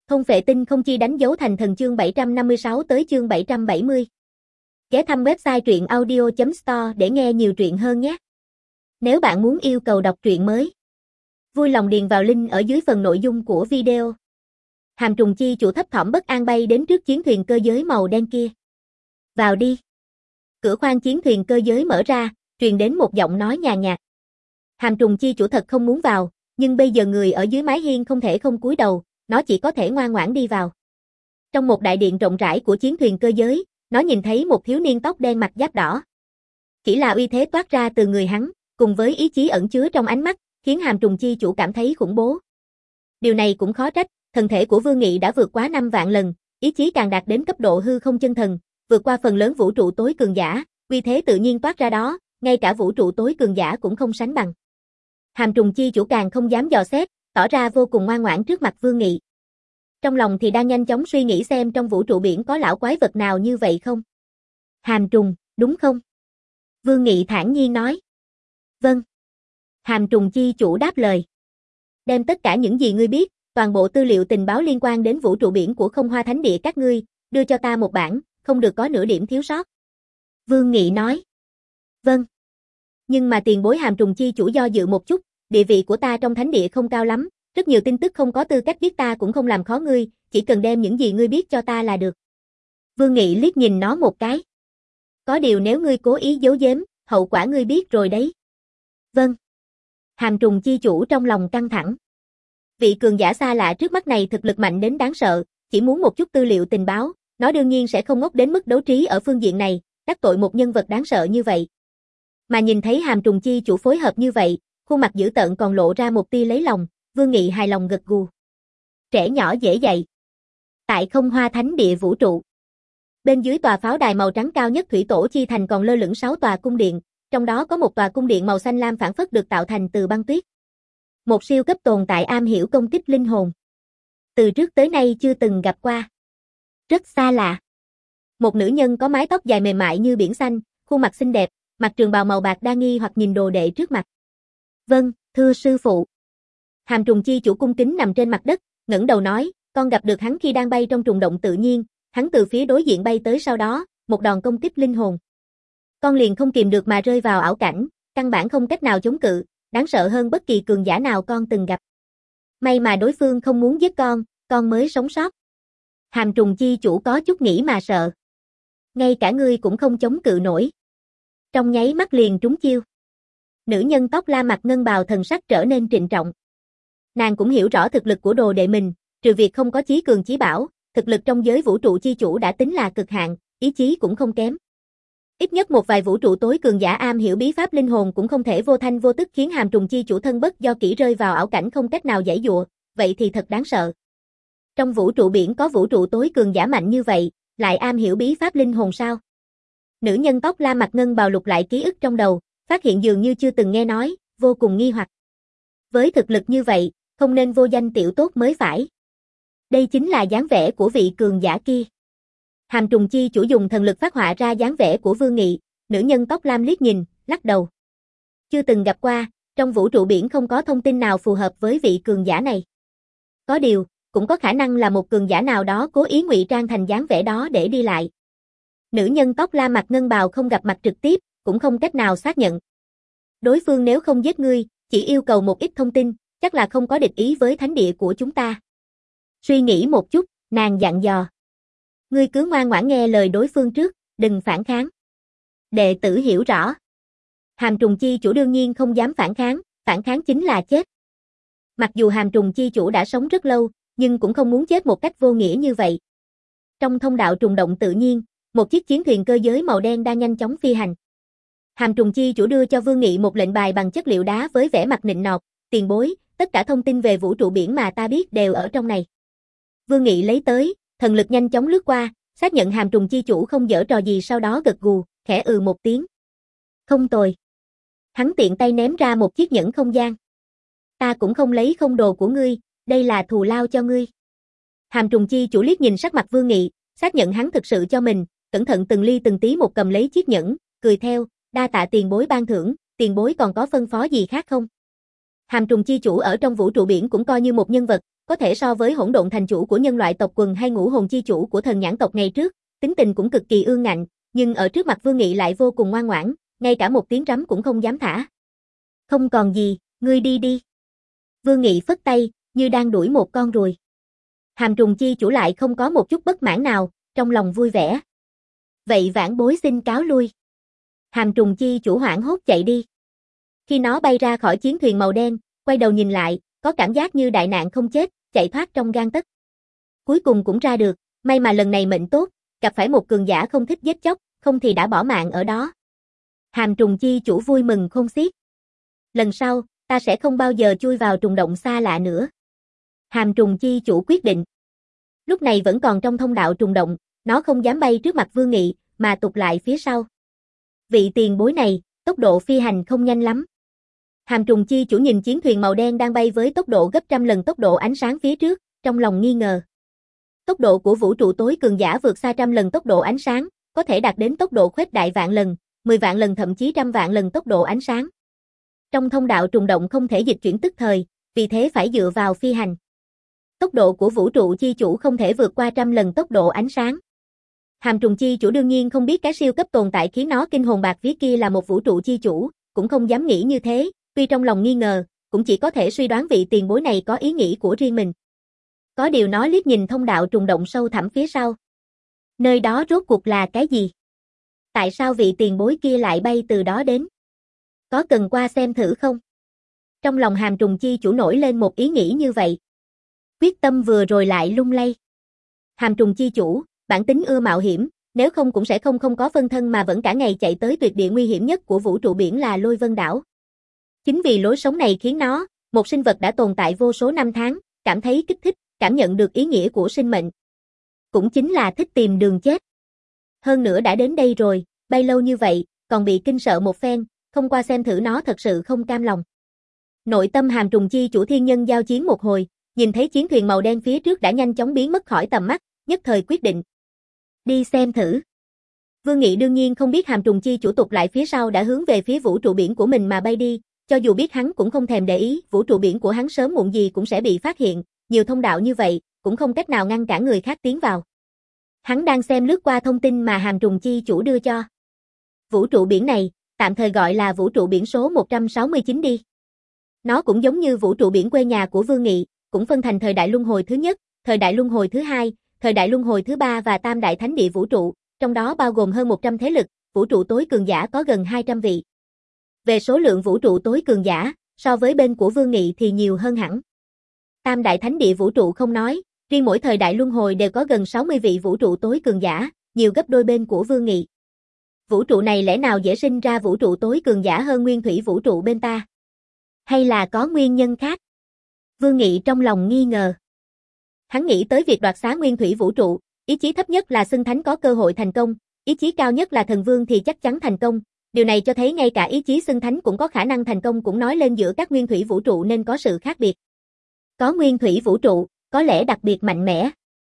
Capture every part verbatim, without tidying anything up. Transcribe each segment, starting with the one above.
Không phệ tinh không chi đánh dấu thành thần chương bảy trăm năm mươi sáu tới chương bảy trăm bảy mươi. Ghé thăm website truyện audio chấm store để nghe nhiều truyện hơn nhé. Nếu bạn muốn yêu cầu đọc truyện mới, vui lòng điền vào link ở dưới phần nội dung của video. Hàm trùng chi chủ thấp thỏm bất an bay đến trước chiến thuyền cơ giới màu đen kia. Vào đi. Cửa khoang chiến thuyền cơ giới mở ra, truyền đến một giọng nói nhàn nhạt. Hàm trùng chi chủ thật không muốn vào, nhưng bây giờ người ở dưới mái hiên không thể không cúi đầu, nó chỉ có thể ngoan ngoãn đi vào. Trong một đại điện rộng rãi của chiến thuyền cơ giới, nó nhìn thấy một thiếu niên tóc đen mặc giáp đỏ. Chỉ là uy thế toát ra từ người hắn, cùng với ý chí ẩn chứa trong ánh mắt, khiến hàm trùng chi chủ cảm thấy khủng bố. Điều này cũng khó trách, thân thể của Vương Nghị đã vượt quá năm vạn lần, ý chí càng đạt đến cấp độ hư không chân thần, vượt qua phần lớn vũ trụ tối cường giả, uy thế tự nhiên toát ra đó, ngay cả vũ trụ tối cường giả cũng không sánh bằng. Hàm trùng chi chủ càng không dám dò xét, tỏ ra vô cùng ngoan ngoãn trước mặt Vương Nghị. Trong lòng thì đang nhanh chóng suy nghĩ xem trong vũ trụ biển có lão quái vật nào như vậy không. Hàm trùng, đúng không? Vương Nghị thản nhiên nói. Vâng. Hàm trùng chi chủ đáp lời. Đem tất cả những gì ngươi biết, toàn bộ tư liệu tình báo liên quan đến vũ trụ biển của Không Hoa Thánh Địa các ngươi, đưa cho ta một bản, không được có nửa điểm thiếu sót. Vương Nghị nói. Vâng. Nhưng mà tiền bối hàm trùng chi chủ do dự một chút, địa vị của ta trong thánh địa không cao lắm, rất nhiều tin tức không có tư cách biết ta cũng không làm khó ngươi, chỉ cần đem những gì ngươi biết cho ta là được. Vương Nghị liếc nhìn nó một cái. Có điều nếu ngươi cố ý giấu giếm, hậu quả ngươi biết rồi đấy. Vâng. Hàm trùng chi chủ trong lòng căng thẳng. Vị cường giả xa lạ trước mắt này thực lực mạnh đến đáng sợ, chỉ muốn một chút tư liệu tình báo, nó đương nhiên sẽ không ngốc đến mức đấu trí ở phương diện này, đắc tội một nhân vật đáng sợ như vậy. Mà nhìn thấy hàm trùng chi chủ phối hợp như vậy, khuôn mặt dữ tợn còn lộ ra một tia lấy lòng, Vương Nghị hài lòng gật gù. Trẻ nhỏ dễ dạy. Tại Không Hoa Thánh Địa vũ trụ. Bên dưới tòa pháo đài màu trắng cao nhất thủy tổ chi thành còn lơ lửng sáu tòa cung điện, trong đó có một tòa cung điện màu xanh lam phảng phất được tạo thành từ băng tuyết. Một siêu cấp tồn tại am hiểu công kích linh hồn. Từ trước tới nay chưa từng gặp qua. Rất xa lạ. Một nữ nhân có mái tóc dài mềm mại như biển xanh, khuôn mặt xinh đẹp, mặc trường bào màu bạc đa nghi hoặc nhìn đồ đệ trước mặt. Vâng, thưa sư phụ. Hàm trùng chi chủ cung kính nằm trên mặt đất, ngẩng đầu nói, con gặp được hắn khi đang bay trong trùng động tự nhiên, hắn từ phía đối diện bay tới sau đó, một đòn công kích linh hồn. Con liền không kìm được mà rơi vào ảo cảnh, căn bản không cách nào chống cự, đáng sợ hơn bất kỳ cường giả nào con từng gặp. May mà đối phương không muốn giết con, con mới sống sót. Hàm trùng chi chủ có chút nghĩ mà sợ. Ngay cả ngươi cũng không chống cự nổi. Trong nháy mắt liền trúng chiêu. Nữ nhân tóc la mặt ngân bào thần sắc trở nên trịnh trọng. Nàng cũng hiểu rõ thực lực của đồ đệ mình, trừ việc không có chí cường chí bảo, thực lực trong giới vũ trụ chi chủ đã tính là cực hạn, ý chí cũng không kém. Ít nhất một vài vũ trụ tối cường giả am hiểu bí pháp linh hồn cũng không thể vô thanh vô tức khiến hàm trùng chi chủ thân bất do kỹ rơi vào ảo cảnh không cách nào giãy giụa, vậy thì thật đáng sợ. Trong vũ trụ biển có vũ trụ tối cường giả mạnh như vậy, lại am hiểu bí pháp linh hồn sao? Nữ nhân tóc la mặt ngân bào lục lại ký ức trong đầu, phát hiện dường như chưa từng nghe nói, vô cùng nghi hoặc. Với thực lực như vậy, không nên vô danh tiểu tốt mới phải. Đây chính là dáng vẻ của vị cường giả kia. Hàm trùng chi chủ dùng thần lực phát họa ra dáng vẻ của Vương Nghị, nữ nhân tóc lam liếc nhìn, lắc đầu. Chưa từng gặp qua, trong vũ trụ biển không có thông tin nào phù hợp với vị cường giả này. Có điều, cũng có khả năng là một cường giả nào đó cố ý ngụy trang thành dáng vẻ đó để đi lại. Nữ nhân tóc lam mặt ngân bào không gặp mặt trực tiếp, cũng không cách nào xác nhận. Đối phương nếu không giết ngươi, chỉ yêu cầu một ít thông tin, chắc là không có địch ý với thánh địa của chúng ta. Suy nghĩ một chút, nàng dặn dò. Ngươi cứ ngoan ngoãn nghe lời đối phương trước, đừng phản kháng. Đệ tử hiểu rõ. Hàm trùng chi chủ đương nhiên không dám phản kháng, phản kháng chính là chết. Mặc dù hàm trùng chi chủ đã sống rất lâu, nhưng cũng không muốn chết một cách vô nghĩa như vậy. Trong thông đạo trùng động tự nhiên, một chiếc chiến thuyền cơ giới màu đen đang nhanh chóng phi hành. Hàm trùng chi chủ đưa cho Vương Nghị một lệnh bài bằng chất liệu đá với vẻ mặt nịnh nọt, tiền bối, tất cả thông tin về vũ trụ biển mà ta biết đều ở trong này. Vương Nghị lấy tới, thần lực nhanh chóng lướt qua, xác nhận hàm trùng chi chủ không giở trò gì sau đó gật gù, khẽ ừ một tiếng. Không tồi. Hắn tiện tay ném ra một chiếc nhẫn không gian. Ta cũng không lấy không đồ của ngươi, đây là thù lao cho ngươi. Hàm trùng chi chủ liếc nhìn sắc mặt Vương Nghị, xác nhận hắn thực sự cho mình, cẩn thận từng ly từng tí một cầm lấy chiếc nhẫn, cười theo, đa tạ tiền bối ban thưởng, tiền bối còn có phân phó gì khác không? Hàm trùng chi chủ ở trong vũ trụ biển cũng coi như một nhân vật, có thể so với hỗn độn thành chủ của nhân loại tộc quần hay ngũ hồn chi chủ của thần nhãn tộc ngày trước, tính tình cũng cực kỳ ương ngạnh, nhưng ở trước mặt Vương Nghị lại vô cùng ngoan ngoãn, ngay cả một tiếng rắm cũng không dám thả. Không còn gì, ngươi đi đi. Vương Nghị phất tay, như đang đuổi một con ruồi. Hàm trùng chi chủ lại không có một chút bất mãn nào, trong lòng vui vẻ. Vậy vãn bối xin cáo lui. Hàm trùng chi chủ hoảng hốt chạy đi. Khi nó bay ra khỏi chiến thuyền màu đen, quay đầu nhìn lại, có cảm giác như đại nạn không chết, chạy thoát trong gang tấc. Cuối cùng cũng ra được, may mà lần này mệnh tốt, gặp phải một cường giả không thích giết chóc, không thì đã bỏ mạng ở đó. Hàm trùng chi chủ vui mừng khôn xiết. Lần sau, ta sẽ không bao giờ chui vào trùng động xa lạ nữa. Hàm trùng chi chủ quyết định. Lúc này vẫn còn trong thông đạo trùng động, nó không dám bay trước mặt Vương Nghị, mà tụt lại phía sau. Vị tiền bối này, tốc độ phi hành không nhanh lắm. Hàm trùng chi chủ nhìn chiến thuyền màu đen đang bay với tốc độ gấp trăm lần tốc độ ánh sáng phía trước, trong lòng nghi ngờ. Tốc độ của vũ trụ tối cường giả vượt xa trăm lần tốc độ ánh sáng, có thể đạt đến tốc độ khuếch đại vạn lần, mười vạn lần thậm chí trăm vạn lần tốc độ ánh sáng. Trong thông đạo trùng động không thể dịch chuyển tức thời, vì thế phải dựa vào phi hành. Tốc độ của vũ trụ chi chủ không thể vượt qua trăm lần tốc độ ánh sáng. Hàm trùng chi chủ đương nhiên không biết cái siêu cấp tồn tại khiến nó kinh hồn bạc vía kia là một vũ trụ chi chủ, cũng không dám nghĩ như thế, tuy trong lòng nghi ngờ, cũng chỉ có thể suy đoán vị tiền bối này có ý nghĩ của riêng mình. Có điều nó liếc nhìn thông đạo trùng động sâu thẳm phía sau. Nơi đó rốt cuộc là cái gì? Tại sao vị tiền bối kia lại bay từ đó đến? Có cần qua xem thử không? Trong lòng hàm trùng chi chủ nổi lên một ý nghĩ như vậy. Quyết tâm vừa rồi lại lung lay. Hàm trùng chi chủ, bản tính ưa mạo hiểm, nếu không cũng sẽ không không có phân thân mà vẫn cả ngày chạy tới tuyệt địa nguy hiểm nhất của vũ trụ biển là Lôi Vân đảo. Chính vì lối sống này khiến nó, một sinh vật đã tồn tại vô số năm tháng, cảm thấy kích thích, cảm nhận được ý nghĩa của sinh mệnh. Cũng chính là thích tìm đường chết. Hơn nữa đã đến đây rồi, bay lâu như vậy, còn bị kinh sợ một phen, không qua xem thử nó thật sự không cam lòng. Nội tâm hàm trùng chi chủ thiên nhân giao chiến một hồi, nhìn thấy chiến thuyền màu đen phía trước đã nhanh chóng biến mất khỏi tầm mắt, nhất thời quyết định. Đi xem thử. Vương Nghị đương nhiên không biết hàm trùng chi chủ tụt lại phía sau đã hướng về phía vũ trụ biển của mình mà bay đi, cho dù biết hắn cũng không thèm để ý, vũ trụ biển của hắn sớm muộn gì cũng sẽ bị phát hiện, nhiều thông đạo như vậy, cũng không cách nào ngăn cản người khác tiến vào. Hắn đang xem lướt qua thông tin mà hàm trùng chi chủ đưa cho. Vũ trụ biển này, tạm thời gọi là vũ trụ biển số một trăm sáu mươi chín đi. Nó cũng giống như vũ trụ biển quê nhà của Vương Nghị, cũng phân thành thời đại luân hồi thứ nhất, thời đại luân hồi thứ hai, thời đại luân hồi thứ ba và tam đại thánh địa vũ trụ, trong đó bao gồm hơn một trăm thế lực, vũ trụ tối cường giả có gần hai trăm vị. Về số lượng vũ trụ tối cường giả, so với bên của Vương Nghị thì nhiều hơn hẳn. Tam đại thánh địa vũ trụ không nói, riêng mỗi thời đại luân hồi đều có gần sáu mươi vị vũ trụ tối cường giả, nhiều gấp đôi bên của Vương Nghị. Vũ trụ này lẽ nào dễ sinh ra vũ trụ tối cường giả hơn nguyên thủy vũ trụ bên ta? Hay là có nguyên nhân khác? Vương Nghị trong lòng nghi ngờ. Hắn nghĩ tới việc đoạt xá nguyên thủy vũ trụ, ý chí thấp nhất là xưng thánh có cơ hội thành công, ý chí cao nhất là thần vương thì chắc chắn thành công. Điều này cho thấy ngay cả ý chí xưng thánh cũng có khả năng thành công, cũng nói lên giữa các nguyên thủy vũ trụ nên có sự khác biệt. Có nguyên thủy vũ trụ, có lẽ đặc biệt mạnh mẽ.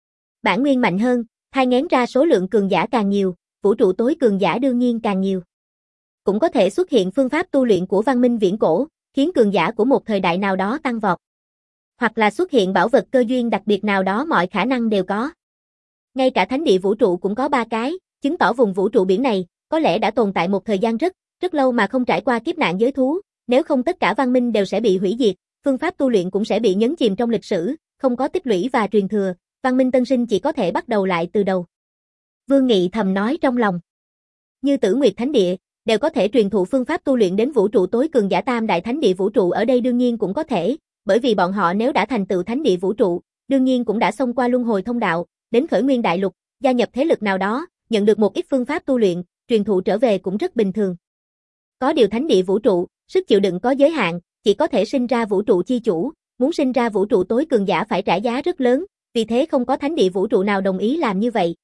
Bản nguyên mạnh hơn, thai nghén ra số lượng cường giả càng nhiều, vũ trụ tối cường giả đương nhiên càng nhiều. Cũng có thể xuất hiện phương pháp tu luyện của văn minh viễn cổ, khiến cường giả của một thời đại nào đó tăng vọt. Hoặc là xuất hiện bảo vật cơ duyên đặc biệt nào đó, mọi khả năng đều có. Ngay cả thánh địa vũ trụ cũng có ba cái, chứng tỏ vùng vũ trụ biển này có lẽ đã tồn tại một thời gian rất, rất lâu mà không trải qua kiếp nạn giới thú, nếu không tất cả văn minh đều sẽ bị hủy diệt, phương pháp tu luyện cũng sẽ bị nhấn chìm trong lịch sử, không có tích lũy và truyền thừa, văn minh tân sinh chỉ có thể bắt đầu lại từ đầu. Vương Nghị thầm nói trong lòng. Như Tử Nguyệt Thánh Địa, đều có thể truyền thụ phương pháp tu luyện đến vũ trụ tối cường giả tam đại thánh địa vũ trụ ở đây đương nhiên cũng có thể, bởi vì bọn họ nếu đã thành tựu thánh địa vũ trụ, đương nhiên cũng đã xông qua luân hồi thông đạo, đến khởi nguyên đại lục, gia nhập thế lực nào đó, nhận được một ít phương pháp tu luyện, truyền thụ trở về cũng rất bình thường. Có điều thánh địa vũ trụ, sức chịu đựng có giới hạn, chỉ có thể sinh ra vũ trụ chi chủ, muốn sinh ra vũ trụ tối cường giả phải trả giá rất lớn, vì thế không có thánh địa vũ trụ nào đồng ý làm như vậy.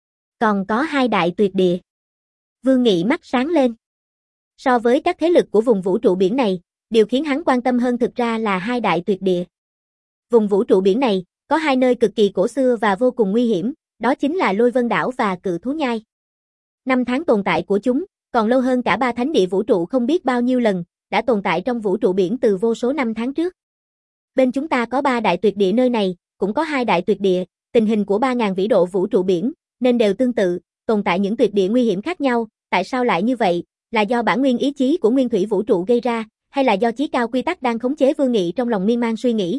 Còn có hai đại tuyệt địa. Vương Nghị mắt sáng lên. So với các thế lực của vùng vũ trụ biển này, điều khiến hắn quan tâm hơn thực ra là hai đại tuyệt địa. Vùng vũ trụ biển này, có hai nơi cực kỳ cổ xưa và vô cùng nguy hiểm, đó chính là Lôi Vân đảo và Cự Thú Nhai. Năm tháng tồn tại của chúng, còn lâu hơn cả ba thánh địa vũ trụ không biết bao nhiêu lần, đã tồn tại trong vũ trụ biển từ vô số năm tháng trước. Bên chúng ta có ba đại tuyệt địa, nơi này cũng có hai đại tuyệt địa, tình hình của ba ngàn vĩ độ vũ trụ biển nên đều tương tự, tồn tại những tuyệt địa nguy hiểm khác nhau, tại sao lại như vậy? Là do bản nguyên ý chí của nguyên thủy vũ trụ gây ra, hay là do chí cao quy tắc đang khống chế Vương Nghị trong lòng miên man suy nghĩ?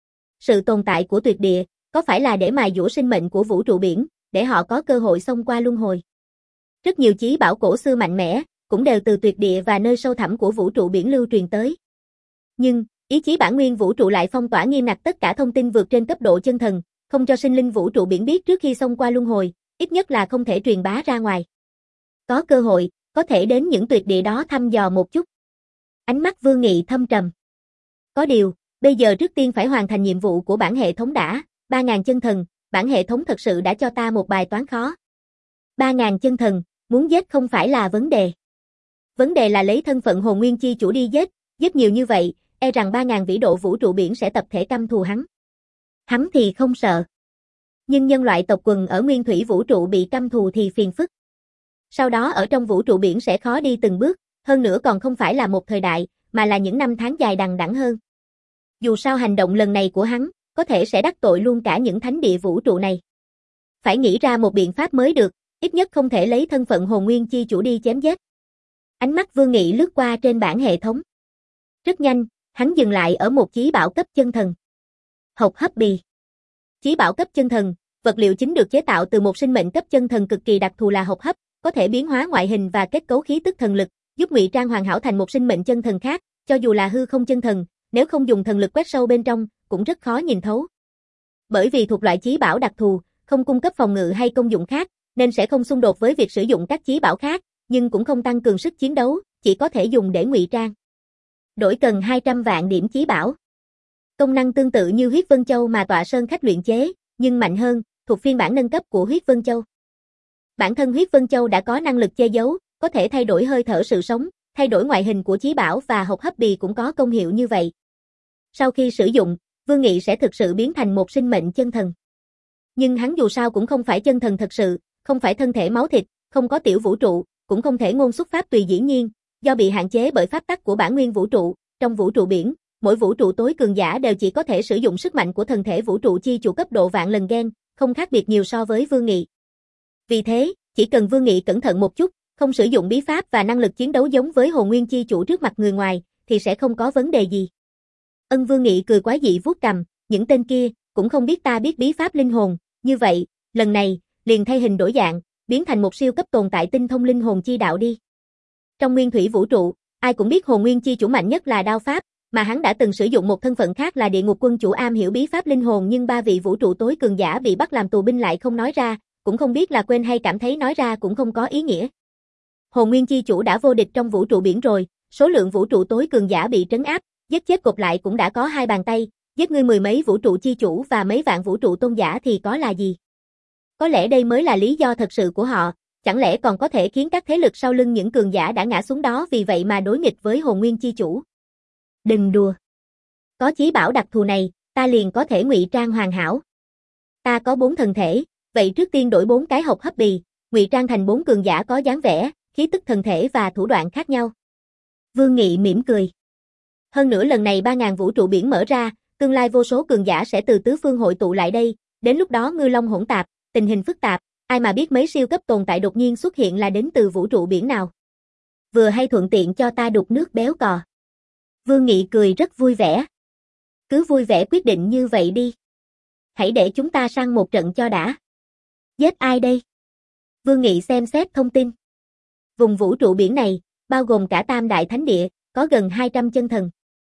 Sự tồn tại của tuyệt địa, có phải là để mài dũa sinh mệnh của vũ trụ biển, để họ có cơ hội xông qua luân hồi? Rất nhiều chí bảo cổ xưa mạnh mẽ, cũng đều từ tuyệt địa và nơi sâu thẳm của vũ trụ biển lưu truyền tới. Nhưng, ý chí bản nguyên vũ trụ lại phong tỏa nghiêm ngặt tất cả thông tin vượt trên cấp độ chân thần, không cho sinh linh vũ trụ biển biết trước khi xông qua luân hồi, ít nhất là không thể truyền bá ra ngoài. Có cơ hội, có thể đến những tuyệt địa đó thăm dò một chút. Ánh mắt Vương Nghị thâm trầm. Có điều, bây giờ trước tiên phải hoàn thành nhiệm vụ của bản hệ thống đã, ba ngàn chân thần, bản hệ thống thật sự đã cho ta một bài toán khó. ba ngàn chân thần, muốn giết không phải là vấn đề. Vấn đề là lấy thân phận hồn nguyên chi chủ đi giết, giết nhiều như vậy, e rằng ba ngàn vĩ độ vũ trụ biển sẽ tập thể căm thù hắn. Hắn thì không sợ. Nhưng nhân loại tộc quần ở nguyên thủy vũ trụ bị căm thù thì phiền phức. Sau đó ở trong vũ trụ biển sẽ khó đi từng bước, hơn nữa còn không phải là một thời đại, mà là những năm tháng dài đằng đẵng hơn. Dù sao hành động lần này của hắn, có thể sẽ đắc tội luôn cả những thánh địa vũ trụ này. Phải nghĩ ra một biện pháp mới được, ít nhất không thể lấy thân phận hồn nguyên chi chủ đi chém giết. Ánh mắt Vương Nghị lướt qua trên bảng hệ thống. Rất nhanh, hắn dừng lại ở một chí bảo cấp chân thần. Hộc hấp bì. Chí bảo cấp chân thần, vật liệu chính được chế tạo từ một sinh mệnh cấp chân thần cực kỳ đặc thù là hộc hấp, có thể biến hóa ngoại hình và kết cấu khí tức thần lực, giúp ngụy trang hoàn hảo thành một sinh mệnh chân thần khác, cho dù là hư không chân thần, nếu không dùng thần lực quét sâu bên trong, cũng rất khó nhìn thấu. Bởi vì thuộc loại chí bảo đặc thù, không cung cấp phòng ngự hay công dụng khác, nên sẽ không xung đột với việc sử dụng các chí bảo khác, nhưng cũng không tăng cường sức chiến đấu, chỉ có thể dùng để ngụy trang. Đổi cần hai trăm vạn điểm chí bảo. Công năng tương tự như huyết vân châu mà Tọa Sơn khách luyện chế, nhưng mạnh hơn, thuộc phiên bản nâng cấp của huyết vân châu. Bản thân huyết vân châu đã có năng lực che giấu, có thể thay đổi hơi thở sự sống, thay đổi ngoại hình của chí bảo và hộc hấp bì cũng có công hiệu như vậy. Sau khi sử dụng, Vương Nghị sẽ thực sự biến thành một sinh mệnh chân thần. Nhưng hắn dù sao cũng không phải chân thần thật sự, không phải thân thể máu thịt, không có tiểu vũ trụ, cũng không thể ngôn xuất pháp tùy dĩ nhiên, do bị hạn chế bởi pháp tắc của bản nguyên vũ trụ, trong vũ trụ biển, mỗi vũ trụ tối cường giả đều chỉ có thể sử dụng sức mạnh của thần thể vũ trụ chi chủ cấp độ vạn lần gen, không khác biệt nhiều so với Vương Nghị. Vì thế, chỉ cần Vương Nghị cẩn thận một chút, không sử dụng bí pháp và năng lực chiến đấu giống với hồn nguyên chi chủ trước mặt người ngoài, thì sẽ không có vấn đề gì. Ân Vương Nghị cười quái dị vuốt cằm, những tên kia, cũng không biết ta biết bí pháp linh hồn, như vậy, lần này, liền thay hình đổi dạng, biến thành một siêu cấp tồn tại tinh thông linh hồn chi đạo đi. Trong nguyên thủy vũ trụ, ai cũng biết hồn nguyên chi chủ mạnh nhất là đao pháp, mà hắn đã từng sử dụng một thân phận khác là địa ngục quân chủ am hiểu bí pháp linh hồn, nhưng ba vị vũ trụ tối cường giả bị bắt làm tù binh lại không nói ra, cũng không biết là quên hay cảm thấy nói ra cũng không có ý nghĩa. Hồn nguyên chi chủ đã vô địch trong vũ trụ biển rồi, số lượng vũ trụ tối cường giả bị trấn áp, giết chết cột lại cũng đã có hai bàn tay, giết ngươi mười mấy vũ trụ chi chủ và mấy vạn vũ trụ tôn giả thì có là gì? Có lẽ đây mới là lý do thật sự của họ, chẳng lẽ còn có thể khiến các thế lực sau lưng những cường giả đã ngã xuống đó vì vậy mà đối nghịch với hồn nguyên chi chủ? Đừng đùa. Có chí bảo đặc thù này, ta liền có thể ngụy trang hoàn hảo. Ta có bốn thần thể, vậy trước tiên đổi bốn cái hộc hấp bì, ngụy trang thành bốn cường giả có dáng vẻ, khí tức thần thể và thủ đoạn khác nhau. Vương Nghị mỉm cười. Hơn nữa lần này ba ngàn vũ trụ biển mở ra, tương lai vô số cường giả sẽ từ tứ phương hội tụ lại đây, đến lúc đó ngư long hỗn tạp, tình hình phức tạp, ai mà biết mấy siêu cấp tồn tại đột nhiên xuất hiện là đến từ vũ trụ biển nào. Vừa hay thuận tiện cho ta đục nước béo cò. Vương Nghị cười rất vui vẻ. Cứ vui vẻ quyết định như vậy đi. Hãy để chúng ta săn một trận cho đã. Giết ai đây? Vương Nghị xem xét thông tin. Vùng vũ trụ biển này, bao gồm cả Tam Đại Thánh Địa, có gần hai trăm chân thần.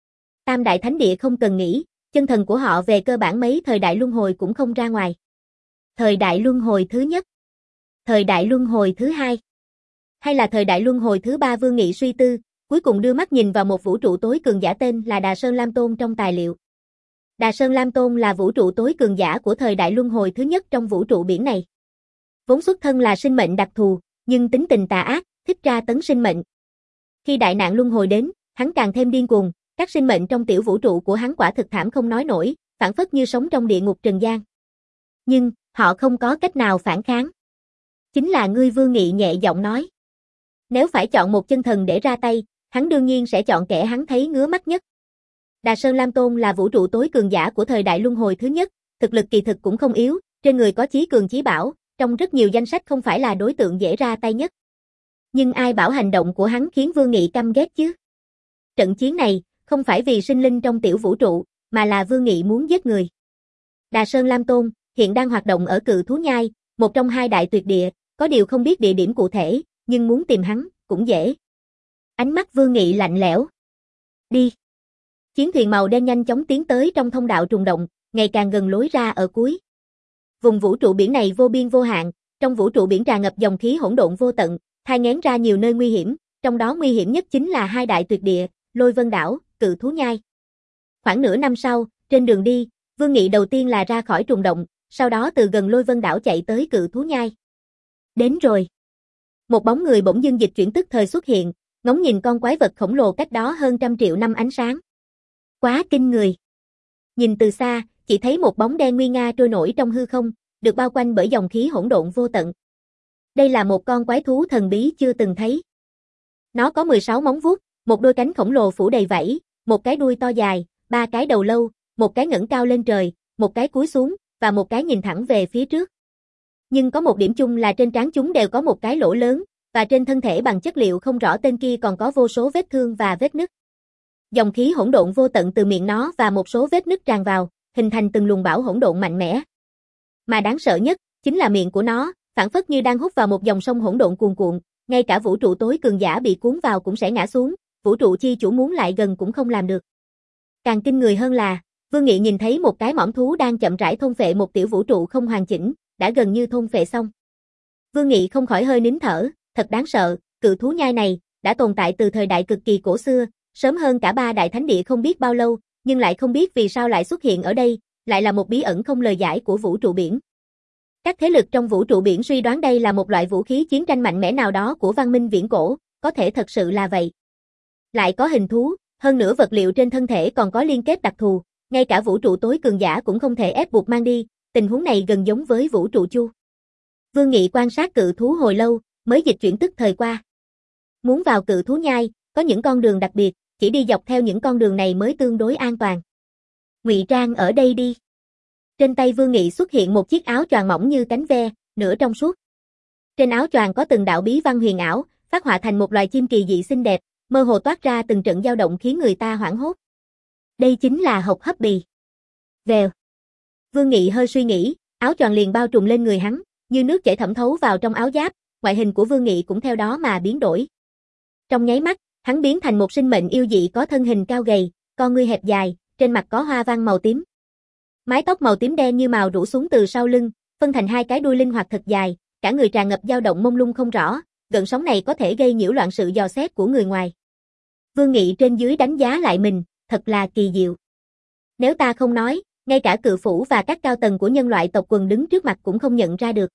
Tam Đại Thánh Địa không cần nghĩ, chân thần của họ về cơ bản mấy thời đại luân hồi cũng không ra ngoài. Thời đại luân hồi thứ nhất, thời đại luân hồi thứ hai, hay là thời đại luân hồi thứ ba? Vương Nghị suy tư, cuối cùng đưa mắt nhìn vào một vũ trụ tối cường giả tên là Đà Sơn Lam Tôn trong tài liệu. Đà Sơn Lam Tôn là vũ trụ tối cường giả của thời đại luân hồi thứ nhất trong vũ trụ biển này. Vốn xuất thân là sinh mệnh đặc thù, nhưng tính tình tà ác, thích tra tấn sinh mệnh. Khi đại nạn luân hồi đến, hắn càng thêm điên cuồng, các sinh mệnh trong tiểu vũ trụ của hắn quả thực thảm không nói nổi, phảng phất như sống trong địa ngục trần gian. Nhưng, họ không có cách nào phản kháng. Chính là ngươi. Vương Nghị nhẹ giọng nói. Nếu phải chọn một chân thần để ra tay, hắn đương nhiên sẽ chọn kẻ hắn thấy ngứa mắt nhất. Đà Sơn Lam Tôn là vũ trụ tối cường giả của thời đại luân hồi thứ nhất, thực lực kỳ thực cũng không yếu, trên người có chí cường chí bảo, trong rất nhiều danh sách không phải là đối tượng dễ ra tay nhất. Nhưng ai bảo hành động của hắn khiến Vương Nghị căm ghét chứ? Trận chiến này, không phải vì sinh linh trong tiểu vũ trụ, mà là Vương Nghị muốn giết người. Đà Sơn Lam Tôn, hiện đang hoạt động ở Cự Thú Nhai, một trong hai đại tuyệt địa, có điều không biết địa điểm cụ thể, nhưng muốn tìm hắn, cũng dễ. Ánh mắt Vương Nghị lạnh lẽo. Đi. Chiến thuyền màu đen nhanh chóng tiến tới trong thông đạo trùng động, ngày càng gần lối ra ở cuối. Vùng vũ trụ biển này vô biên vô hạn, trong vũ trụ biển tràn ngập dòng khí hỗn độn vô tận, thai nghén ra nhiều nơi nguy hiểm, trong đó nguy hiểm nhất chính là hai đại tuyệt địa, Lôi Vân Đảo, Cự Thú Nhai. Khoảng nửa năm sau, trên đường đi, Vương Nghị đầu tiên là ra khỏi trùng động, sau đó từ gần Lôi Vân Đảo chạy tới Cự Thú Nhai. Đến rồi. Một bóng người bỗng dưng dịch chuyển tức thời xuất hiện, ngóng nhìn con quái vật khổng lồ cách đó hơn trăm triệu năm ánh sáng. Quá kinh người. Nhìn từ xa, chỉ thấy một bóng đen nguy nga trôi nổi trong hư không, được bao quanh bởi dòng khí hỗn độn vô tận. Đây là một con quái thú thần bí chưa từng thấy. Nó có mười sáu móng vuốt, một đôi cánh khổng lồ phủ đầy vảy, một cái đuôi to dài, ba cái đầu lâu, một cái ngẩng cao lên trời, một cái cúi xuống, và một cái nhìn thẳng về phía trước. Nhưng có một điểm chung là trên trán chúng đều có một cái lỗ lớn, và trên thân thể bằng chất liệu không rõ tên kia còn có vô số vết thương và vết nứt. Dòng khí hỗn độn vô tận từ miệng nó và một số vết nứt tràn vào, hình thành từng luồng bão hỗn độn mạnh mẽ. Mà đáng sợ nhất, chính là miệng của nó, phảng phất như đang hút vào một dòng sông hỗn độn cuồn cuộn, ngay cả vũ trụ tối cường giả bị cuốn vào cũng sẽ ngã xuống, vũ trụ chi chủ muốn lại gần cũng không làm được. Càng kinh người hơn là, Vương Nghị nhìn thấy một cái mỏm thú đang chậm rãi thôn phệ một tiểu vũ trụ không hoàn chỉnh, đã gần như thôn phệ xong. Vương Nghị không khỏi hơi nín thở, thật đáng sợ, Cự Thú Nhai này đã tồn tại từ thời đại cực kỳ cổ xưa, sớm hơn cả ba đại thánh địa không biết bao lâu, nhưng lại không biết vì sao lại xuất hiện ở đây, lại là một bí ẩn không lời giải của vũ trụ biển. Các thế lực trong vũ trụ biển suy đoán đây là một loại vũ khí chiến tranh mạnh mẽ nào đó của văn minh viễn cổ, có thể thật sự là vậy. Lại có hình thú, hơn nữa vật liệu trên thân thể còn có liên kết đặc thù, ngay cả vũ trụ tối cường giả cũng không thể ép buộc mang đi, tình huống này gần giống với vũ trụ chu. Vương Nghị quan sát cự thú hồi lâu, mới dịch chuyển tức thời qua. Muốn vào Cự Thú Nhai, có những con đường đặc biệt, chỉ đi dọc theo những con đường này mới tương đối an toàn. Ngụy trang ở đây đi. Trên tay Vương Nghị xuất hiện một chiếc áo choàng mỏng như cánh ve, nửa trong suốt. Trên áo choàng có từng đạo bí văn huyền ảo, phát họa thành một loài chim kỳ dị xinh đẹp, mơ hồ toát ra từng trận dao động khiến người ta hoảng hốt. Đây chính là hộc hấp bì. Vèo. Vương Nghị hơi suy nghĩ, áo choàng liền bao trùm lên người hắn, như nước chảy thẩm thấu vào trong áo giáp, ngoại hình của Vương Nghị cũng theo đó mà biến đổi. Trong nháy mắt, hắn biến thành một sinh mệnh yêu dị có thân hình cao gầy, con ngươi hẹp dài, trên mặt có hoa văn màu tím. Mái tóc màu tím đen như màu rủ xuống từ sau lưng, phân thành hai cái đuôi linh hoạt thật dài, cả người tràn ngập dao động mông lung không rõ, gợn sóng này có thể gây nhiễu loạn sự dò xét của người ngoài. Vương Nghị trên dưới đánh giá lại mình, thật là kỳ diệu. Nếu ta không nói, ngay cả cự phủ và các cao tầng của nhân loại tộc quần đứng trước mặt cũng không nhận ra được.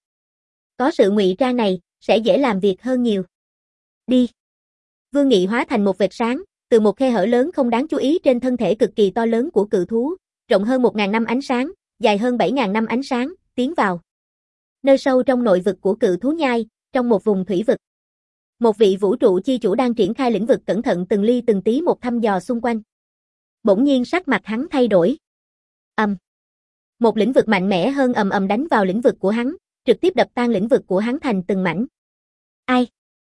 Có sự ngụy trang này, sẽ dễ làm việc hơn nhiều. Đi. Vương Nghị hóa thành một vệt sáng, từ một khe hở lớn không đáng chú ý trên thân thể cực kỳ to lớn của cự thú, rộng hơn một nghìn năm ánh sáng, dài hơn bảy nghìn năm ánh sáng, tiến vào. Nơi sâu trong nội vực của Cự Thú Nhai, trong một vùng thủy vực. Một vị vũ trụ chi chủ đang triển khai lĩnh vực cẩn thận từng ly từng tí một thăm dò xung quanh. Bỗng nhiên sắc mặt hắn thay đổi. Ầm. Một lĩnh vực mạnh mẽ hơn ầm ầm đánh vào lĩnh vực của hắn, trực tiếp đập tan lĩnh vực của hắn thành từng mảnh. Ai?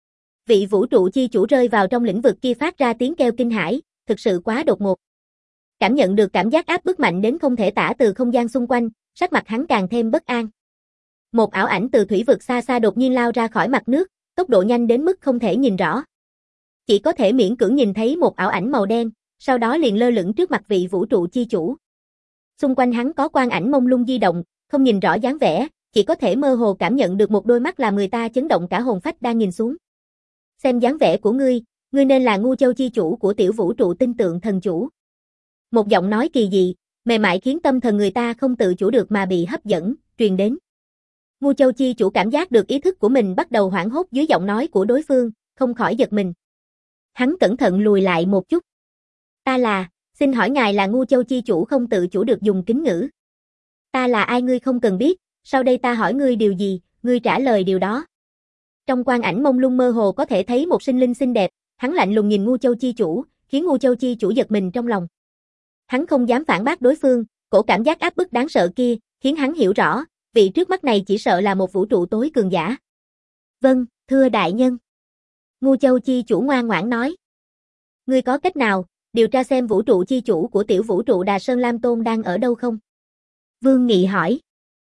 Vị vũ trụ chi chủ rơi vào trong lĩnh vực kia phát ra tiếng kêu kinh hãi, thực sự quá đột ngột. Cảm nhận được cảm giác áp bức mạnh đến không thể tả từ không gian xung quanh, sắc mặt hắn càng thêm bất an. Một ảo ảnh từ thủy vực xa xa đột nhiên lao ra khỏi mặt nước, tốc độ nhanh đến mức không thể nhìn rõ. Chỉ có thể miễn cưỡng nhìn thấy một ảo ảnh màu đen, sau đó liền lơ lửng trước mặt vị vũ trụ chi chủ. Xung quanh hắn có quang ảnh mông lung di động, không nhìn rõ dáng vẻ, chỉ có thể mơ hồ cảm nhận được một đôi mắt làm người ta chấn động cả hồn phách đang nhìn xuống. Xem dáng vẻ của ngươi, ngươi nên là Ngu Châu chi chủ của tiểu vũ trụ tinh tượng thần chủ. Một giọng nói kỳ dị, mềm mại khiến tâm thần người ta không tự chủ được mà bị hấp dẫn, truyền đến. Ngu Châu chi chủ cảm giác được ý thức của mình bắt đầu hoảng hốt dưới giọng nói của đối phương, không khỏi giật mình. Hắn cẩn thận lùi lại một chút. Ta là, xin hỏi ngài là Ngu Châu chi chủ không tự chủ được dùng kính ngữ. Ta là ai ngươi không cần biết, sau đây ta hỏi ngươi điều gì, ngươi trả lời điều đó. Trong quang ảnh mông lung mơ hồ có thể thấy một sinh linh xinh đẹp, hắn lạnh lùng nhìn Ngu Châu chi chủ, khiến Ngu Châu chi chủ giật mình trong lòng. Hắn không dám phản bác đối phương, cổ cảm giác áp bức đáng sợ kia, khiến hắn hiểu rõ, vị trước mắt này chỉ sợ là một vũ trụ tối cường giả. Vâng, thưa đại nhân. Ngu Châu chi chủ ngoan ngoãn nói. Ngươi có cách nào, điều tra xem vũ trụ chi chủ của tiểu vũ trụ Đà Sơn Lam Tôn đang ở đâu không? Vương Nghị hỏi.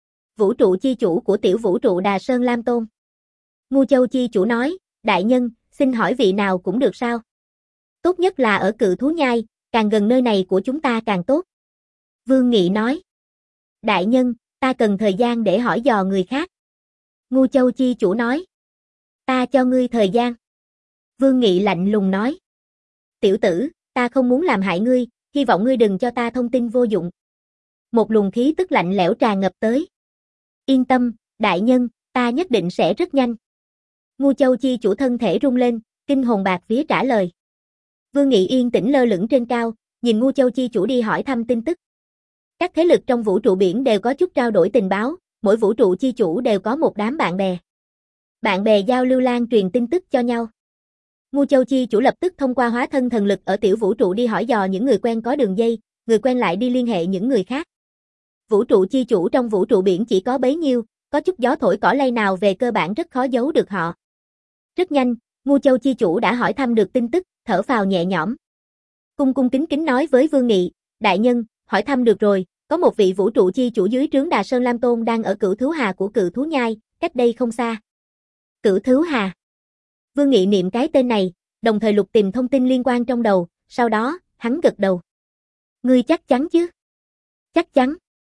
Vũ trụ chi chủ của tiểu vũ trụ Đà Sơn Lam Tôn. Ngu Châu chi chủ nói, đại nhân, xin hỏi vị nào cũng được sao? Tốt nhất là ở Cự Thú Nhai, càng gần nơi này của chúng ta càng tốt. Vương Nghị nói. Đại nhân, ta cần thời gian để hỏi dò người khác. Ngu Châu chi chủ nói. Ta cho ngươi thời gian. Vương Nghị lạnh lùng nói. Tiểu tử, ta không muốn làm hại ngươi, hy vọng ngươi đừng cho ta thông tin vô dụng. Một luồng khí tức lạnh lẽo tràn ngập tới. Yên tâm, đại nhân, ta nhất định sẽ rất nhanh. Ngu Châu chi chủ thân thể rung lên, kinh hồn bạt vía trả lời. Vương Nghị yên tĩnh lơ lửng trên cao, nhìn Ngu Châu chi chủ đi hỏi thăm tin tức. Các thế lực trong vũ trụ biển đều có chút trao đổi tình báo, mỗi vũ trụ chi chủ đều có một đám bạn bè. Bạn bè giao lưu lan truyền tin tức cho nhau. Ngu Châu chi chủ lập tức thông qua hóa thân thần lực ở tiểu vũ trụ đi hỏi dò những người quen có đường dây, người quen lại đi liên hệ những người khác. Vũ trụ chi chủ trong vũ trụ biển chỉ có bấy nhiêu, có chút gió thổi cỏ lay nào về cơ bản rất khó giấu được họ. Rất nhanh, Ngu Châu chi chủ đã hỏi thăm được tin tức, thở phào nhẹ nhõm. Cung cung kính kính nói với Vương Nghị, đại nhân, hỏi thăm được rồi, có một vị vũ trụ chi chủ dưới trướng Đà Sơn Lam Tôn đang ở Cửu Thú Hà của Cự Thú Nhai, cách đây không xa. Cửu Thú Hà. Vương Nghị niệm cái tên này, đồng thời lục tìm thông tin liên quan trong đầu, sau đó, hắn gật đầu. Ngươi chắc chắn chứ? Chắc chắn.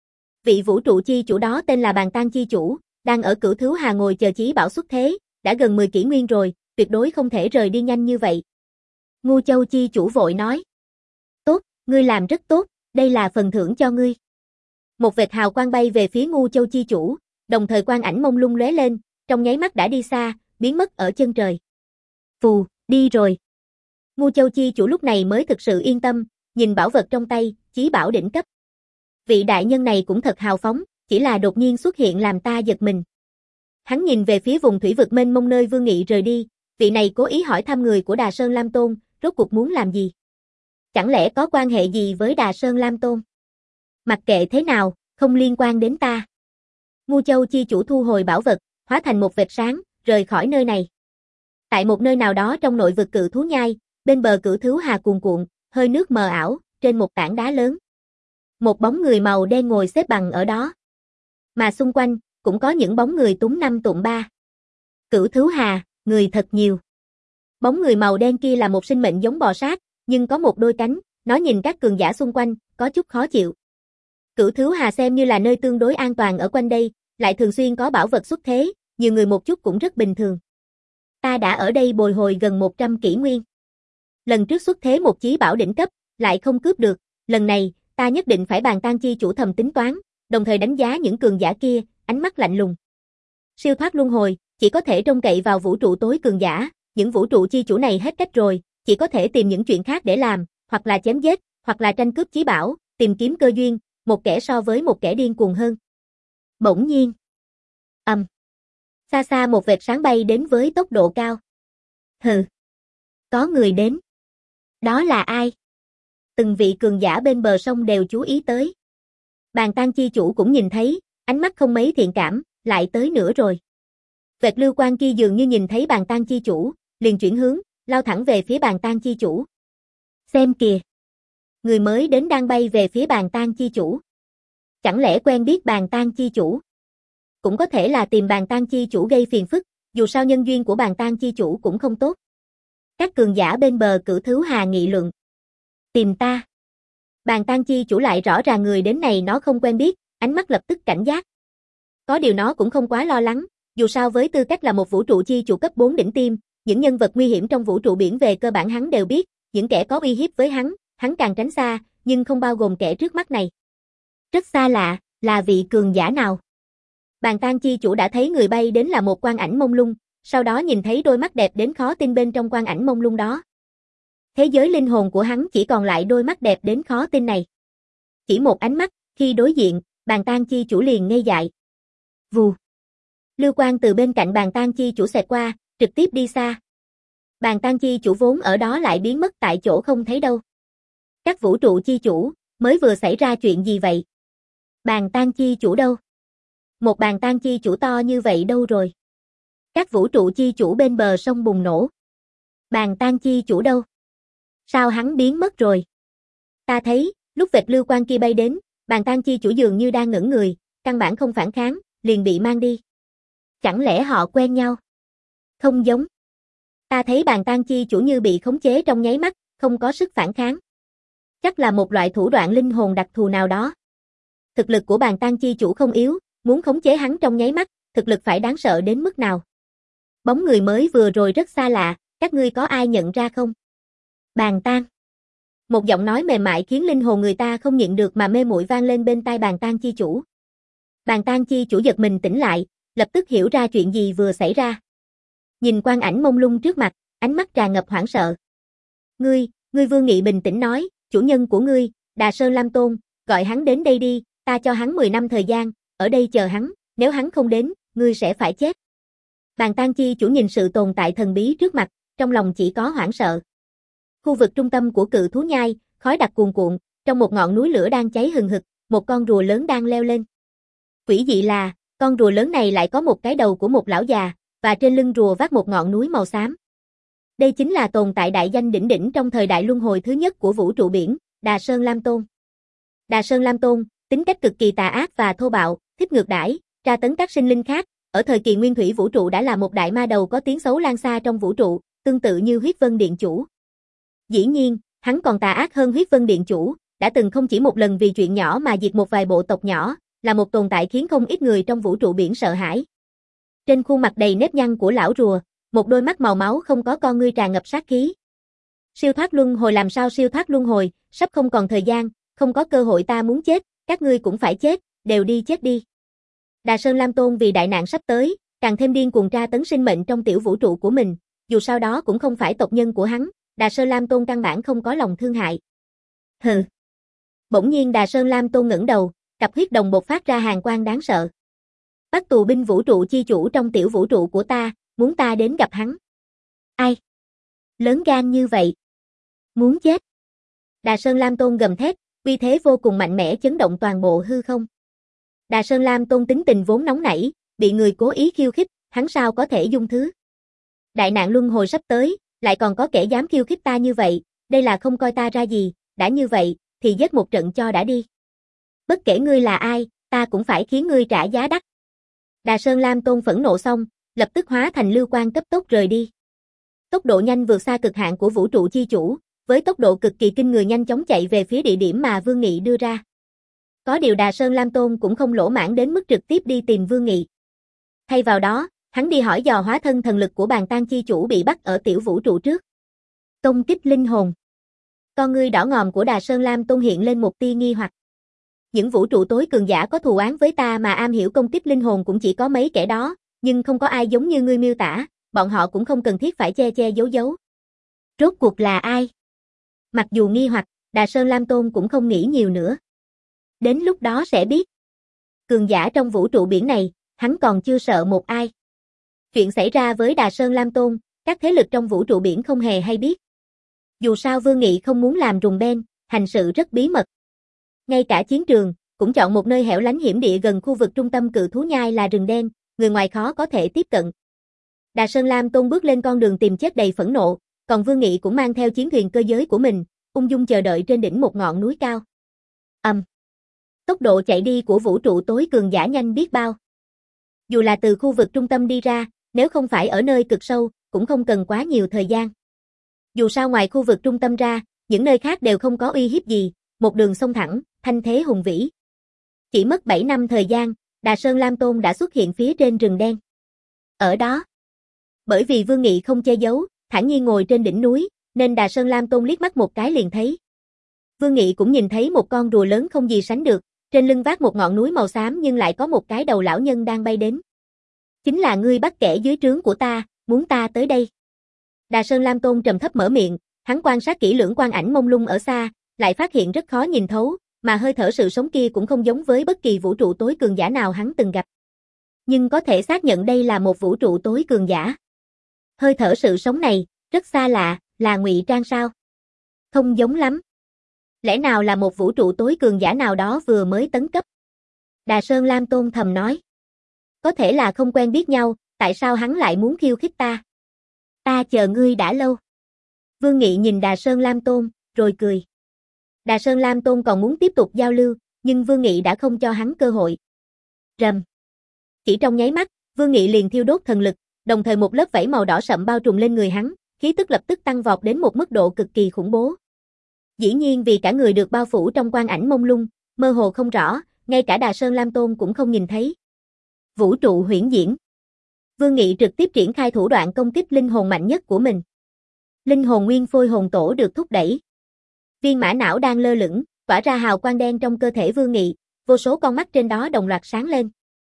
Vị vũ trụ chi chủ đó tên là Bàn Tang chi chủ, đang ở Cửu Thú Hà ngồi chờ chí bảo xuất thế, đã gần mười kỷ nguyên rồi, tuyệt đối không thể rời đi nhanh như vậy. Ngu Châu chi chủ vội nói. Tốt, ngươi làm rất tốt, đây là phần thưởng cho ngươi. Một vệt hào quang bay về phía Ngu Châu chi chủ, đồng thời quang ảnh mông lung lóe lên, trong nháy mắt đã đi xa, biến mất ở chân trời. Phù, đi rồi. Ngu Châu chi chủ lúc này mới thực sự yên tâm, nhìn bảo vật trong tay, chí bảo đỉnh cấp. Vị đại nhân này cũng thật hào phóng, chỉ là đột nhiên xuất hiện làm ta giật mình. Hắn nhìn về phía vùng thủy vực mênh mông nơi Vương Nghị rời đi, vị này cố ý hỏi thăm người của Đà Sơn Lam Tôn, rốt cuộc muốn làm gì? Chẳng lẽ có quan hệ gì với Đà Sơn Lam Tôn? Mặc kệ thế nào, không liên quan đến ta. Ngu Châu chi chủ thu hồi bảo vật, hóa thành một vệt sáng, rời khỏi nơi này. Tại một nơi nào đó trong nội vực Cự Thú Nhai, bên bờ Cửu Thú Hà cuồn cuộn, hơi nước mờ ảo, trên một tảng đá lớn. Một bóng người màu đen ngồi xếp bằng ở đó. Mà xung quanh, cũng có những bóng người túm năm tụm ba. Cửu Thú Hà, người thật nhiều. Bóng người màu đen kia là một sinh mệnh giống bò sát, nhưng có một đôi cánh, nó nhìn các cường giả xung quanh, có chút khó chịu. Cửu Thú Hà xem như là nơi tương đối an toàn ở quanh đây, lại thường xuyên có bảo vật xuất thế, nhiều người một chút cũng rất bình thường. Ta đã ở đây bồi hồi gần một trăm kỷ nguyên. Lần trước xuất thế một chí bảo đỉnh cấp, lại không cướp được, lần này, ta nhất định phải Bàn Tang chi chủ thầm tính toán, đồng thời đánh giá những cường giả kia, ánh mắt lạnh lùng. Siêu thoát luân hồi, chỉ có thể trông cậy vào vũ trụ tối cường giả, những vũ trụ chi chủ này hết cách rồi, chỉ có thể tìm những chuyện khác để làm, hoặc là chém giết, hoặc là tranh cướp chí bảo, tìm kiếm cơ duyên, một kẻ so với một kẻ điên cuồng hơn. Bỗng nhiên, ầm, um. xa xa một vệt sáng bay đến với tốc độ cao. Hừ, có người đến. Đó là ai? Từng vị cường giả bên bờ sông đều chú ý tới. Bàn Tang chi chủ cũng nhìn thấy, ánh mắt không mấy thiện cảm, lại tới nữa rồi. Vệt lưu quang kia dường như nhìn thấy Bàn Tang chi chủ, liền chuyển hướng, lao thẳng về phía Bàn Tang chi chủ. Xem kìa. Người mới đến đang bay về phía Bàn Tang chi chủ. Chẳng lẽ quen biết Bàn Tang chi chủ? Cũng có thể là tìm Bàn Tang chi chủ gây phiền phức, dù sao nhân duyên của Bàn Tang chi chủ cũng không tốt. Các cường giả bên bờ Cửu Thú Hà nghị luận. Tìm ta. Bàn Tang chi chủ lại rõ ràng người đến này nó không quen biết, ánh mắt lập tức cảnh giác. Có điều nó cũng không quá lo lắng, dù sao với tư cách là một vũ trụ chi chủ cấp bốn đỉnh tiêm, những nhân vật nguy hiểm trong vũ trụ biển về cơ bản hắn đều biết, những kẻ có uy hiếp với hắn, hắn càng tránh xa, nhưng không bao gồm kẻ trước mắt này. Rất xa lạ, là vị cường giả nào? Bàn Tang chi chủ đã thấy người bay đến là một quang ảnh mông lung, sau đó nhìn thấy đôi mắt đẹp đến khó tin bên trong quang ảnh mông lung đó. Thế giới linh hồn của hắn chỉ còn lại đôi mắt đẹp đến khó tin này. Chỉ một ánh mắt, khi đối diện, Bàn Tang chi chủ liền ngây dại. Vù. Lưu quang từ bên cạnh Bàn Tang chi chủ xẹt qua, trực tiếp đi xa. Bàn Tang chi chủ vốn ở đó lại biến mất tại chỗ không thấy đâu. Các vũ trụ chi chủ, Mới vừa xảy ra chuyện gì vậy? Bàn tang chi chủ đâu? Một bàn tang chi chủ to như vậy đâu rồi? Các vũ trụ chi chủ bên bờ sông bùng nổ. Bàn tang chi chủ đâu? Sao hắn biến mất rồi? Ta thấy, lúc vệt lưu quang kia bay đến, bàn tang chi chủ dường như đang ngẩn người, căn bản không phản kháng, liền bị mang đi. Chẳng lẽ họ quen nhau? Không giống. Ta thấy bàn tang chi chủ như bị khống chế trong nháy mắt, không có sức phản kháng. Chắc là một loại thủ đoạn linh hồn đặc thù nào đó. Thực lực của bàn tang chi chủ không yếu, muốn khống chế hắn trong nháy mắt, thực lực phải đáng sợ đến mức nào? Bóng người mới vừa rồi rất xa lạ, các ngươi có ai nhận ra không? Bàn tang. Một giọng nói mềm mại khiến linh hồn người ta không nhịn được mà mê muội vang lên bên tai bàn tang chi chủ. Bàn tang chi chủ giật mình tỉnh lại, lập tức hiểu ra chuyện gì vừa xảy ra. Nhìn quang ảnh mông lung trước mặt, ánh mắt tràn ngập hoảng sợ. Ngươi, ngươi Vương Nghị bình tĩnh nói, chủ nhân của ngươi, Đà Sơn Lam Tôn, gọi hắn đến đây đi, ta cho hắn mười năm thời gian, ở đây chờ hắn, nếu hắn không đến, ngươi sẽ phải chết. Bàn tang chi chủ nhìn sự tồn tại thần bí trước mặt, trong lòng chỉ có hoảng sợ. Khu vực trung tâm của Cự Thú Nhai, khói đặc cuồn cuộn, trong một ngọn núi lửa đang cháy hừng hực, một con rùa lớn đang leo lên. Quỷ dị là, con rùa lớn này lại có một cái đầu của một lão già, và trên lưng rùa vác một ngọn núi màu xám. Đây chính là tồn tại đại danh đỉnh đỉnh trong thời đại luân hồi thứ nhất của vũ trụ biển, Đà Sơn Lam Tôn. Đà Sơn Lam Tôn, tính cách cực kỳ tà ác và thô bạo, thích ngược đãi, tra tấn các sinh linh khác, ở thời kỳ nguyên thủy vũ trụ đã là một đại ma đầu có tiếng xấu lan xa trong vũ trụ, tương tự như Huyết Vân Điện Chủ. Dĩ nhiên, hắn còn tà ác hơn Huyết Vân Điện Chủ, đã từng không chỉ một lần vì chuyện nhỏ mà diệt một vài bộ tộc nhỏ, là một tồn tại khiến không ít người trong vũ trụ biển sợ hãi. Trên khuôn mặt đầy nếp nhăn của lão rùa, một đôi mắt màu máu không có con ngươi tràn ngập sát khí. Siêu thoát luân hồi làm sao siêu thoát luân hồi, sắp không còn thời gian, không có cơ hội ta muốn chết, các ngươi cũng phải chết, đều đi chết đi. Đà Sơn Lam Tôn vì đại nạn sắp tới, càng thêm điên cuồng tra tấn sinh mệnh trong tiểu vũ trụ của mình, dù sao đó cũng không phải tộc nhân của hắn, Đà Sơn Lam Tôn căn bản không có lòng thương hại. Hừ. Bỗng nhiên Đà Sơn Lam Tôn ngẩng đầu, cặp huyết đồng bộc phát ra hàn quang đáng sợ. Bắt tù binh vũ trụ chi chủ trong tiểu vũ trụ của ta, muốn ta đến gặp hắn. Ai? Lớn gan như vậy. Muốn chết. Đà Sơn Lam Tôn gầm thét, uy thế vô cùng mạnh mẽ chấn động toàn bộ hư không. Đà Sơn Lam Tôn tính tình vốn nóng nảy, bị người cố ý khiêu khích, hắn sao có thể dung thứ. Đại nạn luân hồi sắp tới, lại còn có kẻ dám khiêu khích ta như vậy, đây là không coi ta ra gì, đã như vậy, thì giết một trận cho đã đi. Bất kể ngươi là ai, ta cũng phải khiến ngươi trả giá đắt. Đà Sơn Lam Tôn phẫn nộ xong, lập tức hóa thành lưu quang cấp tốc rời đi. Tốc độ nhanh vượt xa cực hạn của vũ trụ chi chủ, với tốc độ cực kỳ kinh người nhanh chóng chạy về phía địa điểm mà Vương Nghị đưa ra. Có điều Đà Sơn Lam Tôn cũng không lỗ mãn đến mức trực tiếp đi tìm Vương Nghị. Thay vào đó, hắn đi hỏi dò hóa thân thần lực của bàn tang chi chủ bị bắt ở tiểu vũ trụ trước. Công kích linh hồn. Con ngươi đỏ ngòm của Đà Sơn Lam Tôn hiện lên một tia nghi hoặc. Những vũ trụ tối cường giả có thù oán với ta mà am hiểu công kích linh hồn cũng chỉ có mấy kẻ đó, nhưng không có ai giống như ngươi miêu tả, bọn họ cũng không cần thiết phải che che giấu giấu. Rốt cuộc là ai? Mặc dù nghi hoặc, Đà Sơn Lam Tôn cũng không nghĩ nhiều nữa. Đến lúc đó sẽ biết. Cường giả trong vũ trụ biển này, hắn còn chưa sợ một ai. Chuyện xảy ra với Đà Sơn Lam Tôn, các thế lực trong vũ trụ biển không hề hay biết. Dù sao Vương Nghị không muốn làm rùng beng, hành sự rất bí mật. Ngay cả chiến trường, cũng chọn một nơi hẻo lánh hiểm địa gần khu vực trung tâm Cự Thú Nhai là rừng đen, người ngoài khó có thể tiếp cận. Đà Sơn Lam Tôn bước lên con đường tìm chết đầy phẫn nộ, còn Vương Nghị cũng mang theo chiến thuyền cơ giới của mình, ung dung chờ đợi trên đỉnh một ngọn núi cao. Ầm. Um. Tốc độ chạy đi của vũ trụ tối cường giả nhanh biết bao. Dù là từ khu vực trung tâm đi ra, nếu không phải ở nơi cực sâu, cũng không cần quá nhiều thời gian. Dù sao ngoài khu vực trung tâm ra, những nơi khác đều không có uy hiếp gì, một đường sông thẳng, thanh thế hùng vĩ. Chỉ mất bảy năm thời gian, Đà Sơn Lam Tôn đã xuất hiện phía trên rừng đen. Ở đó, bởi vì Vương Nghị không che giấu, thản nhiên ngồi trên đỉnh núi, nên Đà Sơn Lam Tôn liếc mắt một cái liền thấy. Vương Nghị cũng nhìn thấy một con rùa lớn không gì sánh được, trên lưng vác một ngọn núi màu xám nhưng lại có một cái đầu lão nhân đang bay đến. Chính là ngươi bắt kẻ dưới trướng của ta, muốn ta tới đây. Đà Sơn Lam Tôn trầm thấp mở miệng, hắn quan sát kỹ lưỡng quang ảnh mông lung ở xa, lại phát hiện rất khó nhìn thấu, mà hơi thở sự sống kia cũng không giống với bất kỳ vũ trụ tối cường giả nào hắn từng gặp. Nhưng có thể xác nhận đây là một vũ trụ tối cường giả. Hơi thở sự sống này, rất xa lạ, là ngụy trang sao? Không giống lắm. Lẽ nào là một vũ trụ tối cường giả nào đó vừa mới tấn cấp? Đà Sơn Lam Tôn thầm nói. Có thể là không quen biết nhau, tại sao hắn lại muốn khiêu khích ta? Ta chờ ngươi đã lâu. Vương Nghị nhìn Đà Sơn Lam Tôn, rồi cười. Đà Sơn Lam Tôn còn muốn tiếp tục giao lưu, nhưng Vương Nghị đã không cho hắn cơ hội. Rầm. Chỉ trong nháy mắt, Vương Nghị liền thiêu đốt thần lực, đồng thời một lớp vảy màu đỏ sậm bao trùm lên người hắn, khí tức lập tức tăng vọt đến một mức độ cực kỳ khủng bố. Dĩ nhiên vì cả người được bao phủ trong quang ảnh mông lung, mơ hồ không rõ, ngay cả Đà Sơn Lam Tôn cũng không nhìn thấy. Vũ trụ huyễn diễn. Vương Nghị trực tiếp triển khai thủ đoạn công kích linh hồn mạnh nhất của mình. Linh hồn nguyên phôi hồn tổ được thúc đẩy. Viên mã não đang lơ lửng, tỏa ra hào quang đen trong cơ thể Vương Nghị, vô số con mắt trên đó đồng loạt sáng lên.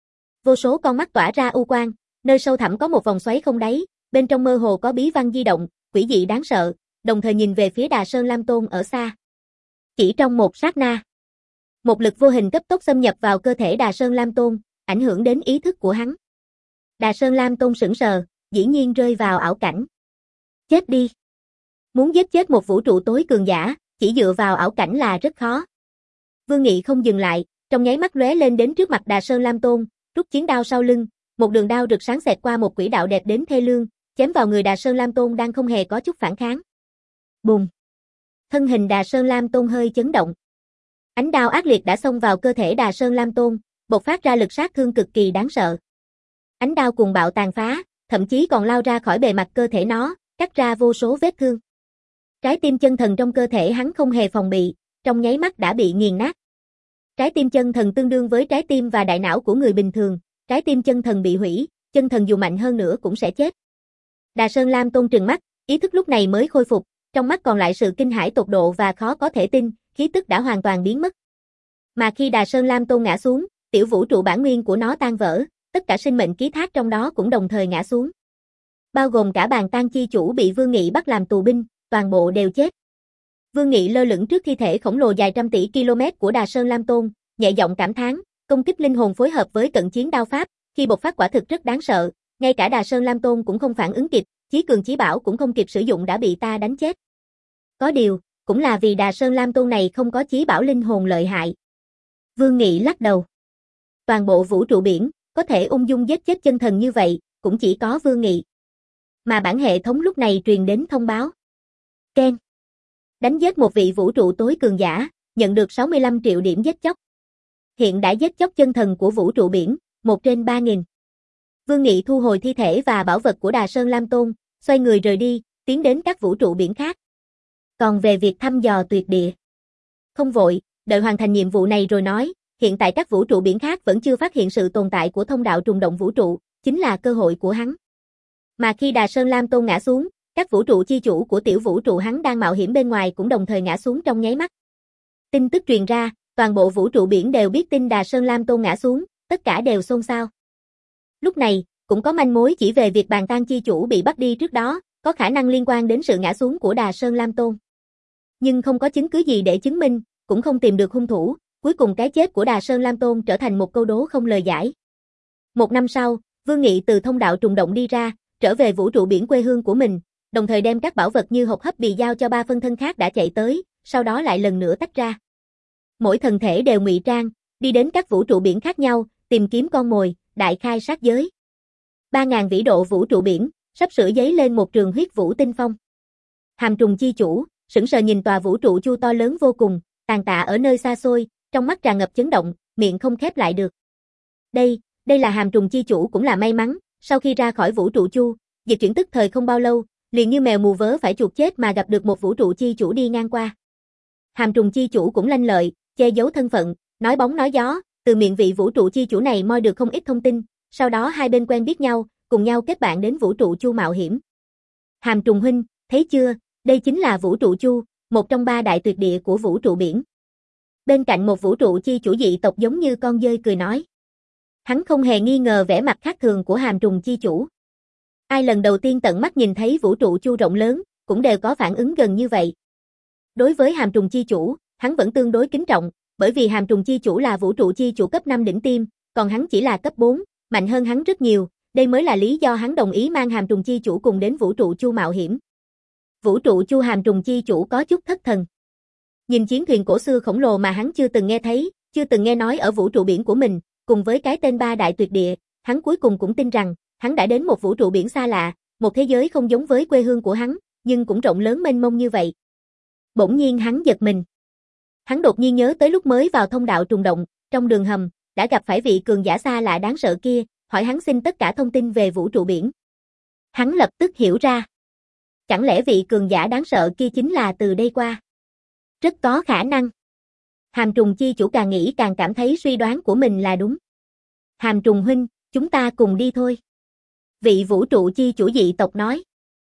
Vô số con mắt tỏa ra u quang, nơi sâu thẳm có một vòng xoáy không đáy, bên trong mơ hồ có bí văn di động, quỷ dị đáng sợ, đồng thời nhìn về phía Đà Sơn Lam Tôn ở xa. Chỉ trong một sát na, một lực vô hình cấp tốc xâm nhập vào cơ thể Đà Sơn Lam Tôn, ảnh hưởng đến ý thức của hắn. Đà Sơn Lam Tôn sững sờ, dĩ nhiên rơi vào ảo cảnh. Chết đi. Muốn giết chết một vũ trụ tối cường giả, chỉ dựa vào ảo cảnh là rất khó. Vương Nghị không dừng lại, trong nháy mắt lóe lên đến trước mặt Đà Sơn Lam Tôn, rút chiến đao sau lưng, một đường đao rực sáng xẹt qua một quỹ đạo đẹp đến thê lương, chém vào người Đà Sơn Lam Tôn đang không hề có chút phản kháng. Bùng. Thân hình Đà Sơn Lam Tôn hơi chấn động. Ánh đao ác liệt đã xông vào cơ thể Đà Sơn Lam Tôn, bộc phát ra lực sát thương cực kỳ đáng sợ. Ánh đao cùng bạo tàn phá, thậm chí còn lao ra khỏi bề mặt cơ thể nó, cắt ra vô số vết thương. Trái tim chân thần trong cơ thể hắn không hề phòng bị, trong nháy mắt đã bị nghiền nát. Trái tim chân thần tương đương với trái tim và đại não của người bình thường, trái tim chân thần bị hủy, chân thần dù mạnh hơn nữa cũng sẽ chết. Đà Sơn Lam Tôn trừng mắt, ý thức lúc này mới khôi phục, trong mắt còn lại sự kinh hãi tột độ và khó có thể tin, khí tức đã hoàn toàn biến mất. Mà khi Đà Sơn Lam Tôn ngã xuống, tiểu vũ trụ bản nguyên của nó tan vỡ, tất cả sinh mệnh ký thác trong đó cũng đồng thời ngã xuống. Bao gồm cả bàn tang chi chủ bị Vương Nghị bắt làm tù binh, toàn bộ đều chết. Vương Nghị lơ lửng trước thi thể khổng lồ dài trăm tỷ km của Đà Sơn Lam Tôn, nhẹ giọng cảm thán, công kích linh hồn phối hợp với cận chiến đao pháp, khi bộc phát quả thực rất đáng sợ, ngay cả Đà Sơn Lam Tôn cũng không phản ứng kịp, chí cường chí bảo cũng không kịp sử dụng đã bị ta đánh chết. Có điều, cũng là vì Đà Sơn Lam Tôn này không có chí bảo linh hồn lợi hại. Vương Nghị lắc đầu. Toàn bộ vũ trụ biển, có thể ung dung giết chết chân thần như vậy, cũng chỉ có Vương Nghị. Mà bản hệ thống lúc này truyền đến thông báo. Ken. Đánh giết một vị vũ trụ tối cường giả, nhận được sáu mươi lăm triệu điểm giết chóc. Hiện đã giết chóc chân thần của vũ trụ biển, một trên ba nghìn. Vương Nghị thu hồi thi thể và bảo vật của Đà Sơn Lam Tôn, xoay người rời đi, tiến đến các vũ trụ biển khác. Còn về việc thăm dò tuyệt địa, không vội, đợi hoàn thành nhiệm vụ này rồi nói, hiện tại các vũ trụ biển khác vẫn chưa phát hiện sự tồn tại của thông đạo trùng động vũ trụ, chính là cơ hội của hắn. Mà khi Đà Sơn Lam Tôn ngã xuống, các vũ trụ chi chủ của tiểu vũ trụ hắn đang mạo hiểm bên ngoài cũng đồng thời ngã xuống trong nháy mắt. Tin tức truyền ra, toàn bộ vũ trụ biển đều biết tin Đà Sơn Lam Tôn ngã xuống, tất cả đều xôn xao. Lúc này, cũng có manh mối chỉ về việc bàn tang chi chủ bị bắt đi trước đó, có khả năng liên quan đến sự ngã xuống của Đà Sơn Lam Tôn. Nhưng không có chứng cứ gì để chứng minh, cũng không tìm được hung thủ, cuối cùng cái chết của Đà Sơn Lam Tôn trở thành một câu đố không lời giải. Một năm sau, Vương Nghị từ thông đạo trùng động đi ra, trở về vũ trụ biển quê hương của mình, đồng thời đem các bảo vật như hộp hấp bì giao cho ba phân thân khác đã chạy tới, sau đó lại lần nữa tách ra. Mỗi thần thể đều ngụy trang, đi đến các vũ trụ biển khác nhau, tìm kiếm con mồi, đại khai sát giới. ba ngàn vĩ độ vũ trụ biển, sắp sửa dấy lên một trường huyết vũ tinh phong. Hàm trùng chi chủ, sững sờ nhìn tòa vũ trụ chu to lớn vô cùng, tàn tạ ở nơi xa xôi, trong mắt tràn ngập chấn động, miệng không khép lại được. Đây, đây là hàm trùng chi chủ cũng là may mắn, sau khi ra khỏi vũ trụ chu, dịch chuyển tức thời không bao lâu, liền như mèo mù vớ phải chuột chết mà gặp được một vũ trụ chi chủ đi ngang qua. Hàm trùng chi chủ cũng lanh lợi, che giấu thân phận, nói bóng nói gió, từ miệng vị vũ trụ chi chủ này moi được không ít thông tin, sau đó hai bên quen biết nhau, cùng nhau kết bạn đến vũ trụ chu mạo hiểm. Hàm trùng huynh, thấy chưa, đây chính là vũ trụ chu, một trong ba đại tuyệt địa của vũ trụ biển. Bên cạnh một vũ trụ chi chủ dị tộc giống như con dơi cười nói. Hắn không hề nghi ngờ vẻ mặt khác thường của hàm trùng chi chủ. Ai lần đầu tiên tận mắt nhìn thấy vũ trụ chu rộng lớn, cũng đều có phản ứng gần như vậy. Đối với hàm trùng chi chủ, hắn vẫn tương đối kính trọng, bởi vì hàm trùng chi chủ là vũ trụ chi chủ cấp năm đỉnh tiêm, còn hắn chỉ là cấp bốn, mạnh hơn hắn rất nhiều, đây mới là lý do hắn đồng ý mang hàm trùng chi chủ cùng đến vũ trụ chu mạo hiểm. Vũ trụ chu hàm trùng chi chủ có chút thất thần. Nhìn chiến thuyền cổ xưa khổng lồ mà hắn chưa từng nghe thấy, chưa từng nghe nói ở vũ trụ biển của mình, cùng với cái tên ba đại tuyệt địa, hắn cuối cùng cũng tin rằng, hắn đã đến một vũ trụ biển xa lạ, một thế giới không giống với quê hương của hắn, nhưng cũng rộng lớn mênh mông như vậy. Bỗng nhiên hắn giật mình. Hắn đột nhiên nhớ tới lúc mới vào thông đạo trùng động, trong đường hầm, đã gặp phải vị cường giả xa lạ đáng sợ kia, hỏi hắn xin tất cả thông tin về vũ trụ biển. Hắn lập tức hiểu ra. Chẳng lẽ vị cường giả đáng sợ kia chính là từ đây qua? Rất có khả năng. Hàm Trùng chi chủ càng nghĩ càng cảm thấy suy đoán của mình là đúng. Hàm Trùng huynh, chúng ta cùng đi thôi. Vị vũ trụ chi chủ dị tộc nói.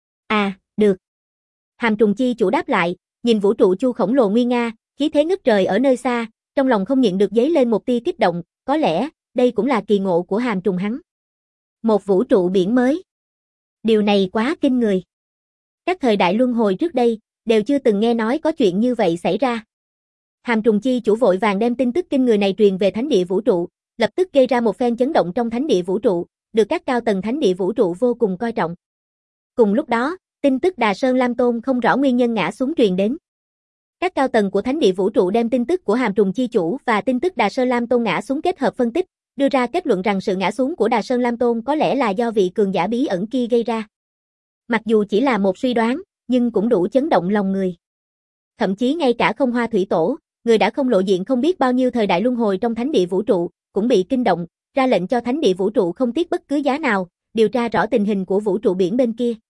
À, được. Hàm Trùng chi chủ đáp lại, nhìn vũ trụ chu khổng lồ nguy nga, khí thế ngất trời ở nơi xa, trong lòng không nhịn được dấy lên một tia kích động, có lẽ, đây cũng là kỳ ngộ của Hàm Trùng hắn. Một vũ trụ biển mới. Điều này quá kinh người. Các thời đại luân hồi trước đây, đều chưa từng nghe nói có chuyện như vậy xảy ra. Hàm Trùng chi chủ vội vàng đem tin tức kinh người này truyền về thánh địa vũ trụ, lập tức gây ra một phen chấn động trong thánh địa vũ trụ, được các cao tầng thánh địa vũ trụ vô cùng coi trọng. Cùng lúc đó, tin tức Đà Sơn Lam Tôn không rõ nguyên nhân ngã xuống truyền đến. Các cao tầng của thánh địa vũ trụ đem tin tức của Hàm Trùng chi chủ và tin tức Đà Sơn Lam Tôn ngã xuống kết hợp phân tích, đưa ra kết luận rằng sự ngã xuống của Đà Sơn Lam Tôn có lẽ là do vị cường giả bí ẩn kia gây ra. Mặc dù chỉ là một suy đoán, nhưng cũng đủ chấn động lòng người. Thậm chí ngay cả Không Hoa Thủy Tổ, người đã không lộ diện không biết bao nhiêu thời đại luân hồi trong thánh địa vũ trụ, cũng bị kinh động, ra lệnh cho thánh địa vũ trụ không tiếc bất cứ giá nào, điều tra rõ tình hình của vũ trụ biển bên kia.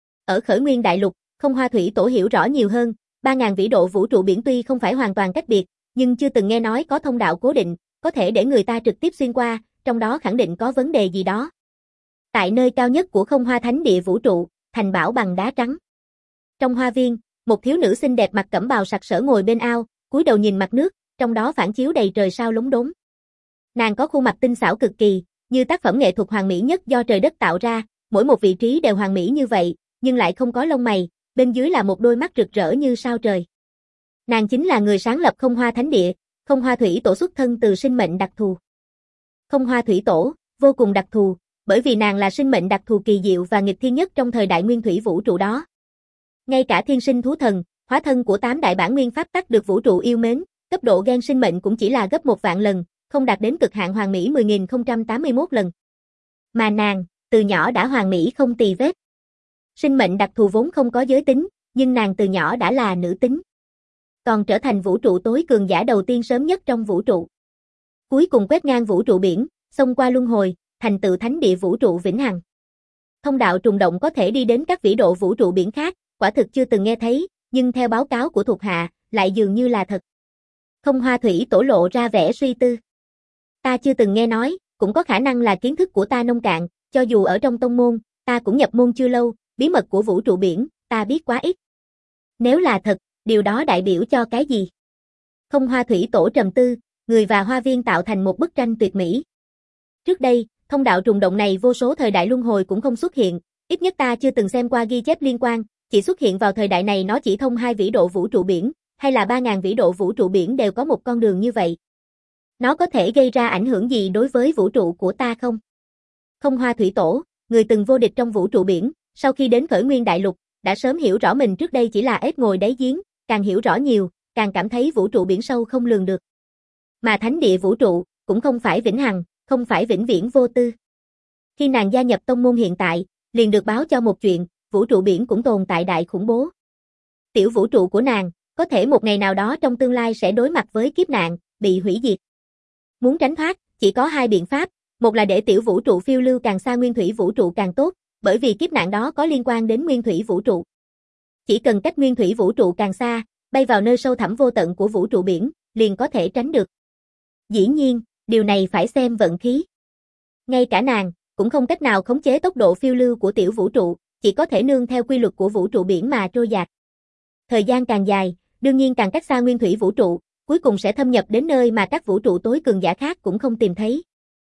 Ở Khởi Nguyên Đại Lục, Không Hoa Thủy Tổ hiểu rõ nhiều hơn, ba nghìn vĩ độ vũ trụ biển tuy không phải hoàn toàn cách biệt, nhưng chưa từng nghe nói có thông đạo cố định, có thể để người ta trực tiếp xuyên qua, trong đó khẳng định có vấn đề gì đó. Tại nơi cao nhất của Không Hoa Thánh địa vũ trụ, thành bảo bằng đá trắng. Trong hoa viên, một thiếu nữ xinh đẹp mặc cẩm bào sặc sỡ ngồi bên ao, cúi đầu nhìn mặt nước, trong đó phản chiếu đầy trời sao lốm đốm. Nàng có khuôn mặt tinh xảo cực kỳ, như tác phẩm nghệ thuật hoàn mỹ nhất do trời đất tạo ra, mỗi một vị trí đều hoàn mỹ như vậy, nhưng lại không có lông mày, bên dưới là một đôi mắt rực rỡ như sao trời. Nàng chính là người sáng lập Không Hoa Thánh địa, Không Hoa Thủy Tổ xuất thân từ sinh mệnh đặc thù. Không Hoa Thủy Tổ, vô cùng đặc thù, bởi vì nàng là sinh mệnh đặc thù kỳ diệu và nghịch thiên nhất trong thời đại nguyên thủy vũ trụ đó. Ngay cả thiên sinh thú thần, hóa thân của tám đại bản nguyên pháp tắc được vũ trụ yêu mến, cấp độ gen sinh mệnh cũng chỉ là gấp một vạn lần, không đạt đến cực hạn hoàn mỹ mười nghìn không trăm tám mươi mốt lần. Mà nàng, từ nhỏ đã hoàn mỹ không tì vết. Sinh mệnh đặc thù vốn không có giới tính, nhưng nàng từ nhỏ đã là nữ tính. Còn trở thành vũ trụ tối cường giả đầu tiên sớm nhất trong vũ trụ. Cuối cùng quét ngang vũ trụ biển, xông qua luân hồi, thành tựu thánh địa vũ trụ vĩnh hằng. Thông đạo trùng động có thể đi đến các vĩ độ vũ trụ biển khác, quả thực chưa từng nghe thấy, nhưng theo báo cáo của thuộc hạ, lại dường như là thật. Không Hoa Thủy Tổ lộ ra vẻ suy tư. Ta chưa từng nghe nói, cũng có khả năng là kiến thức của ta nông cạn, cho dù ở trong tông môn, ta cũng nhập môn chưa lâu, bí mật của vũ trụ biển, ta biết quá ít. Nếu là thật, điều đó đại biểu cho cái gì? Không Hoa Thủy Tổ trầm tư, người và hoa viên tạo thành một bức tranh tuyệt mỹ. Trước đây, thông đạo trùng động này vô số thời đại luân hồi cũng không xuất hiện, ít nhất ta chưa từng xem qua ghi chép liên quan, chỉ xuất hiện vào thời đại này nó chỉ thông hai vĩ độ vũ trụ biển, hay là ba nghìn vĩ độ vũ trụ biển đều có một con đường như vậy. Nó có thể gây ra ảnh hưởng gì đối với vũ trụ của ta không? Không Hoa Thủy Tổ, người từng vô địch trong vũ trụ biển, sau khi đến Khởi Nguyên Đại Lục, đã sớm hiểu rõ mình trước đây chỉ là ếch ngồi đáy giếng, càng hiểu rõ nhiều, càng cảm thấy vũ trụ biển sâu không lường được. Mà thánh địa vũ trụ, cũng không phải vĩnh hằng, không phải vĩnh viễn vô tư. Khi nàng gia nhập tông môn hiện tại, liền được báo cho một chuyện, vũ trụ biển cũng tồn tại đại khủng bố. Tiểu vũ trụ của nàng, có thể một ngày nào đó trong tương lai sẽ đối mặt với kiếp nạn, bị hủy diệt. Muốn tránh thoát, chỉ có hai biện pháp, một là để tiểu vũ trụ phiêu lưu càng xa nguyên thủy vũ trụ càng tốt, bởi vì kiếp nạn đó có liên quan đến nguyên thủy vũ trụ. Chỉ cần cách nguyên thủy vũ trụ càng xa, bay vào nơi sâu thẳm vô tận của vũ trụ biển, liền có thể tránh được. Dĩ nhiên, điều này phải xem vận khí. Ngay cả nàng, cũng không cách nào khống chế tốc độ phiêu lưu của tiểu vũ trụ, chỉ có thể nương theo quy luật của vũ trụ biển mà trôi dạt. Thời gian càng dài, đương nhiên càng cách xa nguyên thủy vũ trụ, cuối cùng sẽ thâm nhập đến nơi mà các vũ trụ tối cường giả khác cũng không tìm thấy.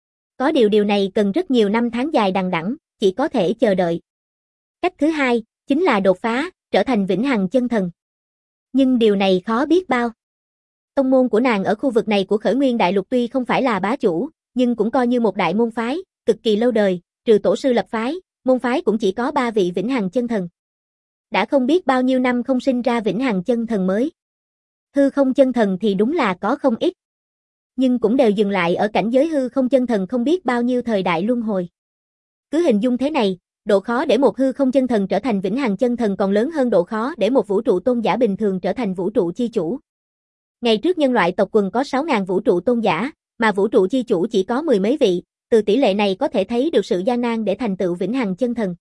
Có điều điều này cần rất nhiều năm tháng dài đằng đẵng, chỉ có thể chờ đợi. Cách thứ hai, chính là đột phá, trở thành vĩnh hằng chân thần. Nhưng điều này khó biết bao. Tông môn của nàng ở khu vực này của Khởi Nguyên Đại Lục tuy không phải là bá chủ, nhưng cũng coi như một đại môn phái, cực kỳ lâu đời, trừ tổ sư lập phái, môn phái cũng chỉ có ba vị vĩnh hằng chân thần. Đã không biết bao nhiêu năm không sinh ra vĩnh hằng chân thần mới. Hư không chân thần thì đúng là có không ít. Nhưng cũng đều dừng lại ở cảnh giới hư không chân thần không biết bao nhiêu thời đại luân hồi. Cứ hình dung thế này, độ khó để một hư không chân thần trở thành vĩnh hằng chân thần còn lớn hơn độ khó để một vũ trụ tôn giả bình thường trở thành vũ trụ chi chủ. Ngày trước nhân loại tộc quần có sáu nghìn vũ trụ tôn giả, mà vũ trụ chi chủ chỉ có mười mấy vị, từ tỷ lệ này có thể thấy được sự gian nan để thành tựu vĩnh hằng chân thần.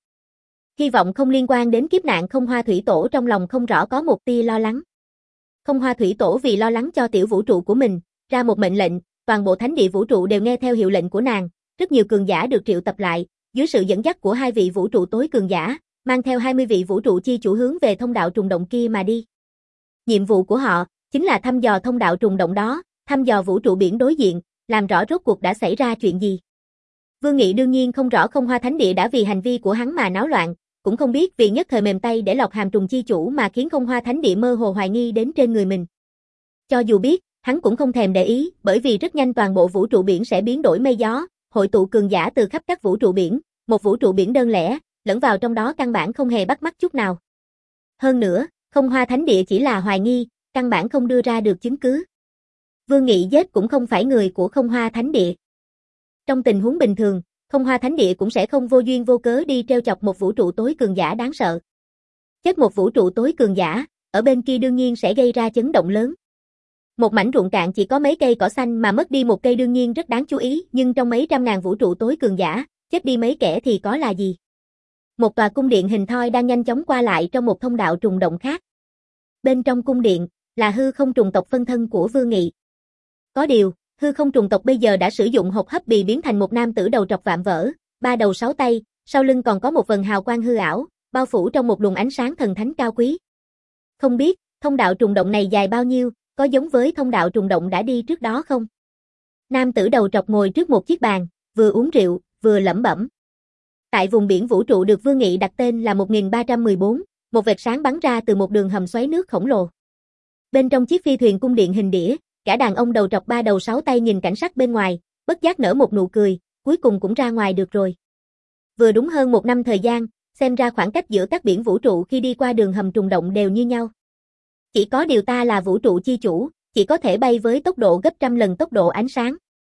Hy vọng không liên quan đến kiếp nạn Không Hoa Thủy Tổ trong lòng không rõ có một tia lo lắng. Không Hoa Thủy Tổ vì lo lắng cho tiểu vũ trụ của mình, ra một mệnh lệnh, toàn bộ thánh địa vũ trụ đều nghe theo hiệu lệnh của nàng, rất nhiều cường giả được triệu tập lại, dưới sự dẫn dắt của hai vị vũ trụ tối cường giả, mang theo hai mươi vị vũ trụ chi chủ hướng về thông đạo trùng động kia mà đi. Nhiệm vụ của họ chính là thăm dò thông đạo trùng động đó, thăm dò vũ trụ biển đối diện, làm rõ rốt cuộc đã xảy ra chuyện gì. Vương Nghị đương nhiên không rõ Không Hoa Thánh Địa đã vì hành vi của hắn mà náo loạn, cũng không biết vì nhất thời mềm tay để lọc hàm trùng chi chủ mà khiến Không Hoa Thánh Địa mơ hồ hoài nghi đến trên người mình. Cho dù biết, hắn cũng không thèm để ý, bởi vì rất nhanh toàn bộ vũ trụ biển sẽ biến đổi mây gió, hội tụ cường giả từ khắp các vũ trụ biển, một vũ trụ biển đơn lẻ, lẫn vào trong đó căn bản không hề bắt mắt chút nào. Hơn nữa, Không Hoa Thánh Địa chỉ là hoài nghi, căn bản không đưa ra được chứng cứ. Vương Nghị giết cũng không phải người của Không Hoa Thánh Địa. Trong tình huống bình thường, Không Hoa Thánh Địa cũng sẽ không vô duyên vô cớ đi trêu chọc một vũ trụ tối cường giả đáng sợ. Chết một vũ trụ tối cường giả, ở bên kia đương nhiên sẽ gây ra chấn động lớn. Một mảnh ruộng cạn chỉ có mấy cây cỏ xanh mà mất đi một cây đương nhiên rất đáng chú ý, nhưng trong mấy trăm ngàn vũ trụ tối cường giả, chết đi mấy kẻ thì có là gì? Một tòa cung điện hình thoi đang nhanh chóng qua lại trong một thông đạo trùng động khác. Bên trong cung điện, là hư không trùng tộc phân thân của Vương Nghị. Có điều, hư không trùng tộc bây giờ đã sử dụng hộp hấp bì biến thành một nam tử đầu trọc vạm vỡ, ba đầu sáu tay, sau lưng còn có một vầng hào quang hư ảo, bao phủ trong một luồng ánh sáng thần thánh cao quý. Không biết, thông đạo trùng động này dài bao nhiêu, có giống với thông đạo trùng động đã đi trước đó không? Nam tử đầu trọc ngồi trước một chiếc bàn, vừa uống rượu, vừa lẩm bẩm. Tại vùng biển vũ trụ được Vương Nghị đặt tên là một nghìn ba trăm mười bốn, một vệt sáng bắn ra từ một đường hầm xoáy nước khổng lồ. Bên trong chiếc phi thuyền cung điện hình đĩa, cả đàn ông đầu trọc ba đầu sáu tay nhìn cảnh sắc bên ngoài, bất giác nở một nụ cười, cuối cùng cũng ra ngoài được rồi. Vừa đúng hơn một năm thời gian, xem ra khoảng cách giữa các biển vũ trụ khi đi qua đường hầm trùng động đều như nhau. Chỉ có điều ta là vũ trụ chi chủ, chỉ có thể bay với tốc độ gấp trăm lần tốc độ ánh sáng.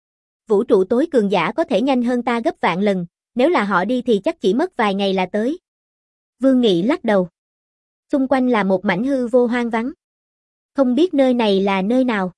Vũ trụ tối cường giả có thể nhanh hơn ta gấp vạn lần, nếu là họ đi thì chắc chỉ mất vài ngày là tới. Vương Nghị lắc đầu. Xung quanh là một mảnh hư vô hoang vắng. Không biết nơi này là nơi nào.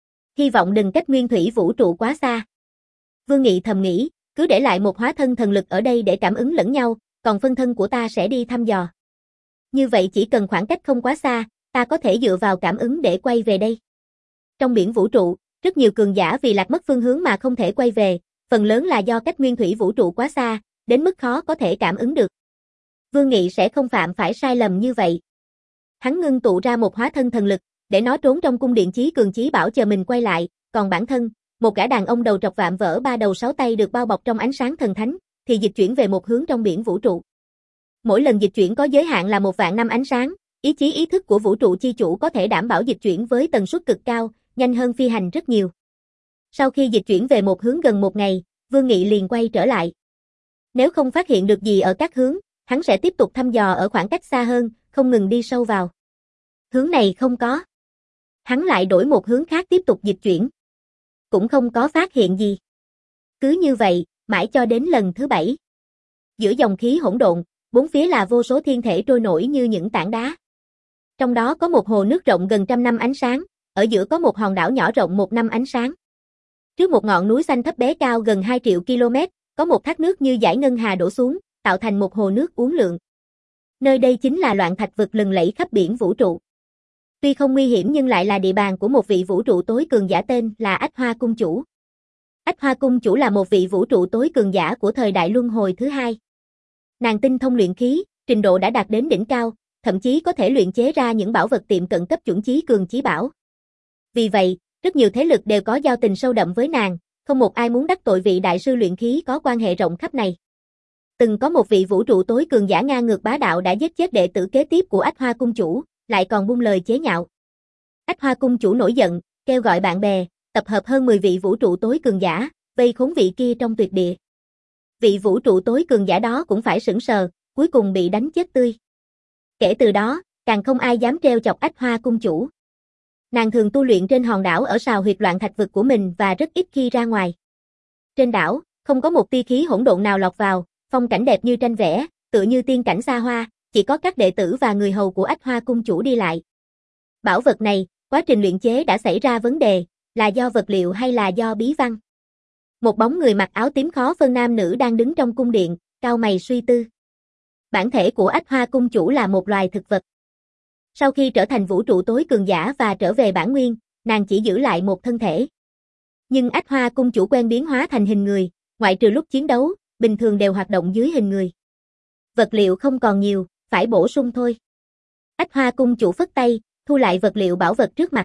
Hy vọng đừng cách nguyên thủy vũ trụ quá xa. Vương Nghị thầm nghĩ, cứ để lại một hóa thân thần lực ở đây để cảm ứng lẫn nhau, còn phân thân của ta sẽ đi thăm dò. Như vậy chỉ cần khoảng cách không quá xa, ta có thể dựa vào cảm ứng để quay về đây. Trong biển vũ trụ, rất nhiều cường giả vì lạc mất phương hướng mà không thể quay về, phần lớn là do cách nguyên thủy vũ trụ quá xa, đến mức khó có thể cảm ứng được. Vương Nghị sẽ không phạm phải sai lầm như vậy. Hắn ngưng tụ ra một hóa thân thần lực, để nó trốn trong cung điện chí cường chí bảo chờ mình quay lại, còn bản thân, một gã đàn ông đầu trọc vạm vỡ ba đầu sáu tay được bao bọc trong ánh sáng thần thánh, thì dịch chuyển về một hướng trong biển vũ trụ. Mỗi lần dịch chuyển có giới hạn là một vạn năm ánh sáng, ý chí ý thức của vũ trụ chi chủ có thể đảm bảo dịch chuyển với tần suất cực cao, nhanh hơn phi hành rất nhiều. Sau khi dịch chuyển về một hướng gần một ngày, Vương Nghị liền quay trở lại. Nếu không phát hiện được gì ở các hướng, hắn sẽ tiếp tục thăm dò ở khoảng cách xa hơn, không ngừng đi sâu vào. Hướng này không có. Hắn lại đổi một hướng khác tiếp tục dịch chuyển. Cũng không có phát hiện gì. Cứ như vậy, mãi cho đến lần thứ bảy. Giữa dòng khí hỗn độn, bốn phía là vô số thiên thể trôi nổi như những tảng đá. Trong đó có một hồ nước rộng gần trăm năm ánh sáng, ở giữa có một hòn đảo nhỏ rộng một năm ánh sáng. Trước một ngọn núi xanh thấp bé cao gần hai triệu ki lô mét, có một thác nước như dải ngân hà đổ xuống, tạo thành một hồ nước uốn lượn. Nơi đây chính là loạn thạch vực lừng lẫy khắp biển vũ trụ. Tuy không nguy hiểm nhưng lại là địa bàn của một vị vũ trụ tối cường giả tên là Ách Hoa Cung Chủ. Ách Hoa Cung Chủ là một vị vũ trụ tối cường giả của thời đại luân hồi thứ hai. Nàng tinh thông luyện khí, trình độ đã đạt đến đỉnh cao, thậm chí có thể luyện chế ra những bảo vật tiệm cận cấp chuẩn chí cường chí bảo. Vì vậy, rất nhiều thế lực đều có giao tình sâu đậm với nàng, không một ai muốn đắc tội vị đại sư luyện khí có quan hệ rộng khắp này. Từng có một vị vũ trụ tối cường giả ngang ngược bá đạo đã giết chết đệ tử kế tiếp của Ách Hoa Cung Chủ, lại còn buông lời chế nhạo. Ách Hoa Cung Chủ nổi giận, kêu gọi bạn bè, tập hợp hơn mười vị vũ trụ tối cường giả, vây khốn vị kia trong tuyệt địa. Vị vũ trụ tối cường giả đó cũng phải sững sờ, cuối cùng bị đánh chết tươi. Kể từ đó, càng không ai dám trêu chọc Ách Hoa Cung Chủ. Nàng thường tu luyện trên hòn đảo ở sào huyệt loạn thạch vực của mình và rất ít khi ra ngoài. Trên đảo, không có một tia khí hỗn độn nào lọt vào, phong cảnh đẹp như tranh vẽ, tựa như tiên cảnh xa hoa, chỉ có các đệ tử và người hầu của Ách Hoa cung chủ đi lại. Bảo vật này, quá trình luyện chế đã xảy ra vấn đề, là do vật liệu hay là do bí văn? Một bóng người mặc áo tím khó phân nam nữ đang đứng trong cung điện, cau mày suy tư. Bản thể của Ách Hoa cung chủ là một loài thực vật. Sau khi trở thành vũ trụ tối cường giả và trở về bản nguyên, nàng chỉ giữ lại một thân thể. Nhưng Ách Hoa cung chủ quen biến hóa thành hình người, ngoại trừ lúc chiến đấu, bình thường đều hoạt động dưới hình người. Vật liệu không còn nhiều, phải bổ sung thôi. Ách Hoa cung chủ phất tay, thu lại vật liệu bảo vật trước mặt.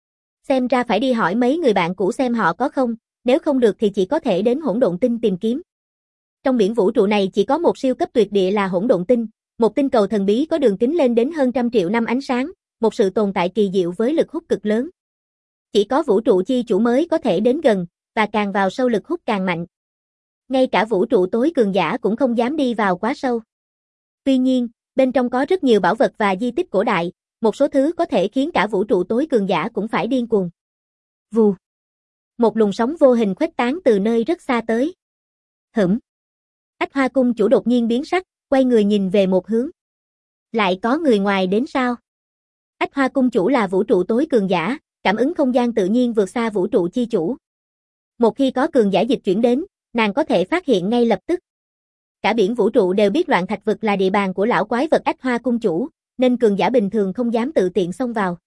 Xem ra phải đi hỏi mấy người bạn cũ xem họ có không, nếu không được thì chỉ có thể đến hỗn độn tinh tìm kiếm. Trong biển vũ trụ này chỉ có một siêu cấp tuyệt địa là hỗn độn tinh, một tinh cầu thần bí có đường kính lên đến hơn trăm triệu năm ánh sáng, một sự tồn tại kỳ diệu với lực hút cực lớn. Chỉ có vũ trụ chi chủ mới có thể đến gần, và càng vào sâu lực hút càng mạnh. Ngay cả vũ trụ tối cường giả cũng không dám đi vào quá sâu. Tuy nhiên, bên trong có rất nhiều bảo vật và di tích cổ đại, một số thứ có thể khiến cả vũ trụ tối cường giả cũng phải điên cuồng. Vù. Một luồng sóng vô hình khuếch tán từ nơi rất xa tới. Hửm. Ách Hoa cung chủ đột nhiên biến sắc, quay người nhìn về một hướng. Lại có người ngoài đến sao? Ách Hoa cung chủ là vũ trụ tối cường giả, cảm ứng không gian tự nhiên vượt xa vũ trụ chi chủ. Một khi có cường giả dịch chuyển đến, nàng có thể phát hiện ngay lập tức. Cả biển vũ trụ đều biết loạn thạch vực là địa bàn của lão quái vật Ách Hoa cung chủ, nên cường giả bình thường không dám tự tiện xông vào.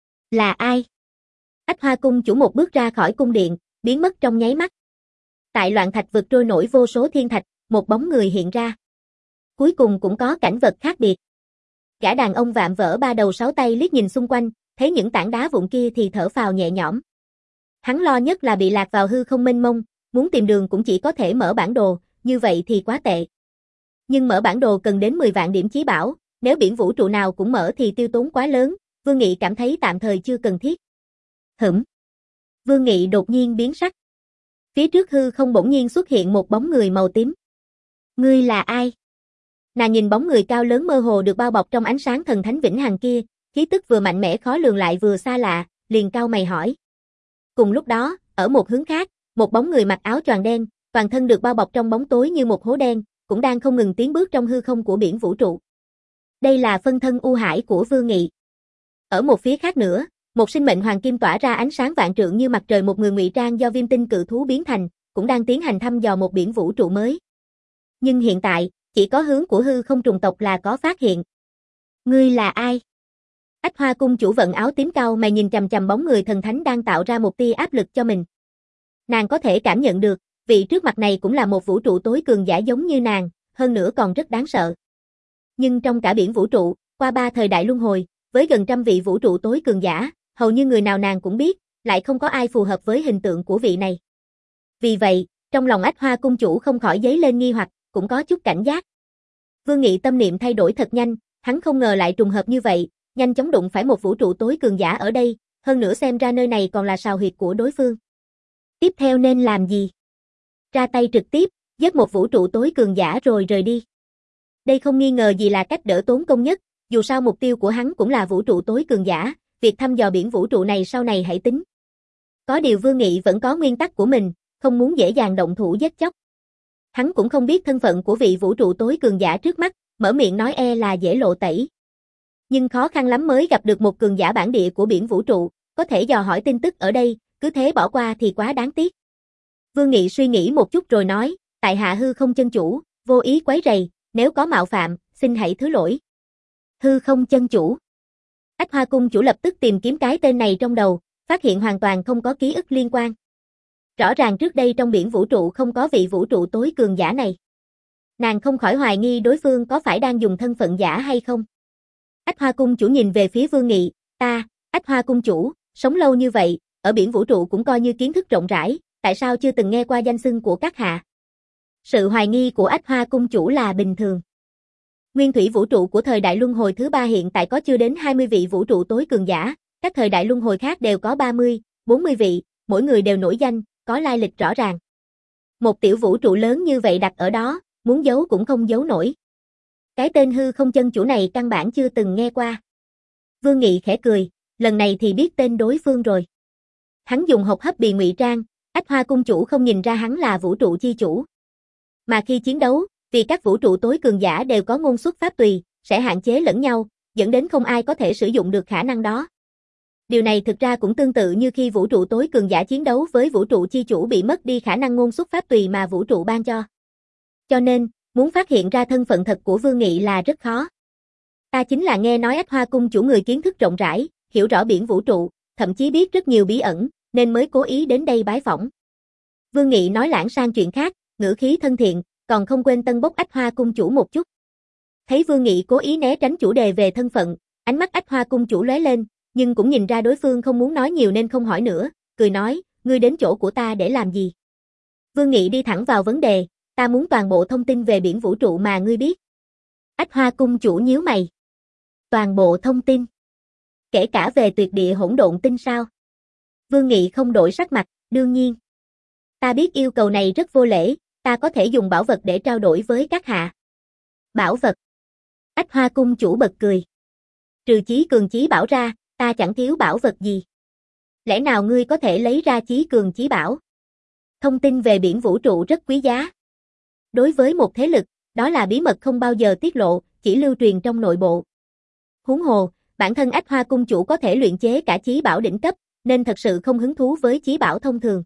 Là ai? Ách Hoa cung chủ một bước ra khỏi cung điện, biến mất trong nháy mắt. Tại loạn thạch vực trôi nổi vô số thiên thạch, một bóng người hiện ra. Cuối cùng cũng có cảnh vật khác biệt. Gã đàn ông vạm vỡ ba đầu sáu tay liếc nhìn xung quanh, thấy những tảng đá vụn kia thì thở phào nhẹ nhõm. Hắn lo nhất là bị lạc vào hư không mênh mông, muốn tìm đường cũng chỉ có thể mở bản đồ, như vậy thì quá tệ. Nhưng mở bản đồ cần đến mười vạn điểm chí bảo, nếu biển vũ trụ nào cũng mở thì tiêu tốn quá lớn, Vương Nghị cảm thấy tạm thời chưa cần thiết. Hửm. Vương Nghị đột nhiên biến sắc. Phía trước hư không bỗng nhiên xuất hiện một bóng người màu tím. Ngươi là ai? Nàng nhìn bóng người cao lớn mơ hồ được bao bọc trong ánh sáng thần thánh vĩnh hằng kia, khí tức vừa mạnh mẽ khó lường lại vừa xa lạ, liền cau mày hỏi. Cùng lúc đó, ở một hướng khác, một bóng người mặc áo choàng đen, toàn thân được bao bọc trong bóng tối như một hố đen, cũng đang không ngừng tiến bước trong hư không của biển vũ trụ. Đây là phân thân U Hải của Vương Nghị. Ở một phía khác nữa, một sinh mệnh hoàng kim tỏa ra ánh sáng vạn trượng như mặt trời, một người ngụy trang do viêm tinh cự thú biến thành, cũng đang tiến hành thăm dò một biển vũ trụ mới. Nhưng hiện tại, chỉ có hướng của hư không trùng tộc là có phát hiện. Ngươi là ai? Ách Hoa cung chủ vận áo tím cao mày nhìn chằm chằm bóng người thần thánh đang tạo ra một tia áp lực cho mình. Nàng có thể cảm nhận được, vị trước mặt này cũng là một vũ trụ tối cường giả giống như nàng, hơn nữa còn rất đáng sợ. Nhưng trong cả biển vũ trụ, qua ba thời đại luân hồi, với gần trăm vị vũ trụ tối cường giả, hầu như người nào nàng cũng biết, lại không có ai phù hợp với hình tượng của vị này. Vì vậy, trong lòng Ách Hoa cung chủ không khỏi dấy lên nghi hoặc, cũng có chút cảnh giác. Vương Nghị tâm niệm thay đổi thật nhanh, hắn không ngờ lại trùng hợp như vậy, nhanh chóng đụng phải một vũ trụ tối cường giả ở đây, hơn nữa xem ra nơi này còn là sào huyệt của đối phương. Tiếp theo nên làm gì? Ra tay trực tiếp, giết một vũ trụ tối cường giả rồi rời đi. Đây không nghi ngờ gì là cách đỡ tốn công nhất, dù sao mục tiêu của hắn cũng là vũ trụ tối cường giả, việc thăm dò biển vũ trụ này sau này hãy tính. Có điều Vương Nghị vẫn có nguyên tắc của mình, không muốn dễ dàng động thủ giết chóc. Hắn cũng không biết thân phận của vị vũ trụ tối cường giả trước mắt, mở miệng nói e là dễ lộ tẩy. Nhưng khó khăn lắm mới gặp được một cường giả bản địa của biển vũ trụ, có thể dò hỏi tin tức ở đây, cứ thế bỏ qua thì quá đáng tiếc. Vương Nghị suy nghĩ một chút rồi nói, tại hạ hư không chân chủ, vô ý quấy rầy, nếu có mạo phạm, xin hãy thứ lỗi. Hư không chân chủ. Ách Hoa cung chủ lập tức tìm kiếm cái tên này trong đầu, phát hiện hoàn toàn không có ký ức liên quan. Rõ ràng trước đây trong biển vũ trụ không có vị vũ trụ tối cường giả này. Nàng không khỏi hoài nghi đối phương có phải đang dùng thân phận giả hay không. Ách Hoa cung chủ nhìn về phía Vương Nghị, ta, Ách Hoa cung chủ, sống lâu như vậy, ở biển vũ trụ cũng coi như kiến thức rộng rãi, tại sao chưa từng nghe qua danh xưng của các hạ? Sự hoài nghi của Ách Hoa cung chủ là bình thường. Nguyên thủy vũ trụ của thời đại luân hồi thứ ba hiện tại có chưa đến hai mươi vị vũ trụ tối cường giả, các thời đại luân hồi khác đều có ba mươi, bốn mươi vị, mỗi người đều nổi danh, có lai lịch rõ ràng. Một tiểu vũ trụ lớn như vậy đặt ở đó, muốn giấu cũng không giấu nổi. Cái tên hư không chân chủ này căn bản chưa từng nghe qua. Vương Nghị khẽ cười, lần này thì biết tên đối phương rồi. Hắn dùng hộp hấp bì ngụy trang, Ách Hoa cung chủ không nhìn ra hắn là vũ trụ chi chủ. Mà khi chiến đấu, vì các vũ trụ tối cường giả đều có ngôn xuất pháp tùy, sẽ hạn chế lẫn nhau, dẫn đến không ai có thể sử dụng được khả năng đó. Điều này thực ra cũng tương tự như khi vũ trụ tối cường giả chiến đấu với vũ trụ chi chủ bị mất đi khả năng ngôn xuất pháp tùy mà vũ trụ ban cho. Cho nên, muốn phát hiện ra thân phận thật của Vương Nghị là rất khó. Ta chính là nghe nói Ách Hoa cung chủ người kiến thức rộng rãi, hiểu rõ biển vũ trụ, thậm chí biết rất nhiều bí ẩn, nên mới cố ý đến đây bái phỏng. Vương Nghị nói lãng sang chuyện khác, ngữ khí thân thiện, còn không quên tân bốc Ách Hoa cung chủ một chút. Thấy Vương Nghị cố ý né tránh chủ đề về thân phận, ánh mắt Ách Hoa cung chủ lóe lên, nhưng cũng nhìn ra đối phương không muốn nói nhiều nên không hỏi nữa, cười nói, ngươi đến chỗ của ta để làm gì? Vương Nghị đi thẳng vào vấn đề, ta muốn toàn bộ thông tin về biển vũ trụ mà ngươi biết. Ách Hoa cung chủ nhíu mày. Toàn bộ thông tin? Kể cả về tuyệt địa hỗn độn tinh sao? Vương Nghị không đổi sắc mặt, đương nhiên. Ta biết yêu cầu này rất vô lễ, ta có thể dùng bảo vật để trao đổi với các hạ. Bảo vật? Ách Hoa cung chủ bật cười. Trừ chí cường chí bảo ra, ta chẳng thiếu bảo vật gì. Lẽ nào ngươi có thể lấy ra chí cường chí bảo? Thông tin về biển vũ trụ rất quý giá. Đối với một thế lực, đó là bí mật không bao giờ tiết lộ, chỉ lưu truyền trong nội bộ. Huống hồ, bản thân Ách Hoa cung chủ có thể luyện chế cả chí bảo đỉnh cấp, nên thật sự không hứng thú với chí bảo thông thường.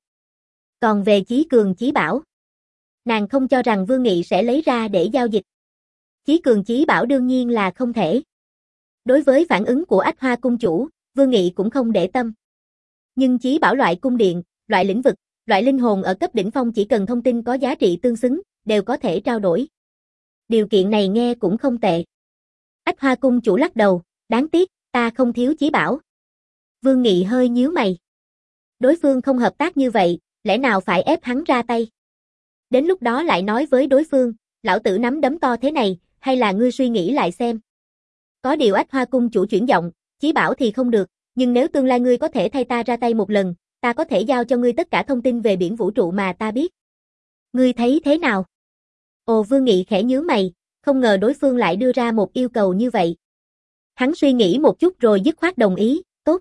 Còn về chí cường chí bảo, nàng không cho rằng Vương Nghị sẽ lấy ra để giao dịch. Chí cường chí bảo đương nhiên là không thể. Đối với phản ứng của Ách Hoa cung chủ, Vương Nghị cũng không để tâm. Nhưng chí bảo loại cung điện, loại lĩnh vực, loại linh hồn ở cấp đỉnh phong chỉ cần thông tin có giá trị tương xứng, đều có thể trao đổi. Điều kiện này nghe cũng không tệ. Ách Hoa cung chủ lắc đầu, đáng tiếc, ta không thiếu chí bảo. Vương Nghị hơi nhíu mày. Đối phương không hợp tác như vậy, lẽ nào phải ép hắn ra tay? Đến lúc đó lại nói với đối phương, lão tử nắm đấm to thế này, hay là ngươi suy nghĩ lại xem. Có điều Ách Hoa cung chủ chuyển giọng, chí bảo thì không được, nhưng nếu tương lai ngươi có thể thay ta ra tay một lần, ta có thể giao cho ngươi tất cả thông tin về biển vũ trụ mà ta biết. Ngươi thấy thế nào? Ồ, Vương Nghị khẽ nhướng mày, không ngờ đối phương lại đưa ra một yêu cầu như vậy. Hắn suy nghĩ một chút rồi dứt khoát đồng ý, tốt.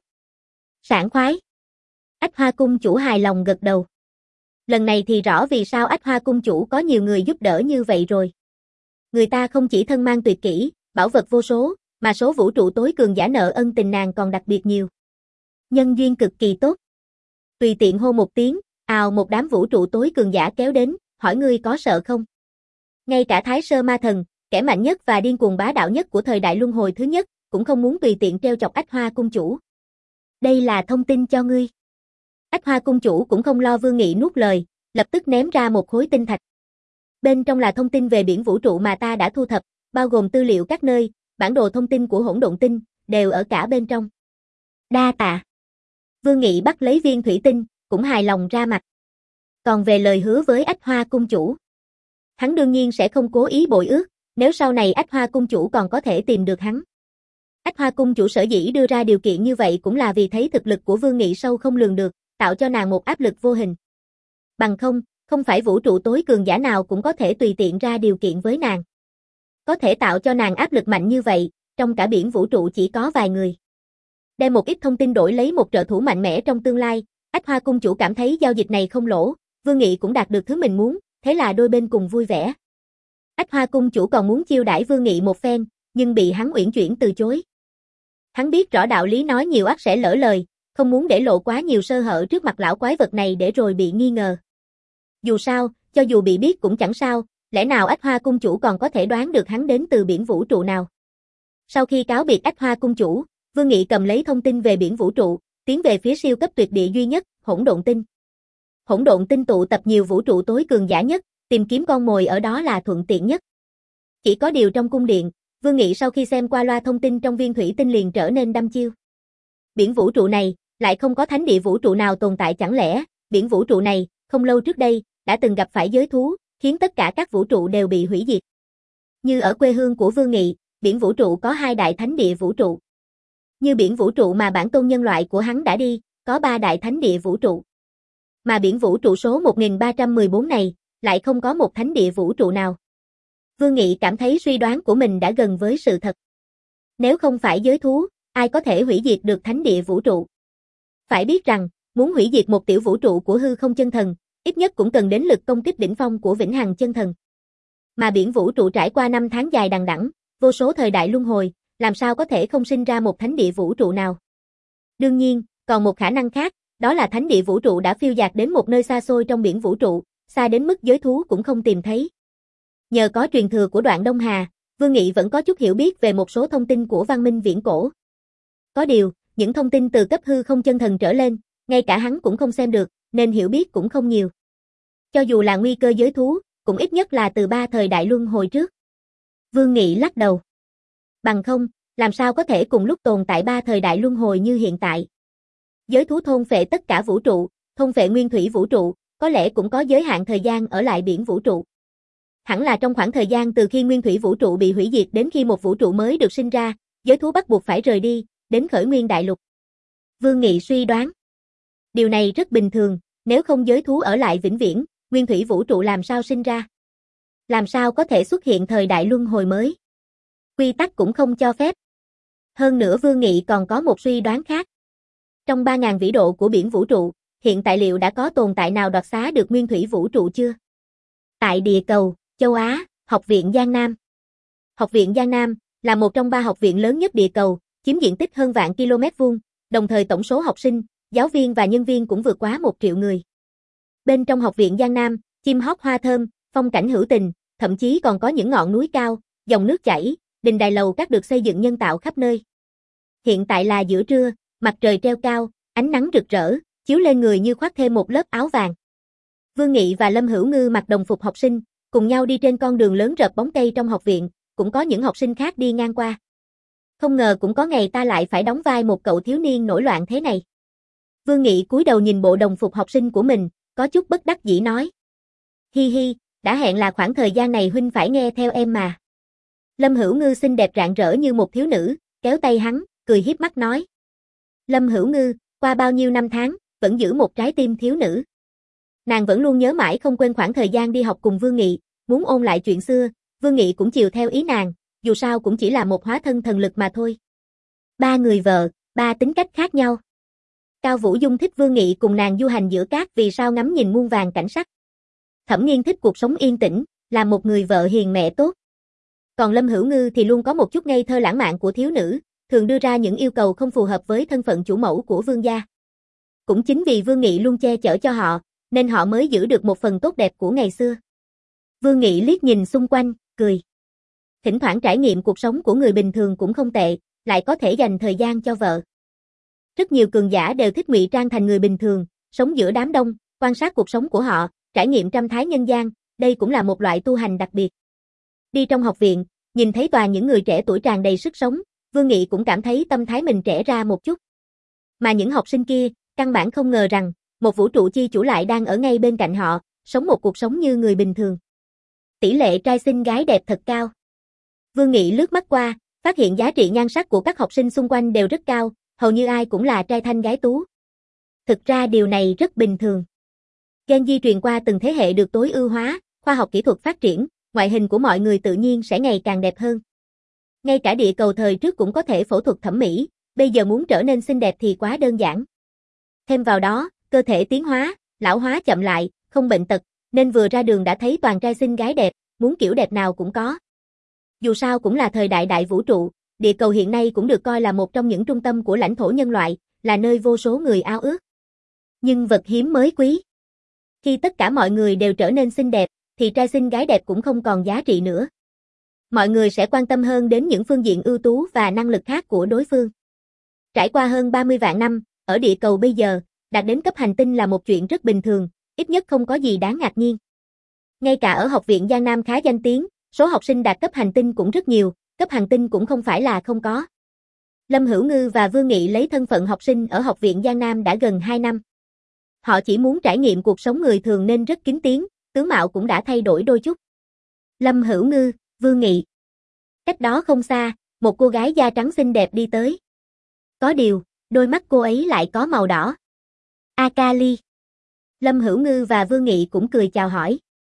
Sảng khoái. Ách Hoa cung chủ hài lòng gật đầu. Lần này thì rõ vì sao Ách Hoa cung chủ có nhiều người giúp đỡ như vậy rồi. Người ta không chỉ thân mang tuyệt kỹ, bảo vật vô số, mà số vũ trụ tối cường giả nợ ân tình nàng còn đặc biệt nhiều. Nhân duyên cực kỳ tốt. Tùy tiện hô một tiếng, ào một đám vũ trụ tối cường giả kéo đến, hỏi ngươi có sợ không? Ngay cả Thái Sơ Ma Thần, kẻ mạnh nhất và điên cuồng bá đạo nhất của thời đại luân hồi thứ nhất, cũng không muốn tùy tiện treo chọc Ách Hoa cung chủ. Đây là thông tin cho ngươi. Ách Hoa cung chủ cũng không lo Vương Nghị nuốt lời, lập tức ném ra một khối tinh thạch. Bên trong là thông tin về biển vũ trụ mà ta đã thu thập, bao gồm tư liệu các nơi, bản đồ thông tin của hỗn độn tinh, đều ở cả bên trong. Đa tạ. Vương Nghị bắt lấy viên thủy tinh, cũng hài lòng ra mặt. Còn về lời hứa với Ách Hoa cung chủ, hắn đương nhiên sẽ không cố ý bội ước, nếu sau này Ách Hoa cung chủ còn có thể tìm được hắn. Ách Hoa cung chủ sở dĩ đưa ra điều kiện như vậy cũng là vì thấy thực lực của Vương Nghị sâu không lường được, tạo cho nàng một áp lực vô hình. Bằng không, không phải vũ trụ tối cường giả nào cũng có thể tùy tiện ra điều kiện với nàng. Có thể tạo cho nàng áp lực mạnh như vậy, trong cả biển vũ trụ chỉ có vài người. Đem một ít thông tin đổi lấy một trợ thủ mạnh mẽ trong tương lai, Ách Hoa cung chủ cảm thấy giao dịch này không lỗ, Vương Nghị cũng đạt được thứ mình muốn, thế là đôi bên cùng vui vẻ. Ách Hoa cung chủ còn muốn chiêu đãi Vương Nghị một phen, nhưng bị hắn uyển chuyển từ chối. Hắn biết rõ đạo lý nói nhiều ắt sẽ lỡ lời, không muốn để lộ quá nhiều sơ hở trước mặt lão quái vật này để rồi bị nghi ngờ. Dù sao, cho dù bị biết cũng chẳng sao, lẽ nào Ách Hoa cung chủ còn có thể đoán được hắn đến từ biển vũ trụ nào. Sau khi cáo biệt Ách Hoa cung chủ, Vương Nghị cầm lấy thông tin về biển vũ trụ, tiến về phía siêu cấp tuyệt địa duy nhất, hỗn độn tinh. Hỗn độn tinh tụ tập nhiều vũ trụ tối cường giả nhất, tìm kiếm con mồi ở đó là thuận tiện nhất. Chỉ có điều trong cung điện, Vương Nghị sau khi xem qua loa thông tin trong viên thủy tinh liền trở nên đăm chiêu. Biển vũ trụ này, lại không có thánh địa vũ trụ nào tồn tại chẳng lẽ, biển vũ trụ này, không lâu trước đây, đã từng gặp phải giới thú, khiến tất cả các vũ trụ đều bị hủy diệt. Như ở quê hương của Vương Nghị, biển vũ trụ có hai đại thánh địa vũ trụ. Như biển vũ trụ mà bản tôn nhân loại của hắn đã đi, có ba đại thánh địa vũ trụ. Mà biển vũ trụ số một nghìn ba trăm mười bốn này, lại không có một thánh địa vũ trụ nào. Vương Nghị cảm thấy suy đoán của mình đã gần với sự thật. Nếu không phải giới thú, ai có thể hủy diệt được thánh địa vũ trụ? Phải biết rằng, muốn hủy diệt một tiểu vũ trụ của hư không chân thần, ít nhất cũng cần đến lực công kích đỉnh phong của vĩnh hằng chân thần. Mà biển vũ trụ trải qua năm tháng dài đằng đẵng, vô số thời đại luân hồi, làm sao có thể không sinh ra một thánh địa vũ trụ nào? Đương nhiên, còn một khả năng khác, đó là thánh địa vũ trụ đã phiêu dạt đến một nơi xa xôi trong biển vũ trụ, xa đến mức giới thú cũng không tìm thấy. Nhờ có truyền thừa của Đoạn Đông Hà, Vương Nghị vẫn có chút hiểu biết về một số thông tin của văn minh viễn cổ. Có điều, những thông tin từ cấp hư không chân thần trở lên, ngay cả hắn cũng không xem được, nên hiểu biết cũng không nhiều. Cho dù là nguy cơ giới thú, cũng ít nhất là từ ba thời đại luân hồi trước. Vương Nghị lắc đầu. Bằng không, làm sao có thể cùng lúc tồn tại ba thời đại luân hồi như hiện tại. Giới thú thôn phệ tất cả vũ trụ, thôn phệ nguyên thủy vũ trụ, có lẽ cũng có giới hạn thời gian ở lại biển vũ trụ. Hẳn là trong khoảng thời gian từ khi nguyên thủy vũ trụ bị hủy diệt đến khi một vũ trụ mới được sinh ra, giới thú bắt buộc phải rời đi, đến khởi nguyên đại lục. Vương Nghị suy đoán. Điều này rất bình thường, nếu không giới thú ở lại vĩnh viễn, nguyên thủy vũ trụ làm sao sinh ra? Làm sao có thể xuất hiện thời đại luân hồi mới? Quy tắc cũng không cho phép. Hơn nữa Vương Nghị còn có một suy đoán khác. Trong ba nghìn vĩ độ của biển vũ trụ, hiện tại liệu đã có tồn tại nào đoạt xá được nguyên thủy vũ trụ chưa? Tại địa cầu, châu Á, Học viện Giang Nam. Học viện Giang Nam là một trong ba học viện lớn nhất địa cầu, chiếm diện tích hơn vạn km vuông, đồng thời tổng số học sinh, giáo viên và nhân viên cũng vượt quá một triệu người. Bên trong Học viện Giang Nam, chim hót hoa thơm, phong cảnh hữu tình, thậm chí còn có những ngọn núi cao, dòng nước chảy, đình đài lầu các được xây dựng nhân tạo khắp nơi. Hiện tại là giữa trưa, mặt trời treo cao, ánh nắng rực rỡ, chiếu lên người như khoác thêm một lớp áo vàng. Vương Nghị và Lâm Hữu Ngư mặc đồng phục học sinh, cùng nhau đi trên con đường lớn rợp bóng cây trong học viện, cũng có những học sinh khác đi ngang qua. Không ngờ cũng có ngày ta lại phải đóng vai một cậu thiếu niên nổi loạn thế này. Vương Nghị cúi đầu nhìn bộ đồng phục học sinh của mình, có chút bất đắc dĩ nói. Hi hi, đã hẹn là khoảng thời gian này huynh phải nghe theo em mà. Lâm Hữu Ngư xinh đẹp rạng rỡ như một thiếu nữ, kéo tay hắn, cười hiếp mắt nói. Lâm Hữu Ngư, qua bao nhiêu năm tháng, vẫn giữ một trái tim thiếu nữ. Nàng vẫn luôn nhớ mãi không quên khoảng thời gian đi học cùng Vương Nghị, muốn ôn lại chuyện xưa, Vương Nghị cũng chiều theo ý nàng, dù sao cũng chỉ là một hóa thân thần lực mà thôi. Ba người vợ, ba tính cách khác nhau. Cao Vũ Dung thích Vương Nghị cùng nàng du hành giữa cát vì sao ngắm nhìn muôn vàng cảnh sắc. Thẩm Nghiên thích cuộc sống yên tĩnh, là một người vợ hiền mẹ tốt. Còn Lâm Hữu Ngư thì luôn có một chút ngây thơ lãng mạn của thiếu nữ, thường đưa ra những yêu cầu không phù hợp với thân phận chủ mẫu của Vương gia. Cũng chính vì Vương Nghị luôn che chở cho họ, nên họ mới giữ được một phần tốt đẹp của ngày xưa. Vương Nghị liếc nhìn xung quanh, cười. Thỉnh thoảng trải nghiệm cuộc sống của người bình thường cũng không tệ, lại có thể dành thời gian cho vợ. Rất nhiều cường giả đều thích ngụy trang thành người bình thường, sống giữa đám đông, quan sát cuộc sống của họ, trải nghiệm trăm thái nhân gian, đây cũng là một loại tu hành đặc biệt. Đi trong học viện, nhìn thấy toàn những người trẻ tuổi tràn đầy sức sống, Vương Nghị cũng cảm thấy tâm thái mình trẻ ra một chút. Mà những học sinh kia, căn bản không ngờ rằng, một vũ trụ chi chủ lại đang ở ngay bên cạnh họ, sống một cuộc sống như người bình thường. Tỷ lệ trai xinh gái đẹp thật cao. Vương Nghị lướt mắt qua, phát hiện giá trị nhan sắc của các học sinh xung quanh đều rất cao, hầu như ai cũng là trai thanh gái tú. Thực ra điều này rất bình thường. Gen di truyền qua từng thế hệ được tối ưu hóa, khoa học kỹ thuật phát triển, ngoại hình của mọi người tự nhiên sẽ ngày càng đẹp hơn. Ngay cả địa cầu thời trước cũng có thể phẫu thuật thẩm mỹ, bây giờ muốn trở nên xinh đẹp thì quá đơn giản. Thêm vào đó, cơ thể tiến hóa, lão hóa chậm lại, không bệnh tật, nên vừa ra đường đã thấy toàn trai xinh gái đẹp, muốn kiểu đẹp nào cũng có. Dù sao cũng là thời đại đại vũ trụ, địa cầu hiện nay cũng được coi là một trong những trung tâm của lãnh thổ nhân loại, là nơi vô số người ao ước. Nhưng vật hiếm mới quý. Khi tất cả mọi người đều trở nên xinh đẹp, thì trai xinh gái đẹp cũng không còn giá trị nữa. Mọi người sẽ quan tâm hơn đến những phương diện ưu tú và năng lực khác của đối phương. Trải qua hơn ba mươi vạn năm, ở địa cầu bây giờ, đạt đến cấp hành tinh là một chuyện rất bình thường, ít nhất không có gì đáng ngạc nhiên. Ngay cả ở Học viện Giang Nam khá danh tiếng, số học sinh đạt cấp hành tinh cũng rất nhiều, cấp hành tinh cũng không phải là không có. Lâm Hữu Ngư và Vương Nghị lấy thân phận học sinh ở Học viện Giang Nam đã gần hai năm. Họ chỉ muốn trải nghiệm cuộc sống người thường nên rất kín tiếng, tướng mạo cũng đã thay đổi đôi chút. Lâm Hữu Ngư, Vương Nghị. Cách đó không xa, một cô gái da trắng xinh đẹp đi tới. Có điều, đôi mắt cô ấy lại có màu đỏ. Akali. Lâm Hữu Ngư và Vương Nghị cũng cười chào hỏi.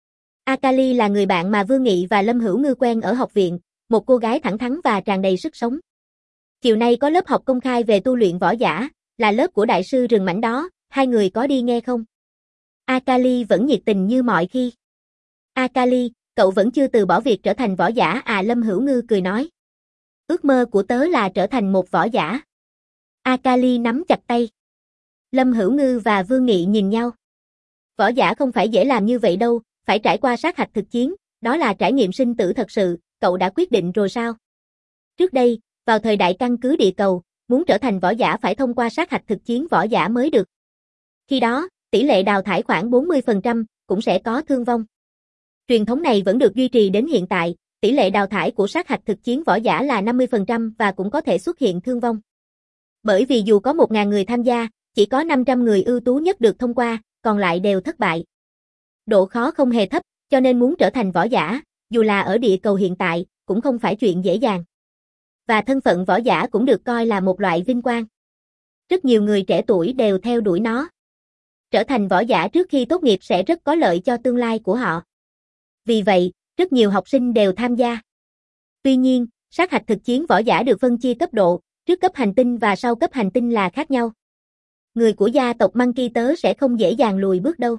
Akali là người bạn mà Vương Nghị và Lâm Hữu Ngư quen ở học viện, một cô gái thẳng thắn và tràn đầy sức sống. Chiều nay có lớp học công khai về tu luyện võ giả, là lớp của đại sư rừng mảnh đó, hai người có đi nghe không? Akali vẫn nhiệt tình như mọi khi. Akali, cậu vẫn chưa từ bỏ việc trở thành võ giả à? Lâm Hữu Ngư cười nói. Ước mơ của tớ là trở thành một võ giả. Akali nắm chặt tay. Lâm Hữu Ngư và Vương Nghị nhìn nhau. Võ giả không phải dễ làm như vậy đâu, phải trải qua sát hạch thực chiến, đó là trải nghiệm sinh tử thật sự, cậu đã quyết định rồi sao? Trước đây, vào thời đại căn cứ địa cầu, muốn trở thành võ giả phải thông qua sát hạch thực chiến võ giả mới được. Khi đó, tỷ lệ đào thải khoảng bốn mươi phần trăm, cũng sẽ có thương vong. Truyền thống này vẫn được duy trì đến hiện tại, tỷ lệ đào thải của sát hạch thực chiến võ giả là năm mươi phần trăm và cũng có thể xuất hiện thương vong. Bởi vì dù có một nghìn người tham gia, chỉ có năm trăm người ưu tú nhất được thông qua, còn lại đều thất bại. Độ khó không hề thấp, cho nên muốn trở thành võ giả, dù là ở địa cầu hiện tại, cũng không phải chuyện dễ dàng. Và thân phận võ giả cũng được coi là một loại vinh quang. Rất nhiều người trẻ tuổi đều theo đuổi nó. Trở thành võ giả trước khi tốt nghiệp sẽ rất có lợi cho tương lai của họ. Vì vậy, rất nhiều học sinh đều tham gia. Tuy nhiên, sát hạch thực chiến võ giả được phân chia cấp độ, trước cấp hành tinh và sau cấp hành tinh là khác nhau. Người của gia tộc Monkey tớ sẽ không dễ dàng lùi bước đâu.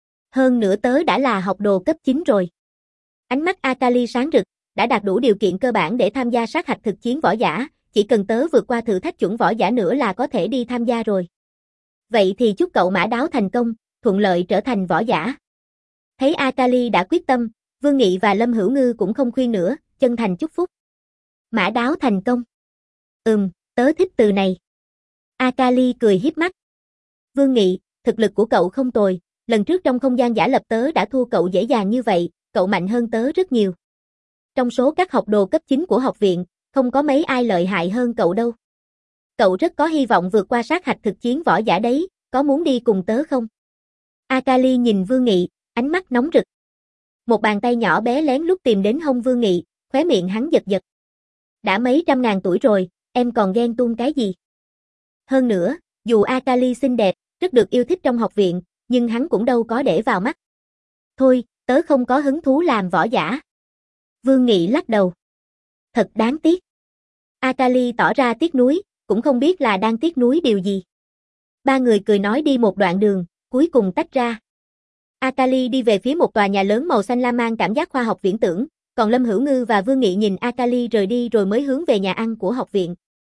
Hơn nữa tớ đã là học đồ cấp chín rồi. Ánh mắt Akali sáng rực, đã đạt đủ điều kiện cơ bản để tham gia sát hạch thực chiến võ giả, chỉ cần tớ vượt qua thử thách chuẩn võ giả nữa là có thể đi tham gia rồi. Vậy thì chúc cậu mã đáo thành công, thuận lợi trở thành võ giả. Thấy Akali đã quyết tâm, Vương Nghị và Lâm Hữu Ngư cũng không khuyên nữa, chân thành chúc phúc. Mã đáo thành công. Ừm, tớ thích từ này. Akali cười hiếp mắt. Vương Nghị, thực lực của cậu không tồi, lần trước trong không gian giả lập tớ đã thua cậu dễ dàng như vậy, cậu mạnh hơn tớ rất nhiều. Trong số các học đồ cấp chín của học viện, không có mấy ai lợi hại hơn cậu đâu. Cậu rất có hy vọng vượt qua sát hạch thực chiến võ giả đấy, có muốn đi cùng tớ không? Akali nhìn Vương Nghị, ánh mắt nóng rực. Một bàn tay nhỏ bé lén lút tìm đến hông Vương Nghị, khóe miệng hắn giật giật. Đã mấy trăm ngàn tuổi rồi, em còn ghen tuông cái gì? Hơn nữa, dù Akali xinh đẹp, rất được yêu thích trong học viện, nhưng hắn cũng đâu có để vào mắt. Thôi, tớ không có hứng thú làm võ giả. Vương Nghị lắc đầu. Thật đáng tiếc. Akali tỏ ra tiếc nuối, cũng không biết là đang tiếc nuối điều gì. Ba người cười nói đi một đoạn đường, cuối cùng tách ra. Akali đi về phía một tòa nhà lớn màu xanh lam mang cảm giác khoa học viễn tưởng, còn Lâm Hữu Ngư và Vương Nghị nhìn Akali rời đi rồi mới hướng về nhà ăn của học viện.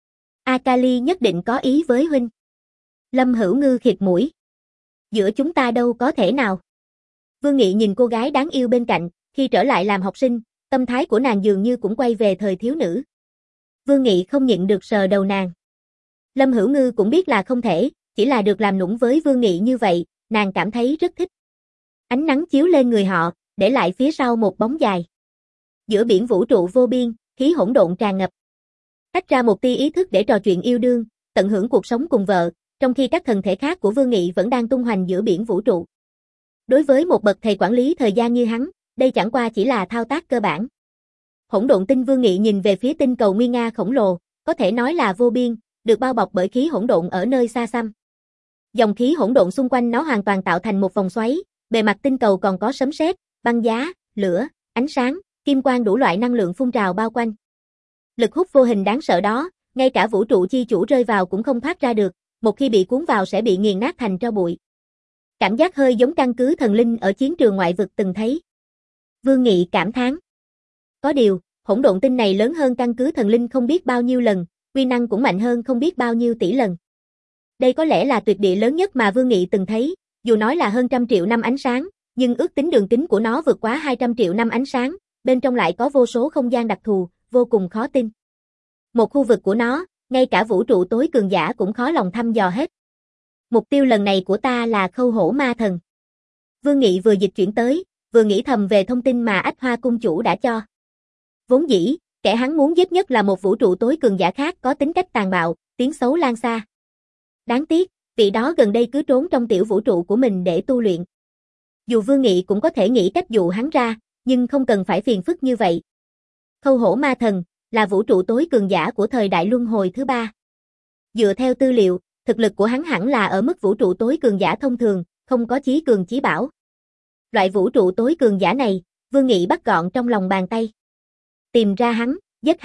Akali nhất định có ý với huynh. Lâm Hữu Ngư khịt mũi. Giữa chúng ta đâu có thể nào. Vương Nghị nhìn cô gái đáng yêu bên cạnh, khi trở lại làm học sinh, tâm thái của nàng dường như cũng quay về thời thiếu nữ. Vương Nghị không nhịn được sờ đầu nàng. Lâm Hữu Ngư cũng biết là không thể, chỉ là được làm nũng với Vương Nghị như vậy, nàng cảm thấy rất thích. Ánh nắng chiếu lên người họ, để lại phía sau một bóng dài. Giữa biển vũ trụ vô biên, khí hỗn độn tràn ngập. Tách ra một tia ý thức để trò chuyện yêu đương, tận hưởng cuộc sống cùng vợ, trong khi các thần thể khác của Vương Nghị vẫn đang tung hoành giữa biển vũ trụ. Đối với một bậc thầy quản lý thời gian như hắn, đây chẳng qua chỉ là thao tác cơ bản. Hỗn độn tinh Vương Nghị nhìn về phía tinh cầu nguy nga khổng lồ, có thể nói là vô biên, được bao bọc bởi khí hỗn độn ở nơi xa xăm. Dòng khí hỗn độn xung quanh nó hoàn toàn tạo thành một vòng xoáy, bề mặt tinh cầu còn có sấm sét, băng giá, lửa, ánh sáng, kim quang đủ loại năng lượng phun trào bao quanh. Lực hút vô hình đáng sợ đó, ngay cả vũ trụ chi chủ rơi vào cũng không thoát ra được, một khi bị cuốn vào sẽ bị nghiền nát thành tro bụi. Cảm giác hơi giống căn cứ thần linh ở chiến trường ngoại vực từng thấy. Vương Nghị cảm thán. Có điều, hỗn độn tinh này lớn hơn căn cứ thần linh không biết bao nhiêu lần, uy năng cũng mạnh hơn không biết bao nhiêu tỷ lần. Đây có lẽ là tuyệt địa lớn nhất mà Vương Nghị từng thấy, dù nói là hơn trăm triệu năm ánh sáng, nhưng ước tính đường kính của nó vượt quá hai trăm triệu năm ánh sáng, bên trong lại có vô số không gian đặc thù, vô cùng khó tin. Một khu vực của nó, ngay cả vũ trụ tối cường giả cũng khó lòng thăm dò hết. Mục tiêu lần này của ta là Khâu Hổ Ma Thần. Vương Nghị vừa dịch chuyển tới, vừa nghĩ thầm về thông tin mà Ách Hoa cung chủ đã cho. Vốn dĩ, kẻ hắn muốn giết nhất là một vũ trụ tối cường giả khác có tính cách tàn bạo, tiếng xấu lan xa. Đáng tiếc, vị đó gần đây cứ trốn trong tiểu vũ trụ của mình để tu luyện. Dù Vương Nghị cũng có thể nghĩ cách dụ hắn ra, nhưng không cần phải phiền phức như vậy. Khâu Hổ Ma Thần là vũ trụ tối cường giả của thời đại luân hồi thứ ba. Dựa theo tư liệu, thực lực của hắn hẳn là ở mức vũ trụ tối cường giả thông thường, không có chí cường chí bảo. Loại vũ trụ tối cường giả này, Vương Nghị bắt gọn trong lòng bàn tay. Tìm ra hắn, giết hắn,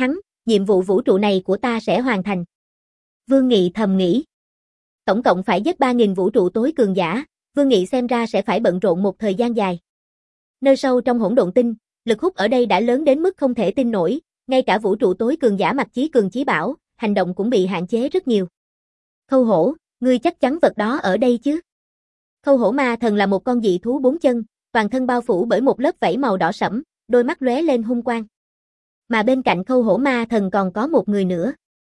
nhiệm vụ vũ trụ này của ta sẽ hoàn thành. Vương Nghị thầm nghĩ. Tổng cộng phải giết ba nghìn vũ trụ tối cường giả, Vương Nghị xem ra sẽ phải bận rộn một thời gian dài. Nơi sâu trong hỗn độn tinh, lực hút ở đây đã lớn đến mức không thể tin nổi, ngay cả vũ trụ tối cường giả Mạc Chí Cường Chí Bảo, hành động cũng bị hạn chế rất nhiều. Khâu hổ, ngươi chắc chắn vật đó ở đây chứ? Khâu hổ ma thần là một con dị thú bốn chân, toàn thân bao phủ bởi một lớp vảy màu đỏ sẫm, đôi mắt lóe lên hung quang. Mà bên cạnh khâu hổ ma thần còn có một người nữa.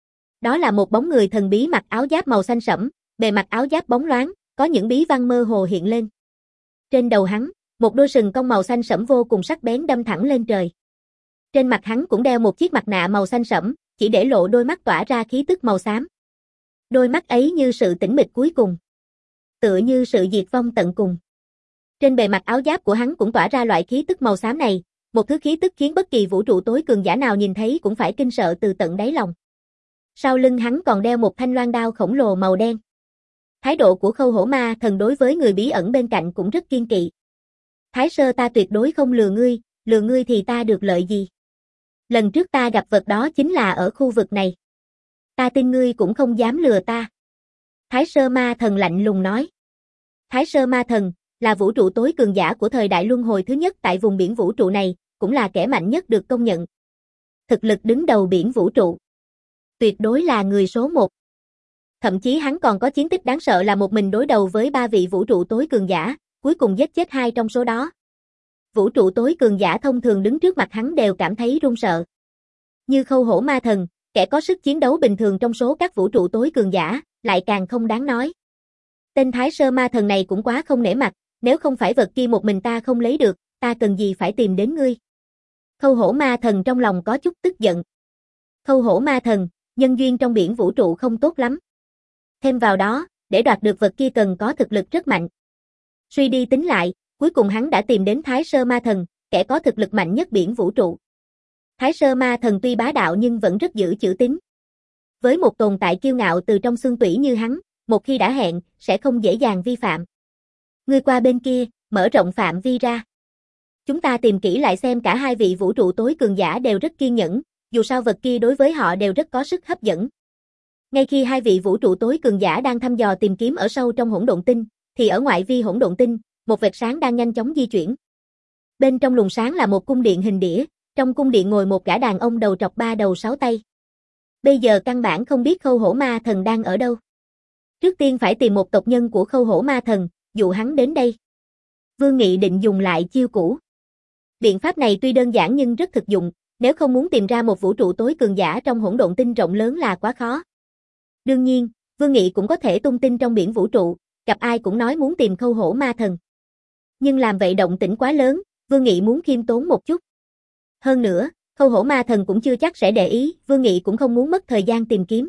Đó là một bóng người thần bí mặc áo giáp màu xanh sẫm, bề mặt áo giáp bóng loáng, có những bí văn mơ hồ hiện lên. Trên đầu hắn, một đôi sừng cong màu xanh sẫm vô cùng sắc bén đâm thẳng lên trời. Trên mặt hắn cũng đeo một chiếc mặt nạ màu xanh sẫm, chỉ để lộ đôi mắt tỏa ra khí tức màu xám. Đôi mắt ấy như sự tĩnh mịch cuối cùng, tựa như sự diệt vong tận cùng. Trên bề mặt áo giáp của hắn cũng tỏa ra loại khí tức màu xám này, một thứ khí tức khiến bất kỳ vũ trụ tối cường giả nào nhìn thấy cũng phải kinh sợ từ tận đáy lòng. Sau lưng hắn còn đeo một thanh loan đao khổng lồ màu đen. Thái độ của khâu hổ ma thần đối với người bí ẩn bên cạnh cũng rất kiên kỵ. Thái sơ ta tuyệt đối không lừa ngươi, lừa ngươi thì ta được lợi gì? Lần trước ta gặp vật đó chính là ở khu vực này. Ta tin ngươi cũng không dám lừa ta. Thái sơ ma thần lạnh lùng nói. Thái sơ ma thần là vũ trụ tối cường giả của thời đại luân hồi thứ nhất tại vùng biển vũ trụ này, cũng là kẻ mạnh nhất được công nhận. Thực lực đứng đầu biển vũ trụ. Tuyệt đối là người số một. Thậm chí hắn còn có chiến tích đáng sợ là một mình đối đầu với ba vị vũ trụ tối cường giả, cuối cùng giết chết hai trong số đó. Vũ trụ tối cường giả thông thường đứng trước mặt hắn đều cảm thấy run sợ. Như khâu hổ ma thần, kẻ có sức chiến đấu bình thường trong số các vũ trụ tối cường giả, lại càng không đáng nói. Tên Thái sơ ma thần này cũng quá không nể mặt, nếu không phải vật kia một mình ta không lấy được, ta cần gì phải tìm đến ngươi. Khâu hổ ma thần trong lòng có chút tức giận. Khâu hổ ma thần, nhân duyên trong biển vũ trụ không tốt lắm. Thêm vào đó, để đoạt được vật kia cần có thực lực rất mạnh. Suy đi tính lại, cuối cùng hắn đã tìm đến Thái sơ ma thần, kẻ có thực lực mạnh nhất biển vũ trụ. Thái sơ ma thần tuy bá đạo nhưng vẫn rất giữ chữ tín. Với một tồn tại kiêu ngạo từ trong xương tủy như hắn, một khi đã hẹn, sẽ không dễ dàng vi phạm. Ngươi qua bên kia, mở rộng phạm vi ra. Chúng ta tìm kỹ lại xem cả hai vị vũ trụ tối cường giả đều rất kiên nhẫn, dù sao vật kia đối với họ đều rất có sức hấp dẫn. Ngay khi hai vị vũ trụ tối cường giả đang thăm dò tìm kiếm ở sâu trong hỗn độn tinh, thì ở ngoại vi hỗn độn tinh, một vệt sáng đang nhanh chóng di chuyển. Bên trong luồng sáng là một cung điện hình đĩa, trong cung điện ngồi một gã đàn ông đầu trọc ba đầu sáu tay. Bây giờ căn bản không biết khâu hổ ma thần đang ở đâu. Trước tiên phải tìm một tộc nhân của khâu hổ ma thần, dụ hắn đến đây. Vương Nghị định dùng lại chiêu cũ. Biện pháp này tuy đơn giản nhưng rất thực dụng, nếu không muốn tìm ra một vũ trụ tối cường giả trong hỗn độn tinh rộng lớn là quá khó. Đương nhiên, Vương Nghị cũng có thể tung tin trong biển vũ trụ, gặp ai cũng nói muốn tìm khâu hổ ma thần. Nhưng làm vậy động tĩnh quá lớn, Vương Nghị muốn khiêm tốn một chút. Hơn nữa, khâu hổ ma thần cũng chưa chắc sẽ để ý, Vương Nghị cũng không muốn mất thời gian tìm kiếm.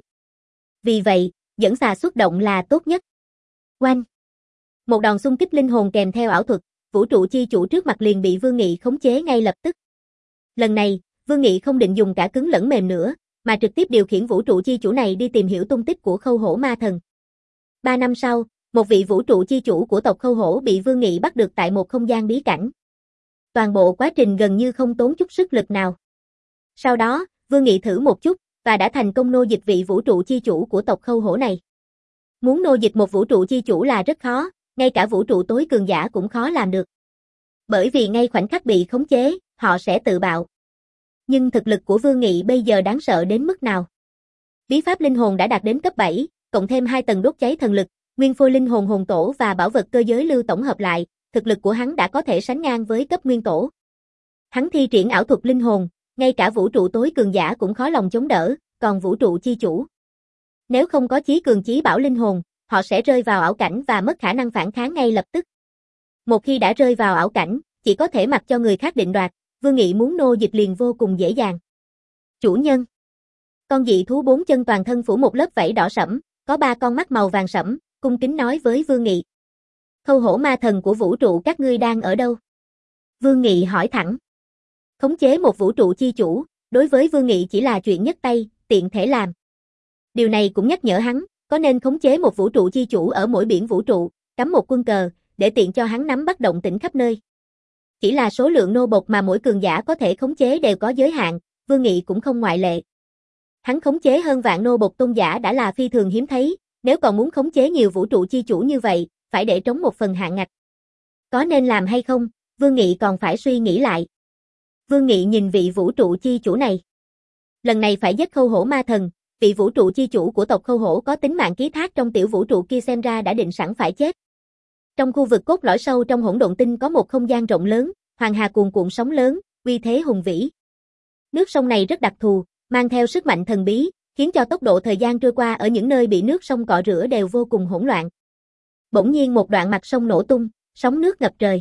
Vì vậy, dẫn xà xuất động là tốt nhất. Oanh! Một đòn xung kích linh hồn kèm theo ảo thuật, vũ trụ chi chủ trước mặt liền bị Vương Nghị khống chế ngay lập tức. Lần này, Vương Nghị không định dùng cả cứng lẫn mềm nữa, mà trực tiếp điều khiển vũ trụ chi chủ này đi tìm hiểu tung tích của khâu hổ ma thần. Ba năm sau, một vị vũ trụ chi chủ của tộc khâu hổ bị Vương Nghị bắt được tại một không gian bí cảnh. Toàn bộ quá trình gần như không tốn chút sức lực nào. Sau đó, Vương Nghị thử một chút, và đã thành công nô dịch vị vũ trụ chi chủ của tộc khâu hổ này. Muốn nô dịch một vũ trụ chi chủ là rất khó, ngay cả vũ trụ tối cường giả cũng khó làm được. Bởi vì ngay khoảnh khắc bị khống chế, họ sẽ tự bạo. Nhưng thực lực của Vương Nghị bây giờ đáng sợ đến mức nào? Bí pháp linh hồn đã đạt đến cấp bảy, cộng thêm hai tầng đốt cháy thần lực, nguyên phôi linh hồn hồn tổ và bảo vật cơ giới lưu tổng hợp lại, thực lực của hắn đã có thể sánh ngang với cấp nguyên tổ. Hắn thi triển ảo thuật linh hồn, ngay cả vũ trụ tối cường giả cũng khó lòng chống đỡ, còn vũ trụ chi chủ. Nếu không có chí cường chí bảo linh hồn, họ sẽ rơi vào ảo cảnh và mất khả năng phản kháng ngay lập tức. Một khi đã rơi vào ảo cảnh, chỉ có thể mặc cho người khác định đoạt, Vương Nghị muốn nô dịch liền vô cùng dễ dàng. Chủ nhân. Con dị thú bốn chân toàn thân phủ một lớp vảy đỏ sẫm, có ba con mắt màu vàng sẫm, cung kính nói với Vương Nghị. Khâu hổ ma thần của vũ trụ các ngươi đang ở đâu? Vương Nghị hỏi thẳng. Khống chế một vũ trụ chi chủ, đối với Vương Nghị chỉ là chuyện nhấc tay, tiện thể làm. Điều này cũng nhắc nhở hắn, có nên khống chế một vũ trụ chi chủ ở mỗi biển vũ trụ, cắm một quân cờ, để tiện cho hắn nắm bắt động tĩnh khắp nơi. Chỉ là số lượng nô bộc mà mỗi cường giả có thể khống chế đều có giới hạn, Vương Nghị cũng không ngoại lệ. Hắn khống chế hơn vạn nô bộc tôn giả đã là phi thường hiếm thấy, nếu còn muốn khống chế nhiều vũ trụ chi chủ như vậy, phải để trống một phần hạn ngạch. Có nên làm hay không, Vương Nghị còn phải suy nghĩ lại. Vương Nghị nhìn vị vũ trụ chi chủ này. Lần này phải giết Khâu Hổ Ma Thần, vị vũ trụ chi chủ của tộc Khâu Hổ có tính mạng ký thác trong tiểu vũ trụ kia xem ra đã định sẵn phải chết. Trong khu vực cốt lõi sâu trong hỗn độn tinh có một không gian rộng lớn, hoàng hà cuồn cuộn sóng lớn, uy thế hùng vĩ. Nước sông này rất đặc thù, mang theo sức mạnh thần bí, khiến cho tốc độ thời gian trôi qua ở những nơi bị nước sông cọ rửa đều vô cùng hỗn loạn. Bỗng nhiên một đoạn mặt sông nổ tung, sóng nước ngập trời.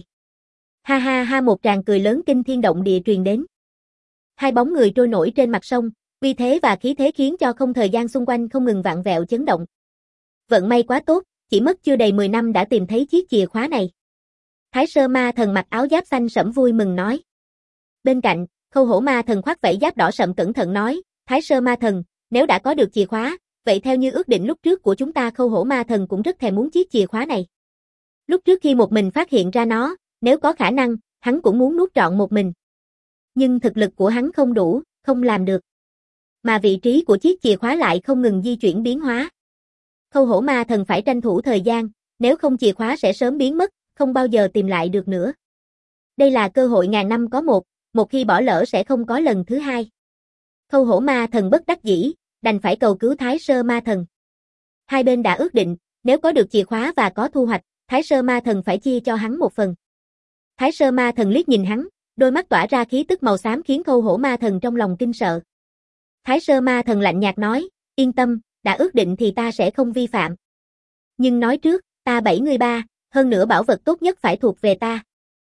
Ha ha ha, một tràng cười lớn kinh thiên động địa truyền đến. Hai bóng người trôi nổi trên mặt sông, uy thế và khí thế khiến cho không thời gian xung quanh không ngừng vặn vẹo chấn động. Vận may quá tốt, chỉ mất chưa đầy mười năm đã tìm thấy chiếc chìa khóa này. Thái Sơ Ma Thần mặc áo giáp xanh sẫm vui mừng nói. Bên cạnh, Khâu Hổ Ma Thần khoác vảy giáp đỏ sậm cẩn thận nói, Thái Sơ Ma Thần, nếu đã có được chìa khóa, vậy theo như ước định lúc trước của chúng ta Khâu Hổ Ma Thần cũng rất thèm muốn chiếc chìa khóa này. Lúc trước khi một mình phát hiện ra nó, nếu có khả năng, hắn cũng muốn nuốt trọn một mình. Nhưng thực lực của hắn không đủ, không làm được. Mà vị trí của chiếc chìa khóa lại không ngừng di chuyển biến hóa. Khâu Hổ Ma Thần phải tranh thủ thời gian, nếu không chìa khóa sẽ sớm biến mất, không bao giờ tìm lại được nữa. Đây là cơ hội ngàn năm có một, một khi bỏ lỡ sẽ không có lần thứ hai. Khâu Hổ Ma Thần bất đắc dĩ, đành phải cầu cứu Thái Sơ Ma Thần. Hai bên đã ước định, nếu có được chìa khóa và có thu hoạch, Thái Sơ Ma Thần phải chia cho hắn một phần. Thái Sơ Ma Thần liếc nhìn hắn, đôi mắt tỏa ra khí tức màu xám khiến Khâu Hổ Ma Thần trong lòng kinh sợ. Thái Sơ Ma Thần lạnh nhạt nói, yên tâm, đã ước định thì ta sẽ không vi phạm. Nhưng nói trước, ta bảy mươi ba, hơn nữa bảo vật tốt nhất phải thuộc về ta.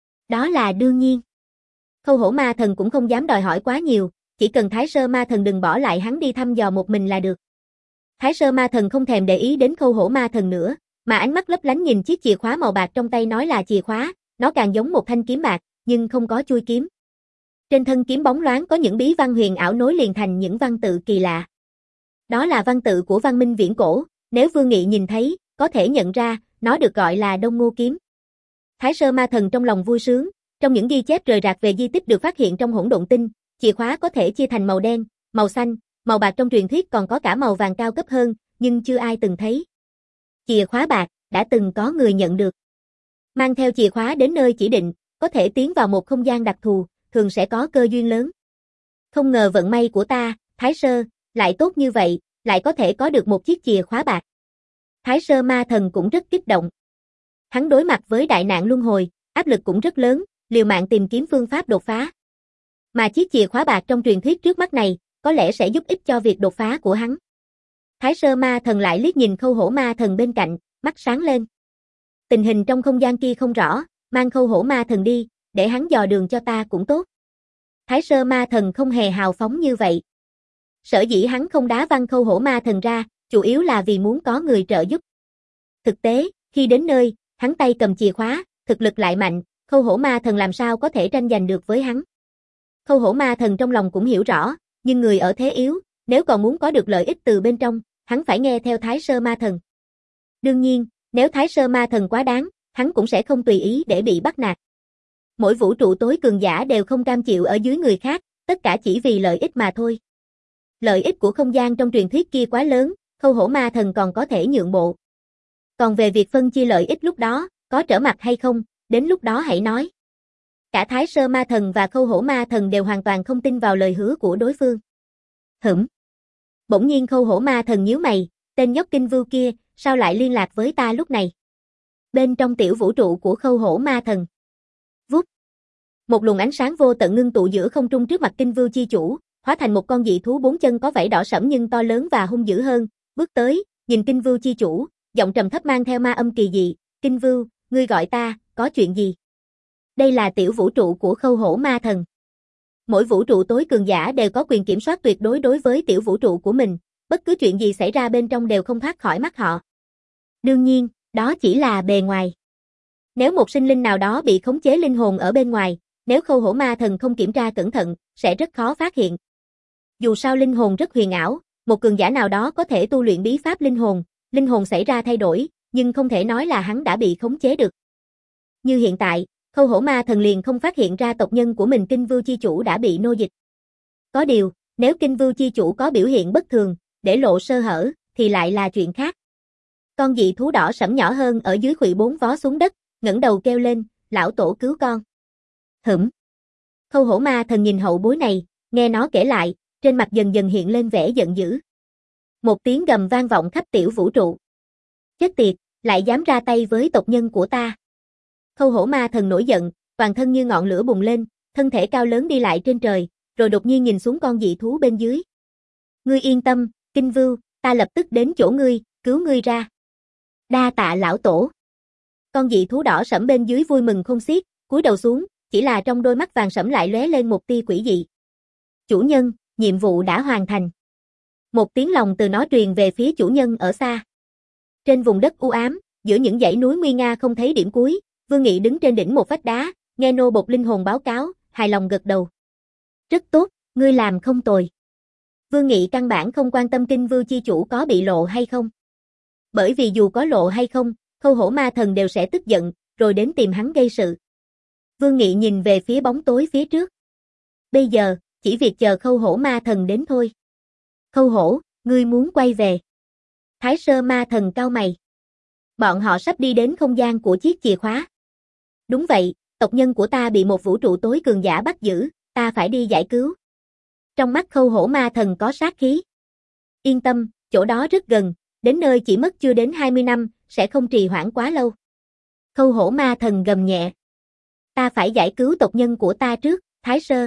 Đó là đương nhiên. Khâu Hổ Ma Thần cũng không dám đòi hỏi quá nhiều, chỉ cần Thái Sơ Ma Thần đừng bỏ lại hắn đi thăm dò một mình là được. Thái Sơ Ma Thần không thèm để ý đến Khâu Hổ Ma Thần nữa, mà ánh mắt lấp lánh nhìn chiếc chìa khóa màu bạc trong tay nói là chìa khóa, nó càng giống một thanh kiếm bạc, nhưng không có chuôi kiếm. Trên thân kiếm bóng loáng có những bí văn huyền ảo nối liền thành những văn tự kỳ lạ. Đó là văn tự của văn minh viễn cổ, nếu Vương Nghị nhìn thấy, có thể nhận ra, nó được gọi là Đông Ngô kiếm. Thái Sơ Ma Thần trong lòng vui sướng, trong những ghi chép rời rạc về di tích được phát hiện trong hỗn độn tinh, chìa khóa có thể chia thành màu đen, màu xanh, màu bạc trong truyền thuyết còn có cả màu vàng cao cấp hơn, nhưng chưa ai từng thấy. Chìa khóa bạc, đã từng có người nhận được. Mang theo chìa khóa đến nơi chỉ định, có thể tiến vào một không gian đặc thù, thường sẽ có cơ duyên lớn. Không ngờ vận may của ta, Thái Sơ, lại tốt như vậy, lại có thể có được một chiếc chìa khóa bạc. Thái Sơ Ma Thần cũng rất kích động. Hắn đối mặt với đại nạn luân hồi, áp lực cũng rất lớn, liều mạng tìm kiếm phương pháp đột phá. Mà chiếc chìa khóa bạc trong truyền thuyết trước mắt này, có lẽ sẽ giúp ích cho việc đột phá của hắn. Thái Sơ Ma Thần lại liếc nhìn Khâu Hổ Ma Thần bên cạnh, mắt sáng lên. Tình hình trong không gian kia không rõ, mang Khâu Hổ Ma Thần đi, để hắn dò đường cho ta cũng tốt. Thái Sơ Ma Thần không hề hào phóng như vậy. Sở dĩ hắn không đá văng Khâu Hổ Ma Thần ra, chủ yếu là vì muốn có người trợ giúp. Thực tế, khi đến nơi, hắn tay cầm chìa khóa, thực lực lại mạnh, Khâu Hổ Ma Thần làm sao có thể tranh giành được với hắn. Khâu Hổ Ma Thần trong lòng cũng hiểu rõ, nhưng người ở thế yếu, nếu còn muốn có được lợi ích từ bên trong, hắn phải nghe theo Thái Sơ Ma Thần. Đương nhiên, nếu Thái Sơ Ma Thần quá đáng, hắn cũng sẽ không tùy ý để bị bắt nạt. Mỗi vũ trụ tối cường giả đều không cam chịu ở dưới người khác, tất cả chỉ vì lợi ích mà thôi. Lợi ích của không gian trong truyền thuyết kia quá lớn, Khâu Hổ Ma Thần còn có thể nhượng bộ. Còn về việc phân chia lợi ích lúc đó, có trở mặt hay không, đến lúc đó hãy nói. Cả Thái Sơ Ma Thần và Khâu Hổ Ma Thần đều hoàn toàn không tin vào lời hứa của đối phương. Hửm. Bỗng nhiên Khâu Hổ Ma Thần nhíu mày, tên nhóc kinh vưu kia, sao lại liên lạc với ta lúc này? Bên trong tiểu vũ trụ của Khâu Hổ Ma Thần. Vút. Một luồng ánh sáng vô tận ngưng tụ giữa không trung trước mặt kinh vưu chi chủ, hóa thành một con dị thú bốn chân có vảy đỏ sẫm nhưng to lớn và hung dữ hơn, bước tới, nhìn kinh vưu chi chủ, giọng trầm thấp mang theo ma âm kỳ dị, "Kinh vưu, ngươi gọi ta, có chuyện gì?" Đây là tiểu vũ trụ của Khâu Hổ Ma Thần. Mỗi vũ trụ tối cường giả đều có quyền kiểm soát tuyệt đối đối với tiểu vũ trụ của mình, bất cứ chuyện gì xảy ra bên trong đều không thoát khỏi mắt họ. Đương nhiên, đó chỉ là bề ngoài. Nếu một sinh linh nào đó bị khống chế linh hồn ở bên ngoài, nếu Khâu Hổ Ma Thần không kiểm tra cẩn thận, sẽ rất khó phát hiện. Dù sao linh hồn rất huyền ảo, một cường giả nào đó có thể tu luyện bí pháp linh hồn, linh hồn xảy ra thay đổi, nhưng không thể nói là hắn đã bị khống chế được. Như hiện tại, Khâu Hổ Ma Thần liền không phát hiện ra tộc nhân của mình kinh vưu chi chủ đã bị nô dịch. Có điều, Nếu Kinh Vưu chi chủ có biểu hiện bất thường, để lộ sơ hở, thì lại là chuyện khác. Con dị thú đỏ sẫm nhỏ hơn ở dưới khuỵu bốn vó xuống đất, ngẩng đầu kêu lên, lão tổ cứu con. Hửm. Khâu hổ ma thần nhìn hậu bối này, nghe nó kể lại, trên mặt dần dần hiện lên vẻ giận dữ. Một tiếng gầm vang vọng khắp tiểu vũ trụ. Chết tiệt, lại dám ra tay với tộc nhân của ta. Khâu hổ ma thần nổi giận, toàn thân như ngọn lửa bùng lên, thân thể cao lớn đi lại trên trời, rồi đột nhiên nhìn xuống con dị thú bên dưới. Ngươi yên tâm, Kinh Vưu, ta lập tức đến chỗ ngươi, cứu ngươi ra. Đa tạ lão tổ. Con dị thú đỏ sẫm bên dưới vui mừng không xiết, cúi đầu xuống, chỉ là trong đôi mắt vàng sẫm lại lóe lên một tia quỷ dị. Chủ nhân, nhiệm vụ đã hoàn thành. Một tiếng lòng từ nó truyền về phía chủ nhân ở xa. Trên vùng đất u ám, giữa những dãy núi nguy nga không thấy điểm cuối, Vương Nghị đứng trên đỉnh một vách đá, nghe nô bộc linh hồn báo cáo, hài lòng gật đầu. Rất tốt, ngươi làm không tồi. Vương Nghị căn bản không quan tâm Kinh Vưu chi chủ có bị lộ hay không. Bởi vì dù có lộ hay không, Khâu hổ ma thần đều sẽ tức giận, rồi đến tìm hắn gây sự. Vương Nghị nhìn về phía bóng tối phía trước. Bây giờ, chỉ việc chờ Khâu hổ ma thần đến thôi. Khâu hổ, ngươi muốn quay về. Thái sơ ma thần cau mày. Bọn họ sắp đi đến không gian của chiếc chìa khóa. Đúng vậy, tộc nhân của ta bị một vũ trụ tối cường giả bắt giữ, ta phải đi giải cứu. Trong mắt Khâu hổ ma thần có sát khí. Yên tâm, chỗ đó rất gần, đến nơi chỉ mất chưa đến hai mươi năm, sẽ không trì hoãn quá lâu. Khâu hổ ma thần gầm nhẹ. Ta phải giải cứu tộc nhân của ta trước, Thái sơ.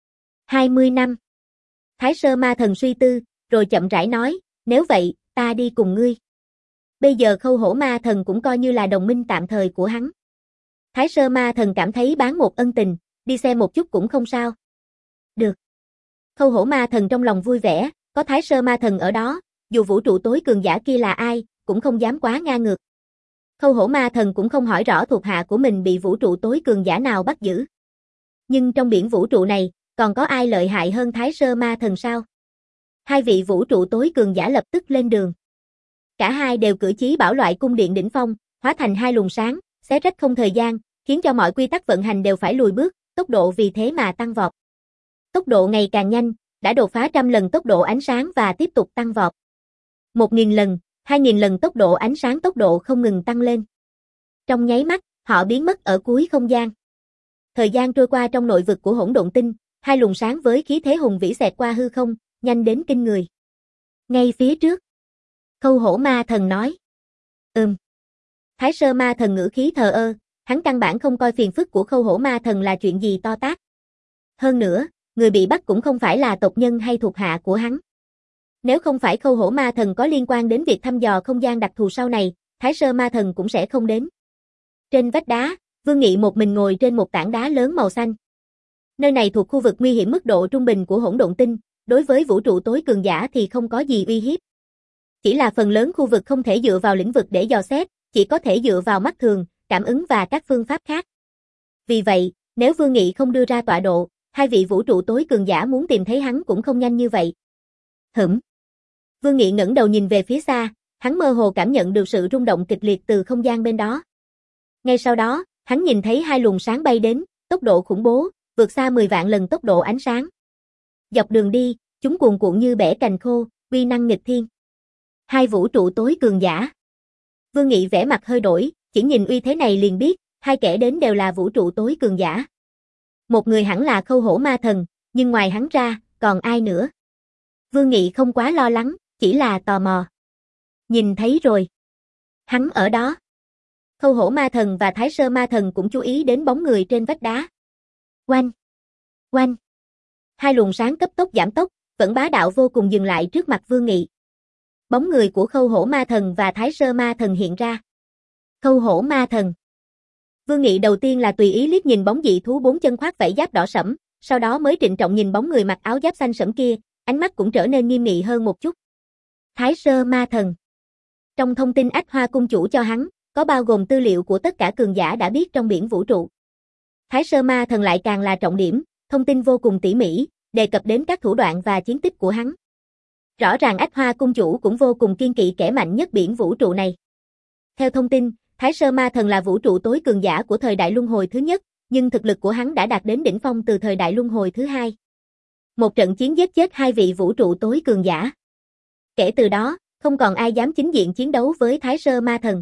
hai mươi năm. Thái sơ ma thần suy tư, rồi chậm rãi nói, nếu vậy, ta đi cùng ngươi. Bây giờ Khâu hổ ma thần cũng coi như là đồng minh tạm thời của hắn. Thái sơ ma thần cảm thấy bán một ân tình, đi xem một chút cũng không sao. Được. Khâu hổ ma thần trong lòng vui vẻ, có Thái sơ ma thần ở đó, dù vũ trụ tối cường giả kia là ai, cũng không dám quá ngang ngược. Khâu hổ ma thần cũng không hỏi rõ thuộc hạ của mình bị vũ trụ tối cường giả nào bắt giữ. Nhưng trong biển vũ trụ này, còn có ai lợi hại hơn Thái sơ ma thần sao? Hai vị vũ trụ tối cường giả lập tức lên đường. Cả hai đều cử chí bảo loại cung điện đỉnh phong, hóa thành hai luồng sáng, xé rách không thời gian, khiến cho mọi quy tắc vận hành đều phải lùi bước, tốc độ vì thế mà tăng vọt. Tốc độ ngày càng nhanh, đã đột phá trăm lần tốc độ ánh sáng và tiếp tục tăng vọt. Một nghìn lần, hai nghìn lần tốc độ ánh sáng tốc độ không ngừng tăng lên. Trong nháy mắt, họ biến mất ở cuối không gian. Thời gian trôi qua trong nội vực của hỗn độn tinh, hai luồng sáng với khí thế hùng vĩ xẹt qua hư không, nhanh đến kinh người. Ngay phía trước. Khâu hổ ma thần nói. Ừm. Thái sơ ma thần ngữ khí thờ ơ, hắn căn bản không coi phiền phức của khâu hổ ma thần là chuyện gì to tát. Hơn nữa, người bị bắt cũng không phải là tộc nhân hay thuộc hạ của hắn. Nếu không phải khâu hổ ma thần có liên quan đến việc thăm dò không gian đặc thù sau này, Thái sơ ma thần cũng sẽ không đến. Trên vách đá, Vương Nghị một mình ngồi trên một tảng đá lớn màu xanh. Nơi này thuộc khu vực nguy hiểm mức độ trung bình của hỗn độn tinh, đối với vũ trụ tối cường giả thì không có gì uy hiếp. Chỉ là phần lớn khu vực không thể dựa vào lĩnh vực để dò xét, chỉ có thể dựa vào mắt thường, cảm ứng và các phương pháp khác. Vì vậy, nếu Vương Nghị không đưa ra tọa độ, hai vị vũ trụ tối cường giả muốn tìm thấy hắn cũng không nhanh như vậy. Hửm. Vương Nghị ngẩng đầu nhìn về phía xa, hắn mơ hồ cảm nhận được sự rung động kịch liệt từ không gian bên đó. Ngay sau đó, hắn nhìn thấy hai luồng sáng bay đến, tốc độ khủng bố, vượt xa mười vạn lần tốc độ ánh sáng. Dọc đường đi, chúng cuồn cuộn như bẻ cành khô, uy năng nghịch thiên. Hai vũ trụ tối cường giả. Vương Nghị vẻ mặt hơi đổi, chỉ nhìn uy thế này liền biết, hai kẻ đến đều là vũ trụ tối cường giả. Một người hẳn là khâu hổ ma thần, nhưng ngoài hắn ra, còn ai nữa? Vương Nghị không quá lo lắng, chỉ là tò mò. Nhìn thấy rồi. Hắn ở đó. Khâu hổ ma thần và Thái sơ ma thần cũng chú ý đến bóng người trên vách đá. Oanh! Oanh! Hai luồng sáng cấp tốc giảm tốc, vẫn bá đạo vô cùng dừng lại trước mặt Vương Nghị. Bóng người của khâu hổ ma thần và Thái sơ ma thần hiện ra. Khâu hổ ma thần. Vương Nghị đầu tiên là tùy ý liếc nhìn bóng dị thú bốn chân khoác vảy giáp đỏ sẫm, sau đó mới trịnh trọng nhìn bóng người mặc áo giáp xanh sẫm kia, ánh mắt cũng trở nên nghiêm nghị hơn một chút. Thái sơ ma thần. Trong thông tin Ách Hoa cung chủ cho hắn, có bao gồm tư liệu của tất cả cường giả đã biết trong biển vũ trụ. Thái sơ ma thần lại càng là trọng điểm, thông tin vô cùng tỉ mỉ, đề cập đến các thủ đoạn và chiến tích của hắn. Rõ ràng Ách Hoa cung chủ cũng vô cùng kiên kỵ kẻ mạnh nhất biển vũ trụ này. Theo thông tin, Thái sơ ma thần là vũ trụ tối cường giả của thời đại luân hồi thứ nhất, nhưng thực lực của hắn đã đạt đến đỉnh phong từ thời đại luân hồi thứ hai. Một trận chiến giết chết hai vị vũ trụ tối cường giả. Kể từ đó, không còn ai dám chính diện chiến đấu với Thái Sơ Ma Thần.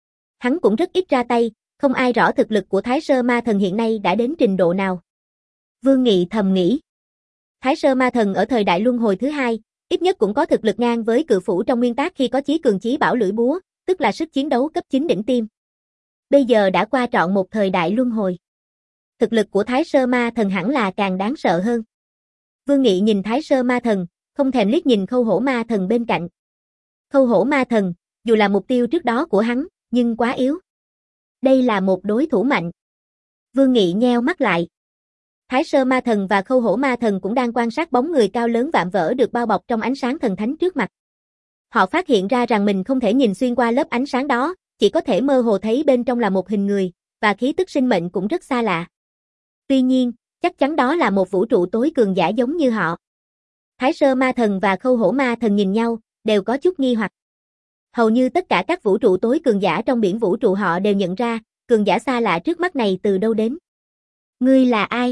Hắn cũng rất ít ra tay, không ai rõ thực lực của Thái Sơ Ma Thần hiện nay đã đến trình độ nào. Vương Nghị thầm nghĩ. Thái Sơ Ma Thần ở thời đại luân hồi thứ hai, ít nhất cũng có thực lực ngang với Cự Phủ trong nguyên tác khi có chí cường chí bảo lưỡi búa, tức là sức chiến đấu cấp chín đỉnh tiêm. Bây giờ đã qua trọn một thời đại luân hồi. Thực lực của Thái Sơ Ma Thần hẳn là càng đáng sợ hơn. Vương Nghị nhìn Thái Sơ Ma Thần, không thèm liếc nhìn Khâu Hổ Ma Thần bên cạnh. Khâu Hổ Ma Thần, dù là mục tiêu trước đó của hắn, nhưng quá yếu. Đây là một đối thủ mạnh. Vương Nghị nheo mắt lại. Thái Sơ Ma Thần và Khâu Hổ Ma Thần cũng đang quan sát bóng người cao lớn vạm vỡ được bao bọc trong ánh sáng thần thánh trước mặt. Họ phát hiện ra rằng mình không thể nhìn xuyên qua lớp ánh sáng đó, chỉ có thể mơ hồ thấy bên trong là một hình người, và khí tức sinh mệnh cũng rất xa lạ. Tuy nhiên, chắc chắn đó là một vũ trụ tối cường giả giống như họ. Thái Sơ Ma Thần và Khâu Hổ Ma Thần nhìn nhau, đều có chút nghi hoặc. Hầu như tất cả các vũ trụ tối cường giả trong biển vũ trụ họ đều nhận ra, cường giả xa lạ trước mắt này từ đâu đến. Ngươi là ai?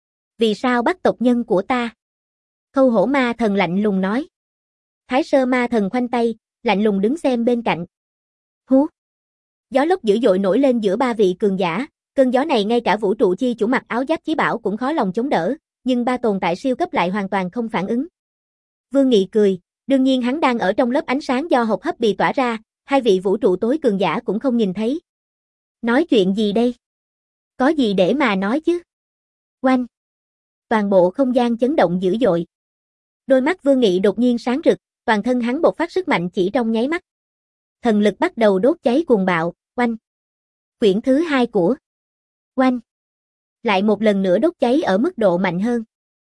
Vì sao bắt tộc nhân của ta? Khâu Hổ Ma Thần lạnh lùng nói. Thái Sơ Ma Thần khoanh tay, lạnh lùng đứng xem bên cạnh. Hú! Gió lốc dữ dội nổi lên giữa ba vị cường giả, cơn gió này ngay cả vũ trụ chi chủ mặc áo giáp chí bảo cũng khó lòng chống đỡ, nhưng ba tồn tại siêu cấp lại hoàn toàn không phản ứng. Vương Nghị cười, đương nhiên hắn đang ở trong lớp ánh sáng do hộc hấp bì tỏa ra, hai vị vũ trụ tối cường giả cũng không nhìn thấy. Nói chuyện gì đây? Có gì để mà nói chứ? Oanh! Toàn bộ không gian chấn động dữ dội. Đôi mắt Vương Nghị đột nhiên sáng rực, toàn thân hắn bộc phát sức mạnh chỉ trong nháy mắt. Thần lực bắt đầu đốt cháy cuồng bạo, oanh. Quyển thứ hai của oanh. Lại một lần nữa đốt cháy ở mức độ mạnh hơn.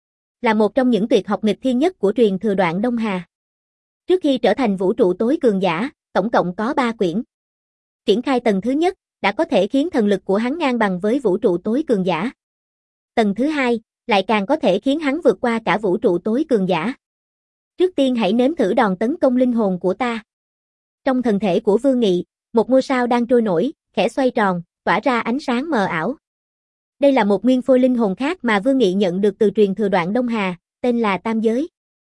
Là một trong những tuyệt học nghịch thiên nhất của truyền thừa Đoạn Đông Hà. Trước khi trở thành vũ trụ tối cường giả, tổng cộng có ba quyển. Triển khai tầng thứ nhất, đã có thể khiến thần lực của hắn ngang bằng với vũ trụ tối cường giả. Tầng thứ hai, lại càng có thể khiến hắn vượt qua cả vũ trụ tối cường giả. Trước tiên hãy nếm thử đòn tấn công linh hồn của ta. Trong thân thể của Vương Nghị, một ngôi sao đang trôi nổi, khẽ xoay tròn, tỏa ra ánh sáng mờ ảo. Đây là một nguyên phôi linh hồn khác mà Vương Nghị nhận được từ truyền thừa Đoạn Đông Hà, tên là Tam Giới.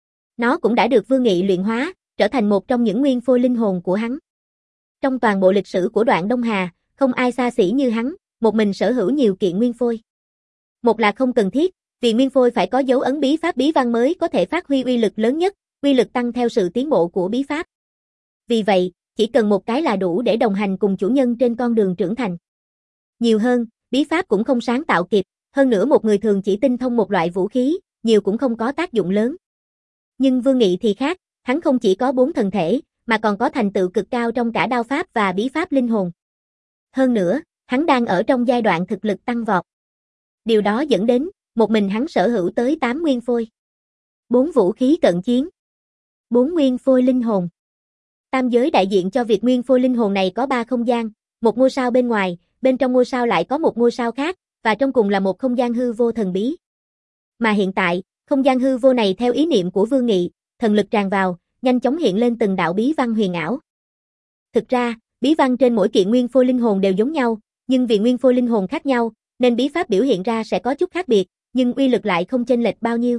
Nó cũng đã được Vương Nghị luyện hóa, trở thành một trong những nguyên phôi linh hồn của hắn. Trong toàn bộ lịch sử của Đoạn Đông Hà, không ai xa xỉ như hắn, một mình sở hữu nhiều kiện nguyên phôi. Một là không cần thiết, vì nguyên phôi phải có dấu ấn bí pháp bí văn mới có thể phát huy uy lực lớn nhất, uy lực tăng theo sự tiến bộ của bí pháp. Vì vậy, chỉ cần một cái là đủ để đồng hành cùng chủ nhân trên con đường trưởng thành. Nhiều hơn, bí pháp cũng không sáng tạo kịp, hơn nữa một người thường chỉ tinh thông một loại vũ khí, nhiều cũng không có tác dụng lớn. Nhưng Vương Nghị thì khác, hắn không chỉ có bốn thần thể, mà còn có thành tựu cực cao trong cả đao pháp và bí pháp linh hồn. Hơn nữa, hắn đang ở trong giai đoạn thực lực tăng vọt. Điều đó dẫn đến, một mình hắn sở hữu tới tám nguyên phôi. bốn vũ khí cận chiến. bốn nguyên phôi linh hồn. Tam giới đại diện cho việc nguyên phôi linh hồn này có ba không gian, một ngôi sao bên ngoài, bên trong ngôi sao lại có một ngôi sao khác, và trong cùng là một không gian hư vô thần bí. Mà hiện tại, không gian hư vô này theo ý niệm của Vương Nghị, thần lực tràn vào, nhanh chóng hiện lên từng đạo bí văn huyền ảo. Thực ra, bí văn trên mỗi kiện nguyên phôi linh hồn đều giống nhau, nhưng vì nguyên phôi linh hồn khác nhau, nên bí pháp biểu hiện ra sẽ có chút khác biệt, nhưng uy lực lại không chênh lệch bao nhiêu.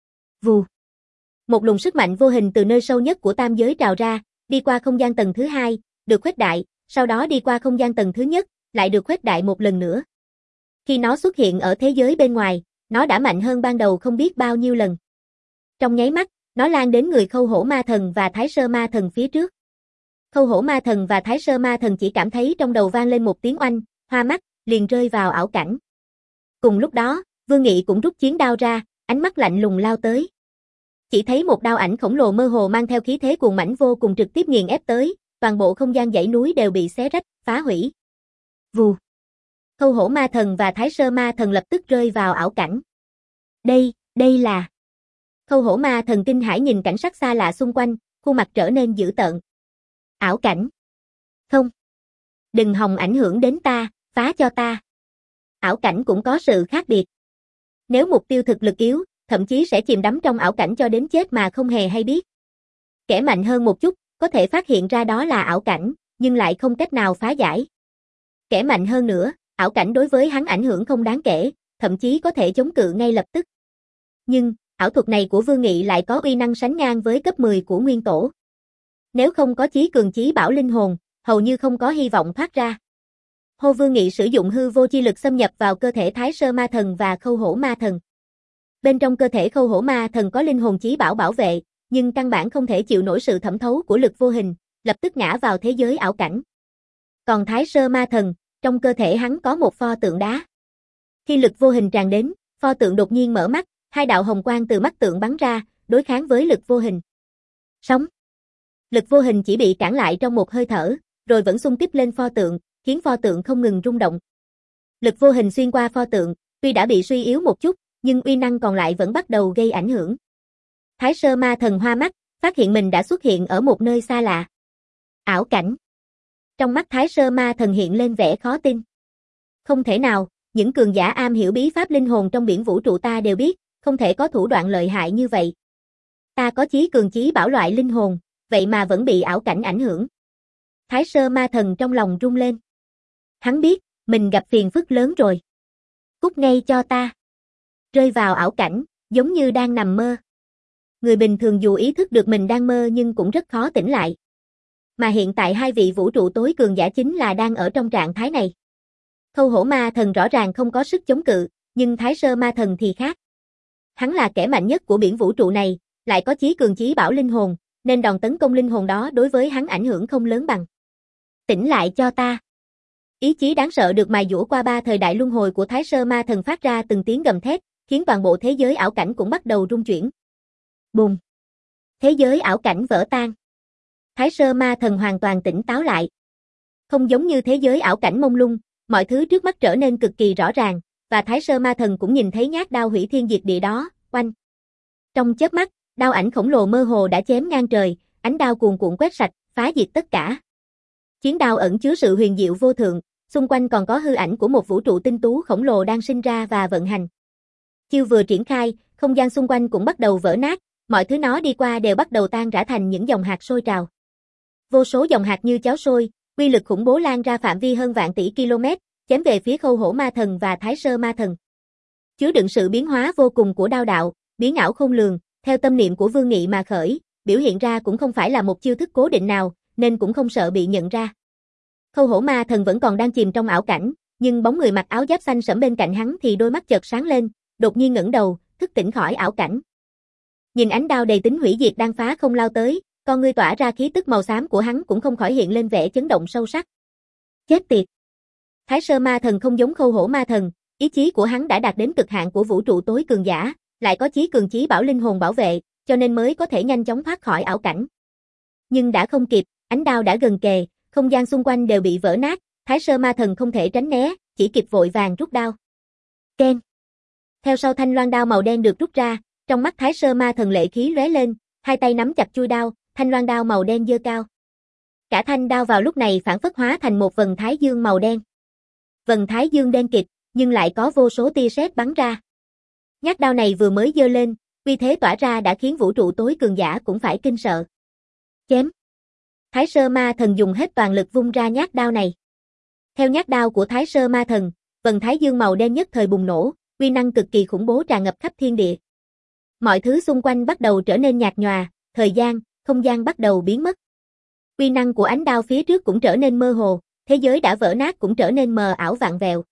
Vù. Một luồng sức mạnh vô hình từ nơi sâu nhất của tam giới trào ra, đi qua không gian tầng thứ hai, được khuếch đại, sau đó đi qua không gian tầng thứ nhất, lại được khuếch đại một lần nữa. Khi nó xuất hiện ở thế giới bên ngoài, nó đã mạnh hơn ban đầu không biết bao nhiêu lần. Trong nháy mắt, nó lan đến người Khâu Hổ Ma Thần và Thái Sơ Ma Thần phía trước. Khâu Hổ Ma Thần và Thái Sơ Ma Thần chỉ cảm thấy trong đầu vang lên một tiếng oanh, hoa mắt, liền rơi vào ảo cảnh. Cùng lúc đó, Vương Nghị cũng rút chiến đao ra, ánh mắt lạnh lùng lao tới. Chỉ thấy một đao ảnh khổng lồ mơ hồ mang theo khí thế cuồng mãnh vô cùng trực tiếp nghiền ép tới, toàn bộ không gian dãy núi đều bị xé rách, phá hủy. Vù. Khâu Hổ Ma Thần và Thái Sơ Ma Thần lập tức rơi vào ảo cảnh. Đây, đây là... Khâu Hổ Ma Thần kinh hãi nhìn cảnh sắc xa lạ xung quanh, khuôn mặt trở nên dữ tợn. Ảo cảnh. Không. Đừng hòng ảnh hưởng đến ta, phá cho ta. Ảo cảnh cũng có sự khác biệt. Nếu mục tiêu thực lực yếu, thậm chí sẽ chìm đắm trong ảo cảnh cho đến chết mà không hề hay biết. Kẻ mạnh hơn một chút, có thể phát hiện ra đó là ảo cảnh, nhưng lại không cách nào phá giải. Kẻ mạnh hơn nữa, ảo cảnh đối với hắn ảnh hưởng không đáng kể, thậm chí có thể chống cự ngay lập tức. Nhưng, ảo thuật này của Vương Nghị lại có uy năng sánh ngang với cấp mười của nguyên tổ. Nếu không có chí cường chí bảo linh hồn, hầu như không có hy vọng thoát ra. Hồ Vương Nghị sử dụng hư vô chi lực xâm nhập vào cơ thể Thái Sơ Ma Thần và Khâu Hổ Ma Thần. Bên trong cơ thể Khâu Hổ Ma Thần có linh hồn chí bảo bảo vệ, nhưng căn bản không thể chịu nổi sự thẩm thấu của lực vô hình, lập tức ngã vào thế giới ảo cảnh. Còn Thái Sơ Ma Thần, trong cơ thể hắn có một pho tượng đá. Khi lực vô hình tràn đến, pho tượng đột nhiên mở mắt, hai đạo hồng quang từ mắt tượng bắn ra, đối kháng với lực vô hình. Sống. Lực vô hình chỉ bị cản lại trong một hơi thở, rồi vẫn xung kích lên pho tượng, khiến pho tượng không ngừng rung động. Lực vô hình xuyên qua pho tượng, tuy đã bị suy yếu một chút, nhưng uy năng còn lại vẫn bắt đầu gây ảnh hưởng. Thái Sơ Ma Thần hoa mắt, phát hiện mình đã xuất hiện ở một nơi xa lạ. Ảo cảnh. Trong mắt Thái Sơ Ma Thần hiện lên vẻ khó tin. Không thể nào, những cường giả am hiểu bí pháp linh hồn trong biển vũ trụ ta đều biết, không thể có thủ đoạn lợi hại như vậy. Ta có chí cường chí bảo loại linh hồn, vậy mà vẫn bị ảo cảnh ảnh hưởng. Thái Sơ Ma Thần trong lòng rung lên. Hắn biết, mình gặp phiền phức lớn rồi. Cút ngay cho ta. Rơi vào ảo cảnh, giống như đang nằm mơ. Người bình thường dù ý thức được mình đang mơ nhưng cũng rất khó tỉnh lại. Mà hiện tại hai vị vũ trụ tối cường giả chính là đang ở trong trạng thái này. Khâu Hổ Ma Thần rõ ràng không có sức chống cự, nhưng Thái Sơ Ma Thần thì khác. Hắn là kẻ mạnh nhất của biển vũ trụ này, lại có chí cường chí bảo linh hồn, nên đòn tấn công linh hồn đó đối với hắn ảnh hưởng không lớn bằng. Tỉnh lại cho ta. Ý chí đáng sợ được mài dũa qua ba thời đại luân hồi của Thái Sơ Ma Thần phát ra từng tiếng gầm thét, khiến toàn bộ thế giới ảo cảnh cũng bắt đầu rung chuyển. Bùng! Thế giới ảo cảnh vỡ tan. Thái Sơ Ma Thần hoàn toàn tỉnh táo lại. Không giống như thế giới ảo cảnh mông lung, mọi thứ trước mắt trở nên cực kỳ rõ ràng, và Thái Sơ Ma Thần cũng nhìn thấy nhát đao hủy thiên diệt địa đó, oanh. Trong chớp mắt, đao ảnh khổng lồ mơ hồ đã chém ngang trời, ánh đao cuồn cuộn quét sạch, phá diệt tất cả. Chiến đao ẩn chứa sự huyền diệu vô thượng, xung quanh còn có hư ảnh của một vũ trụ tinh tú khổng lồ đang sinh ra và vận hành. Chiêu vừa triển khai, không gian xung quanh cũng bắt đầu vỡ nát, mọi thứ nó đi qua đều bắt đầu tan rã thành những dòng hạt sôi trào. Vô số dòng hạt như cháo sôi, uy lực khủng bố lan ra phạm vi hơn vạn tỷ km, chém về phía Khâu Hổ Ma Thần và Thái Sơ Ma Thần. Chứa đựng sự biến hóa vô cùng của đao đạo, biến ảo khôn lường, theo tâm niệm của Vương Nghị mà khởi, biểu hiện ra cũng không phải là một chiêu thức cố định nào, nên cũng không sợ bị nhận ra. Khâu Hổ Ma Thần vẫn còn đang chìm trong ảo cảnh, nhưng bóng người mặc áo giáp xanh sẫm bên cạnh hắn thì đôi mắt chợt sáng lên, đột nhiên ngẩng đầu, thức tỉnh khỏi ảo cảnh. Nhìn ánh đao đầy tính hủy diệt đang phá không lao tới, con ngươi tỏa ra khí tức màu xám của hắn cũng không khỏi hiện lên vẻ chấn động sâu sắc. Chết tiệt! Thái Sơ Ma Thần không giống Khâu Hổ Ma Thần, ý chí của hắn đã đạt đến cực hạn của vũ trụ tối cường giả, lại có chí cường chí bảo linh hồn bảo vệ, cho nên mới có thể nhanh chóng thoát khỏi ảo cảnh. Nhưng đã không kịp, ánh đao đã gần kề, không gian xung quanh đều bị vỡ nát, Thái Sơ Ma Thần không thể tránh né, chỉ kịp vội vàng rút đao. Keng! Theo sau thanh loan đao màu đen được rút ra, trong mắt Thái Sơ Ma Thần lệ khí lóe lên, hai tay nắm chặt chuôi đao, thanh loan đao màu đen giơ cao. Cả thanh đao vào lúc này phản phất hóa thành một vầng thái dương màu đen. Vầng thái dương đen kịt, nhưng lại có vô số tia sét bắn ra. Nhát đao này vừa mới giơ lên, uy thế tỏa ra đã khiến vũ trụ tối cường giả cũng phải kinh sợ. Chém. Thái Sơ Ma Thần dùng hết toàn lực vung ra nhát đao này. Theo nhát đao của Thái Sơ Ma Thần, vầng thái dương màu đen nhất thời bùng nổ, uy năng cực kỳ khủng bố tràn ngập khắp thiên địa. Mọi thứ xung quanh bắt đầu trở nên nhạt nhòa, thời gian, không gian bắt đầu biến mất. Uy năng của ánh đao phía trước cũng trở nên mơ hồ, thế giới đã vỡ nát cũng trở nên mờ ảo vạn vẹo.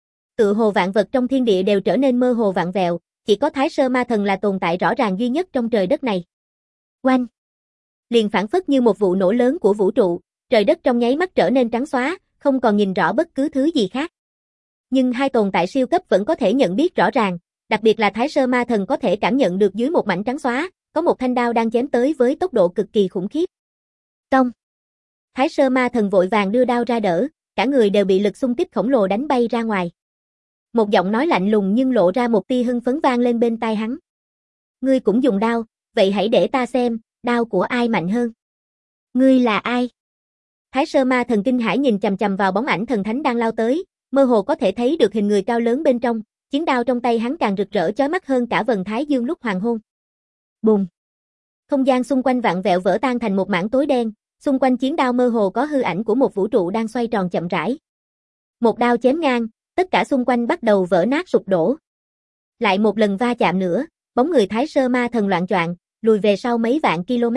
Tự hồ vạn vật trong thiên địa đều trở nên mơ hồ vạn vẹo, chỉ có Thái Sơ Ma Thần là tồn tại rõ ràng duy nhất trong trời đất này. Oanh! Liền phản phất như một vụ nổ lớn của vũ trụ, trời đất trong nháy mắt trở nên trắng xóa, không còn nhìn rõ bất cứ thứ gì khác. Nhưng hai tồn tại siêu cấp vẫn có thể nhận biết rõ ràng, đặc biệt là Thái Sơ Ma Thần có thể cảm nhận được dưới một mảnh trắng xóa, có một thanh đao đang chém tới với tốc độ cực kỳ khủng khiếp. Tông! Thái Sơ Ma Thần vội vàng đưa đao ra đỡ, cả người đều bị lực xung kích khổng lồ đánh bay ra ngoài. Một giọng nói lạnh lùng nhưng lộ ra một tia hưng phấn vang lên bên tai hắn. Ngươi cũng dùng đao, vậy hãy để ta xem, đao của ai mạnh hơn. Ngươi là ai? Thái Sơ Ma Thần kinh hãi nhìn chằm chằm vào bóng ảnh thần thánh đang lao tới, mơ hồ có thể thấy được hình người cao lớn bên trong, chiến đao trong tay hắn càng rực rỡ chói mắt hơn cả vầng thái dương lúc hoàng hôn. Bùng! Không gian xung quanh vạn vẹo vỡ tan thành một mảng tối đen, xung quanh chiến đao mơ hồ có hư ảnh của một vũ trụ đang xoay tròn chậm rãi. Một đao chém ngang, tất cả xung quanh bắt đầu vỡ nát sụp đổ. Lại một lần va chạm nữa, bóng người Thái Sơ Ma Thần loạng choạng, lùi về sau mấy vạn km.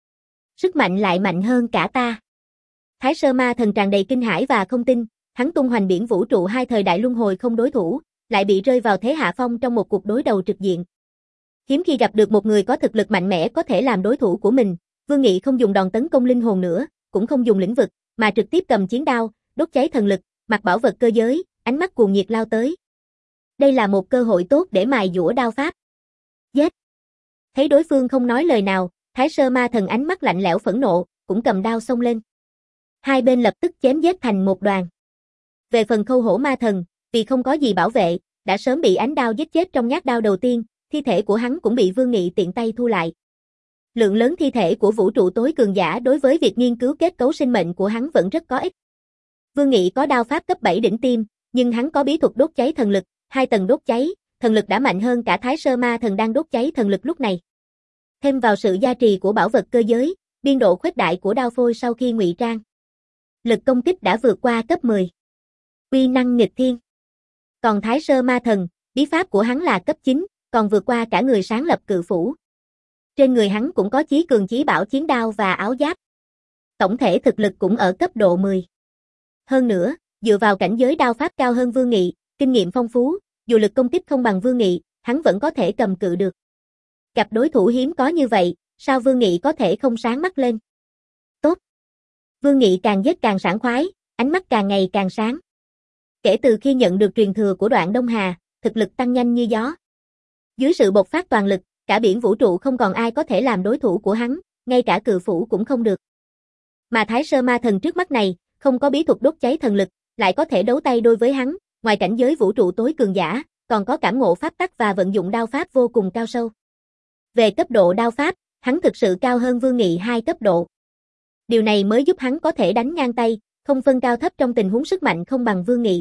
Sức mạnh lại mạnh hơn cả ta. Thái Sơ Ma Thần tràn đầy kinh hãi và không tin, hắn tung hoành biển vũ trụ hai thời đại luân hồi không đối thủ, lại bị rơi vào thế hạ phong trong một cuộc đối đầu trực diện. Hiếm khi gặp được một người có thực lực mạnh mẽ có thể làm đối thủ của mình, Vương Nghị không dùng đòn tấn công linh hồn nữa, cũng không dùng lĩnh vực, mà trực tiếp cầm chiến đao, đốt cháy thần lực, mặc bảo vật cơ giới, ánh mắt cuồng nhiệt lao tới. Đây là một cơ hội tốt để mài dũa đao pháp. Giết! Thấy đối phương không nói lời nào, Thái Sơ Ma Thần ánh mắt lạnh lẽo phẫn nộ, cũng cầm đao xông lên. Hai bên lập tức chém giết thành một đoàn. Về phần Khâu Hổ Ma Thần, vì không có gì bảo vệ, đã sớm bị ánh đao giết chết trong nhát đao đầu tiên, thi thể của hắn cũng bị Vương Nghị tiện tay thu lại. Lượng lớn thi thể của vũ trụ tối cường giả đối với việc nghiên cứu kết cấu sinh mệnh của hắn vẫn rất có ích. Vương Nghị có đao pháp cấp bảy đỉnh tiêm, nhưng hắn có bí thuật đốt cháy thần lực, hai tầng đốt cháy, thần lực đã mạnh hơn cả Thái Sơ Ma Thần đang đốt cháy thần lực lúc này. Thêm vào sự gia trì của bảo vật cơ giới, biên độ khuếch đại của đao phôi sau khi ngụy trang, lực công kích đã vượt qua cấp mười. Uy năng nghịch thiên. Còn Thái Sơ Ma Thần, bí pháp của hắn là cấp chín, còn vượt qua cả người sáng lập cự phủ. Trên người hắn cũng có chí cường chí bảo chiến đao và áo giáp. Tổng thể thực lực cũng ở cấp độ mười. Hơn nữa, dựa vào cảnh giới đao pháp cao hơn Vương Nghị, kinh nghiệm phong phú, dù lực công kích không bằng Vương Nghị, hắn vẫn có thể cầm cự được. Gặp đối thủ hiếm có như vậy, sao Vương Nghị có thể không sáng mắt lên? Tốt. Vương Nghị càng giết càng sảng khoái, ánh mắt càng ngày càng sáng. Kể từ khi nhận được truyền thừa của Đoạn Đông Hà, thực lực tăng nhanh như gió. Dưới sự bộc phát toàn lực, cả biển vũ trụ không còn ai có thể làm đối thủ của hắn, ngay cả cự phủ cũng không được. Mà Thái Sơ Ma Thần trước mắt này, không có bí thuật đốt cháy thần lực, lại có thể đấu tay đôi với hắn, ngoài cảnh giới vũ trụ tối cường giả, còn có cảm ngộ pháp tắc và vận dụng đao pháp vô cùng cao sâu. Về cấp độ đao pháp, hắn thực sự cao hơn Vương Nghị hai cấp độ. Điều này mới giúp hắn có thể đánh ngang tay, không phân cao thấp trong tình huống sức mạnh không bằng Vương Nghị.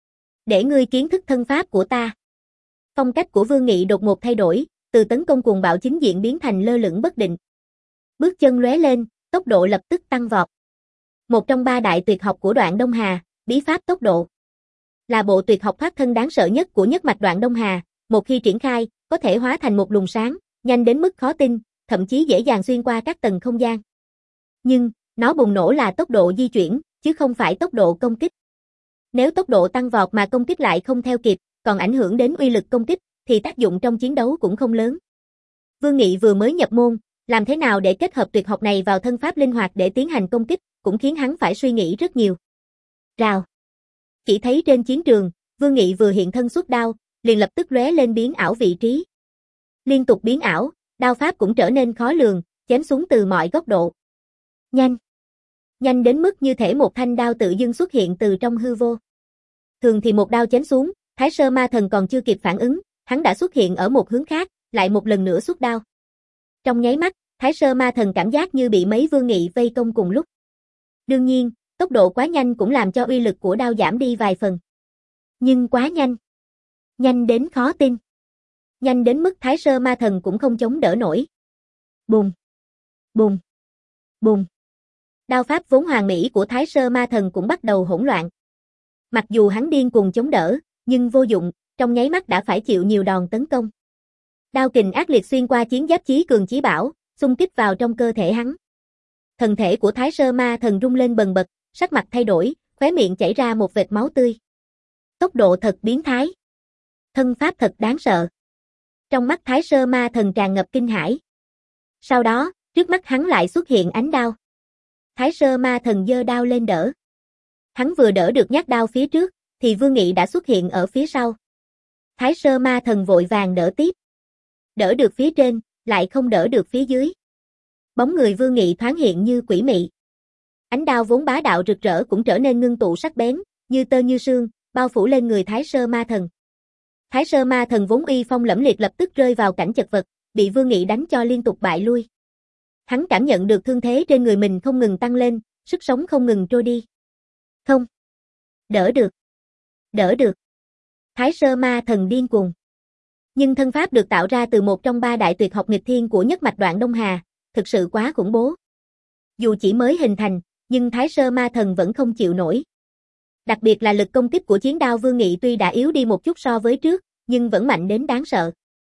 Để ngươi kiến thức thân pháp của ta. Phong cách của Vương Nghị đột ngột thay đổi, từ tấn công cuồng bạo chính diện biến thành lơ lửng bất định. Bước chân lóe lên, tốc độ lập tức tăng vọt. Một trong ba đại tuyệt học của Đoạn Đông Hà, bí pháp tốc độ. Là bộ tuyệt học thoát thân đáng sợ nhất của nhất mạch Đoạn Đông Hà, một khi triển khai, có thể hóa thành một luồng sáng, nhanh đến mức khó tin, thậm chí dễ dàng xuyên qua các tầng không gian. Nhưng, nó bùng nổ là tốc độ di chuyển, chứ không phải tốc độ công kích. Nếu tốc độ tăng vọt mà công kích lại không theo kịp, còn ảnh hưởng đến uy lực công kích, thì tác dụng trong chiến đấu cũng không lớn. Vương Nghị vừa mới nhập môn, làm thế nào để kết hợp tuyệt học này vào thân pháp linh hoạt để tiến hành công kích, cũng khiến hắn phải suy nghĩ rất nhiều. Rào. Chỉ thấy trên chiến trường, Vương Nghị vừa hiện thân xuất đao, liền lập tức lóe lên biến ảo vị trí. Liên tục biến ảo, đao pháp cũng trở nên khó lường, chém xuống từ mọi góc độ. Nhanh. Nhanh đến mức như thể một thanh đao tự dưng xuất hiện từ trong hư vô. Thường thì một đao chém xuống, Thái Sơ Ma Thần còn chưa kịp phản ứng, hắn đã xuất hiện ở một hướng khác, lại một lần nữa xuất đao. Trong nháy mắt, Thái Sơ Ma Thần cảm giác như bị mấy Vương Nghị vây công cùng lúc. Đương nhiên, tốc độ quá nhanh cũng làm cho uy lực của đao giảm đi vài phần. Nhưng quá nhanh. Nhanh đến khó tin. Nhanh đến mức Thái Sơ Ma Thần cũng không chống đỡ nổi. Bùng. Bùng. Bùng. Đao pháp vốn hoàn mỹ của Thái Sơ Ma Thần cũng bắt đầu hỗn loạn. Mặc dù hắn điên cuồng chống đỡ, nhưng vô dụng, trong nháy mắt đã phải chịu nhiều đòn tấn công. Đao kình ác liệt xuyên qua chiến giáp chí cường chí bảo, xung kích vào trong cơ thể hắn. Thần thể của Thái Sơ Ma Thần rung lên bần bật, sắc mặt thay đổi, khóe miệng chảy ra một vệt máu tươi. Tốc độ thật biến thái. Thân pháp thật đáng sợ. Trong mắt Thái Sơ Ma Thần tràn ngập kinh hãi. Sau đó, trước mắt hắn lại xuất hiện ánh đao. Thái Sơ Ma Thần giơ đao lên đỡ. Hắn vừa đỡ được nhát đao phía trước, thì Vương Nghị đã xuất hiện ở phía sau. Thái Sơ Ma Thần vội vàng đỡ tiếp. Đỡ được phía trên, lại không đỡ được phía dưới. Bóng người Vương Nghị thoáng hiện như quỷ mị. Ánh đao vốn bá đạo rực rỡ cũng trở nên ngưng tụ sắc bén, như tơ như sương, bao phủ lên người Thái Sơ Ma Thần. Thái Sơ Ma Thần vốn uy phong lẫm liệt lập tức rơi vào cảnh chật vật, bị Vương Nghị đánh cho liên tục bại lui. Hắn cảm nhận được thương thế trên người mình không ngừng tăng lên, sức sống không ngừng trôi đi. Không. Đỡ được. Đỡ được. Thái Sơ Ma Thần điên cuồng. Nhưng thân pháp được tạo ra từ một trong ba đại tuyệt học nghịch thiên của nhất mạch Đoạn Đông Hà, thực sự quá khủng bố. Dù chỉ mới hình thành, nhưng Thái Sơ Ma Thần vẫn không chịu nổi. Đặc biệt là lực công kích của chiến đao Vương Nghị tuy đã yếu đi một chút so với trước, nhưng vẫn mạnh đến đáng sợ.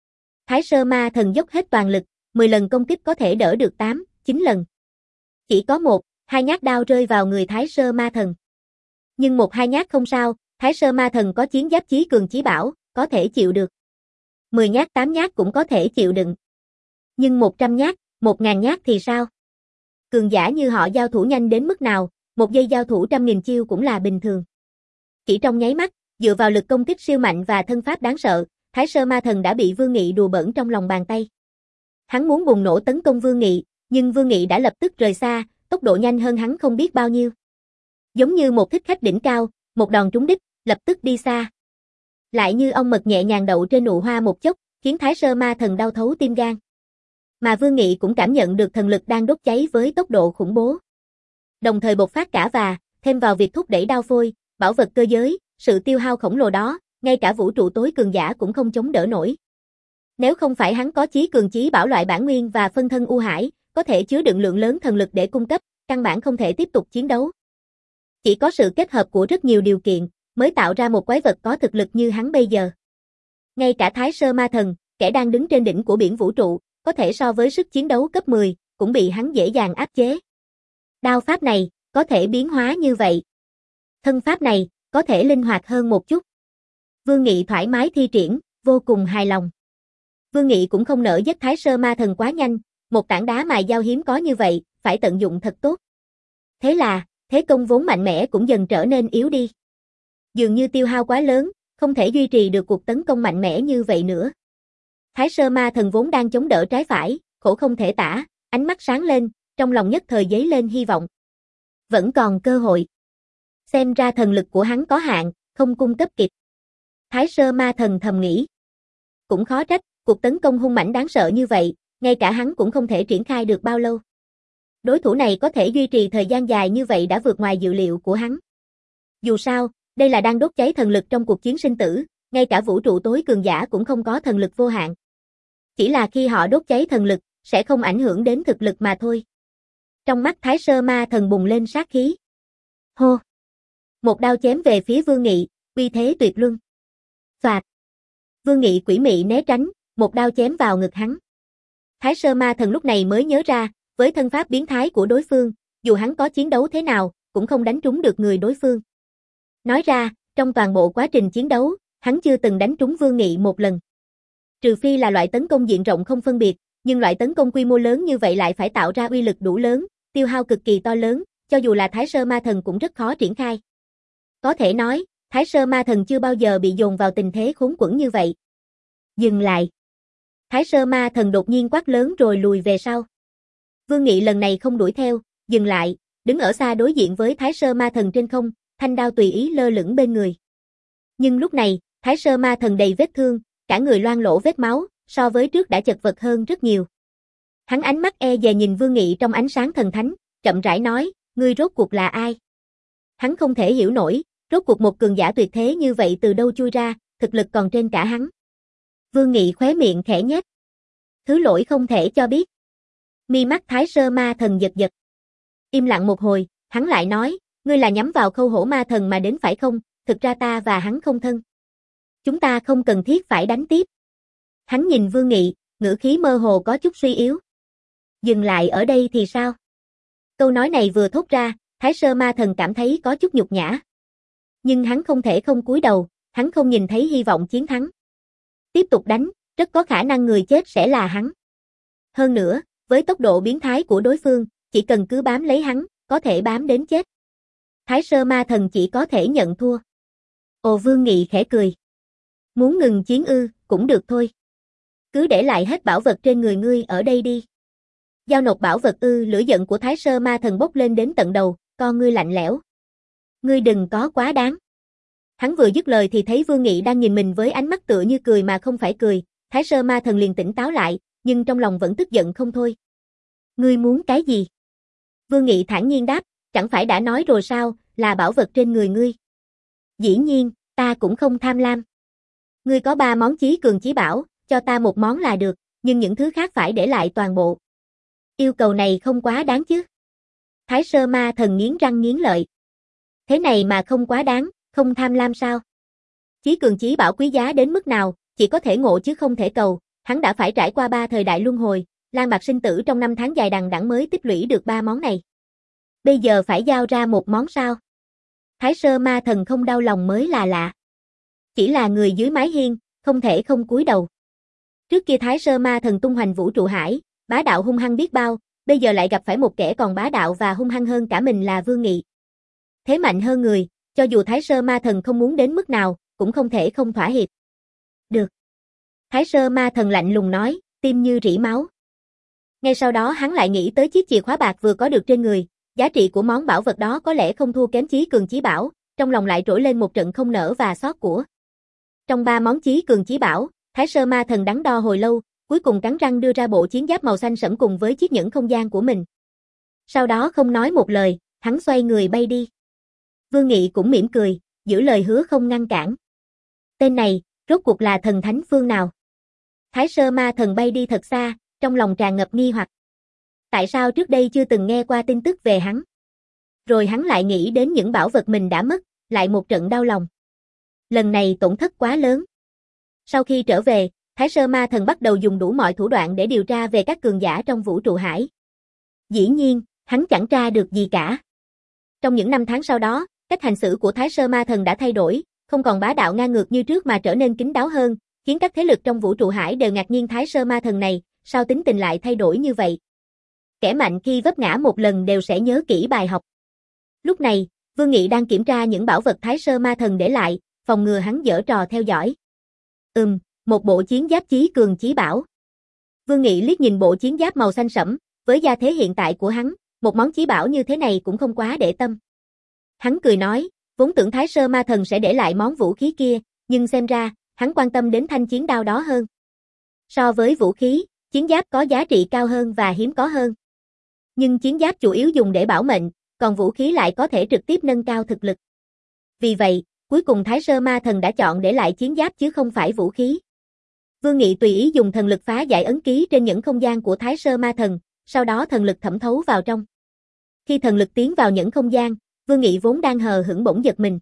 Thái Sơ Ma Thần dốc hết toàn lực, mười lần công kích có thể đỡ được tám, chín lần. Chỉ có một, hai nhát đao rơi vào người Thái Sơ Ma Thần. Nhưng một hai nhát không sao, Thái Sơ Ma Thần có chiến giáp chí cường chí bảo, có thể chịu được. mười nhát tám nhát cũng có thể chịu đựng. Nhưng một trăm nhát, một ngàn nhát thì sao? Cường giả như họ giao thủ nhanh đến mức nào, một giây giao thủ trăm nghìn chiêu cũng là bình thường. Chỉ trong nháy mắt, dựa vào lực công kích siêu mạnh và thân pháp đáng sợ, Thái Sơ Ma Thần đã bị Vương Nghị đùa bỡn trong lòng bàn tay. Hắn muốn bùng nổ tấn công Vương Nghị, nhưng Vương Nghị đã lập tức rời xa, tốc độ nhanh hơn hắn không biết bao nhiêu. Giống như một thích khách đỉnh cao, một đòn trúng đích, lập tức đi xa. Lại như ong mật nhẹ nhàng đậu trên nụ hoa một chốc, khiến Thái Sơ Ma Thần đau thấu tim gan. Mà Vương Nghị cũng cảm nhận được thần lực đang đốt cháy với tốc độ khủng bố. Đồng thời bộc phát cả và, thêm vào việc thúc đẩy đao phôi, bảo vật cơ giới, sự tiêu hao khổng lồ đó, ngay cả vũ trụ tối cường giả cũng không chống đỡ nổi. Nếu không phải hắn có chí cường chí bảo loại bản nguyên và phân thân u hải, có thể chứa đựng lượng lớn thần lực để cung cấp, căn bản không thể tiếp tục chiến đấu. Chỉ có sự kết hợp của rất nhiều điều kiện, mới tạo ra một quái vật có thực lực như hắn bây giờ. Ngay cả Thái Sơ Ma Thần, kẻ đang đứng trên đỉnh của biển vũ trụ, có thể so với sức chiến đấu cấp mười, cũng bị hắn dễ dàng áp chế. Đao pháp này, có thể biến hóa như vậy. Thân pháp này, có thể linh hoạt hơn một chút. Vương Nghị thoải mái thi triển, vô cùng hài lòng. Vương Nghị cũng không nỡ giết Thái Sơ Ma Thần quá nhanh, một tảng đá mài dao hiếm có như vậy, phải tận dụng thật tốt. Thế là, thế công vốn mạnh mẽ cũng dần trở nên yếu đi. Dường như tiêu hao quá lớn, không thể duy trì được cuộc tấn công mạnh mẽ như vậy nữa. Thái Sơ Ma Thần vốn đang chống đỡ trái phải, khổ không thể tả, ánh mắt sáng lên, trong lòng nhất thời dấy lên hy vọng. Vẫn còn cơ hội. Xem ra thần lực của hắn có hạn, không cung cấp kịp. Thái Sơ Ma Thần thầm nghĩ. Cũng khó trách, cuộc tấn công hung mãnh đáng sợ như vậy, ngay cả hắn cũng không thể triển khai được bao lâu. Đối thủ này có thể duy trì thời gian dài như vậy đã vượt ngoài dự liệu của hắn. Dù sao, đây là đang đốt cháy thần lực trong cuộc chiến sinh tử, ngay cả vũ trụ tối cường giả cũng không có thần lực vô hạn. Chỉ là khi họ đốt cháy thần lực, sẽ không ảnh hưởng đến thực lực mà thôi. Trong mắt Thái Sơ Ma Thần bùng lên sát khí. Hô! Một đao chém về phía Vương Nghị, uy thế tuyệt luân. Phạt! Vương Nghị quỷ mị né tránh, một đao chém vào ngực hắn. Thái Sơ Ma Thần lúc này mới nhớ ra, với thân pháp biến thái của đối phương, dù hắn có chiến đấu thế nào, cũng không đánh trúng được người đối phương. Nói ra, trong toàn bộ quá trình chiến đấu, hắn chưa từng đánh trúng Vương Nghị một lần. Trừ phi là loại tấn công diện rộng không phân biệt, nhưng loại tấn công quy mô lớn như vậy lại phải tạo ra uy lực đủ lớn, tiêu hao cực kỳ to lớn, cho dù là Thái Sơ Ma Thần cũng rất khó triển khai. Có thể nói, Thái Sơ Ma Thần chưa bao giờ bị dồn vào tình thế khốn quẫn như vậy. Dừng lại. Thái Sơ Ma Thần đột nhiên quát lớn rồi lùi về sau. Vương Nghị lần này không đuổi theo, dừng lại, đứng ở xa đối diện với Thái Sơ Ma Thần trên không, thanh đao tùy ý lơ lửng bên người. Nhưng lúc này, Thái Sơ Ma Thần đầy vết thương, cả người loang lổ vết máu, so với trước đã chật vật hơn rất nhiều. Hắn ánh mắt e dè nhìn Vương Nghị trong ánh sáng thần thánh, chậm rãi nói, ngươi rốt cuộc là ai? Hắn không thể hiểu nổi, rốt cuộc một cường giả tuyệt thế như vậy từ đâu chui ra, thực lực còn trên cả hắn. Vương Nghị khóe miệng khẽ nhếch. Thứ lỗi không thể cho biết. Mi mắt Thái Sơ Ma Thần giật giật. Im lặng một hồi, hắn lại nói, ngươi là nhắm vào Khâu Hổ Ma Thần mà đến phải không? Thực ra ta và hắn không thân. Chúng ta không cần thiết phải đánh tiếp. Hắn nhìn Vương Nghị, ngữ khí mơ hồ có chút suy yếu. Dừng lại ở đây thì sao? Câu nói này vừa thốt ra, Thái Sơ Ma Thần cảm thấy có chút nhục nhã. Nhưng hắn không thể không cúi đầu, hắn không nhìn thấy hy vọng chiến thắng. Tiếp tục đánh, rất có khả năng người chết sẽ là hắn. Hơn nữa, với tốc độ biến thái của đối phương, chỉ cần cứ bám lấy hắn, có thể bám đến chết. Thái Sơ Ma Thần chỉ có thể nhận thua. Ồ, Vương Nghị khẽ cười. Muốn ngừng chiến ư, cũng được thôi. Cứ để lại hết bảo vật trên người ngươi ở đây đi. Giao nộp bảo vật ư? Lửa giận của Thái Sơ Ma Thần bốc lên đến tận đầu, con ngươi lạnh lẽo. Ngươi đừng có quá đáng. Hắn vừa dứt lời thì thấy Vương Nghị đang nhìn mình với ánh mắt tựa như cười mà không phải cười, Thái Sơ Ma Thần liền tỉnh táo lại, nhưng trong lòng vẫn tức giận không thôi. Ngươi muốn cái gì? Vương Nghị thản nhiên đáp, chẳng phải đã nói rồi sao, là bảo vật trên người ngươi. Dĩ nhiên, ta cũng không tham lam. Ngươi có ba món chí cường chí bảo, cho ta một món là được, nhưng những thứ khác phải để lại toàn bộ. Yêu cầu này không quá đáng chứ? Thái Sơ Ma Thần nghiến răng nghiến lợi. Thế này mà không quá đáng, không tham lam sao? Chí cường chí bảo quý giá đến mức nào, chỉ có thể ngộ chứ không thể cầu, hắn đã phải trải qua ba thời đại luân hồi, lang bạc sinh tử trong năm tháng dài đằng đẵng mới tích lũy được ba món này. Bây giờ phải giao ra một món sao? Thái Sơ Ma Thần không đau lòng mới là lạ. Chỉ là người dưới mái hiên, không thể không cúi đầu. Trước kia Thái Sơ Ma Thần tung hoành vũ trụ hải, bá đạo hung hăng biết bao, bây giờ lại gặp phải một kẻ còn bá đạo và hung hăng hơn cả mình là Vương Nghị. Thế mạnh hơn người, cho dù Thái Sơ Ma Thần không muốn đến mức nào, cũng không thể không thỏa hiệp. Được. Thái Sơ Ma Thần lạnh lùng nói, tim như rỉ máu. Ngay sau đó hắn lại nghĩ tới chiếc chìa khóa bạc vừa có được trên người, giá trị của món bảo vật đó có lẽ không thua kém Chí Cường Chí Bảo, trong lòng lại trỗi lên một trận không nỡ và xót của. Trong ba món Chí Cường Chí Bảo, Thái Sơ Ma Thần đắn đo hồi lâu, cuối cùng cắn răng đưa ra bộ chiến giáp màu xanh sẫm cùng với chiếc nhẫn không gian của mình. Sau đó không nói một lời, hắn xoay người bay đi. Vương Nghị cũng mỉm cười, giữ lời hứa không ngăn cản. Tên này, rốt cuộc là thần thánh phương nào? Thái Sơ Ma Thần bay đi thật xa, trong lòng tràn ngập nghi hoặc. Tại sao trước đây chưa từng nghe qua tin tức về hắn? Rồi hắn lại nghĩ đến những bảo vật mình đã mất, lại một trận đau lòng. Lần này tổn thất quá lớn. Sau khi trở về, Thái Sơ Ma Thần bắt đầu dùng đủ mọi thủ đoạn để điều tra về các cường giả trong vũ trụ hải. Dĩ nhiên, hắn chẳng tra được gì cả. Trong những năm tháng sau đó, cách hành xử của Thái Sơ Ma Thần đã thay đổi, không còn bá đạo ngang ngược như trước mà trở nên kín đáo hơn, khiến các thế lực trong vũ trụ hải đều ngạc nhiên Thái Sơ Ma Thần này, sao tính tình lại thay đổi như vậy? Kẻ mạnh khi vấp ngã một lần đều sẽ nhớ kỹ bài học. Lúc này, Vương Nghị đang kiểm tra những bảo vật Thái Sơ Ma Thần để lại, phòng ngừa hắn giở trò theo dõi. Ừm, một bộ chiến giáp Chí Cường Chí Bảo. Vương Nghị liếc nhìn bộ chiến giáp màu xanh sẫm, với gia thế hiện tại của hắn, một món chí bảo như thế này cũng không quá để tâm. Hắn cười nói, vốn tưởng Thái Sơ Ma Thần sẽ để lại món vũ khí kia, nhưng xem ra, hắn quan tâm đến thanh chiến đao đó hơn. So với vũ khí, chiến giáp có giá trị cao hơn và hiếm có hơn. Nhưng chiến giáp chủ yếu dùng để bảo mệnh, còn vũ khí lại có thể trực tiếp nâng cao thực lực. Vì vậy, cuối cùng Thái Sơ Ma Thần đã chọn để lại chiến giáp chứ không phải vũ khí. Vương Nghị tùy ý dùng thần lực phá giải ấn ký trên nhẫn không gian của Thái Sơ Ma Thần, sau đó thần lực thẩm thấu vào trong. Khi thần lực tiến vào nhẫn không gian, Vương Nghị vốn đang hờ hững bỗng giật mình.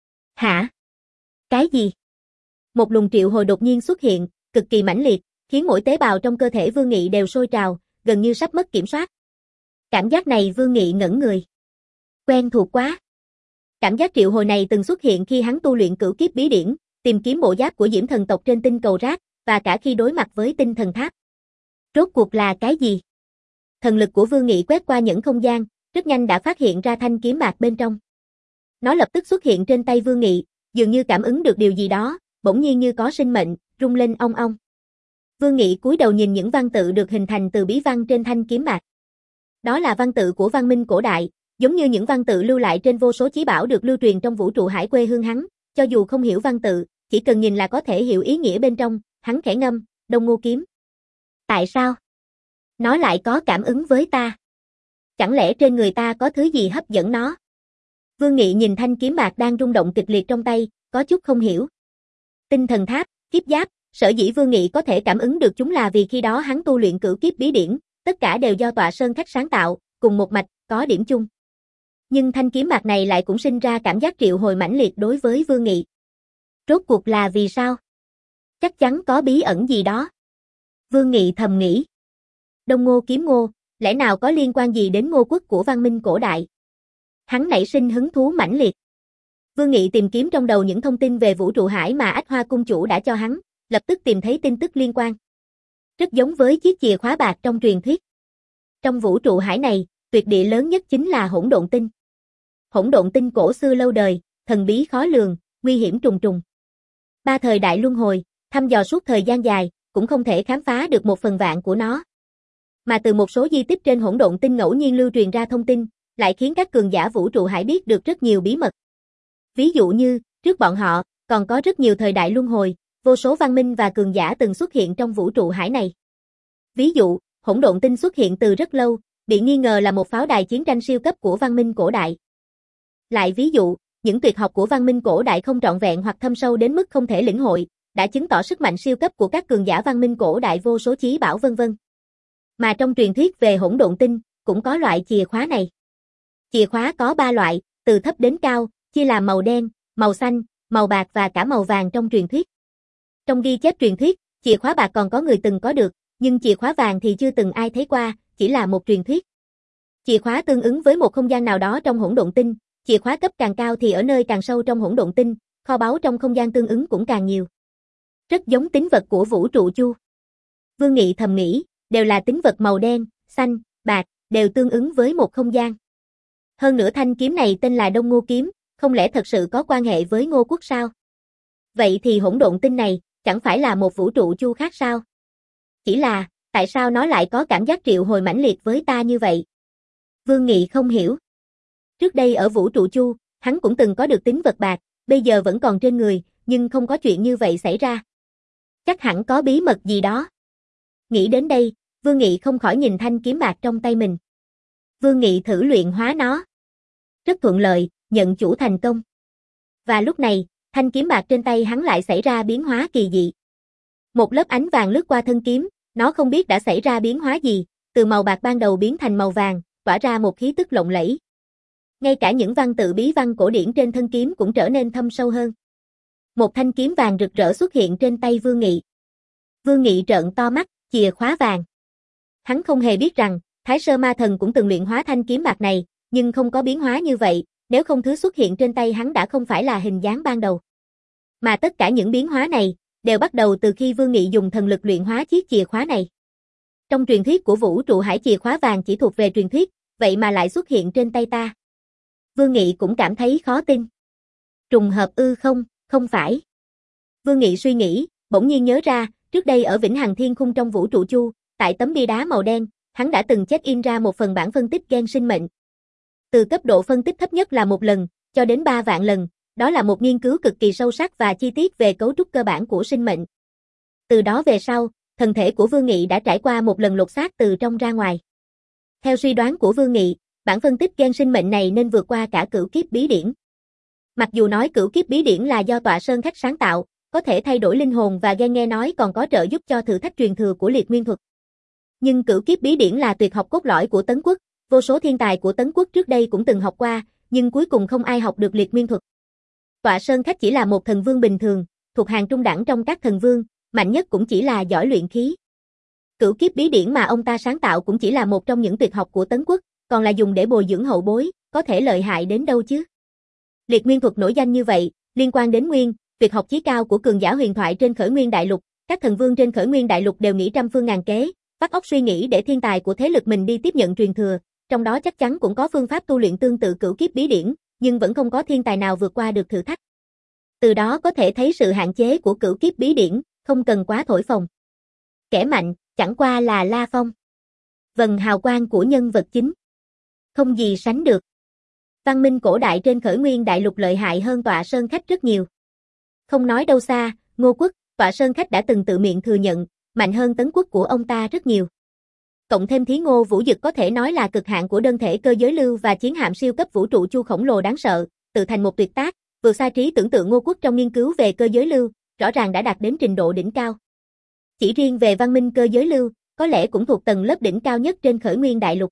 Hả? Cái gì? Một luồng triệu hồi đột nhiên xuất hiện, cực kỳ mãnh liệt, khiến mỗi tế bào trong cơ thể Vương Nghị đều sôi trào, gần như sắp mất kiểm soát. Cảm giác này Vương Nghị ngẩn người. Quen thuộc quá. Cảm giác triệu hồi này từng xuất hiện khi hắn tu luyện cửu kiếp bí điển, tìm kiếm bộ giáp của Diễm Thần tộc trên tinh cầu rác, và cả khi đối mặt với tinh thần tháp. Rốt cuộc là cái gì? Thần lực của Vương Nghị quét qua nhẫn không gian, rất nhanh đã phát hiện ra thanh kiếm bạc bên trong. Nó lập tức xuất hiện trên tay Vương Nghị, dường như cảm ứng được điều gì đó, bỗng nhiên như có sinh mệnh, rung lên ong ong. Vương Nghị cúi đầu nhìn những văn tự được hình thành từ bí văn trên thanh kiếm bạc. Đó là văn tự của văn minh cổ đại, giống như những văn tự lưu lại trên vô số chí bảo được lưu truyền trong vũ trụ hải quê hương hắn, cho dù không hiểu văn tự, chỉ cần nhìn là có thể hiểu ý nghĩa bên trong, hắn khẽ ngâm, Đông Ngô kiếm. Tại sao? Nó lại có cảm ứng với ta. Chẳng lẽ trên người ta có thứ gì hấp dẫn nó? Vương Nghị nhìn thanh kiếm bạc đang rung động kịch liệt trong tay, có chút không hiểu. Tinh thần tháp, kiếp giáp, sở dĩ Vương Nghị có thể cảm ứng được chúng là vì khi đó hắn tu luyện cửu kiếp bí điển, tất cả đều do Tọa Sơn Khách sáng tạo, cùng một mạch, có điểm chung. Nhưng thanh kiếm bạc này lại cũng sinh ra cảm giác triệu hồi mãnh liệt đối với Vương Nghị. Rốt cuộc là vì sao? Chắc chắn có bí ẩn gì đó. Vương Nghị thầm nghĩ. Đông Ngô kiếm Ngô, lẽ nào có liên quan gì đến Ngô quốc của văn minh cổ đại? Hắn nảy sinh hứng thú mãnh liệt. Vương Nghị tìm kiếm trong đầu những thông tin về vũ trụ hải mà Ách Hoa cung chủ đã cho hắn, lập tức tìm thấy tin tức liên quan. Rất giống với chiếc chìa khóa bạc trong truyền thuyết. Trong vũ trụ hải này, tuyệt địa lớn nhất chính là Hỗn Độn Tinh. Hỗn Độn Tinh cổ xưa lâu đời, thần bí khó lường, nguy hiểm trùng trùng. Ba thời đại luân hồi, thăm dò suốt thời gian dài, cũng không thể khám phá được một phần vạn của nó. Mà từ một số di tích trên Hỗn Độn Tinh ngẫu nhiên lưu truyền ra thông tin, lại khiến các cường giả vũ trụ hải biết được rất nhiều bí mật. Ví dụ như, trước bọn họ, còn có rất nhiều thời đại luân hồi, vô số văn minh và cường giả từng xuất hiện trong vũ trụ hải này. Ví dụ, Hỗn Độn Tinh xuất hiện từ rất lâu, bị nghi ngờ là một pháo đài chiến tranh siêu cấp của văn minh cổ đại. Lại ví dụ, những tuyệt học của văn minh cổ đại không trọn vẹn hoặc thâm sâu đến mức không thể lĩnh hội, đã chứng tỏ sức mạnh siêu cấp của các cường giả văn minh cổ đại vô số chí bảo vân vân. Mà trong truyền thuyết về Hỗn Độn Tinh, cũng có loại chìa khóa này. Chìa khóa có ba loại, từ thấp đến cao, chia làm màu đen, màu xanh, màu bạc và cả màu vàng trong truyền thuyết. Trong ghi chép truyền thuyết, Chìa khóa bạc còn có người từng có được, nhưng chìa khóa vàng thì chưa từng ai thấy qua, chỉ là một truyền thuyết. Chìa khóa tương ứng với một không gian nào đó trong hỗn độn tinh, chìa khóa cấp càng cao thì ở nơi càng sâu trong hỗn độn tinh, kho báu trong không gian tương ứng cũng càng nhiều. Rất giống tín vật của vũ trụ chu. Vương Nghị thầm nghĩ, đều là tín vật màu đen, xanh, bạc, đều tương ứng với một không gian. Hơn nữa thanh kiếm này tên là Đông Ngô kiếm, không lẽ thật sự có quan hệ với Ngô Quốc sao? Vậy thì hỗn độn tinh này, chẳng phải là một vũ trụ chu khác sao? Chỉ là, tại sao nó lại có cảm giác triệu hồi mãnh liệt với ta như vậy? Vương Nghị không hiểu. Trước đây ở vũ trụ chu, hắn cũng từng có được tín vật bạc, bây giờ vẫn còn trên người, nhưng không có chuyện như vậy xảy ra. Chắc hẳn có bí mật gì đó. Nghĩ đến đây, Vương Nghị không khỏi nhìn thanh kiếm bạc trong tay mình. Vương Nghị thử luyện hóa nó. Rất thuận lợi, nhận chủ thành công. Và lúc này, thanh kiếm bạc trên tay hắn lại xảy ra biến hóa kỳ dị. Một lớp ánh vàng lướt qua thân kiếm, nó không biết đã xảy ra biến hóa gì, từ màu bạc ban đầu biến thành màu vàng, tỏa ra một khí tức lộng lẫy. Ngay cả những văn tự bí văn cổ điển trên thân kiếm cũng trở nên thâm sâu hơn. Một thanh kiếm vàng rực rỡ xuất hiện trên tay Vương Nghị. Vương Nghị trợn to mắt, chìa khóa vàng. Hắn không hề biết rằng, Thái Sơ Ma Thần cũng từng luyện hóa thanh kiếm bạc này, nhưng không có biến hóa như vậy, nếu không thứ xuất hiện trên tay hắn đã không phải là hình dáng ban đầu. Mà tất cả những biến hóa này, đều bắt đầu từ khi Vương Nghị dùng thần lực luyện hóa chiếc chìa khóa này. Trong truyền thuyết của vũ trụ hải chìa khóa vàng chỉ thuộc về truyền thuyết, vậy mà lại xuất hiện trên tay ta. Vương Nghị cũng cảm thấy khó tin. Trùng hợp ư không, không phải. Vương Nghị suy nghĩ, bỗng nhiên nhớ ra, trước đây ở Vĩnh Hằng Thiên Khung trong vũ trụ chu, tại tấm bia đá màu đen, hắn đã từng check-in ra một phần bản phân tích gen sinh mệnh. Từ cấp độ phân tích thấp nhất là một lần, cho đến ba vạn lần, đó là một nghiên cứu cực kỳ sâu sắc và chi tiết về cấu trúc cơ bản của sinh mệnh. Từ đó về sau, thân thể của Vương Nghị đã trải qua một lần lột xác từ trong ra ngoài. Theo suy đoán của Vương Nghị, bản phân tích gen sinh mệnh này nên vượt qua cả cửu kiếp bí điển. Mặc dù nói cửu kiếp bí điển là do Tọa Sơn Khách sáng tạo, có thể thay đổi linh hồn và gen nghe nói còn có trợ giúp cho thử thách truyền thừa của liệt nguyên thuật. Nhưng cửu kiếp bí điển là tuyệt học cốt lõi của Tấn Quốc, vô số thiên tài của Tấn Quốc trước đây cũng từng học qua, nhưng cuối cùng không ai học được liệt nguyên thuật. Tọa Sơn Khách chỉ là một thần vương bình thường, thuộc hàng trung đẳng trong các thần vương, mạnh nhất cũng chỉ là giỏi luyện khí. Cửu kiếp bí điển mà ông ta sáng tạo cũng chỉ là một trong những tuyệt học của Tấn Quốc, còn là dùng để bồi dưỡng hậu bối, có thể lợi hại đến đâu chứ. Liệt nguyên thuật nổi danh như vậy, liên quan đến nguyên, tuyệt học chí cao của cường giả huyền thoại trên Khởi Nguyên Đại Lục, các thần vương trên Khởi Nguyên Đại Lục đều nghĩ trăm phương ngàn kế, vắt óc suy nghĩ để thiên tài của thế lực mình đi tiếp nhận truyền thừa, trong đó chắc chắn cũng có phương pháp tu luyện tương tự cửu kiếp bí điển, nhưng vẫn không có thiên tài nào vượt qua được thử thách. Từ đó có thể thấy sự hạn chế của cửu kiếp bí điển, không cần quá thổi phồng. Kẻ mạnh, chẳng qua là La Phong. Vầng hào quang của nhân vật chính. Không gì sánh được. Văn minh cổ đại trên Khởi Nguyên Đại Lục lợi hại hơn Tọa Sơn Khách rất nhiều. Không nói đâu xa, Ngô Quốc, Tọa Sơn Khách đã từng tự miệng thừa nhận, mạnh hơn Tấn Quốc của ông ta rất nhiều. Cộng thêm Thí Ngô Vũ Dực có thể nói là cực hạn của đơn thể cơ giới lưu và chiến hạm siêu cấp vũ trụ chu khổng lồ đáng sợ, tự thành một tuyệt tác, vượt xa trí tưởng tượng Ngô Quốc trong nghiên cứu về cơ giới lưu, rõ ràng đã đạt đến trình độ đỉnh cao. Chỉ riêng về văn minh cơ giới lưu, có lẽ cũng thuộc tầng lớp đỉnh cao nhất trên Khởi Nguyên Đại Lục.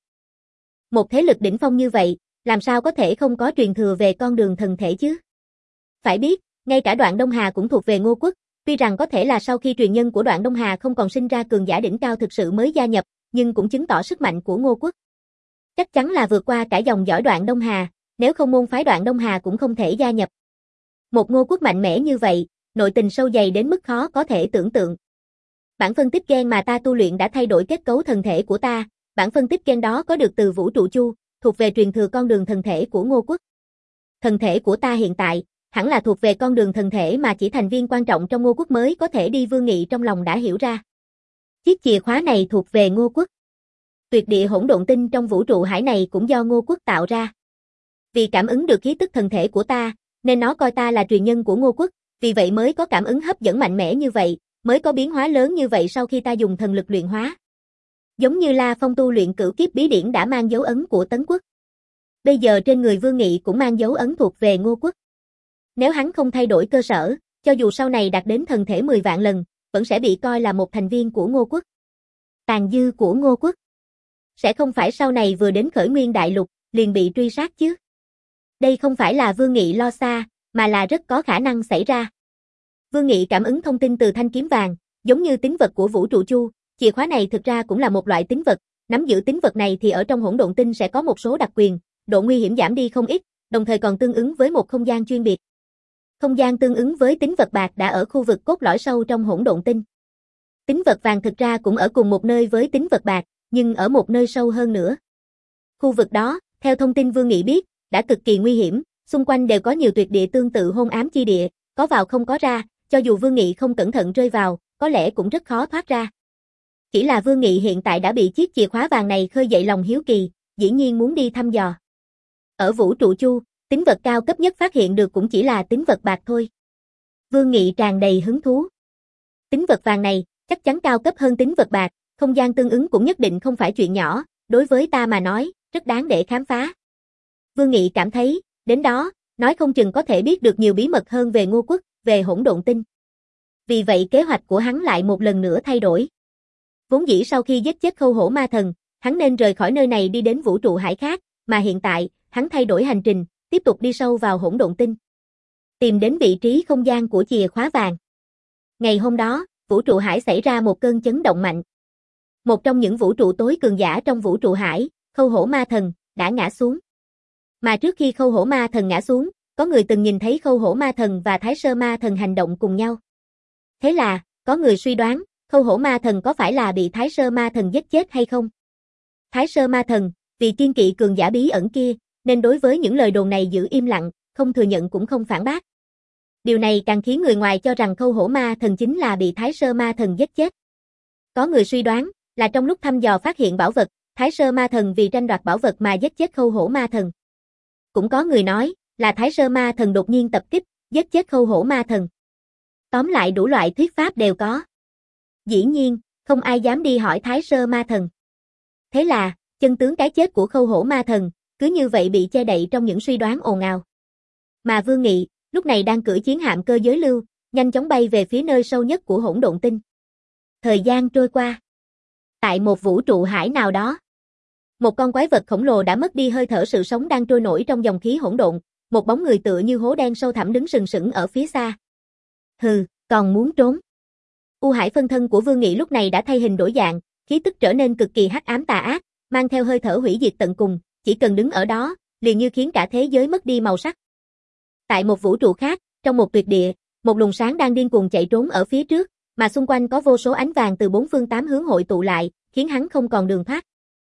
Một thế lực đỉnh phong như vậy, làm sao có thể không có truyền thừa về con đường thần thể chứ? Phải biết, ngay cả Đoạn Đông Hà cũng thuộc về Ngô Quốc, tuy rằng có thể là sau khi truyền nhân của Đoạn Đông Hà không còn sinh ra cường giả đỉnh cao thực sự mới gia nhập, nhưng cũng chứng tỏ sức mạnh của Ngô Quốc. Chắc chắn là vượt qua cả dòng dõi Đoạn Đông Hà, nếu không môn phái Đoạn Đông Hà cũng không thể gia nhập. Một Ngô Quốc mạnh mẽ như vậy, nội tình sâu dày đến mức khó có thể tưởng tượng. Bản phân tích gen mà ta tu luyện đã thay đổi kết cấu thần thể của ta, bản phân tích gen đó có được từ vũ trụ chu, thuộc về truyền thừa con đường thần thể của Ngô Quốc. Thần thể của ta hiện tại, hẳn là thuộc về con đường thần thể mà chỉ thành viên quan trọng trong Ngô Quốc mới có thể đi. Vương Nghị trong lòng đã hiểu ra. Chiếc chìa khóa này thuộc về Ngô Quốc. Tuyệt địa hỗn độn tinh trong vũ trụ hải này cũng do Ngô Quốc tạo ra. Vì cảm ứng được khí tức thần thể của ta, nên nó coi ta là truyền nhân của Ngô Quốc, vì vậy mới có cảm ứng hấp dẫn mạnh mẽ như vậy, mới có biến hóa lớn như vậy sau khi ta dùng thần lực luyện hóa. Giống như La Phong tu luyện cửu kiếp bí điển đã mang dấu ấn của Tấn Quốc. Bây giờ trên người Vương Nghị cũng mang dấu ấn thuộc về Ngô Quốc. Nếu hắn không thay đổi cơ sở, cho dù sau này đạt đến thần thể mười vạn lần, vẫn sẽ bị coi là một thành viên của Ngô Quốc. Tàn dư của Ngô Quốc. Sẽ không phải sau này vừa đến Khởi Nguyên Đại Lục, liền bị truy sát chứ. Đây không phải là Vương Nghị lo xa, mà là rất có khả năng xảy ra. Vương Nghị cảm ứng thông tin từ thanh kiếm vàng, Giống như tín vật của vũ trụ chu, chìa khóa này thực ra cũng là một loại tín vật, nắm giữ tín vật này thì ở trong hỗn độn tinh sẽ có một số đặc quyền, độ nguy hiểm giảm đi không ít, đồng thời còn tương ứng với một không gian chuyên biệt. Không gian tương ứng với tín vật bạc đã ở khu vực cốt lõi sâu trong hỗn độn tinh. Tín vật vàng thực ra cũng ở cùng một nơi với tín vật bạc, nhưng ở một nơi sâu hơn nữa. Khu vực đó, theo thông tin Vương Nghị biết, đã cực kỳ nguy hiểm, xung quanh đều có nhiều tuyệt địa tương tự hôn ám chi địa, có vào không có ra, cho dù Vương Nghị không cẩn thận rơi vào, có lẽ cũng rất khó thoát ra. Chỉ là Vương Nghị hiện tại đã bị chiếc chìa khóa vàng này khơi dậy lòng hiếu kỳ, dĩ nhiên muốn đi thăm dò. Ở vũ trụ chu, tín vật cao cấp nhất phát hiện được cũng chỉ là tín vật bạc thôi. Vương Nghị tràn đầy hứng thú. Tín vật vàng này, chắc chắn cao cấp hơn tín vật bạc, không gian tương ứng cũng nhất định không phải chuyện nhỏ, đối với ta mà nói, rất đáng để khám phá. Vương Nghị cảm thấy, đến đó, nói không chừng có thể biết được nhiều bí mật hơn về Ngô Quốc, về hỗn độn tinh. Vì vậy kế hoạch của hắn lại một lần nữa thay đổi. Vốn dĩ sau khi giết chết Khâu Hổ Ma Thần, hắn nên rời khỏi nơi này đi đến vũ trụ hải khác, mà hiện tại, hắn thay đổi hành trình, tiếp tục đi sâu vào hỗn độn tinh. Tìm đến vị trí không gian của chìa khóa vàng. Ngày hôm đó, vũ trụ hải xảy ra một cơn chấn động mạnh. Một trong những vũ trụ tối cường giả trong vũ trụ hải, Khâu Hổ Ma Thần, đã ngã xuống. Mà trước khi Khâu Hổ Ma Thần ngã xuống, có người từng nhìn thấy Khâu Hổ Ma Thần và Thái Sơ Ma Thần hành động cùng nhau. Thế là, có người suy đoán, Khâu Hổ Ma Thần có phải là bị Thái Sơ Ma Thần giết chết hay không? Thái Sơ Ma Thần, vì kiên kỵ cường giả bí ẩn kia, nên đối với những lời đồn này giữ im lặng, không thừa nhận cũng không phản bác. Điều này càng khiến người ngoài cho rằng Khâu Hổ Ma Thần chính là bị Thái Sơ Ma Thần giết chết. Có người suy đoán, là trong lúc thăm dò phát hiện bảo vật, Thái Sơ Ma Thần vì tranh đoạt bảo vật mà giết chết Khâu Hổ Ma Thần. Cũng có người nói, là Thái Sơ Ma Thần đột nhiên tập kích, giết chết Khâu Hổ Ma Thần. Tóm lại đủ loại thuyết pháp đều có. Dĩ nhiên, không ai dám đi hỏi Thái Sơ Ma Thần. Thế là, chân tướng cái chết của Khâu Hổ Ma Thần, cứ như vậy bị che đậy trong những suy đoán ồn ào. Mà Vương Nghị, lúc này đang cưỡi chiến hạm cơ giới lưu, nhanh chóng bay về phía nơi sâu nhất của hỗn độn tinh. Thời gian trôi qua. Tại một vũ trụ hải nào đó, một con quái vật khổng lồ đã mất đi hơi thở sự sống đang trôi nổi trong dòng khí hỗn độn, một bóng người tựa như hố đen sâu thẳm đứng sừng sững ở phía xa. Hừ, còn muốn trốn. U Hải phân thân của Vương Nghị lúc này đã thay hình đổi dạng, khí tức trở nên cực kỳ hắc ám tà ác, mang theo hơi thở hủy diệt tận cùng, chỉ cần đứng ở đó, liền như khiến cả thế giới mất đi màu sắc. Tại một vũ trụ khác, trong một tuyệt địa, một luồng sáng đang điên cuồng chạy trốn ở phía trước, mà xung quanh có vô số ánh vàng từ bốn phương tám hướng hội tụ lại, khiến hắn không còn đường thoát.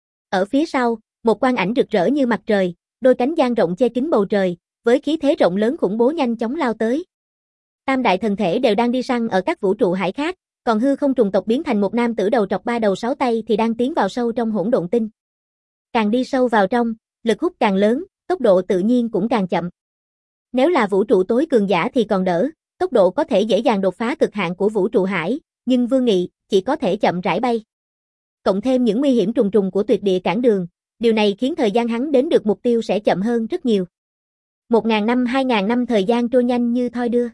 Ở phía sau, một quang ảnh rực rỡ như mặt trời, đôi cánh dang rộng che kín bầu trời, với khí thế rộng lớn khủng bố nhanh chóng lao tới. Tam đại thần thể đều đang đi săn ở các vũ trụ hải khác, còn hư không trùng tộc biến thành một nam tử đầu trọc ba đầu sáu tay thì đang tiến vào sâu trong hỗn độn tinh. Càng đi sâu vào trong, lực hút càng lớn, tốc độ tự nhiên cũng càng chậm. Nếu là vũ trụ tối cường giả thì còn đỡ, tốc độ có thể dễ dàng đột phá cực hạn của vũ trụ hải, nhưng Vương Nghị chỉ có thể chậm rãi bay. Cộng thêm những nguy hiểm trùng trùng của tuyệt địa cản đường, điều này khiến thời gian hắn đến được mục tiêu sẽ chậm hơn rất nhiều. Một ngàn năm hai ngàn năm thời gian trôi nhanh như thoi đưa.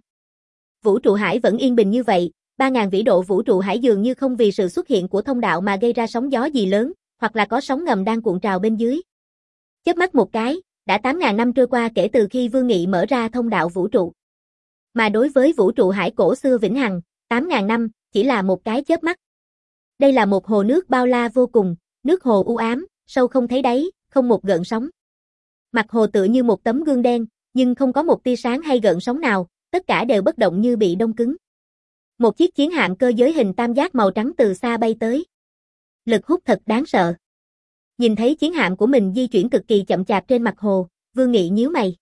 Vũ trụ hải vẫn yên bình như vậy, ba ngàn vĩ độ vũ trụ hải dường như không vì sự xuất hiện của thông đạo mà gây ra sóng gió gì lớn, hoặc là có sóng ngầm đang cuộn trào bên dưới. Chớp mắt một cái, đã tám ngàn năm trôi qua kể từ khi Vương Nghị mở ra thông đạo vũ trụ. Mà đối với vũ trụ hải cổ xưa vĩnh hằng, tám ngàn năm chỉ là một cái chớp mắt. Đây là một hồ nước bao la vô cùng, nước hồ u ám, sâu không thấy đáy, không một gợn sóng. Mặt hồ tựa như một tấm gương đen, nhưng không có một tia sáng hay gợn sóng nào, tất cả đều bất động như bị đông cứng. Một chiếc chiến hạm cơ giới hình tam giác màu trắng từ xa bay tới. Lực hút thật đáng sợ. Nhìn thấy chiến hạm của mình di chuyển cực kỳ chậm chạp trên mặt hồ, Vương Nghị nhíu mày.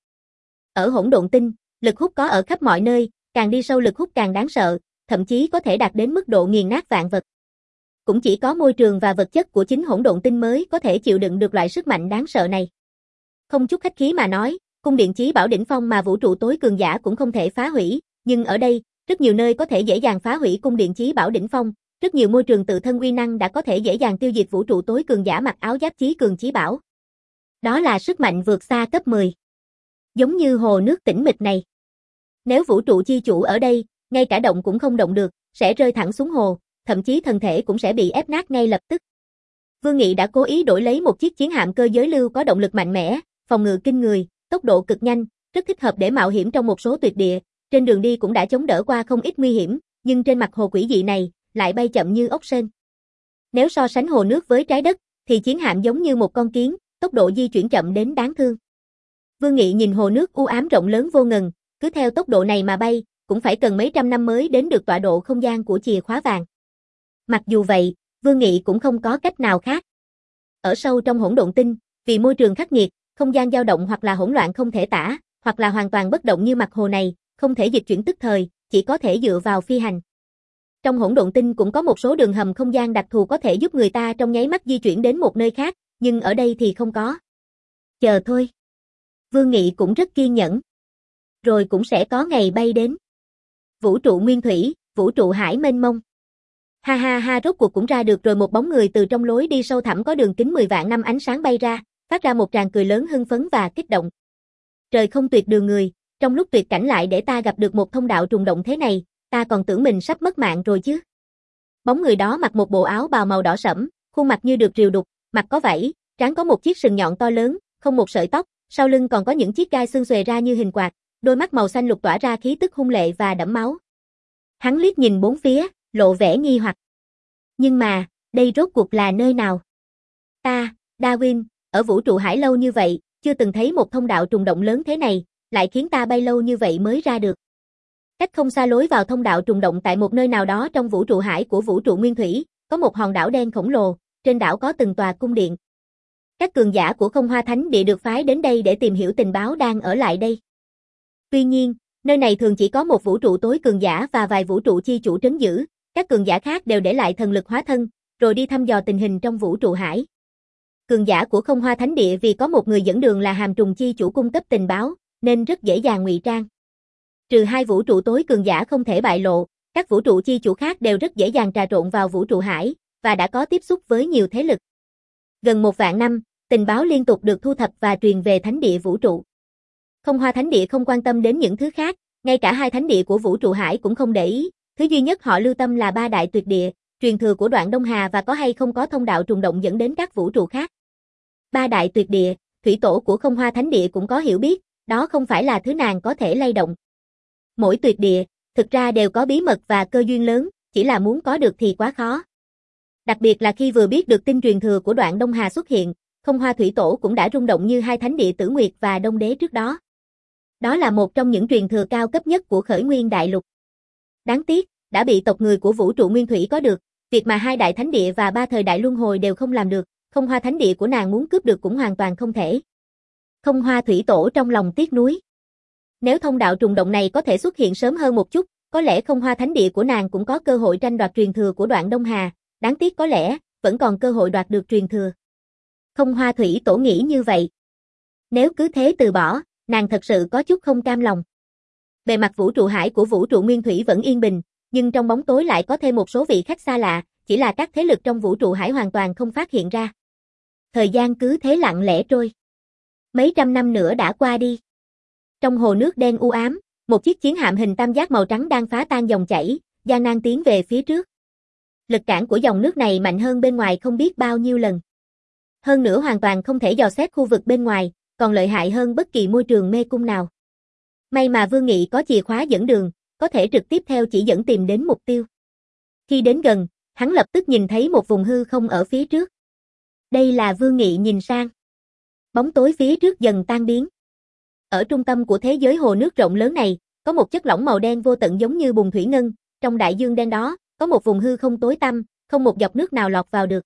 Ở hỗn độn tinh, lực hút có ở khắp mọi nơi, càng đi sâu lực hút càng đáng sợ, thậm chí có thể đạt đến mức độ nghiền nát vạn vật. Cũng chỉ có môi trường và vật chất của chính hỗn độn tinh mới có thể chịu đựng được loại sức mạnh đáng sợ này. Không chút khách khí mà nói, cung điện chí bảo đỉnh phong mà vũ trụ tối cường giả cũng không thể phá hủy, nhưng ở đây, rất nhiều nơi có thể dễ dàng phá hủy cung điện chí bảo đỉnh phong, rất nhiều môi trường tự thân uy năng đã có thể dễ dàng tiêu diệt vũ trụ tối cường giả mặc áo giáp chí cường chí bảo. Đó là sức mạnh vượt xa cấp mười. Giống như hồ nước tĩnh mịch này. Nếu vũ trụ chi chủ ở đây, ngay cả động cũng không động được, sẽ rơi thẳng xuống hồ, thậm chí thân thể cũng sẽ bị ép nát ngay lập tức. Vương Nghị đã cố ý đổi lấy một chiếc chiến hạm cơ giới lưu có động lực mạnh mẽ, phòng ngự kinh người, tốc độ cực nhanh, rất thích hợp để mạo hiểm trong một số tuyệt địa, trên đường đi cũng đã chống đỡ qua không ít nguy hiểm, nhưng trên mặt hồ quỷ dị này, lại bay chậm như ốc sên. Nếu so sánh hồ nước với trái đất, thì chiến hạm giống như một con kiến, tốc độ di chuyển chậm đến đáng thương. Vương Nghị nhìn hồ nước u ám rộng lớn vô ngần, cứ theo tốc độ này mà bay, cũng phải cần mấy trăm năm mới đến được tọa độ không gian của chìa khóa vàng. Mặc dù vậy, Vương Nghị cũng không có cách nào khác. Ở sâu trong hỗn độn tinh, vì môi trường khắc nghiệt, không gian dao động hoặc là hỗn loạn không thể tả, hoặc là hoàn toàn bất động như mặt hồ này, không thể dịch chuyển tức thời, chỉ có thể dựa vào phi hành. Trong hỗn độn tinh cũng có một số đường hầm không gian đặc thù có thể giúp người ta trong nháy mắt di chuyển đến một nơi khác, nhưng ở đây thì không có. Chờ thôi. Vương Nghị cũng rất kiên nhẫn. Rồi cũng sẽ có ngày bay đến. Vũ trụ nguyên thủy, vũ trụ hải mênh mông. Ha ha ha, rốt cuộc cũng ra được rồi. Một bóng người từ trong lối đi sâu thẳm có đường kính mười vạn năm ánh sáng bay ra, phát ra một tràng cười lớn hưng phấn và kích động. Trời không tuyệt đường người, trong lúc tuyệt cảnh lại để ta gặp được một thông đạo trùng động thế này, ta còn tưởng mình sắp mất mạng rồi chứ. Bóng người đó mặc một bộ áo bào màu đỏ sẫm, khuôn mặt như được rìu đục, mặt có vảy, trán có một chiếc sừng nhọn to lớn, không một sợi tóc, sau lưng còn có những chiếc gai xương xuề ra như hình quạt, đôi mắt màu xanh lục tỏa ra khí tức hung lệ và đẫm máu. Hắn liếc nhìn bốn phía, lộ vẻ nghi hoặc. Nhưng mà, đây rốt cuộc là nơi nào? Ta, Darwin, ở vũ trụ hải lâu như vậy, chưa từng thấy một thông đạo trùng động lớn thế này, lại khiến ta bay lâu như vậy mới ra được. Cách không xa lối vào thông đạo trùng động tại một nơi nào đó trong vũ trụ hải của vũ trụ nguyên thủy, có một hòn đảo đen khổng lồ, trên đảo có từng tòa cung điện. Các cường giả của Không Hoa Thánh Địa được phái đến đây để tìm hiểu tình báo đang ở lại đây. Tuy nhiên, nơi này thường chỉ có một vũ trụ tối cường giả và vài vũ trụ chi chủ trấn giữ, các cường giả khác đều để lại thần lực hóa thân, rồi đi thăm dò tình hình trong vũ trụ hải. Cường giả của Không Hoa Thánh Địa vì có một người dẫn đường là Hàm Trùng chi chủ cung cấp tình báo, nên rất dễ dàng ngụy trang. Trừ hai vũ trụ tối cường giả không thể bại lộ, các vũ trụ chi chủ khác đều rất dễ dàng trà trộn vào vũ trụ hải, và đã có tiếp xúc với nhiều thế lực. Gần một vạn năm, tình báo liên tục được thu thập và truyền về thánh địa vũ trụ. Không Hoa Thánh Địa không quan tâm đến những thứ khác, ngay cả hai thánh địa của vũ trụ hải cũng không để ý, thứ duy nhất họ lưu tâm là ba đại tuyệt địa, truyền thừa của Đoạn Đông Hà và có hay không có thông đạo trùng động dẫn đến các vũ trụ khác. Ba đại tuyệt địa, thủy tổ của Không Hoa Thánh Địa cũng có hiểu biết, đó không phải là thứ nàng có thể lay động. Mỗi tuyệt địa, thực ra đều có bí mật và cơ duyên lớn, chỉ là muốn có được thì quá khó. Đặc biệt là khi vừa biết được tin truyền thừa của Đoạn Đông Hà xuất hiện, Không Hoa Thủy Tổ cũng đã rung động như hai thánh địa Tử Nguyệt và Đông Đế trước đó. Đó là một trong những truyền thừa cao cấp nhất của Khởi Nguyên Đại Lục. Đáng tiếc, đã bị tộc người của vũ trụ nguyên thủy có được, việc mà hai đại thánh địa và ba thời đại luân hồi đều không làm được, Không Hoa Thánh Địa của nàng muốn cướp được cũng hoàn toàn không thể. Không Hoa Thủy Tổ trong lòng tiếc nuối. Nếu thông đạo trùng động này có thể xuất hiện sớm hơn một chút, có lẽ Không Hoa Thánh Địa của nàng cũng có cơ hội tranh đoạt truyền thừa của Đoạn Đông Hà, đáng tiếc có lẽ, vẫn còn cơ hội đoạt được truyền thừa. Không Hoa Thủy Tổ nghĩ như vậy. Nếu cứ thế từ bỏ, nàng thật sự có chút không cam lòng. Bề mặt vũ trụ hải của vũ trụ nguyên thủy vẫn yên bình, nhưng trong bóng tối lại có thêm một số vị khách xa lạ, chỉ là các thế lực trong vũ trụ hải hoàn toàn không phát hiện ra. Thời gian cứ thế lặng lẽ trôi. Mấy trăm năm nữa đã qua đi. Trong hồ nước đen u ám, một chiếc chiến hạm hình tam giác màu trắng đang phá tan dòng chảy, gian nan tiến về phía trước. Lực cản của dòng nước này mạnh hơn bên ngoài không biết bao nhiêu lần. Hơn nữa hoàn toàn không thể dò xét khu vực bên ngoài, còn lợi hại hơn bất kỳ môi trường mê cung nào. May mà Vương Nghị có chìa khóa dẫn đường, có thể trực tiếp theo chỉ dẫn tìm đến mục tiêu. Khi đến gần, hắn lập tức nhìn thấy một vùng hư không ở phía trước. Đây là Vương Nghị nhìn sang. Bóng tối phía trước dần tan biến. Ở trung tâm của thế giới hồ nước rộng lớn này, có một chất lỏng màu đen vô tận giống như bùn thủy ngân, trong đại dương đen đó, có một vùng hư không tối tăm, không một giọt nước nào lọt vào được.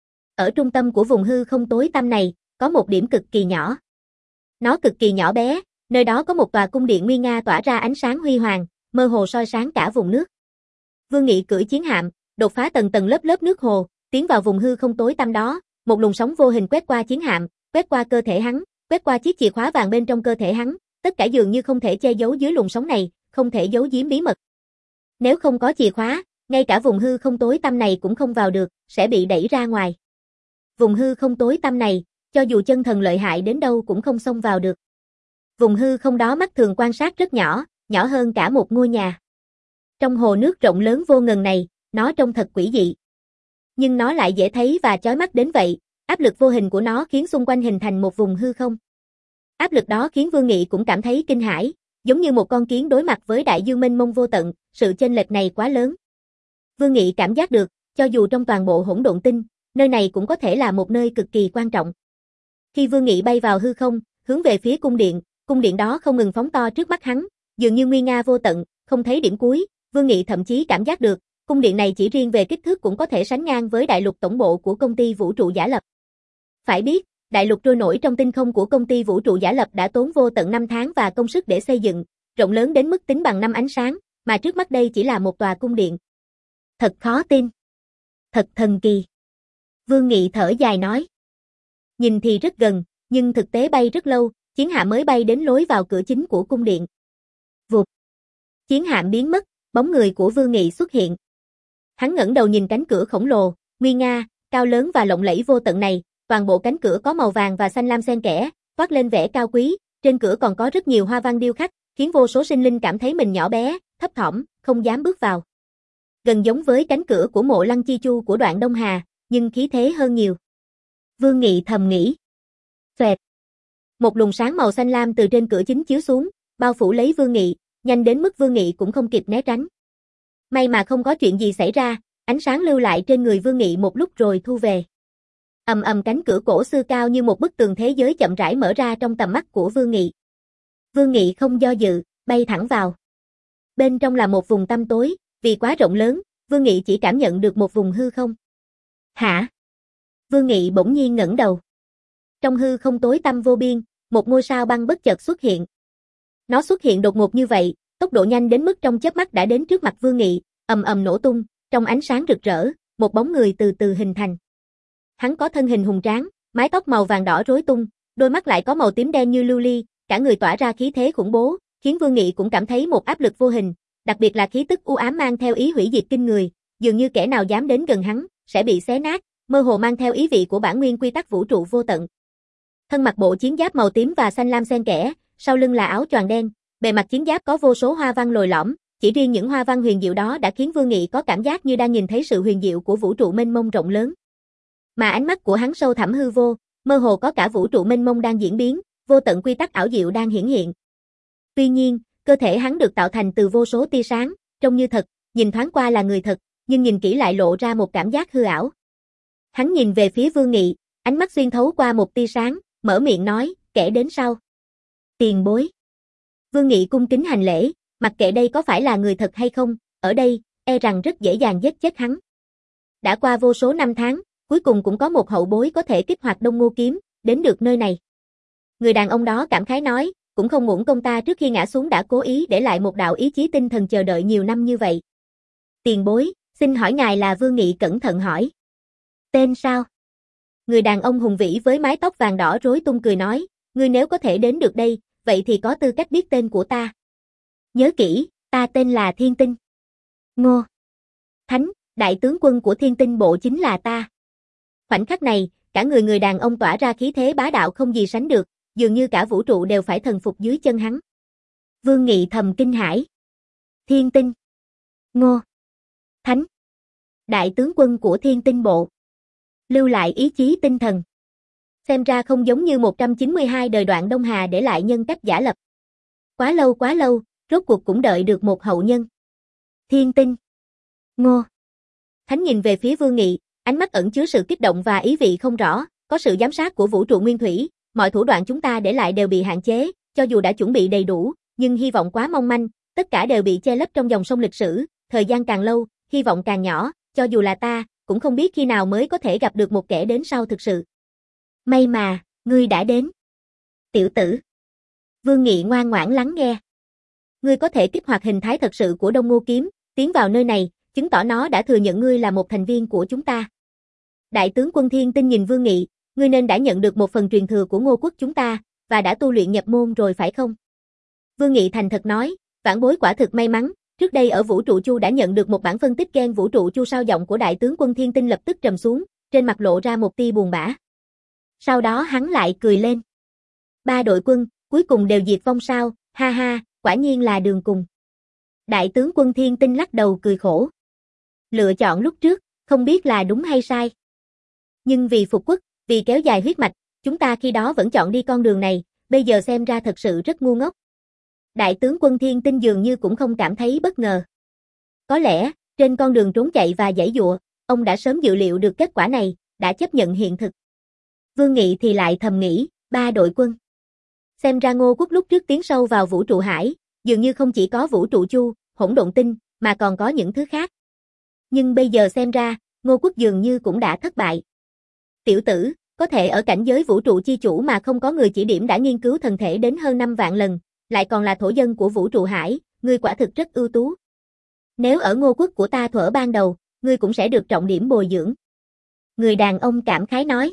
Ở trung tâm của vùng hư không tối tăm này, có một điểm cực kỳ nhỏ. Nó cực kỳ nhỏ bé, nơi đó có một tòa cung điện nguy nga tỏa ra ánh sáng huy hoàng, mơ hồ soi sáng cả vùng nước. Vương Nghị cưỡi chiến hạm, đột phá tầng tầng lớp lớp nước hồ, tiến vào vùng hư không tối tăm đó, một luồng sóng vô hình quét qua chiến hạm, quét qua cơ thể hắn, quét qua chiếc chìa khóa vàng bên trong cơ thể hắn, tất cả dường như không thể che giấu dưới luồng sóng này, không thể giấu giếm bí mật. Nếu không có chìa khóa, ngay cả vùng hư không tối tăm này cũng không vào được, sẽ bị đẩy ra ngoài. Vùng hư không tối tăm này, cho dù chân thần lợi hại đến đâu cũng không xông vào được. Vùng hư không đó mắt thường quan sát rất nhỏ, nhỏ hơn cả một ngôi nhà. Trong hồ nước rộng lớn vô ngần này, nó trông thật quỷ dị. Nhưng nó lại dễ thấy và chói mắt đến vậy, áp lực vô hình của nó khiến xung quanh hình thành một vùng hư không. Áp lực đó khiến Vương Nghị cũng cảm thấy kinh hãi, giống như một con kiến đối mặt với đại dương mênh mông vô tận, sự chênh lệch này quá lớn. Vương Nghị cảm giác được, cho dù trong toàn bộ hỗn độn tinh, nơi này cũng có thể là một nơi cực kỳ quan trọng. Khi Vương Nghị bay vào hư không, hướng về phía cung điện, cung điện đó không ngừng phóng to trước mắt hắn, dường như nguy nga vô tận, không thấy điểm cuối. Vương Nghị thậm chí cảm giác được, cung điện này chỉ riêng về kích thước cũng có thể sánh ngang với đại lục tổng bộ của công ty vũ trụ giả lập. Phải biết, đại lục trôi nổi trong tinh không của công ty vũ trụ giả lập đã tốn vô tận năm tháng và công sức để xây dựng, rộng lớn đến mức tính bằng năm ánh sáng, mà trước mắt đây chỉ là một tòa cung điện. Thật khó tin. Thật thần kỳ. Vương Nghị thở dài nói. Nhìn thì rất gần, nhưng thực tế bay rất lâu, chiến hạm mới bay đến lối vào cửa chính của cung điện. Vụt. Chiến hạm biến mất, bóng người của Vương Nghị xuất hiện. Hắn ngẩng đầu nhìn cánh cửa khổng lồ, nguy nga, cao lớn và lộng lẫy vô tận này, toàn bộ cánh cửa có màu vàng và xanh lam xen kẽ, toát lên vẻ cao quý, trên cửa còn có rất nhiều hoa văn điêu khắc, khiến vô số sinh linh cảm thấy mình nhỏ bé, thấp thỏm, không dám bước vào. Gần giống với cánh cửa của mộ Lăng Chi Chu của đoạn Đông Hà, nhưng khí thế hơn nhiều. Vương Nghị thầm nghĩ. Xoẹt. Một luồng sáng màu xanh lam từ trên cửa chính chiếu xuống, bao phủ lấy Vương Nghị, nhanh đến mức Vương Nghị cũng không kịp né tránh. May mà không có chuyện gì xảy ra, ánh sáng lưu lại trên người Vương Nghị một lúc rồi thu về. Ầm ầm cánh cửa cổ xưa cao như một bức tường thế giới chậm rãi mở ra trong tầm mắt của Vương Nghị. Vương Nghị không do dự, bay thẳng vào. Bên trong là một vùng tăm tối, vì quá rộng lớn, Vương Nghị chỉ cảm nhận được một vùng hư không. Hả? Vương Nghị bỗng nhiên ngẩng đầu. Trong hư không tối tăm vô biên, một ngôi sao băng bất chợt xuất hiện. Nó xuất hiện đột ngột như vậy, tốc độ nhanh đến mức trong chớp mắt đã đến trước mặt Vương Nghị, ầm ầm nổ tung, trong ánh sáng rực rỡ, một bóng người từ từ hình thành. Hắn có thân hình hùng tráng, mái tóc màu vàng đỏ rối tung, đôi mắt lại có màu tím đen như lưu ly, cả người tỏa ra khí thế khủng bố, khiến Vương Nghị cũng cảm thấy một áp lực vô hình, đặc biệt là khí tức u ám mang theo ý hủy diệt kinh người, dường như kẻ nào dám đến gần hắn sẽ bị xé nát, mơ hồ mang theo ý vị của bản nguyên quy tắc vũ trụ vô tận. Thân mặc bộ chiến giáp màu tím và xanh lam xen kẽ, sau lưng là áo choàng đen, bề mặt chiến giáp có vô số hoa văn lồi lõm, chỉ riêng những hoa văn huyền diệu đó đã khiến Vương Nghị có cảm giác như đang nhìn thấy sự huyền diệu của vũ trụ mênh mông rộng lớn. Mà ánh mắt của hắn sâu thẳm hư vô, mơ hồ có cả vũ trụ mênh mông đang diễn biến, vô tận quy tắc ảo diệu đang hiển hiện. Tuy nhiên, cơ thể hắn được tạo thành từ vô số tia sáng, trông như thật, nhìn thoáng qua là người thật, nhưng nhìn kỹ lại lộ ra một cảm giác hư ảo. Hắn nhìn về phía Vương Nghị, ánh mắt xuyên thấu qua một tia sáng, mở miệng nói, kẻ đến sau. Tiền bối. Vương Nghị cung kính hành lễ, mặc kệ đây có phải là người thật hay không, ở đây, e rằng rất dễ dàng giết chết hắn. Đã qua vô số năm tháng, cuối cùng cũng có một hậu bối có thể kích hoạt Đông Ngô kiếm, đến được nơi này. Người đàn ông đó cảm khái nói, cũng không uổng công ta trước khi ngã xuống đã cố ý để lại một đạo ý chí tinh thần chờ đợi nhiều năm như vậy. Tiền bối, xin hỏi ngài là Vương Nghị cẩn thận hỏi. Tên sao? Người đàn ông hùng vĩ với mái tóc vàng đỏ rối tung cười nói, ngươi nếu có thể đến được đây, vậy thì có tư cách biết tên của ta. Nhớ kỹ, ta tên là Thiên Tinh. Ngô. Thánh, đại tướng quân của Thiên Tinh bộ chính là ta. Khoảnh khắc này, cả người người đàn ông tỏa ra khí thế bá đạo không gì sánh được, dường như cả vũ trụ đều phải thần phục dưới chân hắn. Vương Nghị thầm kinh hãi. Thiên Tinh. Ngô. Thánh. Đại tướng quân của Thiên Tinh bộ. Lưu lại ý chí tinh thần. Xem ra không giống như một trăm chín mươi hai đời đoạn Đông Hà để lại nhân cách giả lập. Quá lâu quá lâu, rốt cuộc cũng đợi được một hậu nhân. Thiên Tinh. Ngô. Thánh nhìn về phía Vương Nghị, ánh mắt ẩn chứa sự kích động và ý vị không rõ, có sự giám sát của vũ trụ nguyên thủy, mọi thủ đoạn chúng ta để lại đều bị hạn chế, cho dù đã chuẩn bị đầy đủ, nhưng hy vọng quá mong manh, tất cả đều bị che lấp trong dòng sông lịch sử, thời gian càng lâu, hy vọng càng nhỏ, cho dù là ta, cũng không biết khi nào mới có thể gặp được một kẻ đến sau thực sự. May mà, ngươi đã đến. Tiểu tử. Vương Nghị ngoan ngoãn lắng nghe. Ngươi có thể kích hoạt hình thái thật sự của Đông Ngô kiếm, tiến vào nơi này, chứng tỏ nó đã thừa nhận ngươi là một thành viên của chúng ta. Đại tướng quân Thiên Tinh nhìn Vương Nghị, ngươi nên đã nhận được một phần truyền thừa của Ngô quốc chúng ta, và đã tu luyện nhập môn rồi phải không? Vương Nghị thành thật nói, vãn bối quả thực may mắn, trước đây ở vũ trụ Chu đã nhận được một bản phân tích gen vũ trụ Chu. Sao giọng của đại tướng quân Thiên Tinh lập tức trầm xuống, trên mặt lộ ra một tia buồn bã. Sau đó hắn lại cười lên. Ba đội quân, cuối cùng đều diệt vong sao, ha ha, quả nhiên là đường cùng. Đại tướng quân Thiên Tinh lắc đầu cười khổ. Lựa chọn lúc trước, không biết là đúng hay sai. Nhưng vì phục quốc, vì kéo dài huyết mạch, chúng ta khi đó vẫn chọn đi con đường này, bây giờ xem ra thật sự rất ngu ngốc. Đại tướng quân Thiên Tinh dường như cũng không cảm thấy bất ngờ. Có lẽ, Trên con đường trốn chạy và giãy giụa, ông đã sớm dự liệu được kết quả này, đã chấp nhận hiện thực. Vương Nghị thì lại thầm nghĩ, ba đội quân. Xem ra Ngô Quốc lúc trước tiến sâu vào vũ trụ hải, dường như không chỉ có vũ trụ chu, hỗn độn tinh, mà còn có những thứ khác. Nhưng bây giờ xem ra, Ngô Quốc dường như cũng đã thất bại. Tiểu tử, có thể ở cảnh giới vũ trụ chi chủ mà không có người chỉ điểm đã nghiên cứu thần thể đến hơn năm vạn lần, lại còn là thổ dân của vũ trụ hải, ngươi quả thực rất ưu tú. Nếu ở Ngô Quốc của ta thuở ban đầu, ngươi cũng sẽ được trọng điểm bồi dưỡng. Người đàn ông cảm khái nói.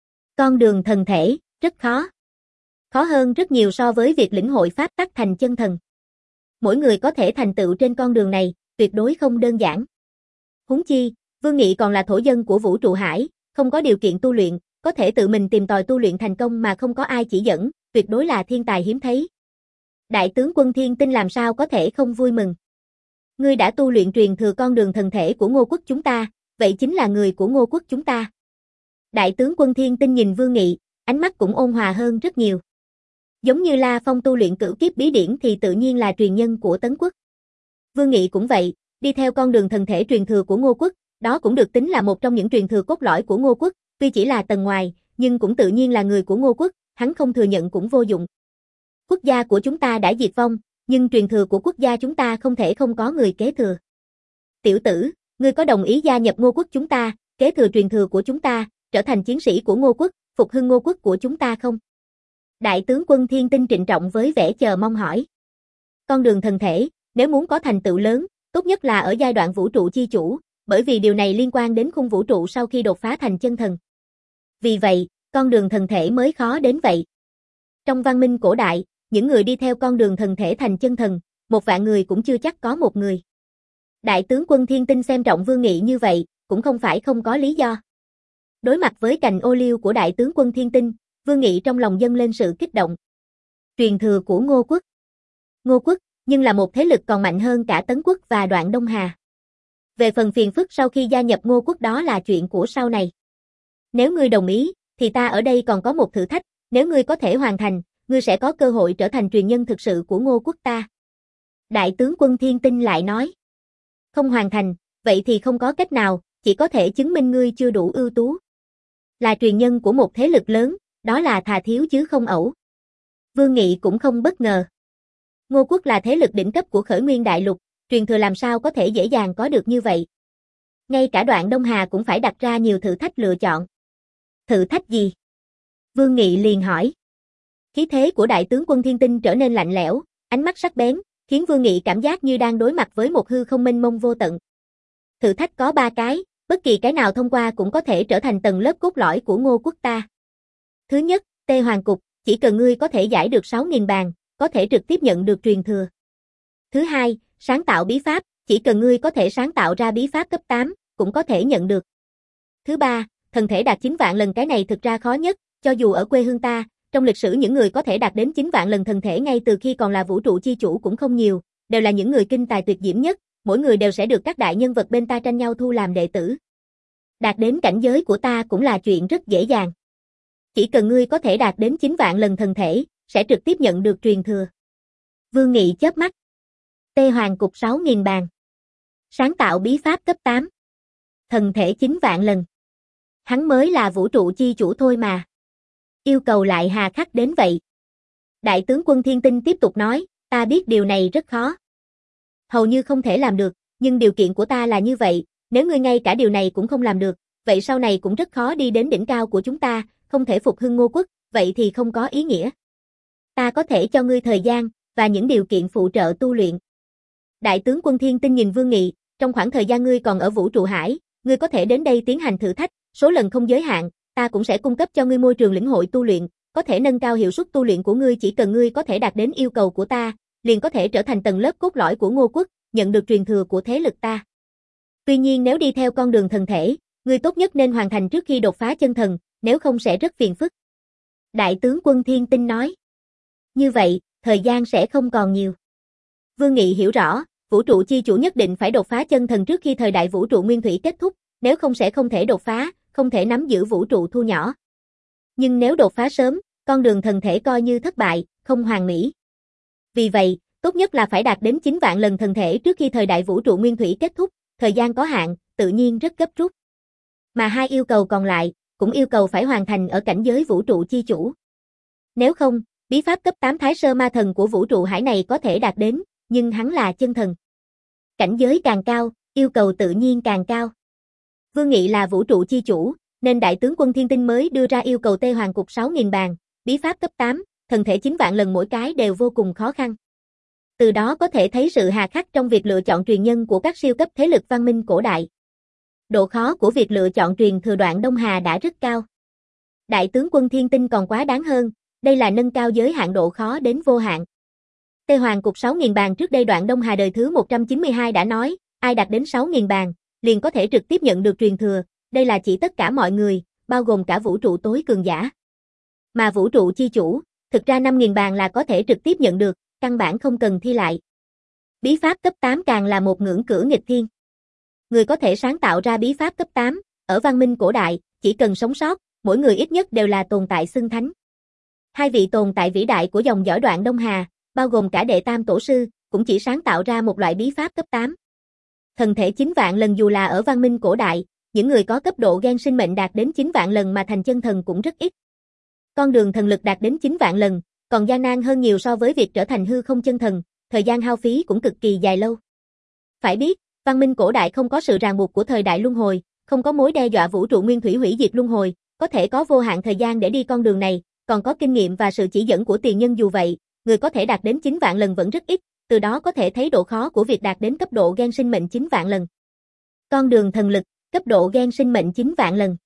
Con đường thần thể, rất khó. Khó hơn rất nhiều so với việc lĩnh hội pháp tắc thành chân thần. Mỗi người có thể thành tựu trên con đường này, tuyệt đối không đơn giản. Huống chi, Vương Nghị còn là thổ dân của vũ trụ hải, không có điều kiện tu luyện, có thể tự mình tìm tòi tu luyện thành công mà không có ai chỉ dẫn, tuyệt đối là thiên tài hiếm thấy. Đại tướng quân Thiên Tinh làm sao có thể không vui mừng. Ngươi đã tu luyện truyền thừa con đường thần thể của Ngô Quốc chúng ta, vậy chính là người của Ngô Quốc chúng ta. Đại tướng quân Thiên Tinh nhìn Vương Nghị, ánh mắt cũng ôn hòa hơn rất nhiều. Giống như La Phong tu luyện cửu kiếp bí điển thì tự nhiên là truyền nhân của Tấn Quốc. Vương Nghị cũng vậy, đi theo con đường thần thể truyền thừa của Ngô Quốc, đó cũng được tính là một trong những truyền thừa cốt lõi của Ngô Quốc, tuy chỉ là tầng ngoài, nhưng cũng tự nhiên là người của Ngô Quốc, hắn không thừa nhận cũng vô dụng. Quốc gia của chúng ta đã diệt vong, nhưng truyền thừa của quốc gia chúng ta không thể không có người kế thừa. Tiểu tử, ngươi có đồng ý gia nhập Ngô Quốc chúng ta, kế thừa truyền thừa của chúng ta, trở thành chiến sĩ của Ngô Quốc, phục hưng Ngô Quốc của chúng ta không? Đại tướng quân Thiên Tinh trịnh trọng với vẻ chờ mong hỏi. Con đường thần thể, nếu muốn có thành tựu lớn, tốt nhất là ở giai đoạn vũ trụ chi chủ, bởi vì điều này liên quan đến khung vũ trụ sau khi đột phá thành chân thần. Vì vậy, con đường thần thể mới khó đến vậy. Trong văn minh cổ đại, những người đi theo con đường thần thể thành chân thần, một vạn người cũng chưa chắc có một người. Đại tướng quân Thiên Tinh xem trọng Vương Nghị như vậy, cũng không phải không có lý do. Đối mặt với cành ô liu của đại tướng quân Thiên Tinh, Vương Nghị trong lòng dâng lên sự kích động. Truyền thừa của Ngô Quốc. Ngô Quốc, nhưng là một thế lực còn mạnh hơn cả Tấn Quốc và Đoạn Đông Hà. Về phần phiền phức sau khi gia nhập Ngô Quốc đó là chuyện của sau này. Nếu ngươi đồng ý, thì ta ở đây còn có một thử thách, nếu ngươi có thể hoàn thành, ngươi sẽ có cơ hội trở thành truyền nhân thực sự của Ngô Quốc ta. Đại tướng quân Thiên Tinh lại nói. Không hoàn thành, vậy thì không có cách nào, chỉ có thể chứng minh ngươi chưa đủ ưu tú. Là truyền nhân của một thế lực lớn, đó là thà thiếu chứ không ẩu. Vương Nghị cũng không bất ngờ. Ngô Quốc là thế lực đỉnh cấp của Khởi Nguyên Đại Lục, truyền thừa làm sao có thể dễ dàng có được như vậy. Ngay cả Đoạn Đông Hà cũng phải đặt ra nhiều thử thách lựa chọn. Thử thách gì? Vương Nghị liền hỏi. Khí thế của đại tướng quân Thiên Tinh trở nên lạnh lẽo, ánh mắt sắc bén, khiến Vương Nghị cảm giác như đang đối mặt với một hư không mênh mông vô tận. Thử thách có ba cái, bất kỳ cái nào thông qua cũng có thể trở thành tầng lớp cốt lõi của Ngô Quốc ta. Thứ nhất, Tê Hoàng Cục, chỉ cần ngươi có thể giải được sáu nghìn bàn, có thể trực tiếp nhận được truyền thừa. Thứ hai, sáng tạo bí pháp, chỉ cần ngươi có thể sáng tạo ra bí pháp cấp tám, cũng có thể nhận được. Thứ ba, thần thể đạt chín vạn lần, cái này thực ra khó nhất, cho dù ở quê hương ta, trong lịch sử những người có thể đạt đến chín vạn lần thần thể ngay từ khi còn là vũ trụ chi chủ cũng không nhiều, đều là những người kinh tài tuyệt diễm nhất, mỗi người đều sẽ được các đại nhân vật bên ta tranh nhau thu làm đệ tử. Đạt đến cảnh giới của ta cũng là chuyện rất dễ dàng. Chỉ cần ngươi có thể đạt đến chín vạn lần thần thể, sẽ trực tiếp nhận được truyền thừa. Vương Nghị chớp mắt. Tê Hoàng Cục sáu nghìn bàn. Sáng tạo bí pháp cấp tám. Thần thể chín vạn lần. Hắn mới là vũ trụ chi chủ thôi mà. Yêu cầu lại hà khắc đến vậy. Đại tướng quân Thiên Tinh tiếp tục nói, ta biết điều này rất khó. Hầu như không thể làm được, nhưng điều kiện của ta là như vậy, nếu ngươi ngay cả điều này cũng không làm được, vậy sau này cũng rất khó đi đến đỉnh cao của chúng ta, không thể phục hưng Ngô Quốc, vậy thì không có ý nghĩa. Ta có thể cho ngươi thời gian, và những điều kiện phụ trợ tu luyện. Đại tướng quân Thiên Tinh nhìn Vương Nghị, trong khoảng thời gian ngươi còn ở vũ trụ hải, ngươi có thể đến đây tiến hành thử thách, số lần không giới hạn, ta cũng sẽ cung cấp cho ngươi môi trường lĩnh hội tu luyện, có thể nâng cao hiệu suất tu luyện của ngươi, chỉ cần ngươi có thể đạt đến yêu cầu của ta, liền có thể trở thành tầng lớp cốt lõi của Ngô Quốc, nhận được truyền thừa của thế lực ta. Tuy nhiên nếu đi theo con đường thần thể, ngươi tốt nhất nên hoàn thành trước khi đột phá chân thần, nếu không sẽ rất phiền phức. Đại tướng quân Thiên Tinh nói. Như vậy, thời gian sẽ không còn nhiều. Vương Nghị hiểu rõ, vũ trụ chi chủ nhất định phải đột phá chân thần trước khi thời đại vũ trụ nguyên thủy kết thúc, nếu không sẽ không thể đột phá, không thể nắm giữ vũ trụ thu nhỏ. Nhưng nếu đột phá sớm, con đường thần thể coi như thất bại, không hoàn mỹ. Vì vậy, tốt nhất là phải đạt đến chín vạn lần thần thể trước khi thời đại vũ trụ nguyên thủy kết thúc, thời gian có hạn, tự nhiên rất gấp rút. Mà hai yêu cầu còn lại, cũng yêu cầu phải hoàn thành ở cảnh giới vũ trụ chi chủ. Nếu không, bí pháp cấp tám Thái Sơ Ma Thần của vũ trụ hải này có thể đạt đến, nhưng hắn là chân thần. Cảnh giới càng cao, yêu cầu tự nhiên càng cao. Vương Nghị là vũ trụ chi chủ, nên Đại tướng quân Thiên Tinh mới đưa ra yêu cầu Tê Hoàng Cục sáu nghìn bàn, bí pháp cấp tám, thần thể chín vạn lần mỗi cái đều vô cùng khó khăn. Từ đó có thể thấy sự hà khắc trong việc lựa chọn truyền nhân của các siêu cấp thế lực văn minh cổ đại. Độ khó của việc lựa chọn truyền thừa Đoạn Đông Hà đã rất cao. Đại tướng quân Thiên Tinh còn quá đáng hơn, đây là nâng cao giới hạn độ khó đến vô hạn. Tê Hoàng Cục sáu nghìn bàn trước đây Đoạn Đông Hà đời thứ một trăm chín mươi hai đã nói, ai đạt đến sáu nghìn bàn, liền có thể trực tiếp nhận được truyền thừa, đây là chỉ tất cả mọi người, bao gồm cả vũ trụ tối cường giả. Mà vũ trụ chi chủ, thực ra năm nghìn bàn là có thể trực tiếp nhận được, căn bản không cần thi lại. Bí pháp cấp tám càng là một ngưỡng cửa nghịch thiên. Người có thể sáng tạo ra bí pháp cấp tám, ở văn minh cổ đại, chỉ cần sống sót, mỗi người ít nhất đều là tồn tại xưng thánh. Hai vị tồn tại vĩ đại của dòng dõi Đoạn Đông Hà, bao gồm cả đệ tam tổ sư, cũng chỉ sáng tạo ra một loại bí pháp cấp tám. Thần thể chín vạn lần dù là ở văn minh cổ đại, những người có cấp độ gen sinh mệnh đạt đến chín vạn lần mà thành chân thần cũng rất ít. Con đường thần lực đạt đến chín vạn lần, còn gian nan hơn nhiều so với việc trở thành hư không chân thần, thời gian hao phí cũng cực kỳ dài lâu. Phải biết, văn minh cổ đại không có sự ràng buộc của thời đại luân hồi, không có mối đe dọa vũ trụ nguyên thủy hủy diệt luân hồi, có thể có vô hạn thời gian để đi con đường này, còn có kinh nghiệm và sự chỉ dẫn của tiền nhân dù vậy, người có thể đạt đến chín vạn lần vẫn rất ít, từ đó có thể thấy độ khó của việc đạt đến cấp độ gen sinh mệnh chín vạn lần. Con đường thần lực, cấp độ gen sinh mệnh chín vạn lần.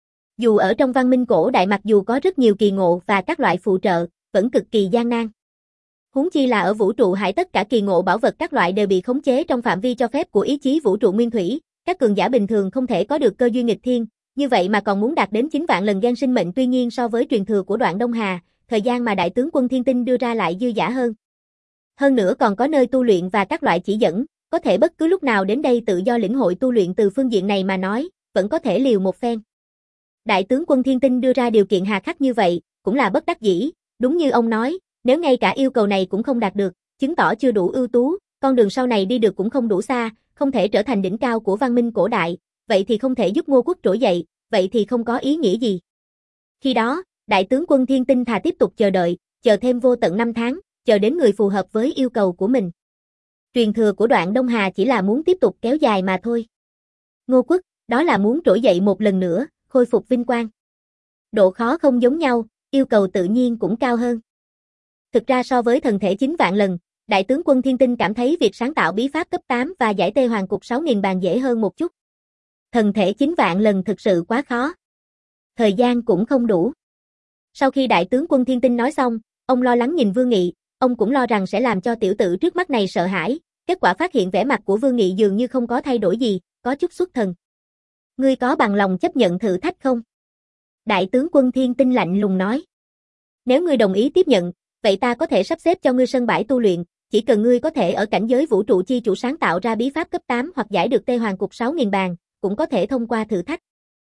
Dù ở trong văn minh cổ đại mặc dù có rất nhiều kỳ ngộ và các loại phụ trợ, vẫn cực kỳ gian nan. Huống chi là ở vũ trụ hải tất cả kỳ ngộ bảo vật các loại đều bị khống chế trong phạm vi cho phép của ý chí vũ trụ nguyên thủy, các cường giả bình thường không thể có được cơ duyên nghịch thiên, như vậy mà còn muốn đạt đến chín vạn lần gen sinh mệnh tuy nhiên so với truyền thừa của Đoạn Đông Hà, thời gian mà Đại tướng quân Thiên Tinh đưa ra lại dư dả hơn. Hơn nữa còn có nơi tu luyện và các loại chỉ dẫn, có thể bất cứ lúc nào đến đây tự do lĩnh hội tu luyện từ phương diện này mà nói, vẫn có thể liều một phen. Đại tướng quân Thiên Tinh đưa ra điều kiện hà khắc như vậy, cũng là bất đắc dĩ, đúng như ông nói, nếu ngay cả yêu cầu này cũng không đạt được, chứng tỏ chưa đủ ưu tú, con đường sau này đi được cũng không đủ xa, không thể trở thành đỉnh cao của văn minh cổ đại, vậy thì không thể giúp Ngô quốc trỗi dậy, vậy thì không có ý nghĩa gì. Khi đó, Đại tướng quân Thiên Tinh thà tiếp tục chờ đợi, chờ thêm vô tận năm tháng, chờ đến người phù hợp với yêu cầu của mình. Truyền thừa của Đoạn Đông Hà chỉ là muốn tiếp tục kéo dài mà thôi. Ngô quốc, đó là muốn trỗi dậy một lần nữa, khôi phục vinh quang. Độ khó không giống nhau, yêu cầu tự nhiên cũng cao hơn. Thực ra so với thần thể chín vạn lần, Đại tướng quân Thiên Tinh cảm thấy việc sáng tạo bí pháp cấp tám và giải Tê Hoàng Cục sáu nghìn bàn dễ hơn một chút. Thần thể chín vạn lần thực sự quá khó. Thời gian cũng không đủ. Sau khi Đại tướng quân Thiên Tinh nói xong, ông lo lắng nhìn Vương Nghị, ông cũng lo rằng sẽ làm cho tiểu tử trước mắt này sợ hãi, kết quả phát hiện vẻ mặt của Vương Nghị dường như không có thay đổi gì, có chút xuất thần. Ngươi có bằng lòng chấp nhận thử thách không? Đại tướng quân Thiên Tinh lạnh lùng nói. Nếu ngươi đồng ý tiếp nhận, vậy ta có thể sắp xếp cho ngươi sân bãi tu luyện, chỉ cần ngươi có thể ở cảnh giới vũ trụ chi chủ sáng tạo ra bí pháp cấp tám hoặc giải được Tê Hoàng Cục sáu nghìn bàn, cũng có thể thông qua thử thách.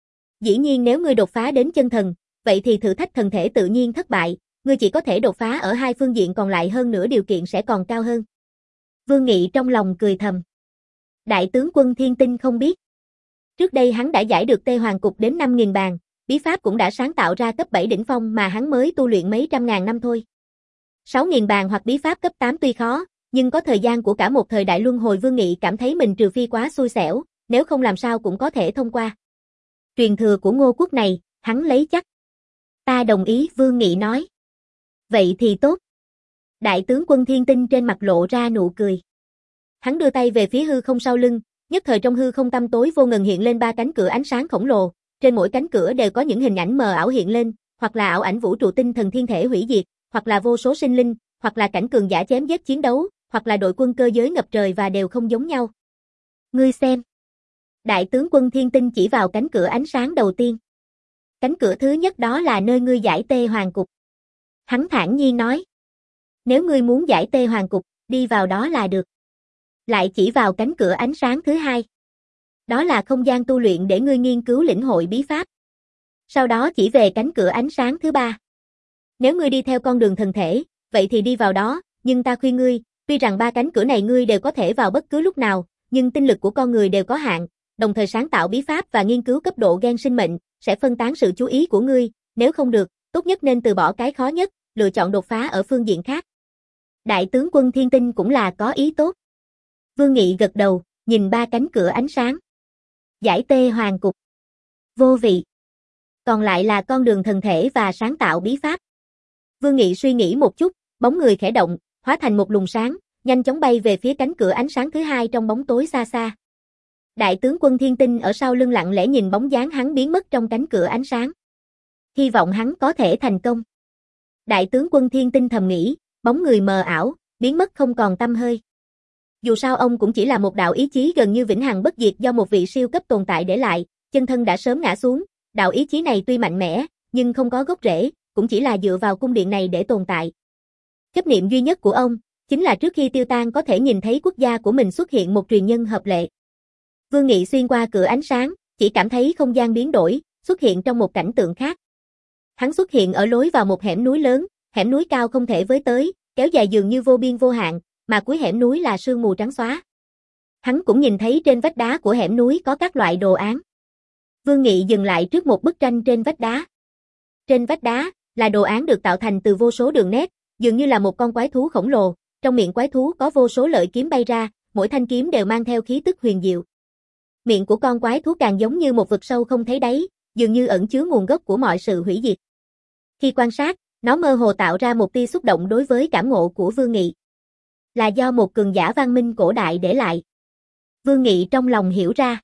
Dĩ nhiên nếu ngươi đột phá đến chân thần, vậy thì thử thách thần thể tự nhiên thất bại, ngươi chỉ có thể đột phá ở hai phương diện còn lại hơn nữa điều kiện sẽ còn cao hơn. Vương Nghị trong lòng cười thầm. Đại tướng quân Thiên Tinh không biết. Trước đây hắn đã giải được Tê Hoàng Cục đến năm nghìn bàn, bí pháp cũng đã sáng tạo ra cấp bảy đỉnh phong mà hắn mới tu luyện mấy trăm ngàn năm thôi. sáu nghìn bàn hoặc bí pháp cấp tám tuy khó, nhưng có thời gian của cả một thời đại luân hồi. Vương Nghị cảm thấy mình trừ phi quá xui xẻo, nếu không làm sao cũng có thể thông qua. Truyền thừa của Ngô quốc này, hắn lấy chắc. Ta đồng ý, Vương Nghị nói. Vậy thì tốt. Đại tướng quân Thiên Tinh trên mặt lộ ra nụ cười. Hắn đưa tay về phía hư không sau lưng, nhất thời trong hư không tăm tối vô ngần hiện lên ba cánh cửa ánh sáng khổng lồ, trên mỗi cánh cửa đều có những hình ảnh mờ ảo hiện lên, hoặc là ảo ảnh vũ trụ tinh thần thiên thể hủy diệt, hoặc là vô số sinh linh, hoặc là cảnh cường giả chém giết chiến đấu, hoặc là đội quân cơ giới ngập trời và đều không giống nhau. Ngươi xem. Đại tướng quân Thiên Tinh chỉ vào cánh cửa ánh sáng đầu tiên. Cánh cửa thứ nhất đó là nơi ngươi giải Tê Hoàng Cục. Hắn thản nhiên nói. Nếu ngươi muốn giải Tê Hoàng Cục, đi vào đó là được. Lại chỉ vào cánh cửa ánh sáng thứ hai. Đó là không gian tu luyện để ngươi nghiên cứu lĩnh hội bí pháp. Sau đó chỉ về cánh cửa ánh sáng thứ ba. Nếu ngươi đi theo con đường thần thể, vậy thì đi vào đó, nhưng ta khuyên ngươi, tuy rằng ba cánh cửa này ngươi đều có thể vào bất cứ lúc nào, nhưng tinh lực của con người đều có hạn, đồng thời sáng tạo bí pháp và nghiên cứu cấp độ gen sinh mệnh sẽ phân tán sự chú ý của ngươi, nếu không được, tốt nhất nên từ bỏ cái khó nhất, lựa chọn đột phá ở phương diện khác. Đại tướng quân Thiên Tinh cũng là có ý tốt. Vương Nghị gật đầu, nhìn ba cánh cửa ánh sáng. Giải tê hoàng cục. Vô vị. Còn lại là con đường thần thể và sáng tạo bí pháp. Vương Nghị suy nghĩ một chút, bóng người khẽ động, hóa thành một luồng sáng, nhanh chóng bay về phía cánh cửa ánh sáng thứ hai trong bóng tối xa xa. Đại tướng quân Thiên Tinh ở sau lưng lặng lẽ nhìn bóng dáng hắn biến mất trong cánh cửa ánh sáng. Hy vọng hắn có thể thành công. Đại tướng quân Thiên Tinh thầm nghĩ, bóng người mờ ảo, biến mất không còn tăm hơi. Dù sao ông cũng chỉ là một đạo ý chí gần như vĩnh hằng bất diệt do một vị siêu cấp tồn tại để lại, chân thân đã sớm ngã xuống, đạo ý chí này tuy mạnh mẽ, nhưng không có gốc rễ, cũng chỉ là dựa vào cung điện này để tồn tại. Chấp niệm duy nhất của ông, chính là trước khi tiêu tan có thể nhìn thấy quốc gia của mình xuất hiện một truyền nhân hợp lệ. Vương Nghị xuyên qua cửa ánh sáng, chỉ cảm thấy không gian biến đổi, xuất hiện trong một cảnh tượng khác. Hắn xuất hiện ở lối vào một hẻm núi lớn, hẻm núi cao không thể với tới, kéo dài dường như vô biên vô hạn, mà cuối hẻm núi là sương mù trắng xóa. Hắn cũng nhìn thấy trên vách đá của hẻm núi có các loại đồ án. Vương Nghị dừng lại trước một bức tranh trên vách đá. Trên vách đá là đồ án được tạo thành từ vô số đường nét, dường như là một con quái thú khổng lồ, trong miệng quái thú có vô số lợi kiếm bay ra, mỗi thanh kiếm đều mang theo khí tức huyền diệu. Miệng của con quái thú càng giống như một vực sâu không thấy đáy, dường như ẩn chứa nguồn gốc của mọi sự hủy diệt. Khi quan sát, nó mơ hồ tạo ra một tia xúc động đối với cảm ngộ của Vương Nghị. Là do một cường giả văn minh cổ đại để lại. Vương Nghị trong lòng hiểu ra.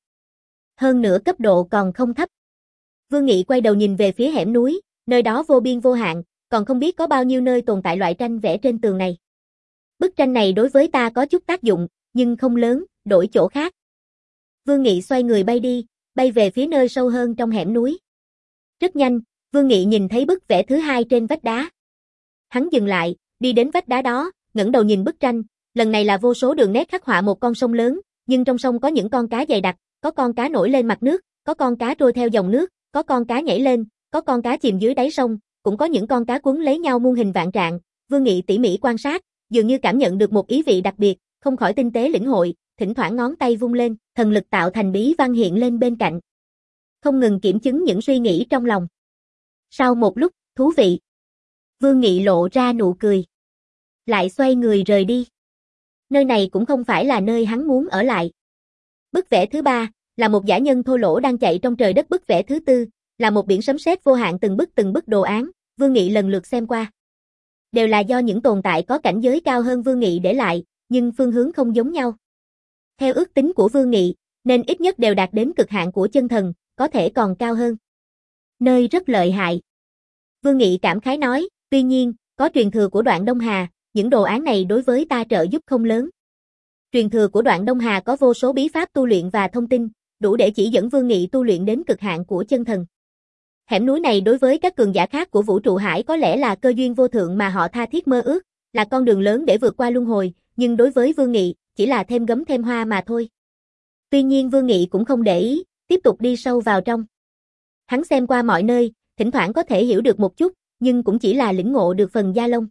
Hơn nữa cấp độ còn không thấp. Vương Nghị quay đầu nhìn về phía hẻm núi, nơi đó vô biên vô hạn, còn không biết có bao nhiêu nơi tồn tại loại tranh vẽ trên tường này. Bức tranh này đối với ta có chút tác dụng, nhưng không lớn, đổi chỗ khác. Vương Nghị xoay người bay đi, bay về phía nơi sâu hơn trong hẻm núi. Rất nhanh, Vương Nghị nhìn thấy bức vẽ thứ hai trên vách đá. Hắn dừng lại, đi đến vách đá đó, ngẩng đầu nhìn bức tranh, lần này là vô số đường nét khắc họa một con sông lớn, nhưng trong sông có những con cá dày đặc, có con cá nổi lên mặt nước, có con cá trôi theo dòng nước, có con cá nhảy lên, có con cá chìm dưới đáy sông, cũng có những con cá quấn lấy nhau muôn hình vạn trạng. Vương Nghị tỉ mỉ quan sát, dường như cảm nhận được một ý vị đặc biệt, không khỏi tinh tế lĩnh hội, thỉnh thoảng ngón tay vung lên, thần lực tạo thành bí văn hiện lên bên cạnh. Không ngừng kiểm chứng những suy nghĩ trong lòng. Sau một lúc, thú vị. Vương Nghị lộ ra nụ cười. Lại xoay người rời đi. Nơi này cũng không phải là nơi hắn muốn ở lại. Bức vẽ thứ ba, là một dã nhân thô lỗ đang chạy trong trời đất. Bức vẽ thứ tư, là một biển sấm sét vô hạn từng bức từng bức đồ án, Vương Nghị lần lượt xem qua. Đều là do những tồn tại có cảnh giới cao hơn Vương Nghị để lại, nhưng phương hướng không giống nhau. Theo ước tính của Vương Nghị, nên ít nhất đều đạt đến cực hạn của chân thần, có thể còn cao hơn. Nơi rất lợi hại. Vương Nghị cảm khái nói, tuy nhiên, có truyền thừa của Đoạn Đông Hà, những đồ án này đối với ta trợ giúp không lớn. Truyền thừa của Đoạn Đông Hà có vô số bí pháp tu luyện và thông tin, đủ để chỉ dẫn Vương Nghị tu luyện đến cực hạn của chân thần. Hẻm núi này đối với các cường giả khác của vũ trụ hải có lẽ là cơ duyên vô thượng mà họ tha thiết mơ ước, là con đường lớn để vượt qua luân hồi, nhưng đối với Vương Nghị, chỉ là thêm gấm thêm hoa mà thôi. Tuy nhiên Vương Nghị cũng không để ý, tiếp tục đi sâu vào trong. Hắn xem qua mọi nơi, thỉnh thoảng có thể hiểu được một chút, nhưng cũng chỉ là lĩnh ngộ được phần da lông.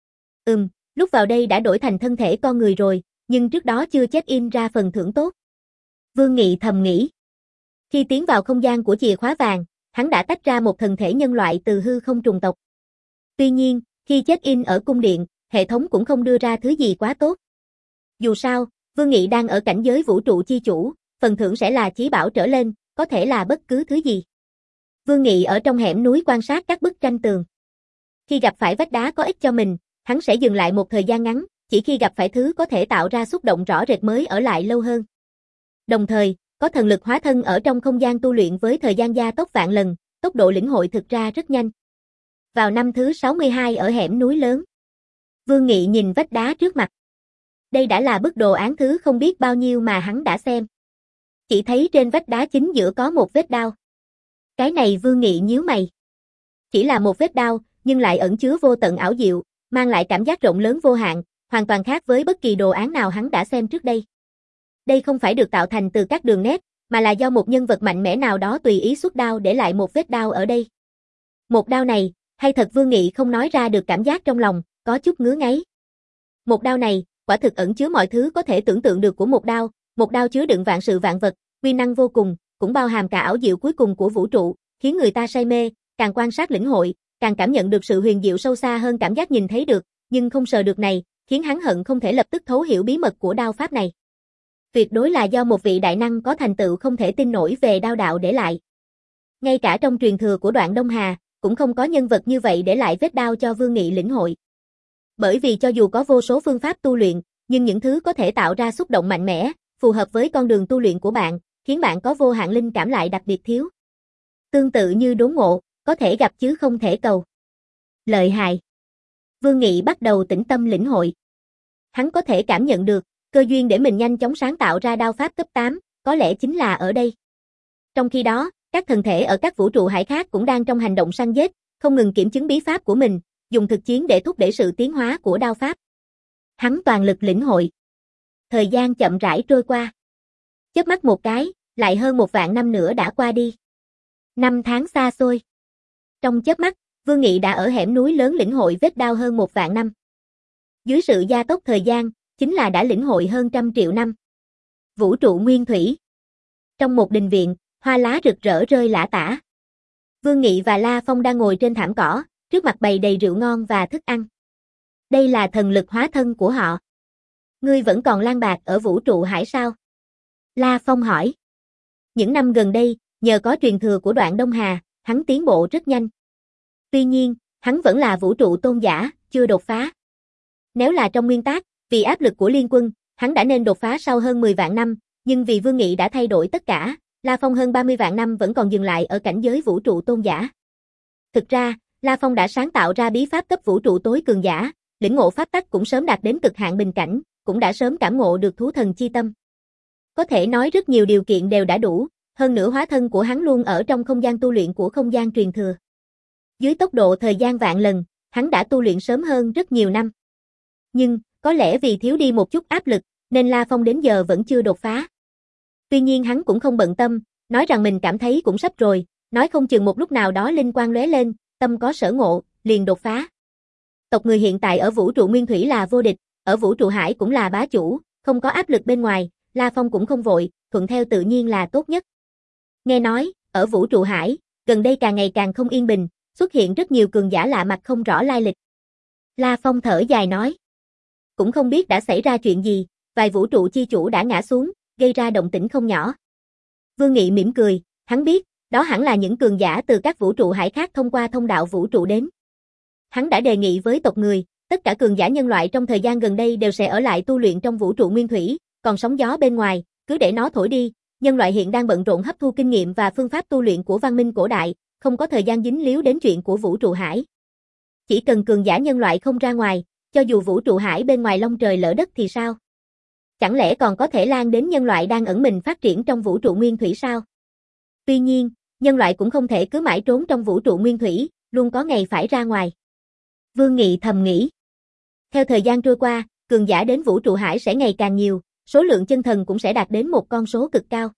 Ừm, lúc vào đây đã đổi thành thân thể con người rồi, nhưng trước đó chưa check-in ra phần thưởng tốt. Vương Nghị thầm nghĩ. Khi tiến vào không gian của chìa khóa vàng, hắn đã tách ra một thần thể nhân loại từ hư không trùng tộc. Tuy nhiên, khi check-in ở cung điện, hệ thống cũng không đưa ra thứ gì quá tốt. Dù sao, Vương Nghị đang ở cảnh giới vũ trụ chi chủ, phần thưởng sẽ là chí bảo trở lên, có thể là bất cứ thứ gì. Vương Nghị ở trong hẻm núi quan sát các bức tranh tường. Khi gặp phải vách đá có ích cho mình, hắn sẽ dừng lại một thời gian ngắn, chỉ khi gặp phải thứ có thể tạo ra xúc động rõ rệt mới ở lại lâu hơn. Đồng thời, có thần lực hóa thân ở trong không gian tu luyện với thời gian gia tốc vạn lần, tốc độ lĩnh hội thực ra rất nhanh. Vào năm thứ sáu mươi hai ở hẻm núi lớn, Vương Nghị nhìn vách đá trước mặt. Đây đã là bức đồ án thứ không biết bao nhiêu mà hắn đã xem. Chỉ thấy trên vách đá chính giữa có một vết đao. Cái này Vương Nghị nhíu mày. Chỉ là một vết đao, nhưng lại ẩn chứa vô tận ảo diệu, mang lại cảm giác rộng lớn vô hạn, hoàn toàn khác với bất kỳ đồ án nào hắn đã xem trước đây. Đây không phải được tạo thành từ các đường nét, mà là do một nhân vật mạnh mẽ nào đó tùy ý xuất đao để lại một vết đao ở đây. Một đao này, hay thật Vương Nghị không nói ra được cảm giác trong lòng, có chút ngứa ngáy. Một đao này, quả thực ẩn chứa mọi thứ có thể tưởng tượng được của một đao, Một đao chứa đựng vạn sự vạn vật, uy năng vô cùng, cũng bao hàm cả ảo diệu cuối cùng của vũ trụ, khiến người ta say mê, càng quan sát lĩnh hội, càng cảm nhận được sự huyền diệu sâu xa hơn cảm giác nhìn thấy được, nhưng không sờ được này, khiến hắn hận không thể lập tức thấu hiểu bí mật của đao pháp này. Tuyệt đối là do một vị đại năng có thành tựu không thể tin nổi về đao đạo để lại. Ngay cả trong truyền thừa của Đoạn Đông Hà, cũng không có nhân vật như vậy để lại vết đao cho Vương Nghị lĩnh hội. Bởi vì cho dù có vô số phương pháp tu luyện, nhưng những thứ có thể tạo ra xúc động mạnh mẽ, phù hợp với con đường tu luyện của bạn, khiến bạn có vô hạn linh cảm lại đặc biệt thiếu. Tương tự như đốn ngộ, có thể gặp chứ không thể cầu. Lợi hại. Vương Nghị bắt đầu tĩnh tâm lĩnh hội. Hắn có thể cảm nhận được, cơ duyên để mình nhanh chóng sáng tạo ra đao pháp cấp tám, có lẽ chính là ở đây. Trong khi đó, các thần thể ở các vũ trụ hải khác cũng đang trong hành động săn giết, không ngừng kiểm chứng bí pháp của mình, dùng thực chiến để thúc đẩy sự tiến hóa của đao pháp. Hắn toàn lực lĩnh hội. Thời gian chậm rãi trôi qua. Chớp mắt một cái, lại hơn một vạn năm nữa đã qua đi. Năm tháng xa xôi. Trong chớp mắt, Vương Nghị đã ở hẻm núi lớn lĩnh hội vết đao hơn một vạn năm. Dưới sự gia tốc thời gian, chính là đã lĩnh hội hơn trăm triệu năm. Vũ trụ nguyên thủy. Trong một đình viện, hoa lá rực rỡ rơi lả tả. Vương Nghị và La Phong đang ngồi trên thảm cỏ, trước mặt bày đầy rượu ngon và thức ăn. Đây là thần lực hóa thân của họ. Ngươi vẫn còn lang bạt ở vũ trụ hải sao? La Phong hỏi. Những năm gần đây, nhờ có truyền thừa của Đoạn Đông Hà, hắn tiến bộ rất nhanh. Tuy nhiên, hắn vẫn là vũ trụ tôn giả, chưa đột phá. Nếu là trong nguyên tắc, vì áp lực của liên quân, hắn đã nên đột phá sau hơn mười vạn năm, nhưng vì Vương Nghị đã thay đổi tất cả, La Phong hơn ba mươi vạn năm vẫn còn dừng lại ở cảnh giới vũ trụ tôn giả. Thực ra, La Phong đã sáng tạo ra bí pháp cấp vũ trụ tối cường giả, lĩnh ngộ pháp tắc cũng sớm đạt đến cực hạn bình cảnh, cũng đã sớm cảm ngộ được thú thần chi tâm. Có thể nói rất nhiều điều kiện đều đã đủ, hơn nữa hóa thân của hắn luôn ở trong không gian tu luyện của không gian truyền thừa. Dưới tốc độ thời gian vạn lần, hắn đã tu luyện sớm hơn rất nhiều năm. Nhưng, có lẽ vì thiếu đi một chút áp lực, nên La Phong đến giờ vẫn chưa đột phá. Tuy nhiên hắn cũng không bận tâm, nói rằng mình cảm thấy cũng sắp rồi, nói không chừng một lúc nào đó linh quang lóe lên, tâm có sở ngộ, liền đột phá. Tộc người hiện tại ở vũ trụ nguyên thủy là vô địch, ở vũ trụ hải cũng là bá chủ, không có áp lực bên ngoài, La Phong cũng không vội, thuận theo tự nhiên là tốt nhất. Nghe nói, ở vũ trụ hải, gần đây càng ngày càng không yên bình, xuất hiện rất nhiều cường giả lạ mặt không rõ lai lịch. La Phong thở dài nói. Cũng không biết đã xảy ra chuyện gì, vài vũ trụ chi chủ đã ngã xuống, gây ra động tĩnh không nhỏ. Vương Nghị mỉm cười, hắn biết, đó hẳn là những cường giả từ các vũ trụ hải khác thông qua thông đạo vũ trụ đến. Hắn đã đề nghị với tộc người, tất cả cường giả nhân loại trong thời gian gần đây đều sẽ ở lại tu luyện trong vũ trụ nguyên thủy, còn sóng gió bên ngoài, cứ để nó thổi đi, nhân loại hiện đang bận rộn hấp thu kinh nghiệm và phương pháp tu luyện của văn minh cổ đại, không có thời gian dính líu đến chuyện của vũ trụ hải. Chỉ cần cường giả nhân loại không ra ngoài, cho dù vũ trụ hải bên ngoài long trời lỡ đất thì sao? Chẳng lẽ còn có thể lan đến nhân loại đang ẩn mình phát triển trong vũ trụ nguyên thủy sao? Tuy nhiên, nhân loại cũng không thể cứ mãi trốn trong vũ trụ nguyên thủy, luôn có ngày phải ra ngoài. Vương Nghị thầm nghĩ. Theo thời gian trôi qua, cường giả đến vũ trụ hải sẽ ngày càng nhiều, số lượng chân thần cũng sẽ đạt đến một con số cực cao.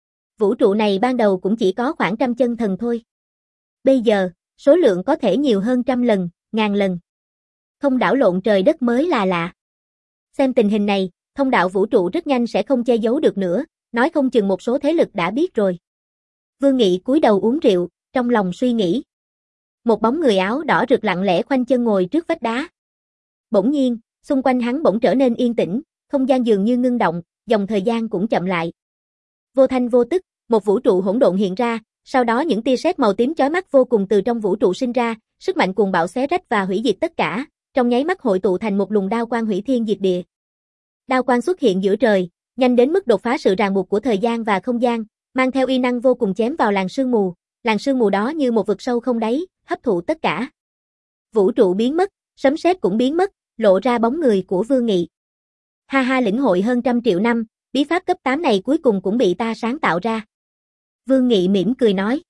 Vũ trụ này ban đầu cũng chỉ có khoảng trăm chân thần thôi. Bây giờ, số lượng có thể nhiều hơn trăm lần, ngàn lần. Không đảo lộn trời đất mới là lạ. Xem tình hình này, thông đạo vũ trụ rất nhanh sẽ không che giấu được nữa, nói không chừng một số thế lực đã biết rồi. Vương Nghị cúi đầu uống rượu, trong lòng suy nghĩ. Một bóng người áo đỏ rực lặng lẽ khoanh chân ngồi trước vách đá. Bỗng nhiên, xung quanh hắn bỗng trở nên yên tĩnh, không gian dường như ngưng động, dòng thời gian cũng chậm lại. Vô thanh vô tức, một vũ trụ hỗn độn hiện ra, sau đó những tia sét màu tím chói mắt vô cùng từ trong vũ trụ sinh ra, sức mạnh cuồng bạo xé rách và hủy diệt tất cả, trong nháy mắt hội tụ thành một luồng đao quang hủy thiên diệt địa. Đao quang xuất hiện giữa trời, nhanh đến mức đột phá sự ràng buộc của thời gian và không gian, mang theo uy năng vô cùng chém vào làn sương mù, làn sương mù đó như một vực sâu không đáy, hấp thụ tất cả. Vũ trụ biến mất, sấm sét cũng biến mất, lộ ra bóng người của Vương Nghị. Ha ha, lĩnh hội hơn trăm triệu năm, bí pháp cấp tám này cuối cùng cũng bị ta sáng tạo ra. Vương Nghị mỉm cười nói.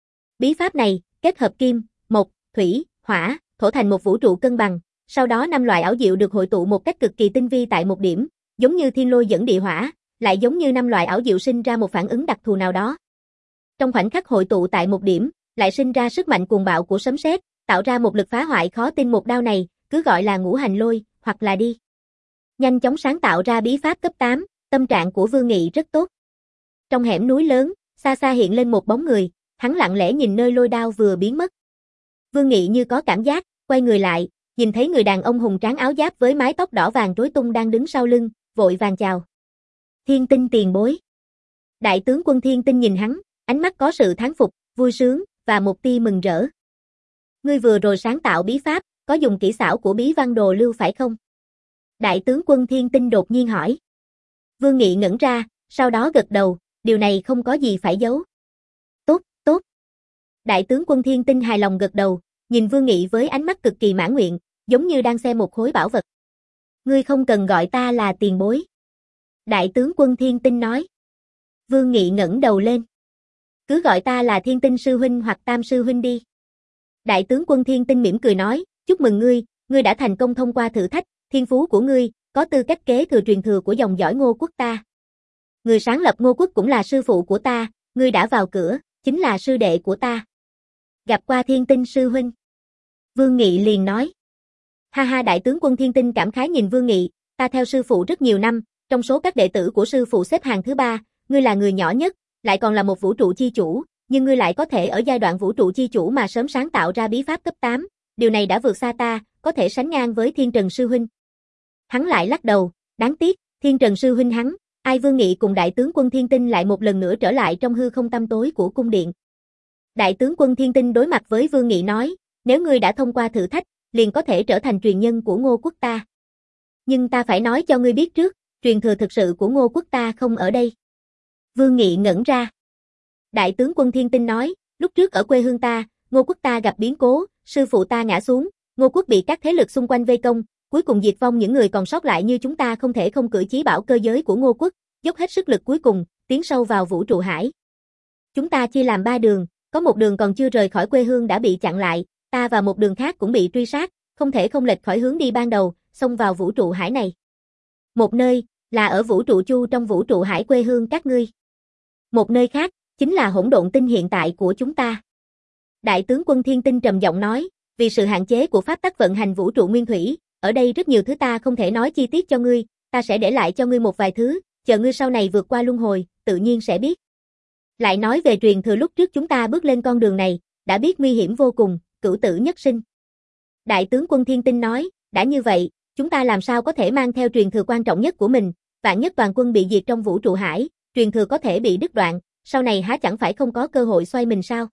Bí pháp này, kết hợp kim, mộc, thủy, hỏa, thổ thành một vũ trụ cân bằng, sau đó năm loại ảo diệu được hội tụ một cách cực kỳ tinh vi tại một điểm, giống như thiên lôi dẫn địa hỏa, lại giống như năm loại ảo diệu sinh ra một phản ứng đặc thù nào đó. Trong khoảnh khắc hội tụ tại một điểm, lại sinh ra sức mạnh cuồng bạo của sấm sét, tạo ra một lực phá hoại khó tin. Một đao này, cứ gọi là ngũ hành lôi, hoặc là đi. Nhanh chóng sáng tạo ra bí pháp cấp tám, Tâm trạng của Vương Nghị rất tốt. Trong hẻm núi lớn, xa xa hiện lên một bóng người, hắn lặng lẽ nhìn nơi lôi đao vừa biến mất. Vương Nghị như có cảm giác, quay người lại, nhìn thấy người đàn ông hùng tráng áo giáp với mái tóc đỏ vàng rối tung đang đứng sau lưng, vội vàng chào. Thiên Tinh tiền bối. Đại tướng quân Thiên Tinh nhìn hắn, ánh mắt có sự thán phục, vui sướng, và một tia mừng rỡ. Ngươi vừa rồi sáng tạo bí pháp, có dùng kỹ xảo của bí văn đồ lưu phải không? Đại tướng quân Thiên Tinh đột nhiên hỏi. Vương Nghị ngẩn ra, sau đó gật đầu, điều này không có gì phải giấu. Tốt, tốt. Đại tướng quân Thiên Tinh hài lòng gật đầu, nhìn Vương Nghị với ánh mắt cực kỳ mãn nguyện, giống như đang xem một khối bảo vật. Ngươi không cần gọi ta là tiền bối. Đại tướng quân Thiên Tinh nói. Vương Nghị ngẩng đầu lên. Cứ gọi ta là Thiên Tinh sư huynh hoặc Tam sư huynh đi. Đại tướng quân Thiên Tinh mỉm cười nói, chúc mừng ngươi, ngươi đã thành công thông qua thử thách, thiên phú của ngươi, có tư cách kế thừa truyền thừa của dòng dõi Ngô quốc ta. Người sáng lập Ngô quốc cũng là sư phụ của ta, ngươi đã vào cửa, chính là sư đệ của ta. Gặp qua Thiên Tinh sư huynh. Vương Nghị liền nói. Ha ha, đại tướng quân Thiên Tinh cảm khái nhìn Vương Nghị, ta theo sư phụ rất nhiều năm, trong số các đệ tử của sư phụ xếp hàng thứ ba, ngươi là người nhỏ nhất, lại còn là một vũ trụ chi chủ, nhưng ngươi lại có thể ở giai đoạn vũ trụ chi chủ mà sớm sáng tạo ra bí pháp cấp tám, điều này đã vượt xa ta, có thể sánh ngang với Thiên Trần sư huynh. Hắn lại lắc đầu, đáng tiếc, Thiên Trần sư huynh hắn, ai. Vương Nghị cùng đại tướng quân Thiên Tinh lại một lần nữa trở lại trong hư không tăm tối của cung điện. Đại tướng quân Thiên Tinh đối mặt với Vương Nghị nói, nếu ngươi đã thông qua thử thách, liền có thể trở thành truyền nhân của Ngô quốc ta. Nhưng ta phải nói cho ngươi biết trước, truyền thừa thực sự của Ngô quốc ta không ở đây. Vương Nghị ngẩn ra. Đại tướng quân Thiên Tinh nói, lúc trước ở quê hương ta, Ngô quốc ta gặp biến cố, sư phụ ta ngã xuống, Ngô quốc bị các thế lực xung quanh vây công, cuối cùng diệt vong, những người còn sót lại như chúng ta không thể không cử chí bảo cơ giới của Ngô quốc, dốc hết sức lực cuối cùng, tiến sâu vào vũ trụ hải. Chúng ta chia làm ba đường, có một đường còn chưa rời khỏi quê hương đã bị chặn lại, ta và một đường khác cũng bị truy sát, không thể không lệch khỏi hướng đi ban đầu, xông vào vũ trụ hải này. Một nơi, là ở vũ trụ chu trong vũ trụ hải quê hương các ngươi. Một nơi khác, chính là hỗn độn tinh hiện tại của chúng ta. Đại tướng quân Thiên Tinh trầm giọng nói, vì sự hạn chế của pháp tắc vận hành vũ trụ nguyên thủy, ở đây rất nhiều thứ ta không thể nói chi tiết cho ngươi, ta sẽ để lại cho ngươi một vài thứ, chờ ngươi sau này vượt qua luân hồi, tự nhiên sẽ biết. Lại nói về truyền thừa, lúc trước chúng ta bước lên con đường này, đã biết nguy hiểm vô cùng, cửu tử nhất sinh. Đại tướng quân Thiên Tinh nói, đã như vậy, chúng ta làm sao có thể mang theo truyền thừa quan trọng nhất của mình, vạn nhất toàn quân bị diệt trong vũ trụ hải, truyền thừa có thể bị đứt đoạn, sau này há chẳng phải không có cơ hội xoay mình sao?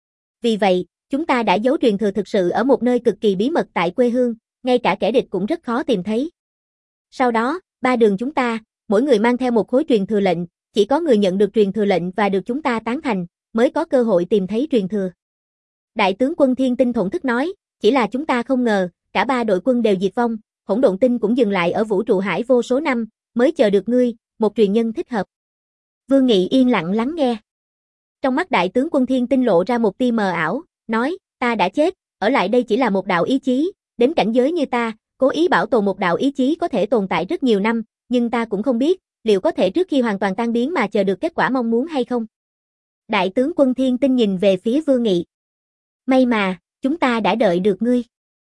Vì vậy, chúng ta đã giấu truyền thừa thực sự ở một nơi cực kỳ bí mật tại quê hương, ngay cả kẻ địch cũng rất khó tìm thấy. Sau đó, ba đường chúng ta, mỗi người mang theo một khối truyền thừa lệnh, chỉ có người nhận được truyền thừa lệnh và được chúng ta tán thành, mới có cơ hội tìm thấy truyền thừa. Đại tướng quân Thiên Tinh thổn thức nói, chỉ là chúng ta không ngờ, cả ba đội quân đều diệt vong, hỗn độn tinh cũng dừng lại ở vũ trụ hải vô số năm, mới chờ được ngươi, một truyền nhân thích hợp. Vương Nghị yên lặng lắng nghe. Trong mắt đại tướng quân Thiên Tinh lộ ra một tia mờ ảo, nói, ta đã chết, ở lại đây chỉ là một đạo ý chí, đến cảnh giới như ta, cố ý bảo tồn một đạo ý chí có thể tồn tại rất nhiều năm, nhưng ta cũng không biết, liệu có thể trước khi hoàn toàn tan biến mà chờ được kết quả mong muốn hay không. Đại tướng quân Thiên Tinh nhìn về phía Vương Nghị. May mà, chúng ta đã đợi được ngươi.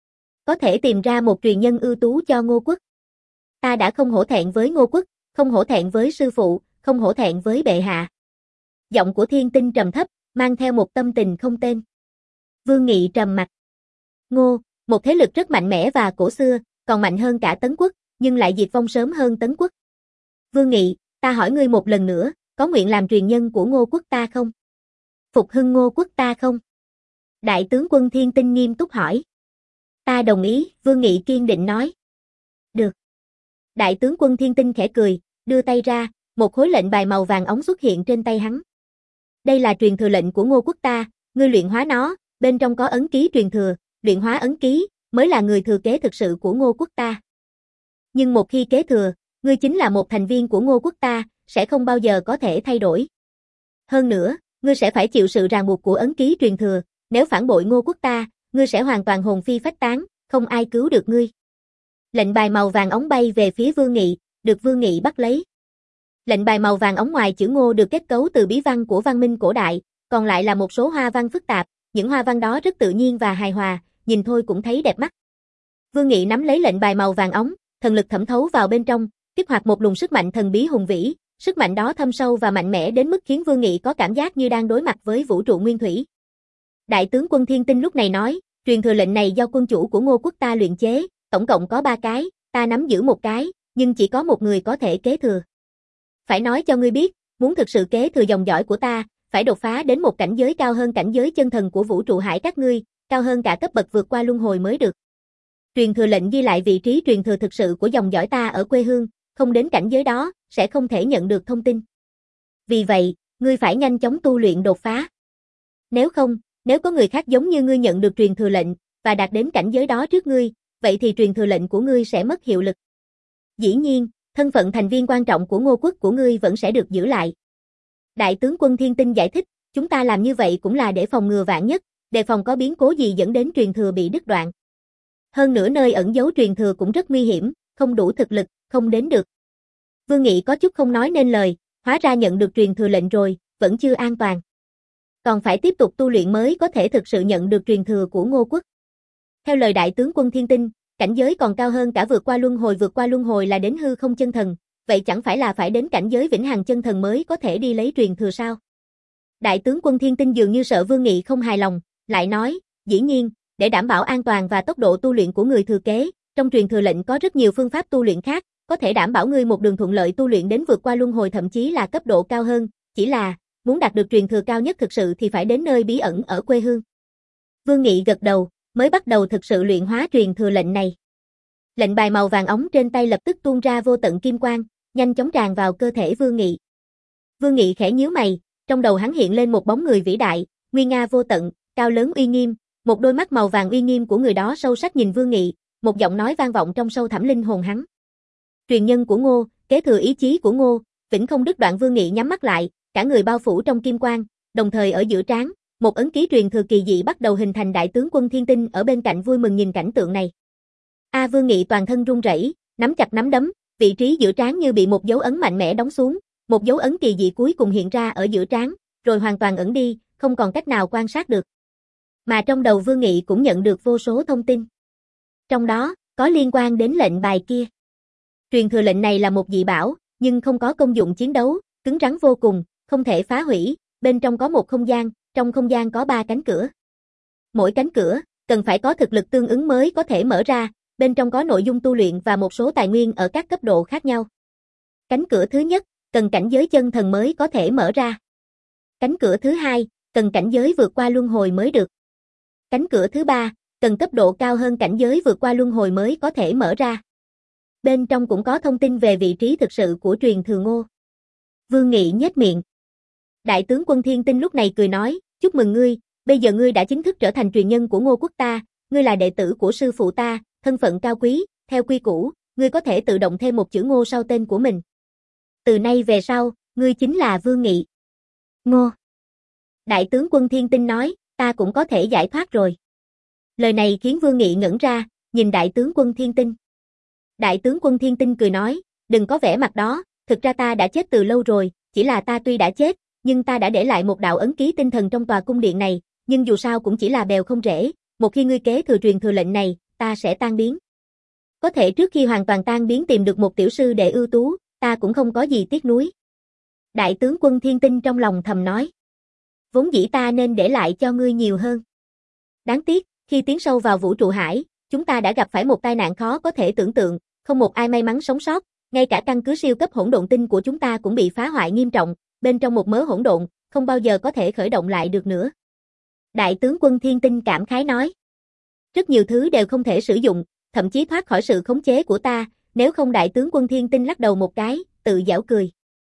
Có thể tìm ra một truyền nhân ưu tú cho Ngô quốc. Ta đã không hổ thẹn với Ngô quốc, không hổ thẹn với sư phụ, không hổ thẹn với bệ hạ. Giọng của Thiên Tinh trầm thấp, mang theo một tâm tình không tên. Vương Nghị trầm mặt. Ngô, một thế lực rất mạnh mẽ và cổ xưa, còn mạnh hơn cả Tấn quốc, nhưng lại diệt vong sớm hơn Tấn quốc. Vương Nghị, ta hỏi ngươi một lần nữa, có nguyện làm truyền nhân của Ngô quốc ta không? Phục hưng Ngô quốc ta không? Đại tướng quân Thiên Tinh nghiêm túc hỏi. Ta đồng ý, Vương Nghị kiên định nói. Được. Đại tướng quân Thiên Tinh khẽ cười, đưa tay ra, một khối lệnh bài màu vàng óng xuất hiện trên tay hắn. Đây là truyền thừa lệnh của Ngô quốc ta, ngươi luyện hóa nó, bên trong có ấn ký truyền thừa, luyện hóa ấn ký, mới là người thừa kế thực sự của Ngô quốc ta. Nhưng một khi kế thừa, ngươi chính là một thành viên của Ngô quốc ta, sẽ không bao giờ có thể thay đổi. Hơn nữa, ngươi sẽ phải chịu sự ràng buộc của ấn ký truyền thừa, nếu phản bội Ngô quốc ta, ngươi sẽ hoàn toàn hồn phi phách tán, không ai cứu được ngươi. Lệnh bài màu vàng óng bay về phía Vương Nghị, được Vương Nghị bắt lấy. Lệnh bài màu vàng óng ngoài chữ Ngô được kết cấu từ bí văn của văn minh cổ đại, còn lại là một số hoa văn phức tạp, những hoa văn đó rất tự nhiên và hài hòa, nhìn thôi cũng thấy đẹp mắt. Vương Nghị nắm lấy lệnh bài màu vàng óng, thần lực thẩm thấu vào bên trong, kích hoạt một luồng sức mạnh thần bí hùng vĩ, sức mạnh đó thâm sâu và mạnh mẽ đến mức khiến Vương Nghị có cảm giác như đang đối mặt với vũ trụ nguyên thủy. Đại tướng quân Thiên Tinh lúc này nói, truyền thừa lệnh này do quân chủ của Ngô quốc ta luyện chế, tổng cộng có ba cái, ta nắm giữ một cái, nhưng chỉ có một người có thể kế thừa. Phải nói cho ngươi biết, muốn thực sự kế thừa dòng dõi của ta, phải đột phá đến một cảnh giới cao hơn cảnh giới chân thần của vũ trụ hải các ngươi, cao hơn cả cấp bậc vượt qua luân hồi mới được. Truyền thừa lệnh ghi lại vị trí truyền thừa thực sự của dòng dõi ta ở quê hương, không đến cảnh giới đó, sẽ không thể nhận được thông tin. Vì vậy, ngươi phải nhanh chóng tu luyện đột phá. Nếu không, nếu có người khác giống như ngươi nhận được truyền thừa lệnh, và đạt đến cảnh giới đó trước ngươi, vậy thì truyền thừa lệnh của ngươi sẽ mất hiệu lực. Dĩ nhiên, thân phận thành viên quan trọng của Ngô quốc của ngươi vẫn sẽ được giữ lại. Đại tướng quân Thiên Tinh giải thích, chúng ta làm như vậy cũng là để phòng ngừa vạn nhất, đề phòng có biến cố gì dẫn đến truyền thừa bị đứt đoạn. Hơn nữa nơi ẩn giấu truyền thừa cũng rất nguy hiểm, không đủ thực lực, không đến được. Vương Nghị có chút không nói nên lời, hóa ra nhận được truyền thừa lệnh rồi, vẫn chưa an toàn. Còn phải tiếp tục tu luyện mới có thể thực sự nhận được truyền thừa của Ngô quốc. Theo lời đại tướng quân Thiên Tinh, cảnh giới còn cao hơn cả vượt qua luân hồi, vượt qua luân hồi là đến hư không chân thần, vậy chẳng phải là phải đến cảnh giới vĩnh hằng chân thần mới có thể đi lấy truyền thừa sao? Đại tướng quân Thiên Tinh dường như sợ Vương Nghị không hài lòng, lại nói, dĩ nhiên, để đảm bảo an toàn và tốc độ tu luyện của người thừa kế, trong truyền thừa lệnh có rất nhiều phương pháp tu luyện khác, có thể đảm bảo ngươi một đường thuận lợi tu luyện đến vượt qua luân hồi thậm chí là cấp độ cao hơn, chỉ là, muốn đạt được truyền thừa cao nhất thực sự thì phải đến nơi bí ẩn ở quê hương. Vương Nghị gật đầu, mới bắt đầu thực sự luyện hóa truyền thừa lệnh này. Lệnh bài màu vàng óng trên tay lập tức tuôn ra vô tận kim quang, nhanh chóng tràn vào cơ thể Vương Nghị. Vương Nghị khẽ nhíu mày, trong đầu hắn hiện lên một bóng người vĩ đại, nguy nga vô tận, cao lớn uy nghiêm, một đôi mắt màu vàng uy nghiêm của người đó sâu sắc nhìn Vương Nghị, một giọng nói vang vọng trong sâu thẳm linh hồn hắn. Truyền nhân của Ngô, kế thừa ý chí của Ngô, vĩnh không đứt đoạn. Vương Nghị nhắm mắt lại, cả người bao phủ trong kim quang, đồng thời ở giữa trán, một ấn ký truyền thừa kỳ dị bắt đầu hình thành. Đại tướng quân Thiên Tinh ở bên cạnh vui mừng nhìn cảnh tượng này. A Vương Nghị toàn thân run rẩy, nắm chặt nắm đấm, vị trí giữa trán như bị một dấu ấn mạnh mẽ đóng xuống, một dấu ấn kỳ dị cuối cùng hiện ra ở giữa trán, rồi hoàn toàn ẩn đi, không còn cách nào quan sát được. Mà trong đầu Vương Nghị cũng nhận được vô số thông tin. Trong đó, có liên quan đến lệnh bài kia. Truyền thừa lệnh này là một dị bảo, nhưng không có công dụng chiến đấu, cứng rắn vô cùng, không thể phá hủy, bên trong có một không gian, trong không gian có ba cánh cửa. Mỗi cánh cửa, cần phải có thực lực tương ứng mới có thể mở ra, bên trong có nội dung tu luyện và một số tài nguyên ở các cấp độ khác nhau. Cánh cửa thứ nhất, cần cảnh giới chân thần mới có thể mở ra. Cánh cửa thứ hai, cần cảnh giới vượt qua luân hồi mới được. Cánh cửa thứ ba, cần cấp độ cao hơn cảnh giới vượt qua luân hồi mới có thể mở ra. Bên trong cũng có thông tin về vị trí thực sự của truyền thừa Ngô. Vương Nghị nhếch miệng. Đại tướng quân Thiên Tinh lúc này cười nói, chúc mừng ngươi, bây giờ ngươi đã chính thức trở thành truyền nhân của Ngô quốc ta, ngươi là đệ tử của sư phụ ta, thân phận cao quý, theo quy củ, ngươi có thể tự động thêm một chữ Ngô sau tên của mình. Từ nay về sau, ngươi chính là Vương Nghị. Ngô. Đại tướng quân Thiên Tinh nói, ta cũng có thể giải thoát rồi. Lời này khiến Vương Nghị ngẩn ra, nhìn đại tướng quân Thiên Tinh. Đại tướng quân Thiên Tinh cười nói, đừng có vẻ mặt đó, thực ra ta đã chết từ lâu rồi, chỉ là ta tuy đã chết, nhưng ta đã để lại một đạo ấn ký tinh thần trong tòa cung điện này, nhưng dù sao cũng chỉ là bèo không rễ, một khi ngươi kế thừa truyền thừa lệnh này, ta sẽ tan biến. Có thể trước khi hoàn toàn tan biến tìm được một tiểu sư đệ ưu tú, ta cũng không có gì tiếc nuối. Đại tướng quân Thiên Tinh trong lòng thầm nói, vốn dĩ ta nên để lại cho ngươi nhiều hơn. Đáng tiếc, khi tiến sâu vào vũ trụ hải, chúng ta đã gặp phải một tai nạn khó có thể tưởng tượng, không một ai may mắn sống sót, ngay cả căn cứ siêu cấp hỗn độn tinh của chúng ta cũng bị phá hoại nghiêm trọng, bên trong một mớ hỗn độn, không bao giờ có thể khởi động lại được nữa. Đại tướng quân Thiên Tinh cảm khái nói, rất nhiều thứ đều không thể sử dụng, thậm chí thoát khỏi sự khống chế của ta, nếu không. Đại tướng quân Thiên Tinh lắc đầu một cái, tự giễu cười.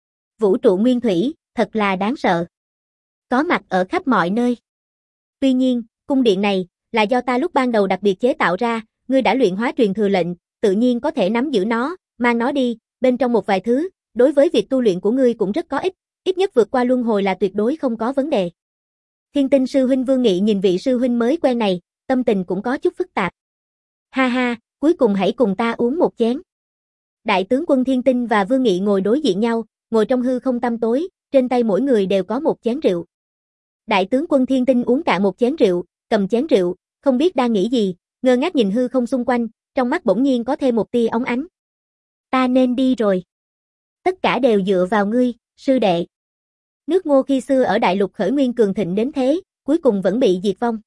Vũ trụ nguyên thủy, thật là đáng sợ. Có mặt ở khắp mọi nơi. Tuy nhiên, cung điện này, là do ta lúc ban đầu đặc biệt chế tạo ra, ngươi đã luyện hóa truyền thừa lệnh, tự nhiên có thể nắm giữ nó, mang nó đi, bên trong một vài thứ, đối với việc tu luyện của ngươi cũng rất có ích, ít nhất vượt qua luân hồi là tuyệt đối không có vấn đề. Thiên Tinh sư huynh. Vương Nghị nhìn vị sư huynh mới quen này, tâm tình cũng có chút phức tạp. Ha ha, cuối cùng hãy cùng ta uống một chén. Đại tướng quân Thiên Tinh và Vương Nghị ngồi đối diện nhau, ngồi trong hư không tăm tối, trên tay mỗi người đều có một chén rượu. Đại tướng quân Thiên Tinh uống cạn một chén rượu, cầm chén rượu, không biết đang nghĩ gì, ngơ ngác nhìn hư không xung quanh, trong mắt bỗng nhiên có thêm một tia óng ánh. Ta nên đi rồi. Tất cả đều dựa vào ngươi, sư đệ. Nước Ngô khi xưa ở đại lục khởi nguyên cường thịnh đến thế, cuối cùng vẫn bị diệt vong.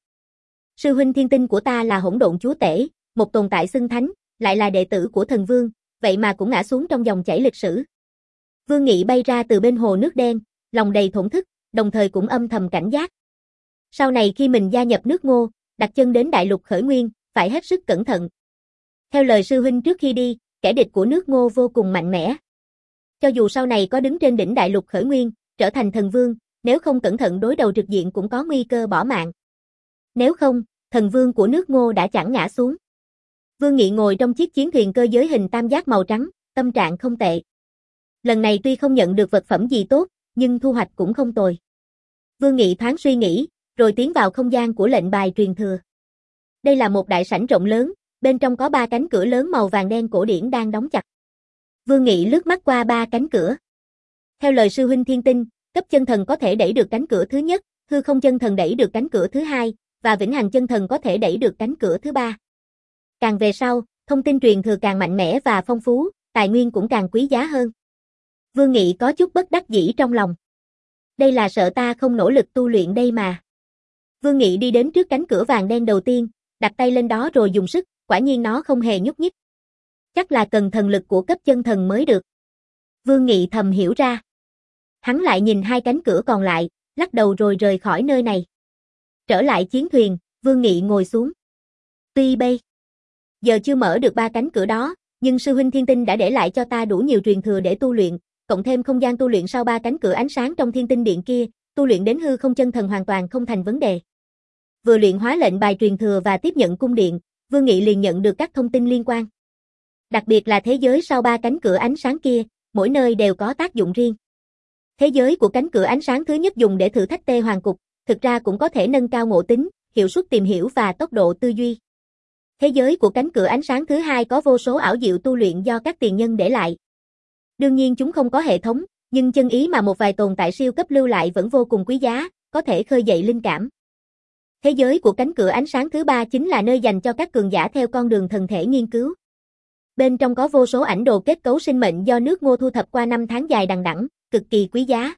Sư huynh thiên tinh của ta là hỗn độn chúa tể, một tồn tại xưng thánh, lại là đệ tử của thần vương, vậy mà cũng ngã xuống trong dòng chảy lịch sử. Vương Nghị bay ra từ bên hồ nước đen, lòng đầy thổn thức, đồng thời cũng âm thầm cảnh giác. Sau này khi mình gia nhập nước Ngô, đặt chân đến đại lục khởi nguyên, phải hết sức cẩn thận. Theo lời sư huynh trước khi đi, kẻ địch của nước Ngô vô cùng mạnh mẽ. Cho dù sau này có đứng trên đỉnh đại lục khởi nguyên, trở thành thần vương, nếu không cẩn thận đối đầu trực diện cũng có nguy cơ bỏ mạng. Nếu không, thần vương của nước Ngô đã chẳng ngã xuống. Vương Nghị ngồi trong chiếc chiến thuyền cơ giới hình tam giác màu trắng, tâm trạng không tệ. Lần này tuy không nhận được vật phẩm gì tốt, nhưng thu hoạch cũng không tồi. Vương Nghị thoáng suy nghĩ, rồi tiến vào không gian của lệnh bài truyền thừa. Đây là một đại sảnh rộng lớn, bên trong có ba cánh cửa lớn màu vàng đen cổ điển đang đóng chặt. Vương Nghị lướt mắt qua ba cánh cửa. Theo lời sư huynh thiên tinh, cấp chân thần có thể đẩy được cánh cửa thứ nhất, hư không chân thần đẩy được cánh cửa thứ hai, và vĩnh hằng chân thần có thể đẩy được cánh cửa thứ ba. Càng về sau, thông tin truyền thừa càng mạnh mẽ và phong phú, tài nguyên cũng càng quý giá hơn. Vương Nghị có chút bất đắc dĩ trong lòng. Đây là sợ ta không nỗ lực tu luyện đây mà. Vương Nghị đi đến trước cánh cửa vàng đen đầu tiên, đặt tay lên đó rồi dùng sức, quả nhiên nó không hề nhúc nhích. Chắc là cần thần lực của cấp chân thần mới được. Vương Nghị thầm hiểu ra. Hắn lại nhìn hai cánh cửa còn lại, lắc đầu rồi rời khỏi nơi này. Trở lại chiến thuyền, Vương Nghị ngồi xuống. Tuy bây giờ chưa mở được ba cánh cửa đó, nhưng sư huynh thiên tinh đã để lại cho ta đủ nhiều truyền thừa để tu luyện, cộng thêm không gian tu luyện sau ba cánh cửa ánh sáng trong thiên tinh điện kia, tu luyện đến hư không chân thần hoàn toàn không thành vấn đề. Vừa luyện hóa lệnh bài truyền thừa và tiếp nhận cung điện, Vương Nghị liền nhận được các thông tin liên quan. Đặc biệt là thế giới sau ba cánh cửa ánh sáng kia, mỗi nơi đều có tác dụng riêng. Thế giới của cánh cửa ánh sáng thứ nhất dùng để thử thách Tê Hoàng Cục, thực ra cũng có thể nâng cao ngộ tính, hiệu suất tìm hiểu và tốc độ tư duy. Thế giới của cánh cửa ánh sáng thứ hai có vô số ảo diệu tu luyện do các tiền nhân để lại. Đương nhiên chúng không có hệ thống, nhưng chân ý mà một vài tồn tại siêu cấp lưu lại vẫn vô cùng quý giá, có thể khơi dậy linh cảm. Thế giới của cánh cửa ánh sáng thứ ba chính là nơi dành cho các cường giả theo con đường thần thể nghiên cứu. Bên trong có vô số ảnh đồ kết cấu sinh mệnh do nước Ngô thu thập qua năm tháng dài đằng đẵng, cực kỳ quý giá.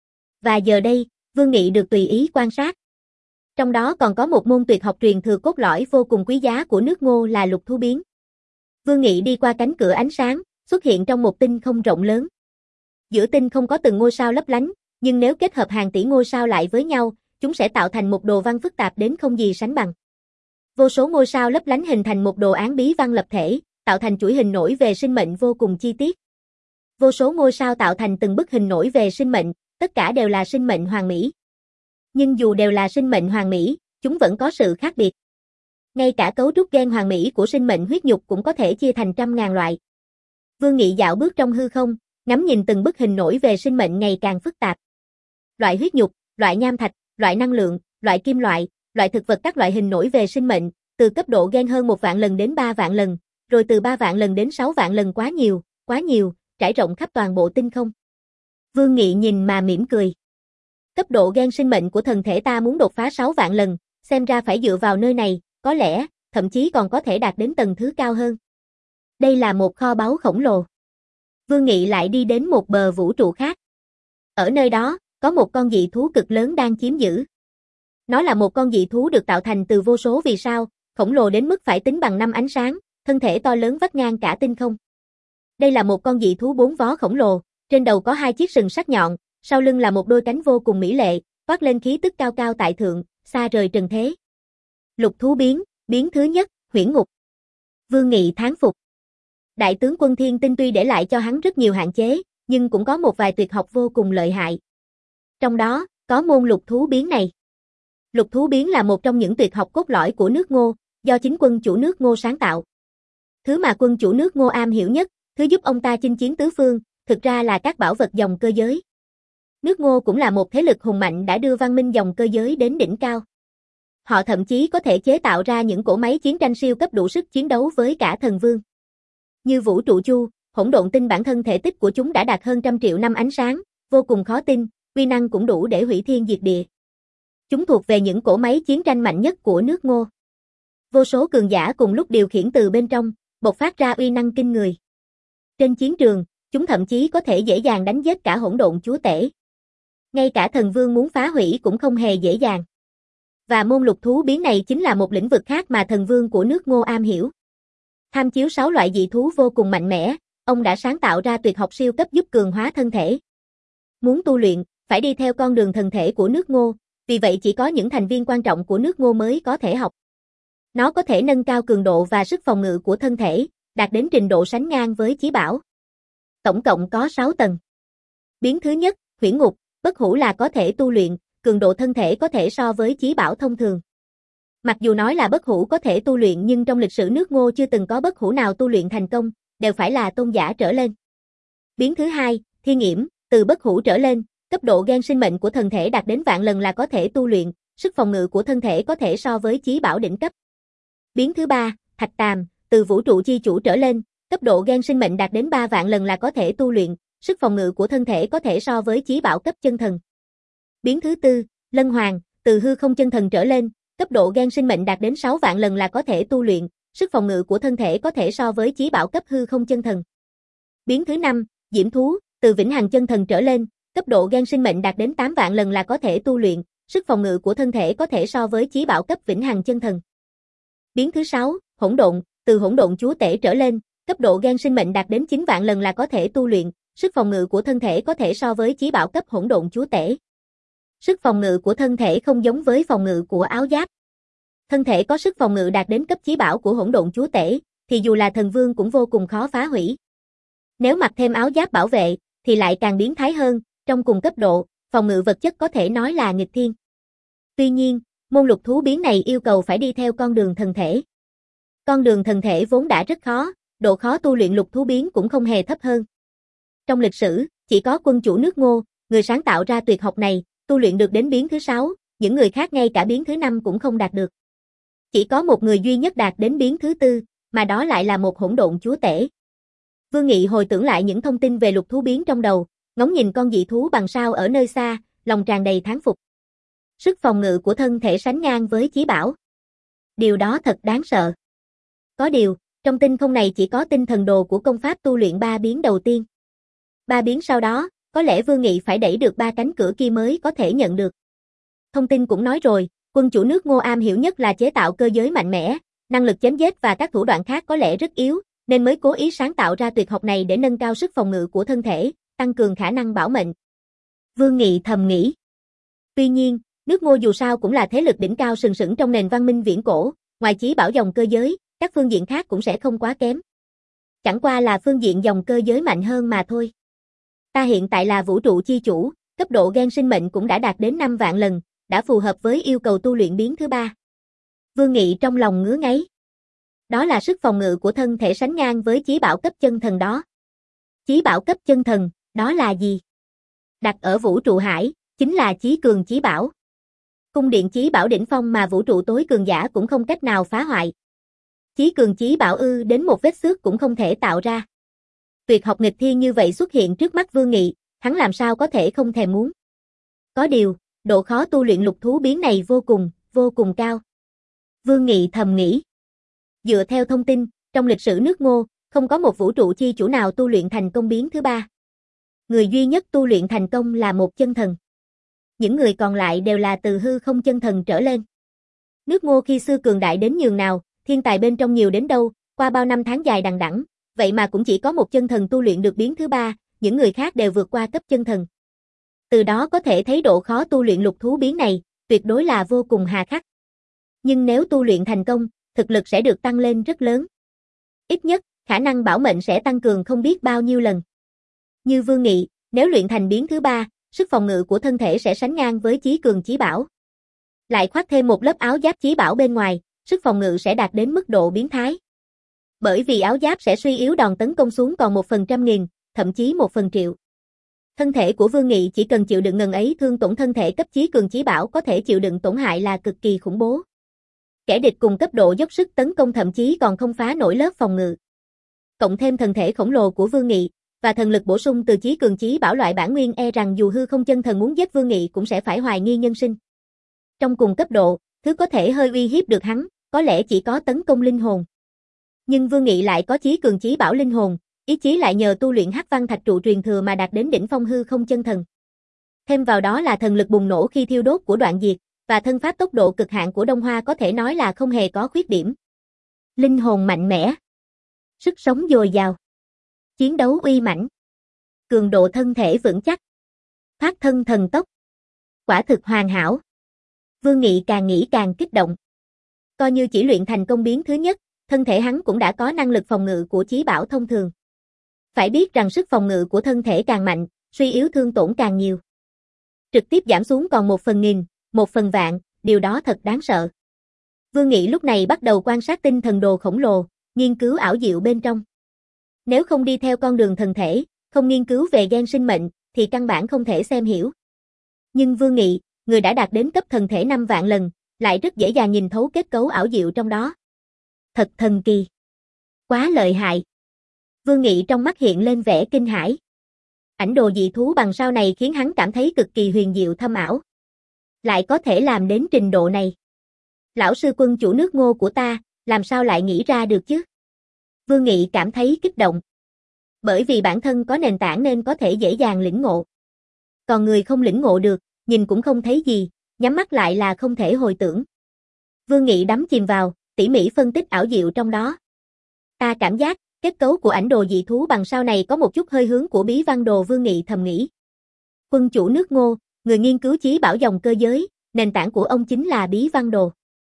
Và giờ đây, Vương Nghị được tùy ý quan sát. Trong đó còn có một môn tuyệt học truyền thừa cốt lõi vô cùng quý giá của nước Ngô là lục thú biến. Vương Nghị đi qua cánh cửa ánh sáng, xuất hiện trong một tinh không rộng lớn. Giữa tinh không có từng ngôi sao lấp lánh, nhưng nếu kết hợp hàng tỷ ngôi sao lại với nhau, chúng sẽ tạo thành một đồ văn phức tạp đến không gì sánh bằng. Vô số ngôi sao lấp lánh hình thành một đồ án bí văn lập thể, tạo thành chuỗi hình nổi về sinh mệnh vô cùng chi tiết. Vô số ngôi sao tạo thành từng bức hình nổi về sinh mệnh, tất cả đều là sinh mệnh hoàn mỹ. Nhưng dù đều là sinh mệnh hoàn mỹ, chúng vẫn có sự khác biệt. Ngay cả cấu trúc gen hoàn mỹ của sinh mệnh huyết nhục cũng có thể chia thành trăm ngàn loại. Vương Nghị dạo bước trong hư không, ngắm nhìn từng bức hình nổi về sinh mệnh ngày càng phức tạp. Loại huyết nhục, loại nham thạch, loại năng lượng, loại kim loại, loại thực vật, các loại hình nổi về sinh mệnh, từ cấp độ gen hơn một vạn lần đến ba vạn lần, rồi từ ba vạn lần đến sáu vạn lần, quá nhiều, quá nhiều, trải rộng khắp toàn bộ tinh không. Vương Nghị nhìn mà mỉm cười. Cấp độ gen sinh mệnh của thần thể ta muốn đột phá sáu vạn lần, xem ra phải dựa vào nơi này, có lẽ, thậm chí còn có thể đạt đến tầng thứ cao hơn. Đây là một kho báu khổng lồ. Vương Nghị lại đi đến một bờ vũ trụ khác. Ở nơi đó, có một con dị thú cực lớn đang chiếm giữ. Nó là một con dị thú được tạo thành từ vô số vì sao, khổng lồ đến mức phải tính bằng năm ánh sáng, thân thể to lớn vắt ngang cả tinh không. Đây là một con dị thú bốn vó khổng lồ, trên đầu có hai chiếc sừng sắc nhọn, sau lưng là một đôi cánh vô cùng mỹ lệ, toát lên khí tức cao cao tại thượng, xa rời trần thế. Lục thú biến, biến thứ nhất, huyễn ngục. Vương Nghị thán phục. Đại tướng quân Thiên Tinh tuy để lại cho hắn rất nhiều hạn chế, nhưng cũng có một vài tuyệt học vô cùng lợi hại. Trong đó, có môn lục thú biến này. Lục thú biến là một trong những tuyệt học cốt lõi của nước Ngô, do chính quân chủ nước Ngô sáng tạo. Thứ mà quân chủ nước Ngô am hiểu nhất, thứ giúp ông ta chinh chiến tứ phương, thực ra là các bảo vật dòng cơ giới. Nước Ngô cũng là một thế lực hùng mạnh đã đưa văn minh dòng cơ giới đến đỉnh cao. Họ thậm chí có thể chế tạo ra những cỗ máy chiến tranh siêu cấp đủ sức chiến đấu với cả thần vương. Như vũ trụ chu, hỗn độn tinh, bản thân thể tích của chúng đã đạt hơn trăm triệu năm ánh sáng, vô cùng khó tin, uy năng cũng đủ để hủy thiên diệt địa. Chúng thuộc về những cỗ máy chiến tranh mạnh nhất của nước Ngô. Vô số cường giả cùng lúc điều khiển từ bên trong, bộc phát ra uy năng kinh người. Trên chiến trường, chúng thậm chí có thể dễ dàng đánh giết cả hỗn độn chúa tể. Ngay cả thần vương muốn phá hủy cũng không hề dễ dàng. Và môn lục thú biến này chính là một lĩnh vực khác mà thần vương của nước Ngô am hiểu. Tham chiếu sáu loại dị thú vô cùng mạnh mẽ, ông đã sáng tạo ra tuyệt học siêu cấp giúp cường hóa thân thể. Muốn tu luyện, phải đi theo con đường thần thể của nước Ngô, vì vậy chỉ có những thành viên quan trọng của nước Ngô mới có thể học. Nó có thể nâng cao cường độ và sức phòng ngự của thân thể, đạt đến trình độ sánh ngang với chí bảo. Tổng cộng có sáu tầng. Biến thứ nhất, huyễn ngục, bất hủ là có thể tu luyện, cường độ thân thể có thể so với chí bảo thông thường. Mặc dù nói là bất hủ có thể tu luyện nhưng trong lịch sử nước Ngô chưa từng có bất hủ nào tu luyện thành công, đều phải là tôn giả trở lên. Biến thứ hai, thiên yểm, từ bất hủ trở lên, cấp độ gen sinh mệnh của thân thể đạt đến vạn lần là có thể tu luyện, sức phòng ngự của thân thể có thể so với chí bảo đỉnh cấp. Biến thứ ba, thạch tàm, từ vũ trụ chi chủ trở lên, cấp độ gen sinh mệnh đạt đến ba vạn lần là có thể tu luyện, sức phòng ngự của thân thể có thể so với chí bảo cấp chân thần. Biến thứ tư, lân hoàng, từ hư không chân thần trở lên, cấp độ gen sinh mệnh đạt đến sáu vạn lần là có thể tu luyện, sức phòng ngự của thân thể có thể so với chí bảo cấp hư không chân thần. Biến thứ năm, diễm thú, từ vĩnh hằng chân thần trở lên, cấp độ gen sinh mệnh đạt đến tám vạn lần là có thể tu luyện, sức phòng ngự của thân thể có thể so với chí bảo cấp vĩnh hằng chân thần. Biến thứ sáu, hỗn độn, từ hỗn độn chúa tể trở lên, cấp độ gen sinh mệnh đạt đến chín vạn lần là có thể tu luyện, sức phòng ngự của thân thể có thể so với chí bảo cấp hỗn độn chúa tể. Sức phòng ngự của thân thể không giống với phòng ngự của áo giáp. Thân thể có sức phòng ngự đạt đến cấp chí bảo của hỗn độn chúa tể, thì dù là thần vương cũng vô cùng khó phá hủy. Nếu mặc thêm áo giáp bảo vệ, thì lại càng biến thái hơn, trong cùng cấp độ, phòng ngự vật chất có thể nói là nghịch thiên. Tuy nhiên, môn lục thú biến này yêu cầu phải đi theo con đường thần thể. Con đường thần thể vốn đã rất khó, độ khó tu luyện lục thú biến cũng không hề thấp hơn. Trong lịch sử, chỉ có quân chủ nước Ngô, người sáng tạo ra tuyệt học này, tu luyện được đến biến thứ sáu, những người khác ngay cả biến thứ năm cũng không đạt được. Chỉ có một người duy nhất đạt đến biến thứ tư, mà đó lại là một hỗn độn chúa tể. Vương Nghị hồi tưởng lại những thông tin về lục thú biến trong đầu, ngóng nhìn con dị thú bằng sao ở nơi xa, lòng tràn đầy thán phục. Sức phòng ngự của thân thể sánh ngang với chí bảo. Điều đó thật đáng sợ. Có điều, trong tinh không này chỉ có tinh thần đồ của công pháp tu luyện ba biến đầu tiên. Ba biến sau đó, có lẽ Vương Nghị phải đẩy được ba cánh cửa kia mới có thể nhận được. Thông tin cũng nói rồi, quân chủ nước Ngô am hiểu nhất là chế tạo cơ giới mạnh mẽ, năng lực chém giết và các thủ đoạn khác có lẽ rất yếu, nên mới cố ý sáng tạo ra tuyệt học này để nâng cao sức phòng ngự của thân thể, tăng cường khả năng bảo mệnh. Vương Nghị thầm nghĩ. Tuy nhiên, nước Ngô dù sao cũng là thế lực đỉnh cao sừng sững trong nền văn minh viễn cổ, ngoài chí bảo dòng cơ giới, các phương diện khác cũng sẽ không quá kém. Chẳng qua là phương diện dòng cơ giới mạnh hơn mà thôi. Ta hiện tại là vũ trụ chi chủ, cấp độ gen sinh mệnh cũng đã đạt đến năm vạn lần, đã phù hợp với yêu cầu tu luyện biến thứ ba. Vương Nghị trong lòng ngứa ngáy. Đó là sức phòng ngự của thân thể sánh ngang với chí bảo cấp chân thần đó. Chí bảo cấp chân thần, đó là gì? Đặt ở vũ trụ hải, chính là chí cường chí bảo. Cung điện chí bảo đỉnh phong mà vũ trụ tối cường giả cũng không cách nào phá hoại. Chí cường chí bảo ư đến một vết xước cũng không thể tạo ra. Tuyệt học nghịch thiên như vậy xuất hiện trước mắt Vương Nghị, hắn làm sao có thể không thèm muốn. Có điều, độ khó tu luyện lục thú biến này vô cùng, vô cùng cao. Vương Nghị thầm nghĩ. Dựa theo thông tin, trong lịch sử nước Ngô, không có một vũ trụ chi chủ nào tu luyện thành công biến thứ ba. Người duy nhất tu luyện thành công là một chân thần. Những người còn lại đều là từ hư không chân thần trở lên. Nước Ngô khi xưa cường đại đến nhường nào, thiên tài bên trong nhiều đến đâu, qua bao năm tháng dài đằng đẵng, vậy mà cũng chỉ có một chân thần tu luyện được biến thứ ba, những người khác đều vượt qua cấp chân thần. Từ đó có thể thấy độ khó tu luyện lục thú biến này, tuyệt đối là vô cùng hà khắc. Nhưng nếu tu luyện thành công, thực lực sẽ được tăng lên rất lớn. Ít nhất, khả năng bảo mệnh sẽ tăng cường không biết bao nhiêu lần. Như Vương Nghị, nếu luyện thành biến thứ ba, sức phòng ngự của thân thể sẽ sánh ngang với chí cường chí bảo. Lại khoác thêm một lớp áo giáp chí bảo bên ngoài, sức phòng ngự sẽ đạt đến mức độ biến thái. Bởi vì áo giáp sẽ suy yếu đòn tấn công xuống còn một phần trăm nghìn, thậm chí một phần triệu. Thân thể của Vương Nghị chỉ cần chịu đựng ngần ấy thương tổn thân thể cấp chí cường chí bảo có thể chịu đựng tổn hại là cực kỳ khủng bố. Kẻ địch cùng cấp độ dốc sức tấn công thậm chí còn không phá nổi lớp phòng ngự. Cộng thêm thân thể khổng lồ của Vương Nghị, và thần lực bổ sung từ chí cường chí bảo loại bản nguyên e rằng dù hư không chân thần muốn giết Vương Nghị cũng sẽ phải hoài nghi nhân sinh. Trong cùng cấp độ, thứ có thể hơi uy hiếp được hắn, có lẽ chỉ có tấn công linh hồn. Nhưng Vương Nghị lại có chí cường chí bảo linh hồn, ý chí lại nhờ tu luyện Hắc Văn Thạch trụ truyền thừa mà đạt đến đỉnh phong hư không chân thần. Thêm vào đó là thần lực bùng nổ khi thiêu đốt của Đoạn Diệt, và thân pháp tốc độ cực hạn của Đông Hoa có thể nói là không hề có khuyết điểm. Linh hồn mạnh mẽ, sức sống dồi dào, chiến đấu uy mãnh, cường độ thân thể vững chắc, thoát thân thần tốc, quả thực hoàn hảo. Vương Nghị càng nghĩ càng kích động. Coi như chỉ luyện thành công biến thứ nhất, thân thể hắn cũng đã có năng lực phòng ngự của chí bảo thông thường. Phải biết rằng sức phòng ngự của thân thể càng mạnh, suy yếu thương tổn càng nhiều. Trực tiếp giảm xuống còn một phần nghìn, một phần vạn, điều đó thật đáng sợ. Vương Nghị lúc này bắt đầu quan sát tinh thần đồ khổng lồ, nghiên cứu ảo diệu bên trong. Nếu không đi theo con đường thần thể, không nghiên cứu về gen sinh mệnh, thì căn bản không thể xem hiểu. Nhưng Vương Nghị, người đã đạt đến cấp thần thể năm vạn lần, lại rất dễ dàng nhìn thấu kết cấu ảo diệu trong đó. Thật thần kỳ. Quá lợi hại. Vương Nghị trong mắt hiện lên vẻ kinh hãi. Ảnh đồ dị thú bằng sao này khiến hắn cảm thấy cực kỳ huyền diệu thâm ảo. Lại có thể làm đến trình độ này. Lão sư quân chủ nước Ngô của ta, làm sao lại nghĩ ra được chứ? Vương Nghị cảm thấy kích động. Bởi vì bản thân có nền tảng nên có thể dễ dàng lĩnh ngộ. Còn người không lĩnh ngộ được, nhìn cũng không thấy gì, nhắm mắt lại là không thể hồi tưởng. Vương Nghị đắm chìm vào, tỉ mỉ phân tích ảo diệu trong đó. Ta cảm giác, kết cấu của ảnh đồ dị thú bằng sao này có một chút hơi hướng của bí văn đồ. Vương Nghị thầm nghĩ. Quân chủ nước Ngô, người nghiên cứu chí bảo dòng cơ giới, nền tảng của ông chính là bí văn đồ.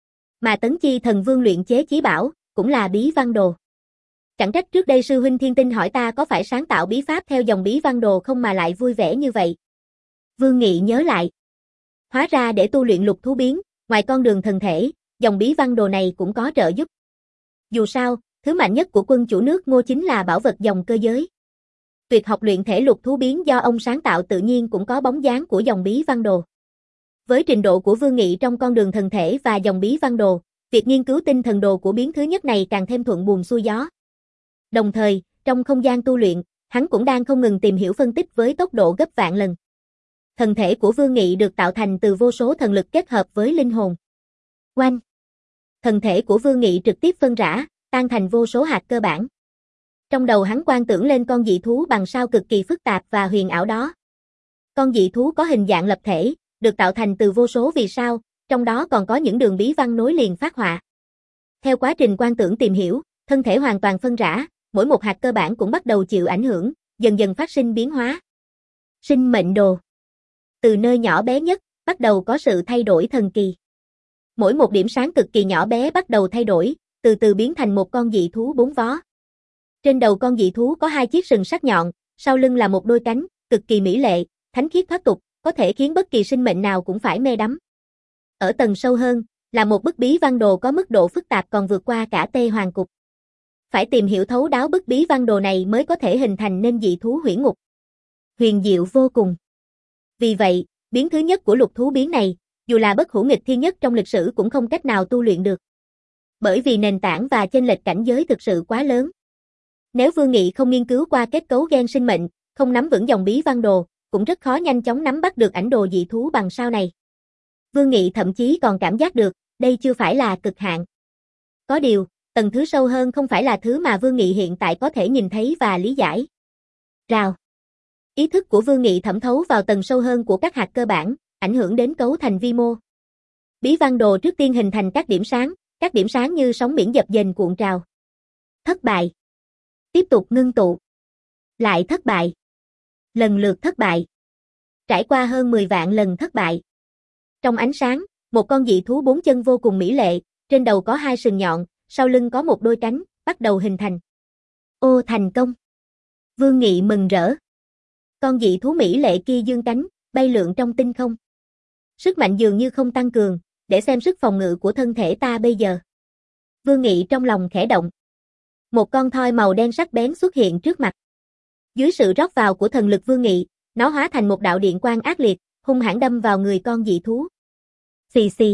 Mà Tấn Chi thần vương luyện chế chí bảo, cũng là bí văn đồ. Chẳng trách trước đây sư huynh Thiên Tinh hỏi ta có phải sáng tạo bí pháp theo dòng bí văn đồ không mà lại vui vẻ như vậy. Vương Nghị nhớ lại. Hóa ra để tu luyện lục thú biến, ngoài con đường thần thể, dòng bí văn đồ này cũng có trợ giúp. Dù sao, thứ mạnh nhất của quân chủ nước Ngô chính là bảo vật dòng cơ giới. Tuyệt học luyện thể lục thú biến do ông sáng tạo tự nhiên cũng có bóng dáng của dòng bí văn đồ. Với trình độ của Vương Nghị trong con đường thần thể và dòng bí văn đồ, việc nghiên cứu tinh thần đồ của biến thứ nhất này càng thêm thuận buồm xuôi gió. Đồng thời, trong không gian tu luyện, hắn cũng đang không ngừng tìm hiểu phân tích với tốc độ gấp vạn lần. Thần thể của Vương Nghị được tạo thành từ vô số thần lực kết hợp với linh hồn. Oanh! Thần thể của Vương Nghị trực tiếp phân rã, tan thành vô số hạt cơ bản. Trong đầu hắn quan tưởng lên con dị thú bằng sao cực kỳ phức tạp và huyền ảo đó. Con dị thú có hình dạng lập thể, được tạo thành từ vô số vì sao, trong đó còn có những đường bí văn nối liền phát họa. Theo quá trình quan tưởng tìm hiểu, thân thể hoàn toàn phân rã, mỗi một hạt cơ bản cũng bắt đầu chịu ảnh hưởng, dần dần phát sinh biến hóa. Sinh mệnh đồ. Từ nơi nhỏ bé nhất, bắt đầu có sự thay đổi thần kỳ. Mỗi một điểm sáng cực kỳ nhỏ bé bắt đầu thay đổi, từ từ biến thành một con dị thú bốn vó. Trên đầu con dị thú có hai chiếc sừng sắc nhọn, sau lưng là một đôi cánh, cực kỳ mỹ lệ, thánh khiết thoát tục, có thể khiến bất kỳ sinh mệnh nào cũng phải mê đắm. Ở tầng sâu hơn, là một bức bí văn đồ có mức độ phức tạp còn vượt qua cả Tê Hoàng Cục. Phải tìm hiểu thấu đáo bức bí văn đồ này mới có thể hình thành nên dị thú huyễn ngục. Huyền diệu vô cùng. Vì vậy, biến thứ nhất của lục thú biến này, dù là bất hủ nghịch thiên nhất trong lịch sử cũng không cách nào tu luyện được. Bởi vì nền tảng và chênh lệch cảnh giới thực sự quá lớn. Nếu Vương Nghị không nghiên cứu qua kết cấu gen sinh mệnh, không nắm vững dòng bí văn đồ, cũng rất khó nhanh chóng nắm bắt được ảnh đồ dị thú bằng sao này. Vương Nghị thậm chí còn cảm giác được, đây chưa phải là cực hạn. Có điều, tầng thứ sâu hơn không phải là thứ mà Vương Nghị hiện tại có thể nhìn thấy và lý giải. Rào. Ý thức của Vương Nghị thẩm thấu vào tầng sâu hơn của các hạt cơ bản, ảnh hưởng đến cấu thành vi mô. Bí văn đồ trước tiên hình thành các điểm sáng, các điểm sáng như sóng biển dập dềnh cuộn trào. Thất bại. Tiếp tục ngưng tụ. Lại thất bại. Lần lượt thất bại. Trải qua hơn mười vạn lần thất bại. Trong ánh sáng, một con dị thú bốn chân vô cùng mỹ lệ, trên đầu có hai sừng nhọn, sau lưng có một đôi cánh, bắt đầu hình thành. Ô, thành công. Vương Nghị mừng rỡ. Con dị thú mỹ lệ kia dương cánh, bay lượn trong tinh không. Sức mạnh dường như không tăng cường, để xem sức phòng ngự của thân thể ta bây giờ. Vương Nghị trong lòng khẽ động. Một con thoi màu đen sắc bén xuất hiện trước mặt. Dưới sự rót vào của thần lực Vương Nghị, nó hóa thành một đạo điện quang ác liệt, hung hãn đâm vào người con dị thú. Xì xì.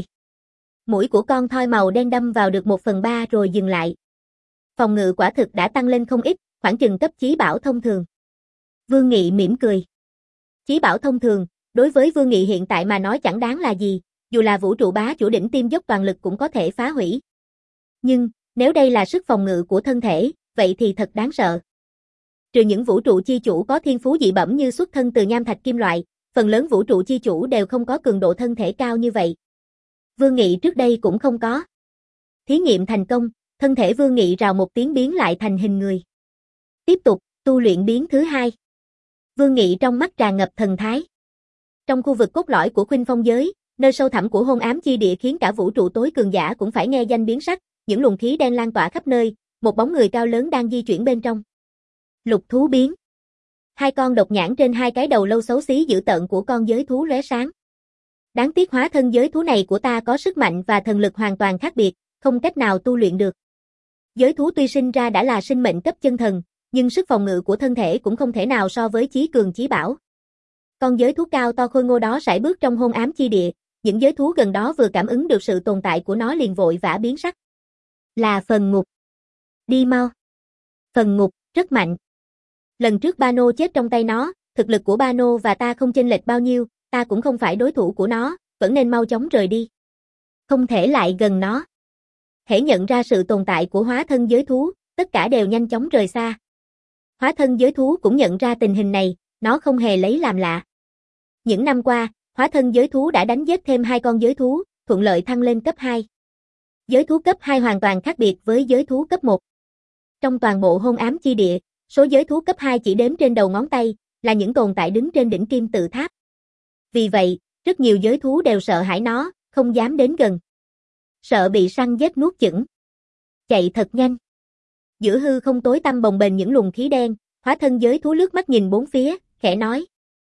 Mũi của con thoi màu đen đâm vào được một phần ba rồi dừng lại. Phòng ngự quả thực đã tăng lên không ít, khoảng chừng cấp chí bảo thông thường. Vương Nghị mỉm cười. Chí bảo thông thường, đối với Vương Nghị hiện tại mà nói chẳng đáng là gì, dù là vũ trụ bá chủ đỉnh tiêm dốc toàn lực cũng có thể phá hủy. Nhưng, nếu đây là sức phòng ngự của thân thể, vậy thì thật đáng sợ. Trừ những vũ trụ chi chủ có thiên phú dị bẩm như xuất thân từ nham thạch kim loại, phần lớn vũ trụ chi chủ đều không có cường độ thân thể cao như vậy. Vương Nghị trước đây cũng không có. Thí nghiệm thành công, thân thể Vương Nghị rào một tiếng biến lại thành hình người. Tiếp tục, tu luyện biến thứ hai. Vương Nghị trong mắt tràn ngập thần thái. Trong khu vực cốt lõi của Khuynh Phong giới, nơi sâu thẳm của hôn ám chi địa khiến cả vũ trụ tối cường giả cũng phải nghe danh biến sắc, những luồng khí đen lan tỏa khắp nơi, một bóng người cao lớn đang di chuyển bên trong. Lục thú biến. Hai con độc nhãn trên hai cái đầu lâu xấu xí dữ tợn của con giới thú lóe sáng. Đáng tiếc hóa thân giới thú này của ta có sức mạnh và thần lực hoàn toàn khác biệt, không cách nào tu luyện được. Giới thú tuy sinh ra đã là sinh mệnh cấp chân thần, nhưng sức phòng ngự của thân thể cũng không thể nào so với chí cường chí bảo. Con giới thú cao to khôi ngô đó sải bước trong hôn ám chi địa, những giới thú gần đó vừa cảm ứng được sự tồn tại của nó liền vội vã biến sắc. Là phần ngục. Đi mau. Phần ngục, rất mạnh. Lần trước Bano chết trong tay nó, thực lực của Bano và ta không chênh lệch bao nhiêu, ta cũng không phải đối thủ của nó, vẫn nên mau chóng rời đi. Không thể lại gần nó. Hễ nhận ra sự tồn tại của hóa thân giới thú, tất cả đều nhanh chóng rời xa. Hóa thân giới thú cũng nhận ra tình hình này, nó không hề lấy làm lạ. Những năm qua, hóa thân giới thú đã đánh giết thêm hai con giới thú, thuận lợi thăng lên cấp hai. Giới thú cấp hai hoàn toàn khác biệt với giới thú cấp một. Trong toàn bộ hôn ám chi địa, số giới thú cấp hai chỉ đếm trên đầu ngón tay, là những tồn tại đứng trên đỉnh kim tự tháp. Vì vậy, rất nhiều giới thú đều sợ hãi nó, không dám đến gần. Sợ bị săn giết nuốt chửng. Chạy thật nhanh. Giữa hư không tối tăm bồng bềnh những luồng khí đen, hóa thân giới thú lướt mắt nhìn bốn phía, khẽ nói.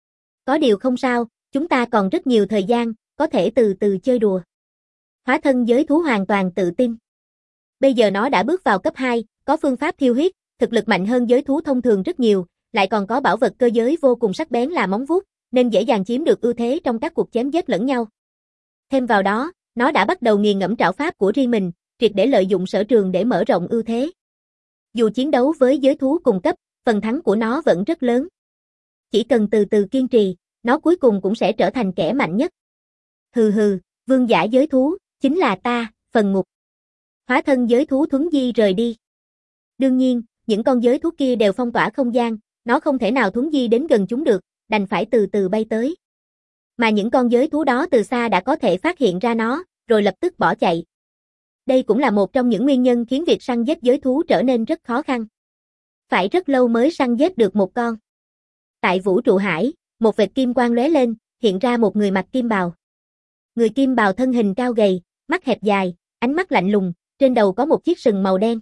Có điều không sao, chúng ta còn rất nhiều thời gian, có thể từ từ chơi đùa. Hóa thân giới thú hoàn toàn tự tin. Bây giờ nó đã bước vào cấp hai, có phương pháp thiêu huyết, thực lực mạnh hơn giới thú thông thường rất nhiều, lại còn có bảo vật cơ giới vô cùng sắc bén là móng vuốt, nên dễ dàng chiếm được ưu thế trong các cuộc chém giết lẫn nhau. Thêm vào đó, nó đã bắt đầu nghiền ngẫm trảo pháp của riêng mình, triệt để lợi dụng sở trường để mở rộng ưu thế. Dù chiến đấu với giới thú cùng cấp, phần thắng của nó vẫn rất lớn. Chỉ cần từ từ kiên trì, nó cuối cùng cũng sẽ trở thành kẻ mạnh nhất. Hừ hừ, vương giả giới thú, chính là ta, phần ngục. Hóa thân giới thú thuấn di rời đi. Đương nhiên, những con giới thú kia đều phong tỏa không gian, nó không thể nào thuấn di đến gần chúng được, đành phải từ từ bay tới. Mà những con giới thú đó từ xa đã có thể phát hiện ra nó, rồi lập tức bỏ chạy. Đây cũng là một trong những nguyên nhân khiến việc săn giết giới thú trở nên rất khó khăn. Phải rất lâu mới săn giết được một con. Tại vũ trụ hải, một vệt kim quang lóe lên, hiện ra một người mặc kim bào. Người kim bào thân hình cao gầy, mắt hẹp dài, ánh mắt lạnh lùng, trên đầu có một chiếc sừng màu đen.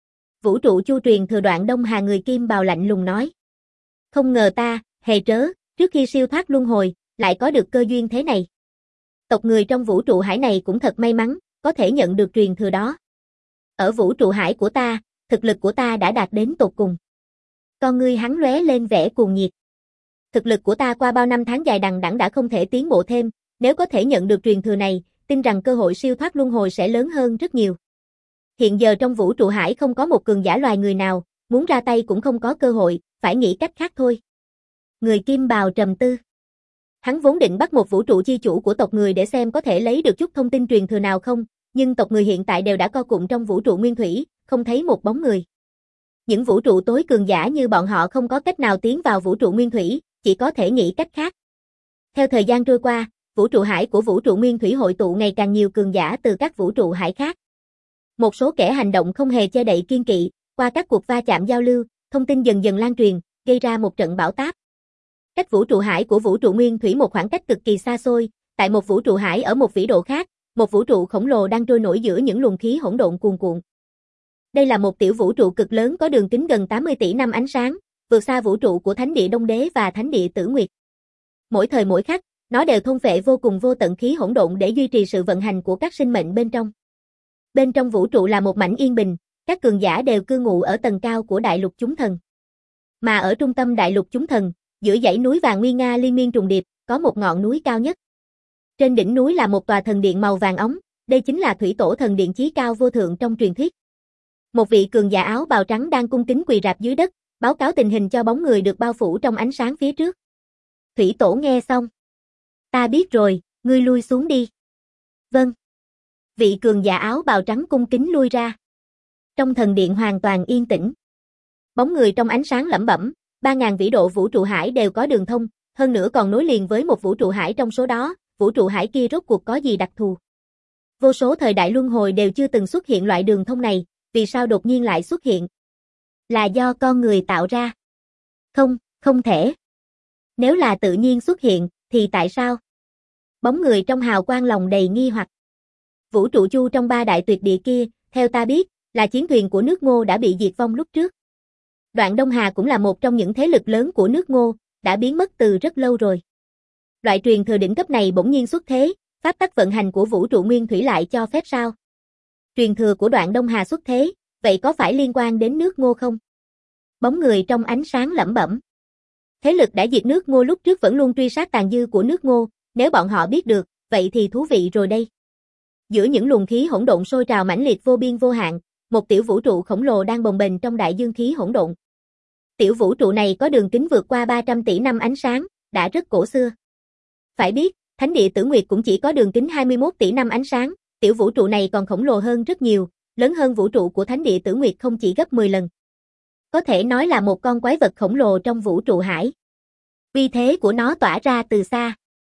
Vũ trụ chu truyền thừa đoạn Đông Hà, người kim bào lạnh lùng nói. Không ngờ ta, hề trớ, trước khi siêu thoát luân hồi, lại có được cơ duyên thế này. Tộc người trong vũ trụ hải này cũng thật may mắn, có thể nhận được truyền thừa đó. Ở vũ trụ hải của ta, thực lực của ta đã đạt đến tột cùng. Con ngươi hắn lóe lên vẻ cuồng nhiệt. Thực lực của ta qua bao năm tháng dài đằng đẵng đã không thể tiến bộ thêm, nếu có thể nhận được truyền thừa này, tin rằng cơ hội siêu thoát luân hồi sẽ lớn hơn rất nhiều. Hiện giờ trong vũ trụ hải không có một cường giả loài người nào, muốn ra tay cũng không có cơ hội, phải nghĩ cách khác thôi. Người kim bào trầm tư. Hắn vốn định bắt một vũ trụ chi chủ của tộc người để xem có thể lấy được chút thông tin truyền thừa nào không, nhưng tộc người hiện tại đều đã co cụm trong vũ trụ nguyên thủy, không thấy một bóng người. Những vũ trụ tối cường giả như bọn họ không có cách nào tiến vào vũ trụ nguyên thủy, chỉ có thể nghĩ cách khác. Theo thời gian trôi qua, vũ trụ hải của vũ trụ nguyên thủy hội tụ ngày càng nhiều cường giả từ các vũ trụ hải khác. Một số kẻ hành động không hề che đậy kiên kỵ, qua các cuộc va chạm giao lưu, thông tin dần dần lan truyền, gây ra một trận bão táp. Cách vũ trụ hải của vũ trụ nguyên thủy một khoảng cách cực kỳ xa xôi, tại một vũ trụ hải ở một vĩ độ khác, một vũ trụ khổng lồ đang trôi nổi giữa những luồng khí hỗn độn cuồn cuộn. Đây là một tiểu vũ trụ cực lớn có đường kính gần tám mươi tỷ năm ánh sáng, vượt xa vũ trụ của Thánh địa Đông Đế và Thánh địa Tử Nguyệt. Mỗi thời mỗi khắc, nó đều thôn phệ vô cùng vô tận khí hỗn độn để duy trì sự vận hành của các sinh mệnh bên trong. Bên trong vũ trụ là một mảnh yên bình, các cường giả đều cư ngụ ở tầng cao của đại lục chúng thần. Mà ở trung tâm đại lục chúng thần, giữa dãy núi vàng nguy nga liên miên trùng điệp, có một ngọn núi cao nhất. Trên đỉnh núi là một tòa thần điện màu vàng óng, đây chính là thủy tổ thần điện chí cao vô thượng trong truyền thuyết. Một vị cường giả áo bào trắng đang cung kính quỳ rạp dưới đất, báo cáo tình hình cho bóng người được bao phủ trong ánh sáng phía trước. Thủy tổ nghe xong. Ta biết rồi, ngươi lui xuống đi. Vâng. Vị cường giả áo bào trắng cung kính lui ra. Trong thần điện hoàn toàn yên tĩnh. Bóng người trong ánh sáng lẩm bẩm, ba ngàn vĩ độ vũ trụ hải đều có đường thông, hơn nữa còn nối liền với một vũ trụ hải trong số đó, vũ trụ hải kia rốt cuộc có gì đặc thù. Vô số thời đại luân hồi đều chưa từng xuất hiện loại đường thông này, vì sao đột nhiên lại xuất hiện? Là do con người tạo ra? Không, không thể. Nếu là tự nhiên xuất hiện, thì tại sao? Bóng người trong hào quang lòng đầy nghi hoặc. Vũ trụ chu trong ba đại tuyệt địa kia, theo ta biết, là chiến thuyền của nước Ngô đã bị diệt vong lúc trước. Đoạn Đông Hà cũng là một trong những thế lực lớn của nước Ngô, đã biến mất từ rất lâu rồi. Loại truyền thừa đỉnh cấp này bỗng nhiên xuất thế, pháp tắc vận hành của vũ trụ nguyên thủy lại cho phép sao? Truyền thừa của Đoạn Đông Hà xuất thế, vậy có phải liên quan đến nước Ngô không? Bóng người trong ánh sáng lẩm bẩm. Thế lực đã diệt nước Ngô lúc trước vẫn luôn truy sát tàn dư của nước Ngô, nếu bọn họ biết được, vậy thì thú vị rồi đây. Giữa những luồng khí hỗn độn sôi trào mãnh liệt vô biên vô hạn, một tiểu vũ trụ khổng lồ đang bồng bềnh trong đại dương khí hỗn độn. Tiểu vũ trụ này có đường kính vượt qua ba trăm tỷ năm ánh sáng, đã rất cổ xưa. Phải biết, Thánh địa Tử Nguyệt cũng chỉ có đường kính hai mươi mốt tỷ năm ánh sáng, tiểu vũ trụ này còn khổng lồ hơn rất nhiều, lớn hơn vũ trụ của Thánh địa Tử Nguyệt không chỉ gấp mười lần. Có thể nói là một con quái vật khổng lồ trong vũ trụ hải. Uy thế của nó tỏa ra từ xa.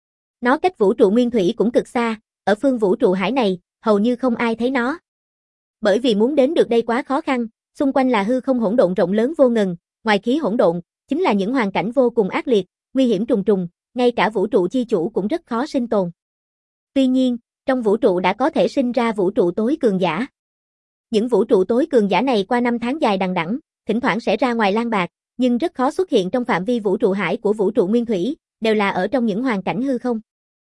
Nó cách vũ trụ nguyên thủy cũng cực xa, ở phương vũ trụ hải này, hầu như không ai thấy nó. Bởi vì muốn đến được đây quá khó khăn, xung quanh là hư không hỗn độn rộng lớn vô ngần, ngoài khí hỗn độn, chính là những hoàn cảnh vô cùng ác liệt, nguy hiểm trùng trùng, ngay cả vũ trụ chi chủ cũng rất khó sinh tồn. Tuy nhiên, trong vũ trụ đã có thể sinh ra vũ trụ tối cường giả. Những vũ trụ tối cường giả này qua năm tháng dài đằng đẵng, thỉnh thoảng sẽ ra ngoài lang bạc, nhưng rất khó xuất hiện trong phạm vi vũ trụ hải của vũ trụ nguyên thủy, đều là ở trong những hoàn cảnh hư không.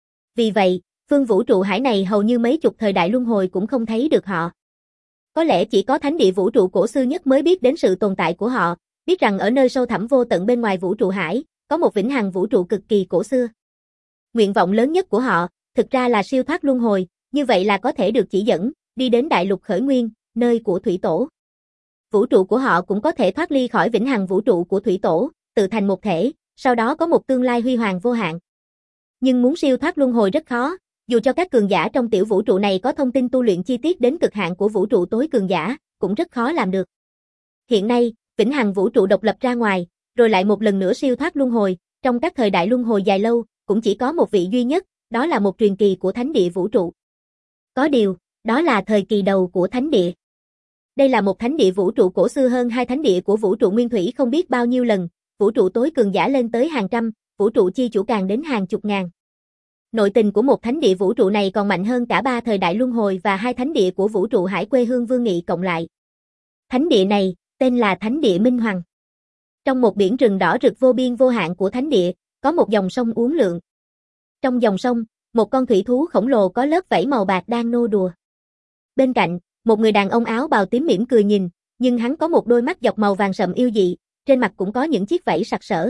Vì vậy, phương vũ trụ hải này hầu như mấy chục thời đại luân hồi cũng không thấy được họ. Có lẽ chỉ có thánh địa vũ trụ cổ xưa nhất mới biết đến sự tồn tại của họ, biết rằng ở nơi sâu thẳm vô tận bên ngoài vũ trụ hải, có một vĩnh hằng vũ trụ cực kỳ cổ xưa. Nguyện vọng lớn nhất của họ, thực ra là siêu thoát luân hồi, như vậy là có thể được chỉ dẫn, đi đến đại lục khởi nguyên, nơi của thủy tổ. Vũ trụ của họ cũng có thể thoát ly khỏi vĩnh hằng vũ trụ của thủy tổ, tự thành một thể, sau đó có một tương lai huy hoàng vô hạn. Nhưng muốn siêu thoát luân hồi rất khó, dù cho các cường giả trong tiểu vũ trụ này có thông tin tu luyện chi tiết đến cực hạn của vũ trụ tối cường giả, cũng rất khó làm được. Hiện nay, vĩnh hằng vũ trụ độc lập ra ngoài, rồi lại một lần nữa siêu thoát luân hồi, trong các thời đại luân hồi dài lâu, cũng chỉ có một vị duy nhất, đó là một truyền kỳ của thánh địa vũ trụ. Có điều, đó là thời kỳ đầu của thánh địa. Đây là một thánh địa vũ trụ cổ xưa hơn hai thánh địa của vũ trụ nguyên thủy không biết bao nhiêu lần, vũ trụ tối cường giả lên tới hàng trăm, vũ trụ chi chủ càng đến hàng chục ngàn. Nội tình của một thánh địa vũ trụ này còn mạnh hơn cả ba thời đại luân hồi và hai thánh địa của vũ trụ hải quê hương Vương Nghị cộng lại. Thánh địa này, tên là Thánh địa Minh Hoàng. Trong một biển rừng đỏ rực vô biên vô hạn của thánh địa, có một dòng sông uốn lượn. Trong dòng sông, một con thủy thú khổng lồ có lớp vảy màu bạc đang nô đùa. Bên cạnh, một người đàn ông áo bào tím mỉm cười nhìn, nhưng hắn có một đôi mắt dọc màu vàng sậm yêu dị, trên mặt cũng có những chiếc vảy sặc sỡ.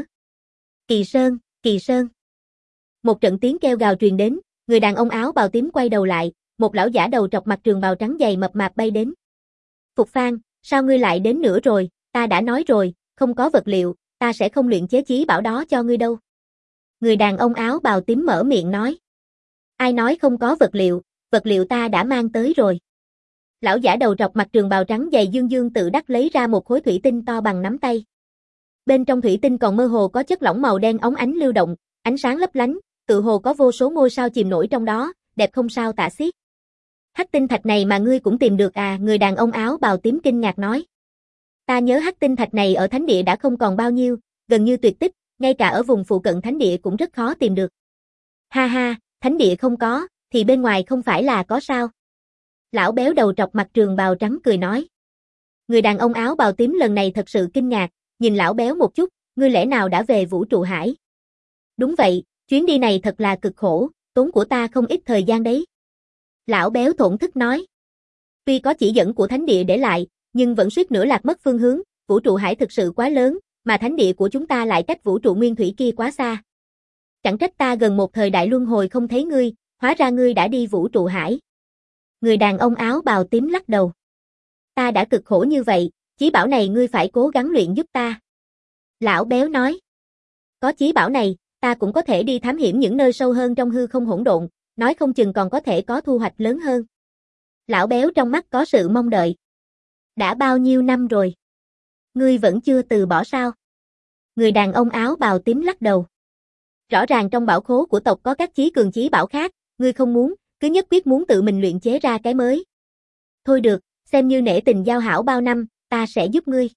Kỳ Sơn, Kỳ Sơn. Một trận tiếng kêu gào truyền đến, người đàn ông áo bào tím quay đầu lại, một lão giả đầu trọc mặc trường bào trắng dày mập mạp bay đến. Phục Phan, sao ngươi lại đến nữa rồi, ta đã nói rồi, không có vật liệu, ta sẽ không luyện chế chí bảo đó cho ngươi đâu. Người đàn ông áo bào tím mở miệng nói. Ai nói không có vật liệu, vật liệu ta đã mang tới rồi. Lão giả đầu trọc mặc trường bào trắng dày dương dương tự đắc lấy ra một khối thủy tinh to bằng nắm tay. Bên trong thủy tinh còn mơ hồ có chất lỏng màu đen óng ánh lưu động, ánh sáng lấp lánh, tự hồ có vô số ngôi sao chìm nổi trong đó, đẹp không sao tả xiết. Hắc tinh thạch này mà ngươi cũng tìm được à, người đàn ông áo bào tím kinh ngạc nói. Ta nhớ hắc tinh thạch này ở thánh địa đã không còn bao nhiêu, gần như tuyệt tích, ngay cả ở vùng phụ cận thánh địa cũng rất khó tìm được. Ha ha, thánh địa không có, thì bên ngoài không phải là có sao. Lão béo đầu trọc mặt trường bào trắng cười nói. Người đàn ông áo bào tím lần này thật sự kinh ngạc, nhìn lão béo một chút, ngươi lẽ nào đã về vũ trụ hải? Đúng vậy, chuyến đi này thật là cực khổ, tốn của ta không ít thời gian đấy. Lão béo thổn thức nói. Tuy có chỉ dẫn của thánh địa để lại, nhưng vẫn suýt nữa lạc mất phương hướng, vũ trụ hải thực sự quá lớn, mà thánh địa của chúng ta lại cách vũ trụ nguyên thủy kia quá xa. Chẳng trách ta gần một thời đại luân hồi không thấy ngươi, hóa ra ngươi đã đi vũ trụ hải. Người đàn ông áo bào tím lắc đầu. Ta đã cực khổ như vậy, chí bảo này ngươi phải cố gắng luyện giúp ta. Lão béo nói. Có chí bảo này, ta cũng có thể đi thám hiểm những nơi sâu hơn trong hư không hỗn độn, nói không chừng còn có thể có thu hoạch lớn hơn. Lão béo trong mắt có sự mong đợi. Đã bao nhiêu năm rồi? Ngươi vẫn chưa từ bỏ sao? Người đàn ông áo bào tím lắc đầu. Rõ ràng trong bảo khố của tộc có các chí cường chí bảo khác, ngươi không muốn, cứ nhất quyết muốn tự mình luyện chế ra cái mới. Thôi được, xem như nể tình giao hảo bao năm, ta sẽ giúp ngươi.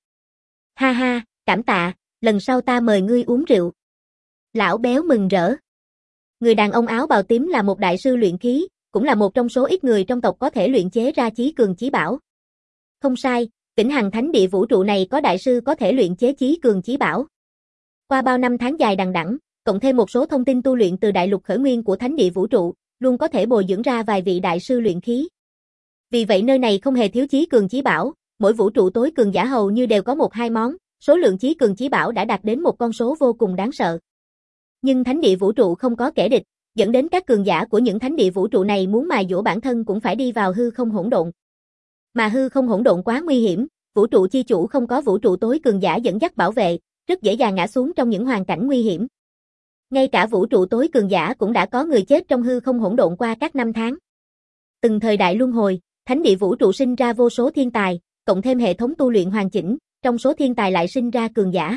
Ha ha, cảm tạ, lần sau ta mời ngươi uống rượu. Lão béo mừng rỡ. Người đàn ông áo bào tím là một đại sư luyện khí, cũng là một trong số ít người trong tộc có thể luyện chế ra chí cường chí bảo. Không sai, Vĩnh Hằng Thánh Địa vũ trụ này có đại sư có thể luyện chế chí cường chí bảo. Qua bao năm tháng dài đằng đẵng, cộng thêm một số thông tin tu luyện từ đại lục khởi nguyên của Thánh Địa vũ trụ, luôn có thể bồi dưỡng ra vài vị đại sư luyện khí. Vì vậy nơi này không hề thiếu chí cường chí bảo, mỗi vũ trụ tối cường giả hầu như đều có một hai món, số lượng chí cường chí bảo đã đạt đến một con số vô cùng đáng sợ. Nhưng Thánh Địa vũ trụ không có kẻ địch, dẫn đến các cường giả của những Thánh Địa vũ trụ này muốn mài dũa bản thân cũng phải đi vào hư không hỗn độn. Mà hư không hỗn độn quá nguy hiểm, vũ trụ chi chủ không có vũ trụ tối cường giả dẫn dắt bảo vệ, rất dễ dàng ngã xuống trong những hoàn cảnh nguy hiểm. Ngay cả vũ trụ tối cường giả cũng đã có người chết trong hư không hỗn độn qua các năm tháng. Từng thời đại luân hồi, Thánh Địa vũ trụ sinh ra vô số thiên tài, cộng thêm hệ thống tu luyện hoàn chỉnh, trong số thiên tài lại sinh ra cường giả.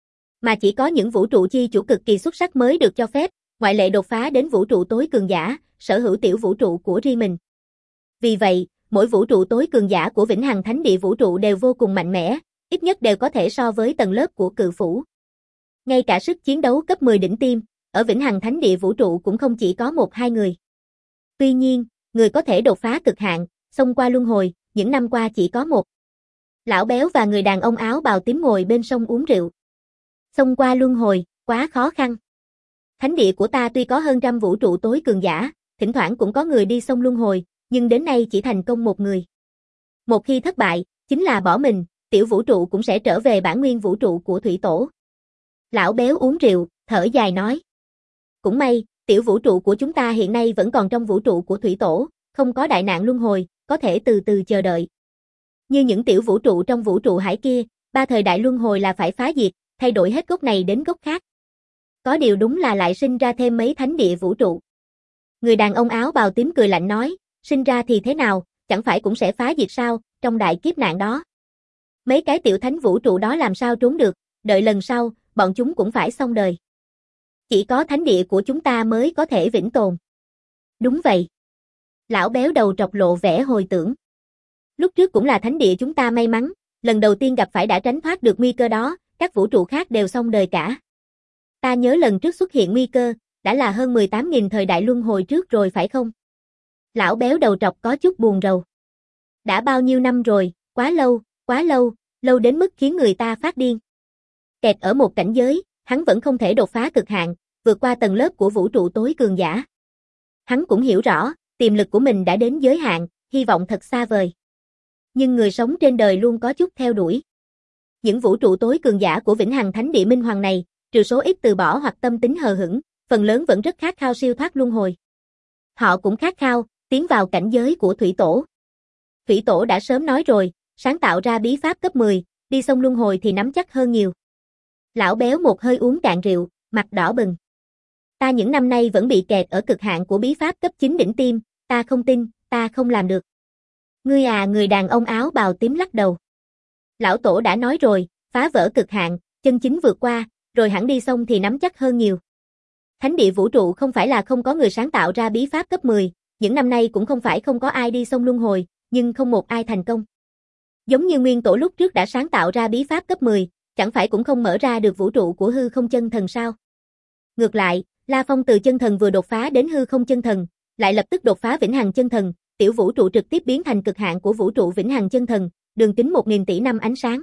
Mà chỉ có những vũ trụ chi chủ cực kỳ xuất sắc mới được cho phép, ngoại lệ đột phá đến vũ trụ tối cường giả, sở hữu tiểu vũ trụ của riêng mình. Vì vậy, mỗi vũ trụ tối cường giả của Vĩnh Hằng Thánh Địa vũ trụ đều vô cùng mạnh mẽ, ít nhất đều có thể so với tầng lớp của cự phủ. Ngay cả sức chiến đấu cấp mười đỉnh tiêm, ở Vĩnh Hằng Thánh Địa vũ trụ cũng không chỉ có một hai người. Tuy nhiên, người có thể đột phá cực hạn, xông qua luân hồi, những năm qua chỉ có một. Lão béo và người đàn ông áo bào tím ngồi bên sông uống rượu. Xông qua luân hồi, quá khó khăn. Thánh địa của ta tuy có hơn trăm vũ trụ tối cường giả, thỉnh thoảng cũng có người đi xông luân hồi, nhưng đến nay chỉ thành công một người. Một khi thất bại, chính là bỏ mình, tiểu vũ trụ cũng sẽ trở về bản nguyên vũ trụ của thủy tổ. Lão béo uống rượu, thở dài nói. Cũng may, tiểu vũ trụ của chúng ta hiện nay vẫn còn trong vũ trụ của thủy tổ, không có đại nạn luân hồi, có thể từ từ chờ đợi. Như những tiểu vũ trụ trong vũ trụ hải kia, ba thời đại luân hồi là phải phá diệt, thay đổi hết gốc này đến gốc khác. Có điều đúng là lại sinh ra thêm mấy thánh địa vũ trụ. Người đàn ông áo bào tím cười lạnh nói, sinh ra thì thế nào, chẳng phải cũng sẽ phá diệt sao, trong đại kiếp nạn đó. Mấy cái tiểu thánh vũ trụ đó làm sao trốn được, đợi lần sau, bọn chúng cũng phải xong đời. Chỉ có thánh địa của chúng ta mới có thể vĩnh tồn. Đúng vậy. Lão béo đầu trọc lộ vẻ hồi tưởng. Lúc trước cũng là thánh địa chúng ta may mắn, lần đầu tiên gặp phải đã tránh thoát được nguy cơ đó, các vũ trụ khác đều xong đời cả. Ta nhớ lần trước xuất hiện nguy cơ, đã là hơn mười tám nghìn thời đại luân hồi trước rồi phải không? Lão béo đầu trọc có chút buồn rầu. Đã bao nhiêu năm rồi, quá lâu, quá lâu, lâu đến mức khiến người ta phát điên. Kẹt ở một cảnh giới, hắn vẫn không thể đột phá cực hạn, vượt qua tầng lớp của vũ trụ tối cường giả. Hắn cũng hiểu rõ, tiềm lực của mình đã đến giới hạn, hy vọng thật xa vời. Nhưng người sống trên đời luôn có chút theo đuổi. Những vũ trụ tối cường giả của Vĩnh Hằng Thánh Địa Minh Hoàng này, trừ số ít từ bỏ hoặc tâm tính hờ hững, phần lớn vẫn rất khát khao siêu thoát luân hồi. Họ cũng khát khao tiến vào cảnh giới của thủy tổ. Thủy tổ đã sớm nói rồi, sáng tạo ra bí pháp cấp mười, đi sông luân hồi thì nắm chắc hơn nhiều. Lão béo một hơi uống cạn rượu, mặt đỏ bừng. Ta những năm nay vẫn bị kẹt ở cực hạn của bí pháp cấp chín đỉnh tiêm, ta không tin, ta không làm được. Ngươi à, người đàn ông áo bào tím lắc đầu. Lão tổ đã nói rồi, phá vỡ cực hạn, chân chính vượt qua, rồi hẳn đi sông thì nắm chắc hơn nhiều. Thánh địa vũ trụ không phải là không có người sáng tạo ra bí pháp cấp mười, những năm nay cũng không phải không có ai đi sông luân hồi, nhưng không một ai thành công. Giống như nguyên tổ lúc trước đã sáng tạo ra bí pháp cấp mười, chẳng phải cũng không mở ra được vũ trụ của hư không chân thần sao? Ngược lại, La Phong từ chân thần vừa đột phá đến hư không chân thần, lại lập tức đột phá vĩnh hằng chân thần, tiểu vũ trụ trực tiếp biến thành cực hạn của vũ trụ vĩnh hằng chân thần, đường kính một nghìn tỷ năm ánh sáng.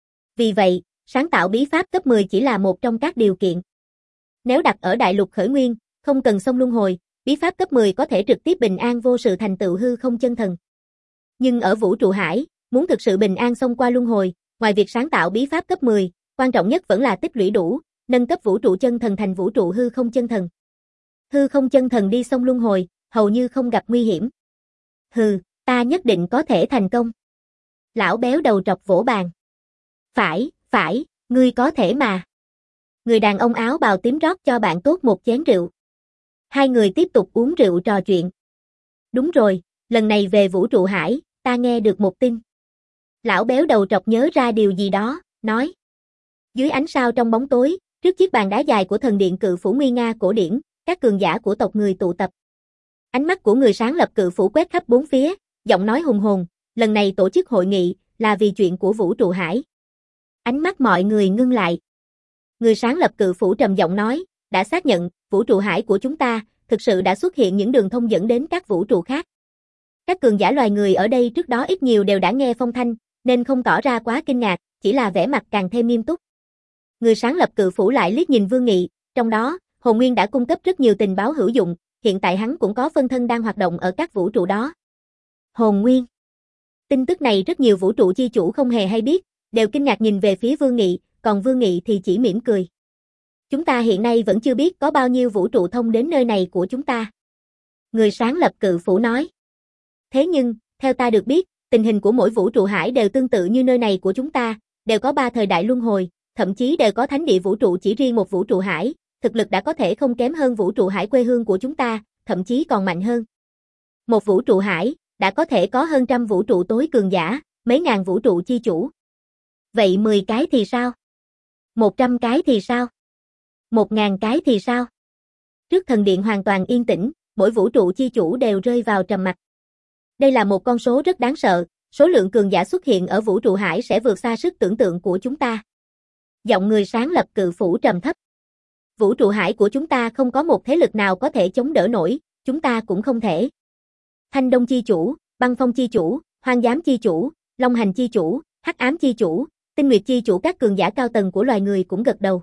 Vì vậy, sáng tạo bí pháp cấp mười chỉ là một trong các điều kiện. Nếu đặt ở đại lục khởi nguyên, không cần sông luân hồi, bí pháp cấp mười có thể trực tiếp bình an vô sự thành tựu hư không chân thần. Nhưng ở vũ trụ hải, muốn thực sự bình an xông qua luân hồi, ngoài việc sáng tạo bí pháp cấp mười, quan trọng nhất vẫn là tích lũy đủ, nâng cấp vũ trụ chân thần thành vũ trụ hư không chân thần. Hư không chân thần đi sông luân hồi, hầu như không gặp nguy hiểm. Hừ, ta nhất định có thể thành công. Lão béo đầu trọc vỗ bàn. Phải, phải, ngươi có thể mà. Người đàn ông áo bào tím rót cho bạn tốt một chén rượu. Hai người tiếp tục uống rượu trò chuyện. Đúng rồi, lần này về vũ trụ hải, ta nghe được một tin. Lão béo đầu trọc nhớ ra điều gì đó, nói. Dưới ánh sao trong bóng tối, trước chiếc bàn đá dài của thần điện cự phủ nguy nga cổ điển, các cường giả của tộc người tụ tập. Ánh mắt của người sáng lập cự phủ quét khắp bốn phía, giọng nói hùng hồn, lần này tổ chức hội nghị là vì chuyện của vũ trụ hải. Ánh mắt mọi người ngưng lại. Người sáng lập cự phủ trầm giọng nói, đã xác nhận, vũ trụ hải của chúng ta, thực sự đã xuất hiện những đường thông dẫn đến các vũ trụ khác. Các cường giả loài người ở đây trước đó ít nhiều đều đã nghe phong thanh, nên không tỏ ra quá kinh ngạc, chỉ là vẻ mặt càng thêm nghiêm túc. Người sáng lập cự phủ lại liếc nhìn Vương Nghị, trong đó, Hồn Nguyên đã cung cấp rất nhiều tình báo hữu dụng, hiện tại hắn cũng có phân thân đang hoạt động ở các vũ trụ đó. Hồn Nguyên. Tin tức này rất nhiều vũ trụ chi chủ không hề hay biết, đều kinh ngạc nhìn về phía Vương Nghị, còn Vương Nghị thì chỉ mỉm cười. Chúng ta hiện nay vẫn chưa biết có bao nhiêu vũ trụ thông đến nơi này của chúng ta. Người sáng lập cự phủ nói. Thế nhưng, theo ta được biết, tình hình của mỗi vũ trụ hải đều tương tự như nơi này của chúng ta, đều có ba thời đại luân hồi, thậm chí đều có thánh địa vũ trụ chỉ riêng một vũ trụ hải, thực lực đã có thể không kém hơn vũ trụ hải quê hương của chúng ta, thậm chí còn mạnh hơn. Một vũ trụ hải, đã có thể có hơn trăm vũ trụ tối cường giả, mấy ngàn vũ trụ chi chủ. Vậy mười cái thì sao? Một trăm cái thì sao? Một ngàn cái thì sao? Trước thần điện hoàn toàn yên tĩnh, mỗi vũ trụ chi chủ đều rơi vào trầm mặc. Đây là một con số rất đáng sợ, số lượng cường giả xuất hiện ở vũ trụ hải sẽ vượt xa sức tưởng tượng của chúng ta. Giọng người sáng lập cự phủ trầm thấp. Vũ trụ hải của chúng ta không có một thế lực nào có thể chống đỡ nổi, chúng ta cũng không thể. Thanh Đông chi chủ, Băng Phong chi chủ, Hoang Giám chi chủ, Long Hành chi chủ, Hắc Ám chi chủ, Tinh Nguyệt chi chủ, các cường giả cao tầng của loài người cũng gật đầu.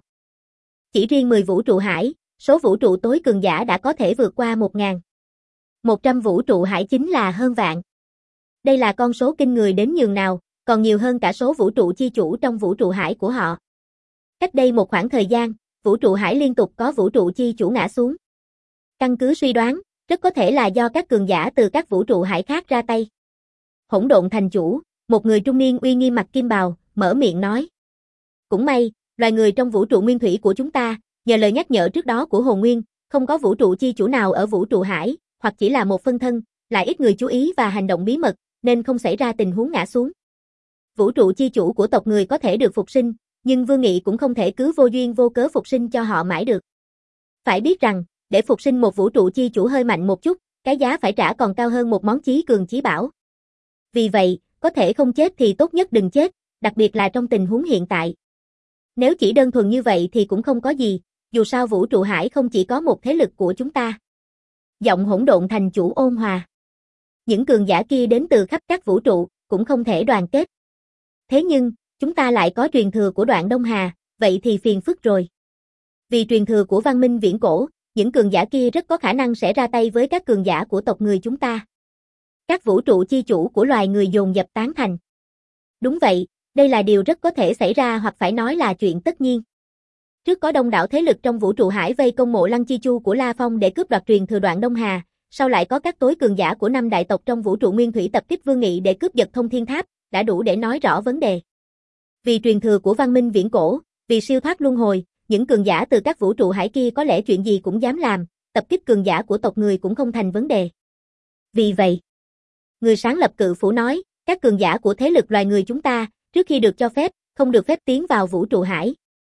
Chỉ riêng mười vũ trụ hải, số vũ trụ tối cường giả đã có thể vượt qua một ngàn. một trăm vũ trụ hải chính là hơn vạn. Đây là con số kinh người đến nhường nào, còn nhiều hơn cả số vũ trụ chi chủ trong vũ trụ hải của họ. Cách đây một khoảng thời gian, vũ trụ hải liên tục có vũ trụ chi chủ ngã xuống. Căn cứ suy đoán, rất có thể là do các cường giả từ các vũ trụ hải khác ra tay. Hỗn Độn thành chủ, một người trung niên uy nghiêm mặc kim bào, mở miệng nói. Cũng may, loài người trong vũ trụ nguyên thủy của chúng ta, nhờ lời nhắc nhở trước đó của Hồn Nguyên, không có vũ trụ chi chủ nào ở vũ trụ hải, hoặc chỉ là một phân thân, lại ít người chú ý và hành động bí mật, nên không xảy ra tình huống ngã xuống. Vũ trụ chi chủ của tộc người có thể được phục sinh, nhưng Vương Nghị cũng không thể cứ vô duyên vô cớ phục sinh cho họ mãi được. Phải biết rằng, để phục sinh một vũ trụ chi chủ hơi mạnh một chút, cái giá phải trả còn cao hơn một món chí cường chí bảo. Vì vậy, có thể không chết thì tốt nhất đừng chết, đặc biệt là trong tình huống hiện tại. Nếu chỉ đơn thuần như vậy thì cũng không có gì, dù sao vũ trụ hải không chỉ có một thế lực của chúng ta. Giọng Hỗn Độn thành chủ ôn hòa. Những cường giả kia đến từ khắp các vũ trụ, cũng không thể đoàn kết. Thế nhưng, chúng ta lại có truyền thừa của Đoạn Đông Hà, vậy thì phiền phức rồi. Vì truyền thừa của văn minh viễn cổ, những cường giả kia rất có khả năng sẽ ra tay với các cường giả của tộc người chúng ta. Các vũ trụ chi chủ của loài người dồn dập tán thành. Đúng vậy, đây là điều rất có thể xảy ra hoặc phải nói là chuyện tất nhiên. Trước có đông đảo thế lực trong vũ trụ hải vây công Mộ Lăng Chi Chu của La Phong để cướp đoạt truyền thừa Đoạn Đông Hà, sau lại có các tối cường giả của năm đại tộc trong vũ trụ nguyên thủy tập kích Vương Nghị để cướp giật Thông Thiên Tháp, đã đủ để nói rõ vấn đề. Vì truyền thừa của văn minh viễn cổ, vì siêu thoát luân hồi, những cường giả từ các vũ trụ hải kia có lẽ chuyện gì cũng dám làm, tập kích cường giả của tộc người cũng không thành vấn đề. Vì vậy, người sáng lập cự phủ nói, các cường giả của thế lực loài người chúng ta, trước khi được cho phép, không được phép tiến vào vũ trụ hải.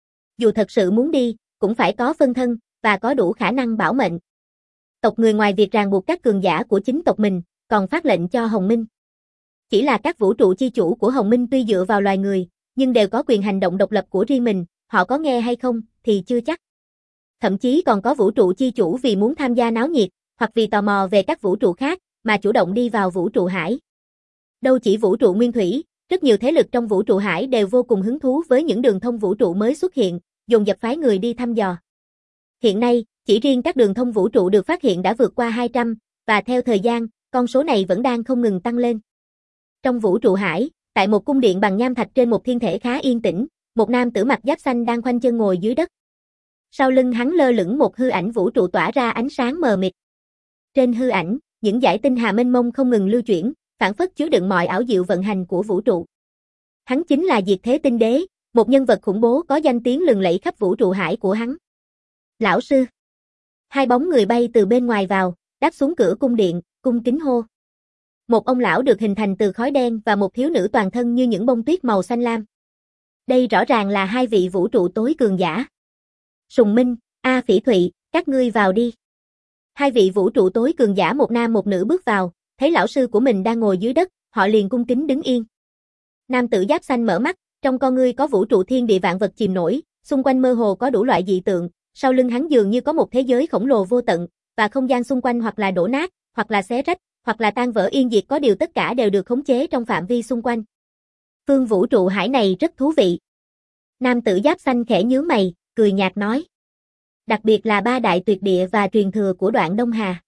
Dù thật sự muốn đi, cũng phải có phân thân, và có đủ khả năng bảo mệnh. Tộc người ngoài việc ràng buộc các cường giả của chính tộc mình, còn phát lệnh cho Hồng Minh. Chỉ là các vũ trụ chi chủ của Hồng Minh tuy dựa vào loài người, nhưng đều có quyền hành động độc lập của riêng mình, họ có nghe hay không, thì chưa chắc. Thậm chí còn có vũ trụ chi chủ vì muốn tham gia náo nhiệt, hoặc vì tò mò về các vũ trụ khác, mà chủ động đi vào vũ trụ hải. Đâu chỉ vũ trụ nguyên thủy, rất nhiều thế lực trong vũ trụ hải đều vô cùng hứng thú với những đường thông vũ trụ mới xuất hiện, dồn dập phái người đi thăm dò. Hiện nay, chỉ riêng các đường thông vũ trụ được phát hiện đã vượt qua hai trăm, và theo thời gian, con số này vẫn đang không ngừng tăng lên. Trong vũ trụ hải, tại một cung điện bằng nham thạch trên một thiên thể khá yên tĩnh, một nam tử mặc giáp xanh đang khoanh chân ngồi dưới đất. Sau lưng hắn lơ lửng một hư ảnh vũ trụ tỏa ra ánh sáng mờ mịt. Trên hư ảnh, những dải tinh hà mênh mông không ngừng lưu chuyển, phảng phất chứa đựng mọi ảo diệu vận hành của vũ trụ. Hắn chính là Diệt Thế Tinh Đế, một nhân vật khủng bố có danh tiếng lừng lẫy khắp vũ trụ hải của hắn. Lão sư. Hai bóng người bay từ bên ngoài vào, đáp xuống cửa cung điện, cung kính hô. Một ông lão được hình thành từ khói đen và một thiếu nữ toàn thân như những bông tuyết màu xanh lam. Đây rõ ràng là hai vị vũ trụ tối cường giả. Sùng Minh, A Phỉ Thụy, các ngươi vào đi. Hai vị vũ trụ tối cường giả một nam một nữ bước vào, thấy lão sư của mình đang ngồi dưới đất, họ liền cung kính đứng yên. Nam tử giáp xanh mở mắt, trong con ngươi có vũ trụ thiên địa vạn vật chìm nổi, xung quanh mơ hồ có đủ loại dị tượng, sau lưng hắn dường như có một thế giới khổng lồ vô tận, và không gian xung quanh hoặc là đổ nát, hoặc là xé rách, hoặc là tan vỡ yên diệt, có điều tất cả đều được khống chế trong phạm vi xung quanh. Phương vũ trụ hải này rất thú vị. Nam tử giáp xanh khẽ nhướng mày, cười nhạt nói. Đặc biệt là ba đại tuyệt địa và truyền thừa của Đoạn Đông Hà.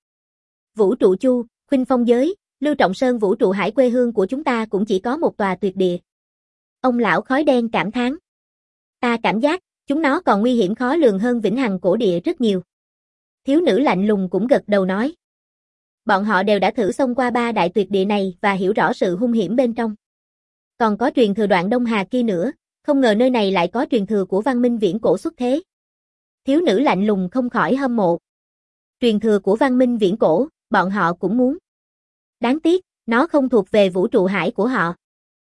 Vũ trụ Chu, Khuynh Phong Giới, Lưu Trọng Sơn, vũ trụ hải quê hương của chúng ta cũng chỉ có một tòa tuyệt địa. Ông lão khói đen cảm thán. Ta cảm giác, chúng nó còn nguy hiểm khó lường hơn vĩnh hằng cổ địa rất nhiều. Thiếu nữ lạnh lùng cũng gật đầu nói. Bọn họ đều đã thử xông qua ba đại tuyệt địa này và hiểu rõ sự hung hiểm bên trong. Còn có truyền thừa Đoạn Đông Hà kia nữa, không ngờ nơi này lại có truyền thừa của văn minh viễn cổ xuất thế. Thiếu nữ lạnh lùng không khỏi hâm mộ. Truyền thừa của văn minh viễn cổ, bọn họ cũng muốn. Đáng tiếc, nó không thuộc về vũ trụ hải của họ.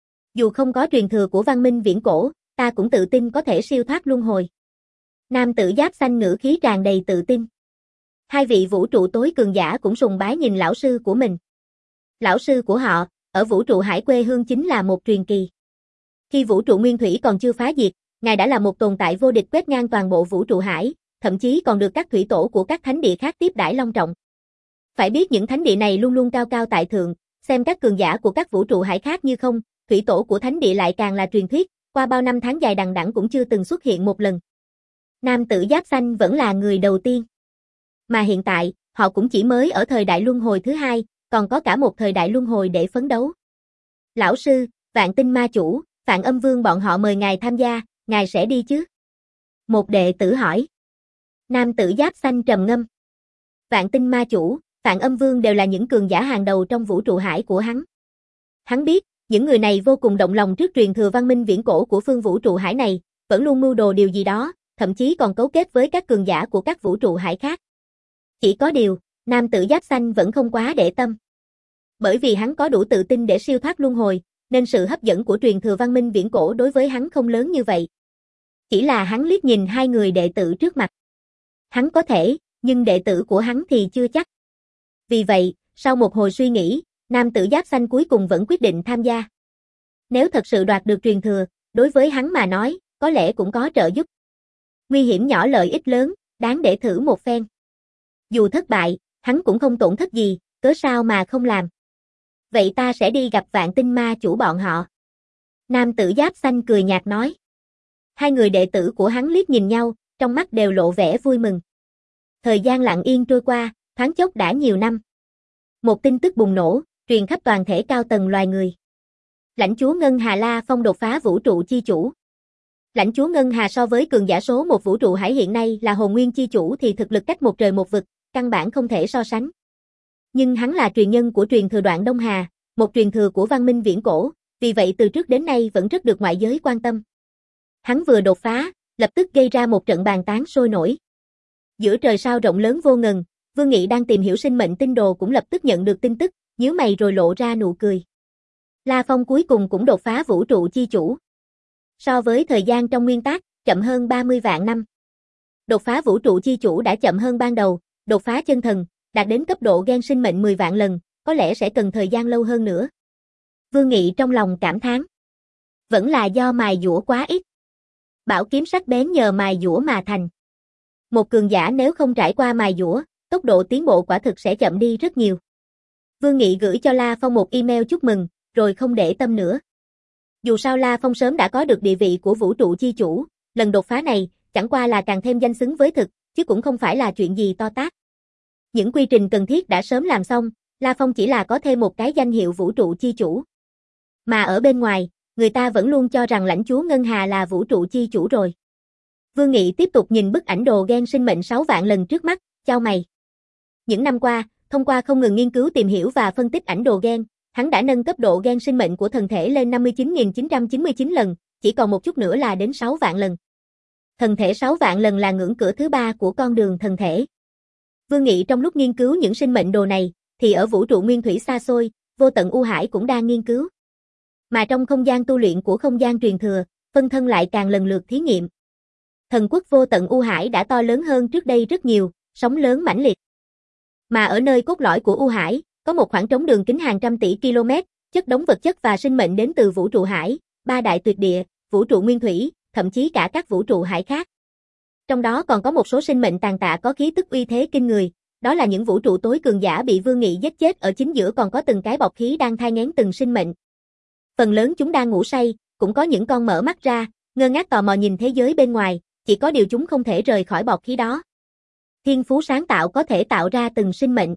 Dù không có truyền thừa của văn minh viễn cổ, ta cũng tự tin có thể siêu thoát luân hồi. Nam tử giáp xanh ngữ khí tràn đầy tự tin. Hai vị vũ trụ tối cường giả cũng sùng bái nhìn lão sư của mình. Lão sư của họ, ở vũ trụ hải quê hương chính là một truyền kỳ. Khi vũ trụ nguyên thủy còn chưa phá diệt, ngài đã là một tồn tại vô địch quét ngang toàn bộ vũ trụ hải, thậm chí còn được các thủy tổ của các thánh địa khác tiếp đãi long trọng. Phải biết những thánh địa này luôn luôn cao cao tại thượng, xem các cường giả của các vũ trụ hải khác như không, thủy tổ của thánh địa lại càng là truyền thuyết, qua bao năm tháng dài đằng đẵng cũng chưa từng xuất hiện một lần. Nam tử giáp xanh vẫn là người đầu tiên. Mà hiện tại, họ cũng chỉ mới ở thời đại luân hồi thứ hai, còn có cả một thời đại luân hồi để phấn đấu. Lão sư, Vạn Tinh Ma Chủ, Phạn Âm Vương bọn họ mời ngài tham gia, ngài sẽ đi chứ? Một đệ tử hỏi. Nam tử giáp xanh trầm ngâm. Vạn Tinh Ma Chủ, Phạn Âm Vương đều là những cường giả hàng đầu trong vũ trụ hải của hắn. Hắn biết, những người này vô cùng động lòng trước truyền thừa văn minh viễn cổ của phương vũ trụ hải này, vẫn luôn mưu đồ điều gì đó, thậm chí còn cấu kết với các cường giả của các vũ trụ hải khác. Chỉ có điều, nam tử giáp xanh vẫn không quá để tâm. Bởi vì hắn có đủ tự tin để siêu thoát luân hồi, nên sự hấp dẫn của truyền thừa văn minh viễn cổ đối với hắn không lớn như vậy. Chỉ là hắn liếc nhìn hai người đệ tử trước mặt. Hắn có thể, nhưng đệ tử của hắn thì chưa chắc. Vì vậy, sau một hồi suy nghĩ, nam tử giáp xanh cuối cùng vẫn quyết định tham gia. Nếu thật sự đoạt được truyền thừa, đối với hắn mà nói, có lẽ cũng có trợ giúp. Nguy hiểm nhỏ lợi ích lớn, đáng để thử một phen. Dù thất bại, hắn cũng không tổn thất gì, cớ sao mà không làm. Vậy ta sẽ đi gặp Vạn Tinh Ma Chủ bọn họ. Nam tử giáp xanh cười nhạt nói. Hai người đệ tử của hắn liếc nhìn nhau, trong mắt đều lộ vẻ vui mừng. Thời gian lặng yên trôi qua, thoáng chốc đã nhiều năm. Một tin tức bùng nổ, truyền khắp toàn thể cao tầng loài người. Lãnh chúa Ngân Hà La Phong đột phá vũ trụ chi chủ. Lãnh chúa Ngân Hà so với cường giả số một vũ trụ hải hiện nay là hồn nguyên chi chủ thì thực lực cách một trời một vực, căn bản không thể so sánh. Nhưng hắn là truyền nhân của truyền thừa Đoạn Đông Hà, một truyền thừa của văn minh viễn cổ, vì vậy từ trước đến nay vẫn rất được ngoại giới quan tâm. Hắn vừa đột phá, lập tức gây ra một trận bàn tán sôi nổi. Giữa trời sao rộng lớn vô ngần, Vương Nghị đang tìm hiểu sinh mệnh tinh đồ cũng lập tức nhận được tin tức, nhíu mày rồi lộ ra nụ cười. La Phong cuối cùng cũng đột phá vũ trụ chi chủ. So với thời gian trong nguyên tác, chậm hơn ba mươi vạn năm. Đột phá vũ trụ chi chủ đã chậm hơn ban đầu, đột phá chân thần, đạt đến cấp độ gen sinh mệnh mười vạn lần, có lẽ sẽ cần thời gian lâu hơn nữa. Vương Nghị trong lòng cảm thán. Vẫn là do mài dũa quá ít. Bảo kiếm sắc bén nhờ mài dũa mà thành. Một cường giả nếu không trải qua mài dũa, tốc độ tiến bộ quả thực sẽ chậm đi rất nhiều. Vương Nghị gửi cho La Phong một email chúc mừng, rồi không để tâm nữa. Dù sao La Phong sớm đã có được địa vị của vũ trụ chi chủ, lần đột phá này, chẳng qua là càng thêm danh xứng với thực, chứ cũng không phải là chuyện gì to tát. Những quy trình cần thiết đã sớm làm xong, La Phong chỉ là có thêm một cái danh hiệu vũ trụ chi chủ. Mà ở bên ngoài, người ta vẫn luôn cho rằng lãnh chúa Ngân Hà là vũ trụ chi chủ rồi. Vương Nghị tiếp tục nhìn bức ảnh đồ gen sinh mệnh sáu vạn lần trước mắt, chau mày. Những năm qua, thông qua không ngừng nghiên cứu tìm hiểu và phân tích ảnh đồ gen, hắn đã nâng cấp độ gen sinh mệnh của thần thể lên năm mươi chín nghìn chín trăm chín mươi chín lần, chỉ còn một chút nữa là đến sáu vạn lần. Thần thể sáu vạn lần là ngưỡng cửa thứ ba của con đường thần thể. Vương Nghị trong lúc nghiên cứu những sinh mệnh đồ này, thì ở vũ trụ nguyên thủy xa xôi, vô tận u hải cũng đang nghiên cứu. Mà trong không gian tu luyện của không gian truyền thừa, phân thân lại càng lần lượt thí nghiệm. Thần quốc vô tận U Hải đã to lớn hơn trước đây rất nhiều, sóng lớn mãnh liệt. Mà ở nơi cốt lõi của U Hải, có một khoảng trống đường kính hàng trăm tỷ km, chất đống vật chất và sinh mệnh đến từ vũ trụ hải, ba đại tuyệt địa, vũ trụ nguyên thủy, thậm chí cả các vũ trụ hải khác. Trong đó còn có một số sinh mệnh tàn tạ có khí tức uy thế kinh người, đó là những vũ trụ tối cường giả bị Vương Nghị giết chết, ở chính giữa còn có từng cái bọc khí đang thai nghén từng sinh mệnh. Phần lớn chúng đang ngủ say, cũng có những con mở mắt ra, ngơ ngác tò mò nhìn thế giới bên ngoài, chỉ có điều chúng không thể rời khỏi bọc khí đó. Thiên phú sáng tạo có thể tạo ra từng sinh mệnh.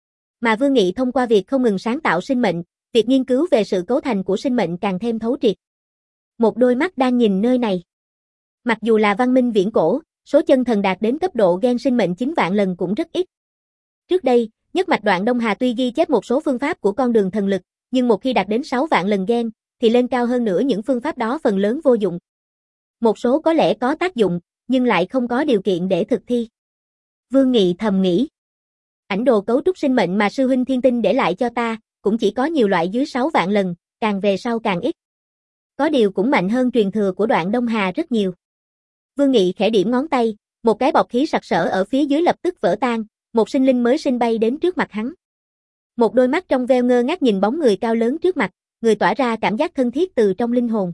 Mà Vương Nghị thông qua việc không ngừng sáng tạo sinh mệnh, việc nghiên cứu về sự cấu thành của sinh mệnh càng thêm thấu triệt. Một đôi mắt đang nhìn nơi này. Mặc dù là văn minh viễn cổ, số chân thần đạt đến cấp độ gen sinh mệnh chín vạn lần cũng rất ít. Trước đây, nhất mạch Đoạn Đông Hà tuy ghi chép một số phương pháp của con đường thần lực, nhưng một khi đạt đến sáu vạn lần gen, thì lên cao hơn nữa những phương pháp đó phần lớn vô dụng. Một số có lẽ có tác dụng, nhưng lại không có điều kiện để thực thi. Vương Nghị thầm nghĩ. Ảnh đồ cấu trúc sinh mệnh mà sư huynh Thiên Tinh để lại cho ta, cũng chỉ có nhiều loại dưới sáu vạn lần, càng về sau càng ít. Có điều cũng mạnh hơn truyền thừa của Đoạn Đông Hà rất nhiều. Vương Nghị khẽ điểm ngón tay, một cái bọc khí sặc sỡ ở phía dưới lập tức vỡ tan, một sinh linh mới sinh bay đến trước mặt hắn. Một đôi mắt trong veo ngơ ngác nhìn bóng người cao lớn trước mặt, người tỏa ra cảm giác thân thiết từ trong linh hồn.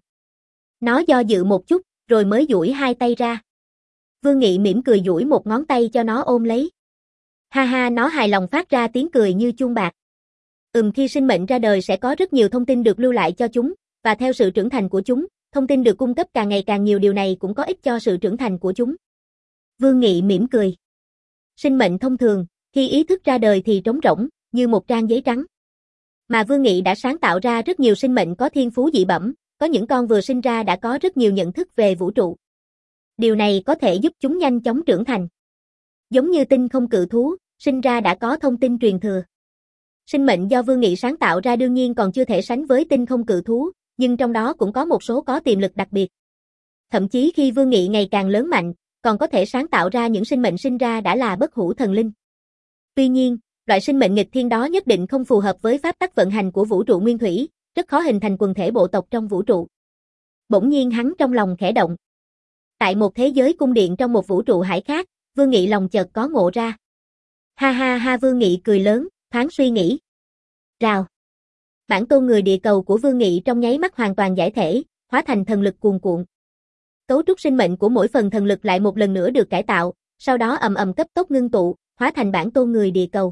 Nó do dự một chút, rồi mới duỗi hai tay ra. Vương Nghị mỉm cười duỗi một ngón tay cho nó ôm lấy. Ha ha, nó hài lòng phát ra tiếng cười như chuông bạc. Ừm, khi sinh mệnh ra đời sẽ có rất nhiều thông tin được lưu lại cho chúng, và theo sự trưởng thành của chúng, thông tin được cung cấp càng ngày càng nhiều, điều này cũng có ích cho sự trưởng thành của chúng. Vương Nghị mỉm cười. Sinh mệnh thông thường, khi ý thức ra đời thì trống rỗng, như một trang giấy trắng. Mà Vương Nghị đã sáng tạo ra rất nhiều sinh mệnh có thiên phú dị bẩm, có những con vừa sinh ra đã có rất nhiều nhận thức về vũ trụ. Điều này có thể giúp chúng nhanh chóng trưởng thành. Giống như tinh không cự thú, sinh ra đã có thông tin truyền thừa. Sinh mệnh do Vương Nghị sáng tạo ra đương nhiên còn chưa thể sánh với tinh không cự thú, nhưng trong đó cũng có một số có tiềm lực đặc biệt. Thậm chí khi Vương Nghị ngày càng lớn mạnh, còn có thể sáng tạo ra những sinh mệnh sinh ra đã là bất hủ thần linh. Tuy nhiên, loại sinh mệnh nghịch thiên đó nhất định không phù hợp với pháp tắc vận hành của vũ trụ nguyên thủy, rất khó hình thành quần thể bộ tộc trong vũ trụ. Bỗng nhiên hắn trong lòng khẽ động. Tại một thế giới cung điện trong một vũ trụ hải khác, Vương Nghị lòng chợt có ngộ ra. Ha ha ha, Vương Nghị cười lớn, thoáng suy nghĩ. Rào. Bản tôn người địa cầu của Vương Nghị trong nháy mắt hoàn toàn giải thể, hóa thành thần lực cuồn cuộn. Cấu trúc sinh mệnh của mỗi phần thần lực lại một lần nữa được cải tạo, sau đó ầm ầm cấp tốc ngưng tụ, hóa thành bản tôn người địa cầu.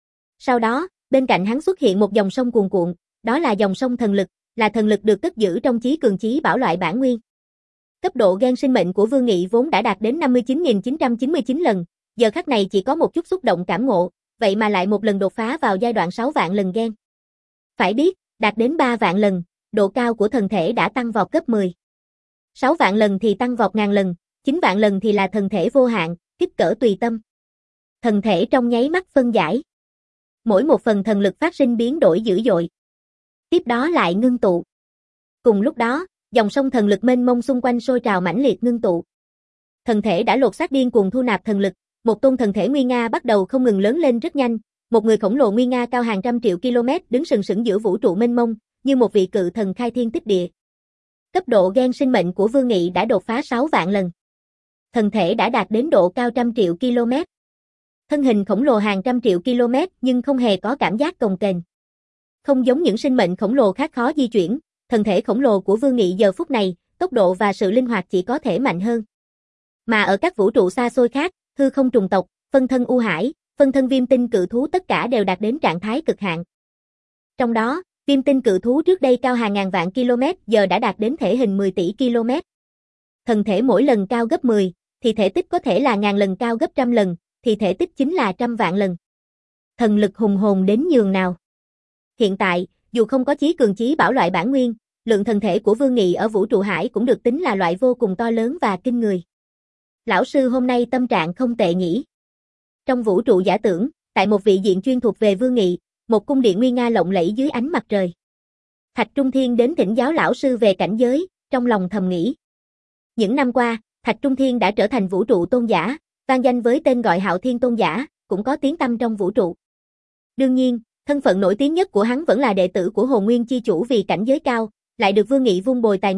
Sau đó, bên cạnh hắn xuất hiện một dòng sông cuồn cuộn, đó là dòng sông thần lực, là thần lực được cất giữ trong chí cường chí bảo loại bản nguyên. Cấp độ gen sinh mệnh của Vương Nghị vốn đã đạt đến năm mươi chín nghìn chín trăm chín mươi chín lần, giờ khắc này chỉ có một chút xúc động cảm ngộ, vậy mà lại một lần đột phá vào giai đoạn sáu vạn lần gen. Phải biết, đạt đến ba vạn lần, độ cao của thần thể đã tăng vọt gấp mười. sáu vạn lần thì tăng vọt ngàn lần, chín vạn lần thì là thần thể vô hạn, kích cỡ tùy tâm. Thần thể trong nháy mắt phân giải. Mỗi một phần thần lực phát sinh biến đổi dữ dội. Tiếp đó lại ngưng tụ. Cùng lúc đó, dòng sông thần lực mênh mông xung quanh sôi trào mãnh liệt ngưng tụ. Thần thể đã lột xác điên cuồng thu nạp thần lực, một tôn thần thể nguy nga bắt đầu không ngừng lớn lên rất nhanh, một người khổng lồ nguy nga cao hàng trăm triệu km đứng sừng sững giữa vũ trụ mênh mông, như một vị cự thần khai thiên tích địa. Cấp độ gen sinh mệnh của Vương Nghị đã đột phá sáu vạn lần. Thần thể đã đạt đến độ cao trăm triệu km. Thân hình khổng lồ hàng trăm triệu km nhưng không hề có cảm giác cồng kềnh. Không giống những sinh mệnh khổng lồ khác khó di chuyển, thần thể khổng lồ của Vương Nghị giờ phút này, tốc độ và sự linh hoạt chỉ có thể mạnh hơn. Mà ở các vũ trụ xa xôi khác, hư không trùng tộc, phân thân U Hải, phân thân viêm tinh cự thú tất cả đều đạt đến trạng thái cực hạn. Trong đó, viêm tinh cự thú trước đây cao hàng ngàn vạn km giờ đã đạt đến thể hình mười tỷ km. Thần thể mỗi lần cao gấp mười, thì thể tích có thể là ngàn lần, cao gấp trăm lần, thì thể tích chính là trăm vạn lần. Thần lực hùng hồn đến nhường nào. Hiện tại, dù không có chí cường chí bảo loại bản nguyên, lượng thần thể của Vương Nghị ở vũ trụ hải cũng được tính là loại vô cùng to lớn và kinh người. Lão sư hôm nay tâm trạng không tệ nhỉ. Trong vũ trụ giả tưởng, tại một vị diện chuyên thuộc về Vương Nghị, một cung điện nguy nga lộng lẫy dưới ánh mặt trời. Thạch Trung Thiên đến thỉnh giáo lão sư về cảnh giới, trong lòng thầm nghĩ. Những năm qua, Thạch Trung Thiên đã trở thành vũ trụ tôn giả, vang danh với tên gọi Hạo Thiên Tôn Giả, cũng có tiếng tăm trong vũ trụ. Đương nhiên, thân phận nổi tiếng nhất của hắn vẫn là đệ tử của Hồn Nguyên Chi Chủ, vì cảnh giới cao, lại được Vương Nghị vun bồi tài nguyên,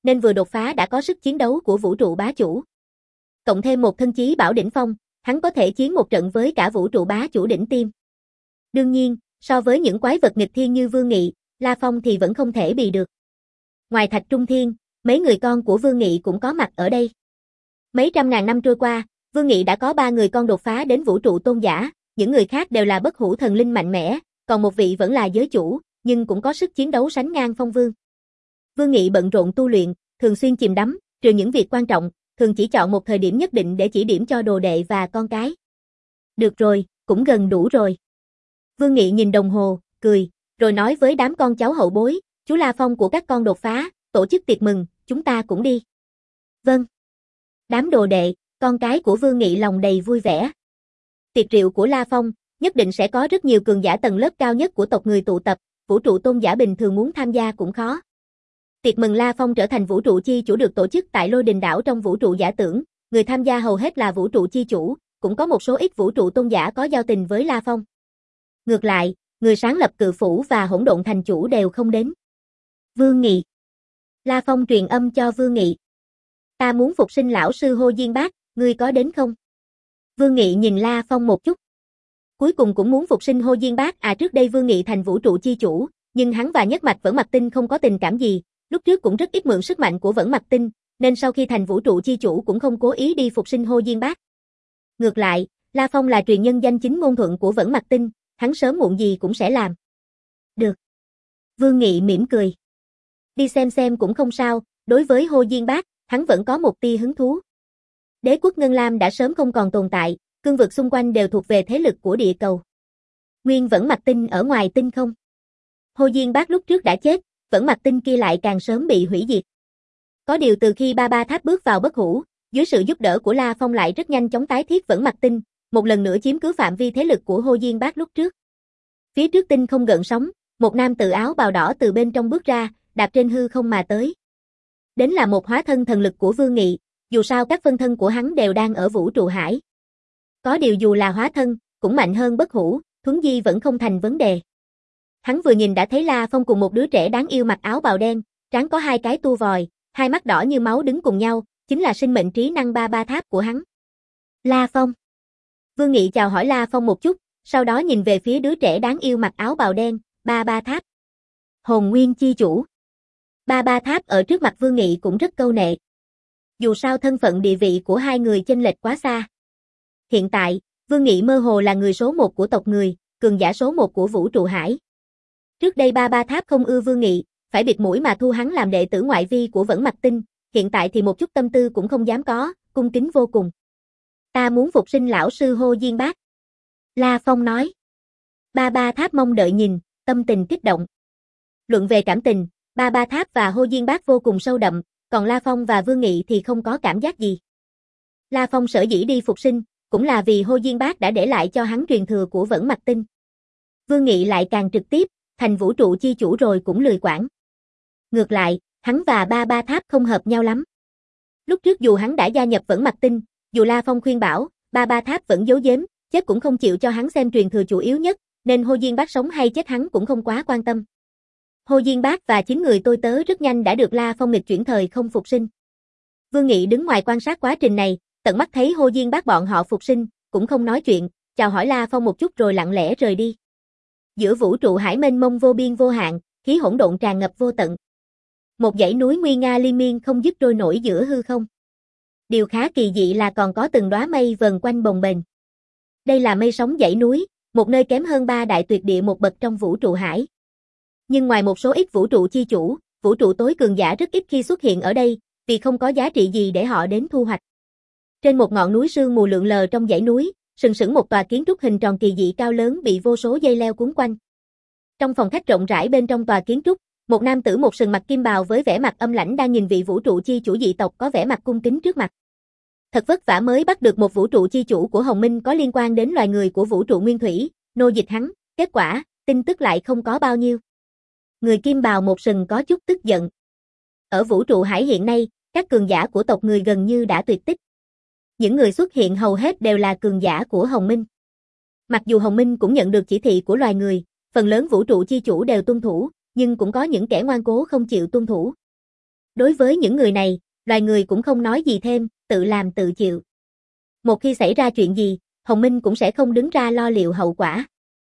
nên vừa đột phá đã có sức chiến đấu của vũ trụ bá chủ. Cộng thêm một thân chí bảo đỉnh phong, hắn có thể chiến một trận với cả vũ trụ bá chủ đỉnh tiêm. Đương nhiên, so với những quái vật nghịch thiên như Vương Nghị, La Phong thì vẫn không thể bì được. Ngoài Thạch Trung Thiên, mấy người con của Vương Nghị cũng có mặt ở đây. Mấy trăm ngàn năm trôi qua, Vương Nghị đã có ba người con đột phá đến vũ trụ tôn giả, những người khác đều là bất hủ thần linh mạnh mẽ, còn một vị vẫn là giới chủ, nhưng cũng có sức chiến đấu sánh ngang Phong Vương. Vương Nghị bận rộn tu luyện, thường xuyên chìm đắm, trừ những việc quan trọng, thường chỉ chọn một thời điểm nhất định để chỉ điểm cho đồ đệ và con cái. Được rồi, cũng gần đủ rồi. Vương Nghị nhìn đồng hồ, cười, rồi nói với đám con cháu hậu bối, chú La Phong của các con đột phá, tổ chức tiệc mừng, chúng ta cũng đi. Vâng. Đám đồ đệ, con cái của Vương Nghị lòng đầy vui vẻ. Tiệc rượu của La Phong, nhất định sẽ có rất nhiều cường giả tầng lớp cao nhất của tộc người tụ tập, vũ trụ tôn giả bình thường muốn tham gia cũng khó. Tiệc mừng La Phong trở thành vũ trụ chi chủ được tổ chức tại Lôi Đình Đảo trong vũ trụ giả tưởng, người tham gia hầu hết là vũ trụ chi chủ, cũng có một số ít vũ trụ tôn giả có giao tình với La Phong. Ngược lại, người sáng lập Cự Phủ và Hỗn Độn Thành chủ đều không đến. Vương Nghị. La Phong truyền âm cho Vương Nghị. Ta muốn phục sinh lão sư Hồ Diên Bác, ngươi có đến không? Vương Nghị nhìn La Phong một chút. Cuối cùng cũng muốn phục sinh Hồ Diên Bác à, trước đây Vương Nghị thành vũ trụ chi chủ, nhưng hắn và Nhất Mạch Vẫn Mặc Tinh không có tình cảm gì, lúc trước cũng rất ít mượn sức mạnh của Vẫn Mặc Tinh, nên sau khi thành vũ trụ chi chủ cũng không cố ý đi phục sinh Hồ Diên Bác. Ngược lại, La Phong là truyền nhân danh chính ngôn thuận của Vẫn Mặc Tinh, hắn sớm muộn gì cũng sẽ làm. Được. Vương Nghị mỉm cười. Đi xem xem cũng không sao, đối với Hồ Diên Bác, hắn vẫn có một tia hứng thú. Đế quốc Ngân Lam đã sớm không còn tồn tại, cương vực xung quanh đều thuộc về thế lực của địa cầu. Nguyên Vẫn Mặc Tinh ở ngoài tinh không. Hồ Diên Bác lúc trước đã chết, Vẫn Mặc Tinh kia lại càng sớm bị hủy diệt. Có điều từ khi Ba Ba Tháp bước vào bất hủ, dưới sự giúp đỡ của La Phong lại rất nhanh chóng tái thiết Vẫn Mặc Tinh, một lần nữa chiếm cứ phạm vi thế lực của Hồ Diên Bác lúc trước. Phía trước tinh không gợn sóng, một nam tử áo bào đỏ từ bên trong bước ra, đạp trên hư không mà tới. Đến là một hóa thân thần lực của Vương Nghị, dù sao các phân thân của hắn đều đang ở vũ trụ hải. Có điều dù là hóa thân, cũng mạnh hơn bất hủ, thuấn di vẫn không thành vấn đề. Hắn vừa nhìn đã thấy La Phong cùng một đứa trẻ đáng yêu mặc áo bào đen, trán có hai cái tua vòi, hai mắt đỏ như máu đứng cùng nhau, chính là sinh mệnh trí năng Ba Ba Tháp của hắn. La Phong. Vương Nghị chào hỏi La Phong một chút, sau đó nhìn về phía đứa trẻ đáng yêu mặc áo bào đen, Ba Ba Tháp. Hồn Nguyên chi chủ. Ba Ba Tháp ở trước mặt Vương Nghị cũng rất câu nệ. Dù sao thân phận địa vị của hai người chênh lệch quá xa. Hiện tại, Vương Nghị mơ hồ là người số một của tộc người, cường giả số một của vũ trụ hải. Trước đây Ba Ba Tháp không ưa Vương Nghị, phải bịt mũi mà thu hắn làm đệ tử ngoại vi của Vẫn Mặc Tinh, hiện tại thì một chút tâm tư cũng không dám có, cung kính vô cùng. Ta muốn phục sinh lão sư Hồ Diên Bác. La Phong nói. Ba Ba Tháp mong đợi nhìn, tâm tình kích động. Luận về cảm tình, Ba Ba Tháp và Hồ Diên Bác vô cùng sâu đậm, còn La Phong và Vương Nghị thì không có cảm giác gì. La Phong sở dĩ đi phục sinh, cũng là vì Hồ Diên Bác đã để lại cho hắn truyền thừa của Vẫn Mặc Tinh. Vương Nghị lại càng trực tiếp, thành vũ trụ chi chủ rồi cũng lười quản. Ngược lại, hắn và Ba Ba Tháp không hợp nhau lắm. Lúc trước dù hắn đã gia nhập Vẫn Mặc Tinh, dù La Phong khuyên bảo, Ba Ba Tháp vẫn giấu giếm, chết cũng không chịu cho hắn xem truyền thừa chủ yếu nhất, nên Hồ Diên Bác sống hay chết hắn cũng không quá quan tâm. Hồ Diên Bác và chín người tôi tớ rất nhanh đã được La Phong nghịch chuyển thời không phục sinh. Vương Nghị đứng ngoài quan sát quá trình này, tận mắt thấy Hồ Diên Bác bọn họ phục sinh, cũng không nói chuyện, chào hỏi La Phong một chút rồi lặng lẽ rời đi. Giữa vũ trụ hải mênh mông vô biên vô hạn, khí hỗn độn tràn ngập vô tận. Một dãy núi nguy nga liên miên không dứt trôi nổi giữa hư không. Điều khá kỳ dị là còn có từng đóa mây vần quanh bồng bềnh. Đây là mây sóng dãy núi, một nơi kém hơn ba đại tuyệt địa một bậc trong vũ trụ hải. Nhưng ngoài một số ít vũ trụ chi chủ, vũ trụ tối cường giả rất ít khi xuất hiện ở đây, vì không có giá trị gì để họ đến thu hoạch. Trên một ngọn núi sương mù lượn lờ trong dãy núi, sừng sững một tòa kiến trúc hình tròn kỳ dị cao lớn bị vô số dây leo cuốn quanh. Trong phòng khách rộng rãi bên trong tòa kiến trúc, một nam tử một sừng mặc kim bào với vẻ mặt âm lãnh đang nhìn vị vũ trụ chi chủ dị tộc có vẻ mặt cung kính trước mặt. Thật vất vả mới bắt được một vũ trụ chi chủ của Hồng Minh có liên quan đến loài người của vũ trụ nguyên thủy, nô dịch hắn, kết quả, tin tức lại không có bao nhiêu. Người kim bào một sừng có chút tức giận. Ở vũ trụ hải hiện nay, các cường giả của tộc người gần như đã tuyệt tích. Những người xuất hiện hầu hết đều là cường giả của Hồng Minh. Mặc dù Hồng Minh cũng nhận được chỉ thị của loài người, phần lớn vũ trụ chi chủ đều tuân thủ, nhưng cũng có những kẻ ngoan cố không chịu tuân thủ. Đối với những người này, loài người cũng không nói gì thêm, tự làm tự chịu. Một khi xảy ra chuyện gì, Hồng Minh cũng sẽ không đứng ra lo liệu hậu quả.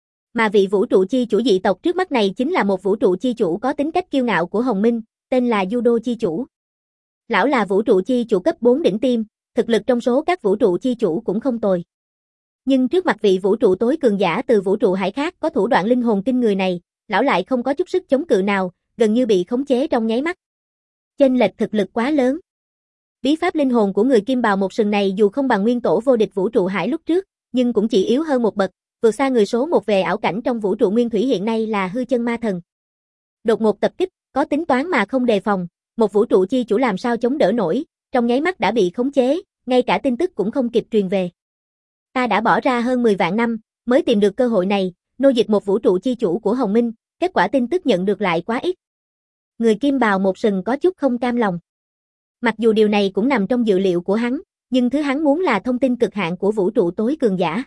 Mà vị vũ trụ chi chủ dị tộc trước mắt này chính là một vũ trụ chi chủ có tính cách kiêu ngạo của Hồng Minh, tên là Judo chi chủ. Lão là vũ trụ chi chủ cấp bốn đỉnh tiêm, thực lực trong số các vũ trụ chi chủ cũng không tồi. Nhưng trước mặt vị vũ trụ tối cường giả từ vũ trụ hải khác có thủ đoạn linh hồn kinh người này, lão lại không có chút sức chống cự nào, gần như bị khống chế trong nháy mắt. Chênh lệch thực lực quá lớn. Bí pháp linh hồn của người kim bào một sừng này dù không bằng nguyên tổ vô địch vũ trụ hải lúc trước, nhưng cũng chỉ yếu hơn một bậc, vượt xa người số một về ảo cảnh trong vũ trụ nguyên thủy hiện nay là hư chân ma thần. Đột ngột tập kích, có tính toán mà không đề phòng, một vũ trụ chi chủ làm sao chống đỡ nổi, trong nháy mắt đã bị khống chế, ngay cả tin tức cũng không kịp truyền về. Ta đã bỏ ra hơn mười vạn năm, mới tìm được cơ hội này, nô dịch một vũ trụ chi chủ của Hồng Minh, kết quả tin tức nhận được lại quá ít. Người kim bào một sừng có chút không cam lòng. Mặc dù điều này cũng nằm trong dự liệu của hắn, nhưng thứ hắn muốn là thông tin cực hạn của vũ trụ tối cường giả.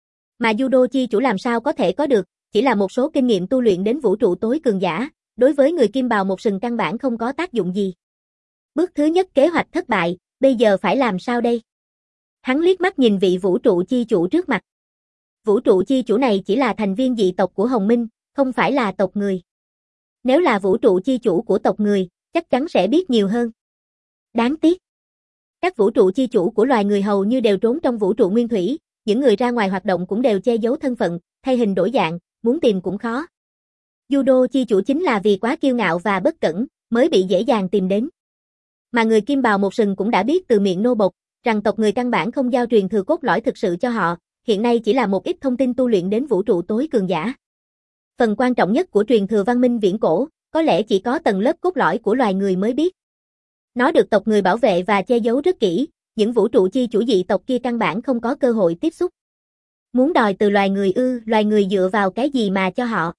Mà Judo chi chủ làm sao có thể có được, chỉ là một số kinh nghiệm tu luyện đến vũ trụ tối cường giả, đối với người kim bào một sừng căn bản không có tác dụng gì. Bước thứ nhất kế hoạch thất bại, bây giờ phải làm sao đây? Hắn liếc mắt nhìn vị vũ trụ chi chủ trước mặt. Vũ trụ chi chủ này chỉ là thành viên dị tộc của Hồng Minh, không phải là tộc người. Nếu là vũ trụ chi chủ của tộc người, chắc chắn sẽ biết nhiều hơn. Đáng tiếc. Các vũ trụ chi chủ của loài người hầu như đều trốn trong vũ trụ nguyên thủy, những người ra ngoài hoạt động cũng đều che giấu thân phận, thay hình đổi dạng, muốn tìm cũng khó. Judo chi chủ chính là vì quá kiêu ngạo và bất cẩn, mới bị dễ dàng tìm đến. Mà người kim bào một sừng cũng đã biết từ miệng nô bộc, rằng tộc người căn bản không giao truyền thừa cốt lõi thực sự cho họ, hiện nay chỉ là một ít thông tin tu luyện đến vũ trụ tối cường giả. Phần quan trọng nhất của truyền thừa văn minh viễn cổ, có lẽ chỉ có tầng lớp cốt lõi của loài người mới biết. Nó được tộc người bảo vệ và che giấu rất kỹ, những vũ trụ chi chủ dị tộc kia căn bản không có cơ hội tiếp xúc. Muốn đòi từ loài người ư, loài người dựa vào cái gì mà cho họ?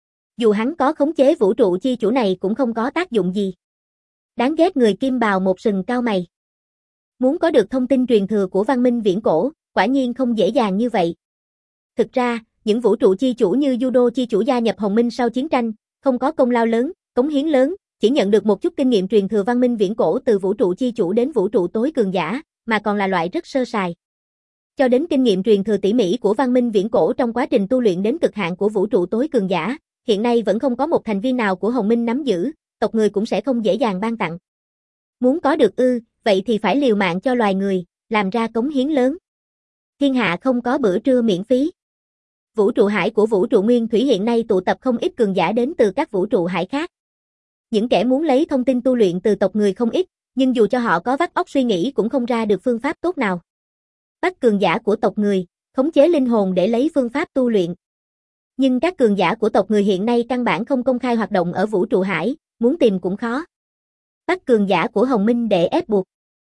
Dù hắn có khống chế vũ trụ chi chủ này cũng không có tác dụng gì. Đáng ghét người kim bào một sừng cao mày. Muốn có được thông tin truyền thừa của văn minh viễn cổ, quả nhiên không dễ dàng như vậy. Thực ra, những vũ trụ chi chủ như Judo chi chủ gia nhập Hồng Minh sau chiến tranh, không có công lao lớn, cống hiến lớn, chỉ nhận được một chút kinh nghiệm truyền thừa văn minh viễn cổ từ vũ trụ chi chủ đến vũ trụ tối cường giả, mà còn là loại rất sơ sài. Cho đến kinh nghiệm truyền thừa tỉ mỉ của văn minh viễn cổ trong quá trình tu luyện đến cực hạn của vũ trụ tối cường giả, hiện nay vẫn không có một thành viên nào của Hồng Minh nắm giữ, tộc người cũng sẽ không dễ dàng ban tặng. Muốn có được ư, vậy thì phải liều mạng cho loài người, làm ra cống hiến lớn. Thiên hạ không có bữa trưa miễn phí. Vũ trụ hải của vũ trụ nguyên thủy hiện nay tụ tập không ít cường giả đến từ các vũ trụ hải khác. Những kẻ muốn lấy thông tin tu luyện từ tộc người không ít, nhưng dù cho họ có vắt óc suy nghĩ cũng không ra được phương pháp tốt nào. Bắt cường giả của tộc người, khống chế linh hồn để lấy phương pháp tu luyện. Nhưng các cường giả của tộc người hiện nay căn bản không công khai hoạt động ở vũ trụ hải, muốn tìm cũng khó. Bắt cường giả của Hồng Minh để ép buộc.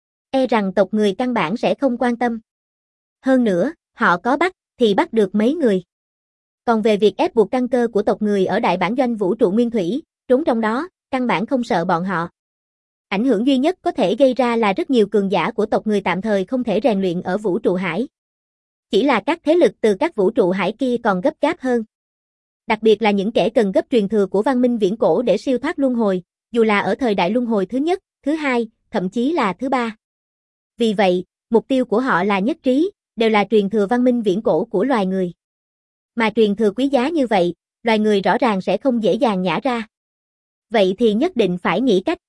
E rằng tộc người căn bản sẽ không quan tâm. Hơn nữa, họ có bắt, thì bắt được mấy người. Còn về việc ép buộc căn cơ của tộc người ở đại bản doanh vũ trụ nguyên thủy, trốn trong đó, căn bản không sợ bọn họ. Ảnh hưởng duy nhất có thể gây ra là rất nhiều cường giả của tộc người tạm thời không thể rèn luyện ở vũ trụ hải. Chỉ là các thế lực từ các vũ trụ hải kia còn gấp gáp hơn. Đặc biệt là những kẻ cần gấp truyền thừa của văn minh viễn cổ để siêu thoát luân hồi, dù là ở thời đại luân hồi thứ nhất, thứ hai, thậm chí là thứ ba. Vì vậy, mục tiêu của họ là nhất trí, đều là truyền thừa văn minh viễn cổ của loài người. Mà truyền thừa quý giá như vậy, loài người rõ ràng sẽ không dễ dàng nhả ra. Vậy thì nhất định phải nghĩ cách.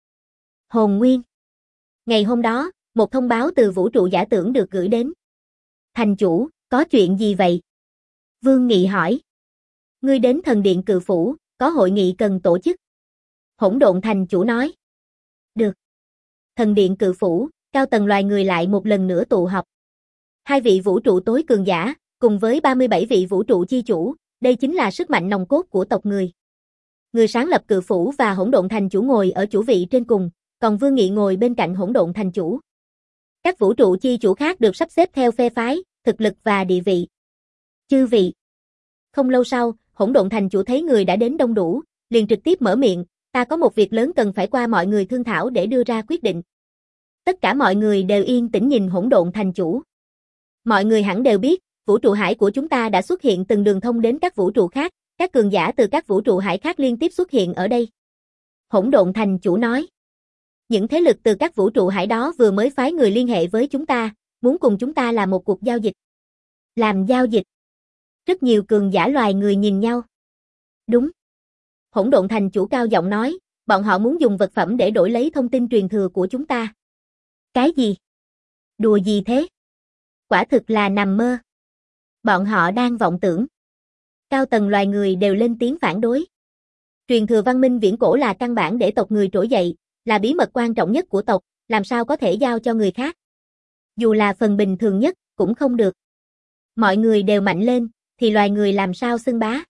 Hồn Nguyên. Ngày hôm đó, một thông báo từ vũ trụ giả tưởng được gửi đến. Thành chủ, có chuyện gì vậy? Vương Nghị hỏi. Ngươi đến thần điện Cự Phủ, có hội nghị cần tổ chức. Hỗn Độn thành chủ nói. Được. Thần điện Cự Phủ, cao tầng loài người lại một lần nữa tụ họp. Hai vị vũ trụ tối cường giả, cùng với ba mươi bảy vị vũ trụ chi chủ, đây chính là sức mạnh nòng cốt của tộc người. Người sáng lập Cự Phủ và Hỗn Độn thành chủ ngồi ở chủ vị trên cùng, còn Vương Nghị ngồi bên cạnh Hỗn Độn thành chủ. Các vũ trụ chi chủ khác được sắp xếp theo phe phái, thực lực và địa vị. Chư vị. Không lâu sau, Hỗn Độn thành chủ thấy người đã đến đông đủ, liền trực tiếp mở miệng, ta có một việc lớn cần phải qua mọi người thương thảo để đưa ra quyết định. Tất cả mọi người đều yên tĩnh nhìn Hỗn Độn thành chủ. Mọi người hẳn đều biết, vũ trụ hải của chúng ta đã xuất hiện từng đường thông đến các vũ trụ khác, các cường giả từ các vũ trụ hải khác liên tiếp xuất hiện ở đây. Hỗn Độn thành chủ nói. Những thế lực từ các vũ trụ hải đó vừa mới phái người liên hệ với chúng ta, muốn cùng chúng ta làm một cuộc giao dịch. Làm giao dịch? Rất nhiều cường giả loài người nhìn nhau. Đúng. Hỗn độn thành chủ cao giọng nói, bọn họ muốn dùng vật phẩm để đổi lấy thông tin truyền thừa của chúng ta. Cái gì? Đùa gì thế? Quả thực là nằm mơ. Bọn họ đang vọng tưởng. Cao tầng loài người đều lên tiếng phản đối. Truyền thừa văn minh viễn cổ là căn bản để tộc người trỗi dậy, là bí mật quan trọng nhất của tộc, làm sao có thể giao cho người khác. Dù là phần bình thường nhất, cũng không được. Mọi người đều mạnh lên, thì loài người làm sao xưng bá?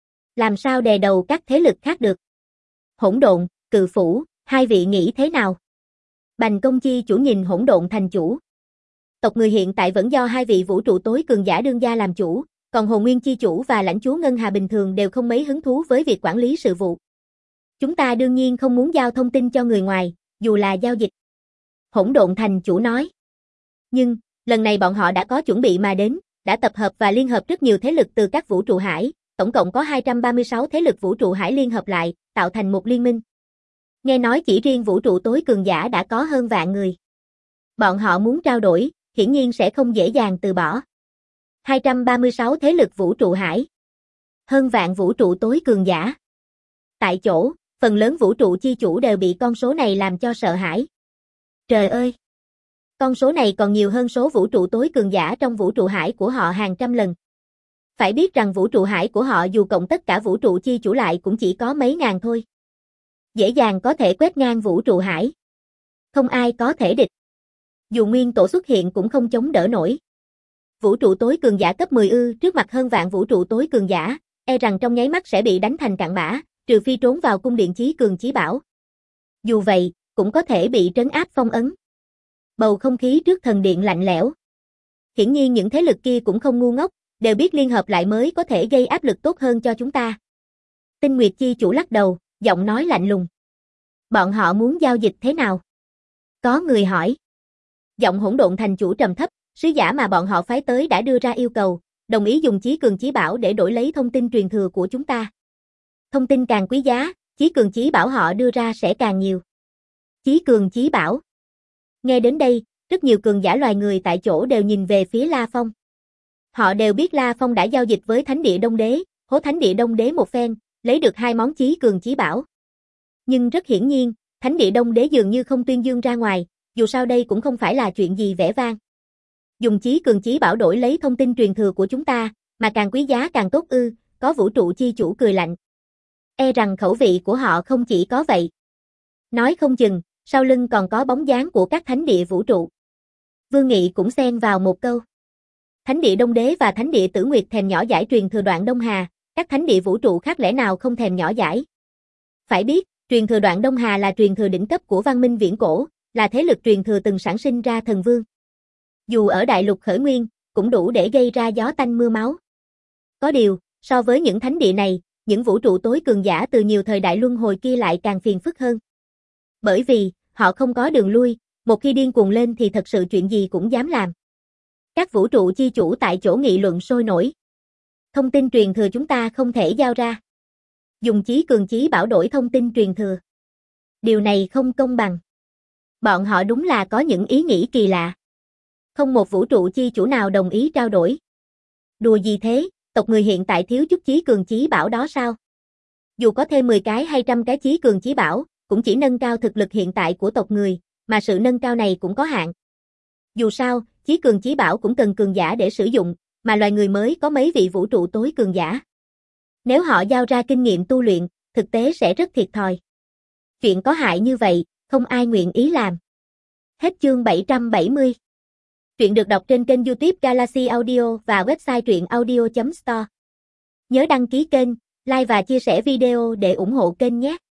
Làm sao đè đầu các thế lực khác được? Hỗn độn, Cự Phủ, hai vị nghĩ thế nào? Bành Công Chi chủ nhìn hỗn độn thành chủ. Tộc người hiện tại vẫn do hai vị vũ trụ tối cường giả đương gia làm chủ, còn Hồn Nguyên chi chủ và lãnh chúa Ngân Hà bình thường đều không mấy hứng thú với việc quản lý sự vụ. Chúng ta đương nhiên không muốn giao thông tin cho người ngoài, dù là giao dịch. Hỗn độn thành chủ nói. Nhưng, lần này bọn họ đã có chuẩn bị mà đến, đã tập hợp và liên hợp rất nhiều thế lực từ các vũ trụ hải, tổng cộng có hai trăm ba mươi sáu thế lực vũ trụ hải liên hợp lại, tạo thành một liên minh. Nghe nói chỉ riêng vũ trụ tối cường giả đã có hơn vạn người. Bọn họ muốn trao đổi, hiển nhiên sẽ không dễ dàng từ bỏ. hai trăm ba mươi sáu thế lực vũ trụ hải. Hơn vạn vũ trụ tối cường giả. Tại chỗ, phần lớn vũ trụ chi chủ đều bị con số này làm cho sợ hãi. Trời ơi! Con số này còn nhiều hơn số vũ trụ tối cường giả trong vũ trụ hải của họ hàng trăm lần. Phải biết rằng vũ trụ hải của họ dù cộng tất cả vũ trụ chi chủ lại cũng chỉ có mấy ngàn thôi. Dễ dàng có thể quét ngang vũ trụ hải. Không ai có thể địch. Dù nguyên tổ xuất hiện cũng không chống đỡ nổi. Vũ trụ tối cường giả cấp mười ư trước mặt hơn vạn vũ trụ tối cường giả, e rằng trong nháy mắt sẽ bị đánh thành cặn bã, trừ phi trốn vào cung điện chí cường chí bảo. Dù vậy, cũng có thể bị trấn áp phong ấn. Bầu không khí trước thần điện lạnh lẽo. Hiển nhiên những thế lực kia cũng không ngu ngốc, đều biết liên hợp lại mới có thể gây áp lực tốt hơn cho chúng ta. Tinh Nguyệt chi chủ lắc đầu, giọng nói lạnh lùng. Bọn họ muốn giao dịch thế nào? Có người hỏi. Giọng hỗn độn thành chủ trầm thấp, sứ giả mà bọn họ phái tới đã đưa ra yêu cầu, đồng ý dùng chí cường chí bảo để đổi lấy thông tin truyền thừa của chúng ta. Thông tin càng quý giá, chí cường chí bảo họ đưa ra sẽ càng nhiều. Chí cường chí bảo. Nghe đến đây, rất nhiều cường giả loài người tại chỗ đều nhìn về phía La Phong. Họ đều biết La Phong đã giao dịch với Thánh địa Đông Đế, hố Thánh địa Đông Đế một phen, lấy được hai món chí cường chí bảo. Nhưng rất hiển nhiên, Thánh địa Đông Đế dường như không tuyên dương ra ngoài, dù sao đây cũng không phải là chuyện gì vẻ vang. Dùng chí cường chí bảo đổi lấy thông tin truyền thừa của chúng ta, mà càng quý giá càng tốt ư, có vũ trụ chi chủ cười lạnh. E rằng khẩu vị của họ không chỉ có vậy. Nói không chừng, sau lưng còn có bóng dáng của các thánh địa vũ trụ. Vương Nghị cũng xen vào một câu. Thánh địa Đông Đế và Thánh địa Tử Nguyệt thèm nhỏ dãi truyền thừa Đoạn Đông Hà, các thánh địa vũ trụ khác lẽ nào không thèm nhỏ dãi. Phải biết, truyền thừa Đoạn Đông Hà là truyền thừa đỉnh cấp của văn minh viễn cổ, là thế lực truyền thừa từng sản sinh ra thần vương. Dù ở đại lục khởi nguyên, cũng đủ để gây ra gió tanh mưa máu. Có điều, so với những thánh địa này, những vũ trụ tối cường giả từ nhiều thời đại luân hồi kia lại càng phiền phức hơn. Bởi vì, họ không có đường lui, một khi điên cuồng lên thì thật sự chuyện gì cũng dám làm. Các vũ trụ chi chủ tại chỗ nghị luận sôi nổi. Thông tin truyền thừa chúng ta không thể giao ra. Dùng chí cường chí bảo đổi thông tin truyền thừa. Điều này không công bằng. Bọn họ đúng là có những ý nghĩ kỳ lạ. Không một vũ trụ chi chủ nào đồng ý trao đổi. Đùa gì thế, tộc người hiện tại thiếu chút chí cường chí bảo đó sao? Dù có thêm mười cái hay trăm cái chí cường chí bảo, cũng chỉ nâng cao thực lực hiện tại của tộc người, mà sự nâng cao này cũng có hạn. Dù sao, chí cường chí bảo cũng cần cường giả để sử dụng, mà loài người mới có mấy vị vũ trụ tối cường giả. Nếu họ giao ra kinh nghiệm tu luyện, thực tế sẽ rất thiệt thòi. Chuyện có hại như vậy, không ai nguyện ý làm. Hết chương bảy trăm bảy mươi. Truyện được đọc trên kênh YouTube Galaxy Audio và website truyện audio chấm store. Nhớ đăng ký kênh, like và chia sẻ video để ủng hộ kênh nhé.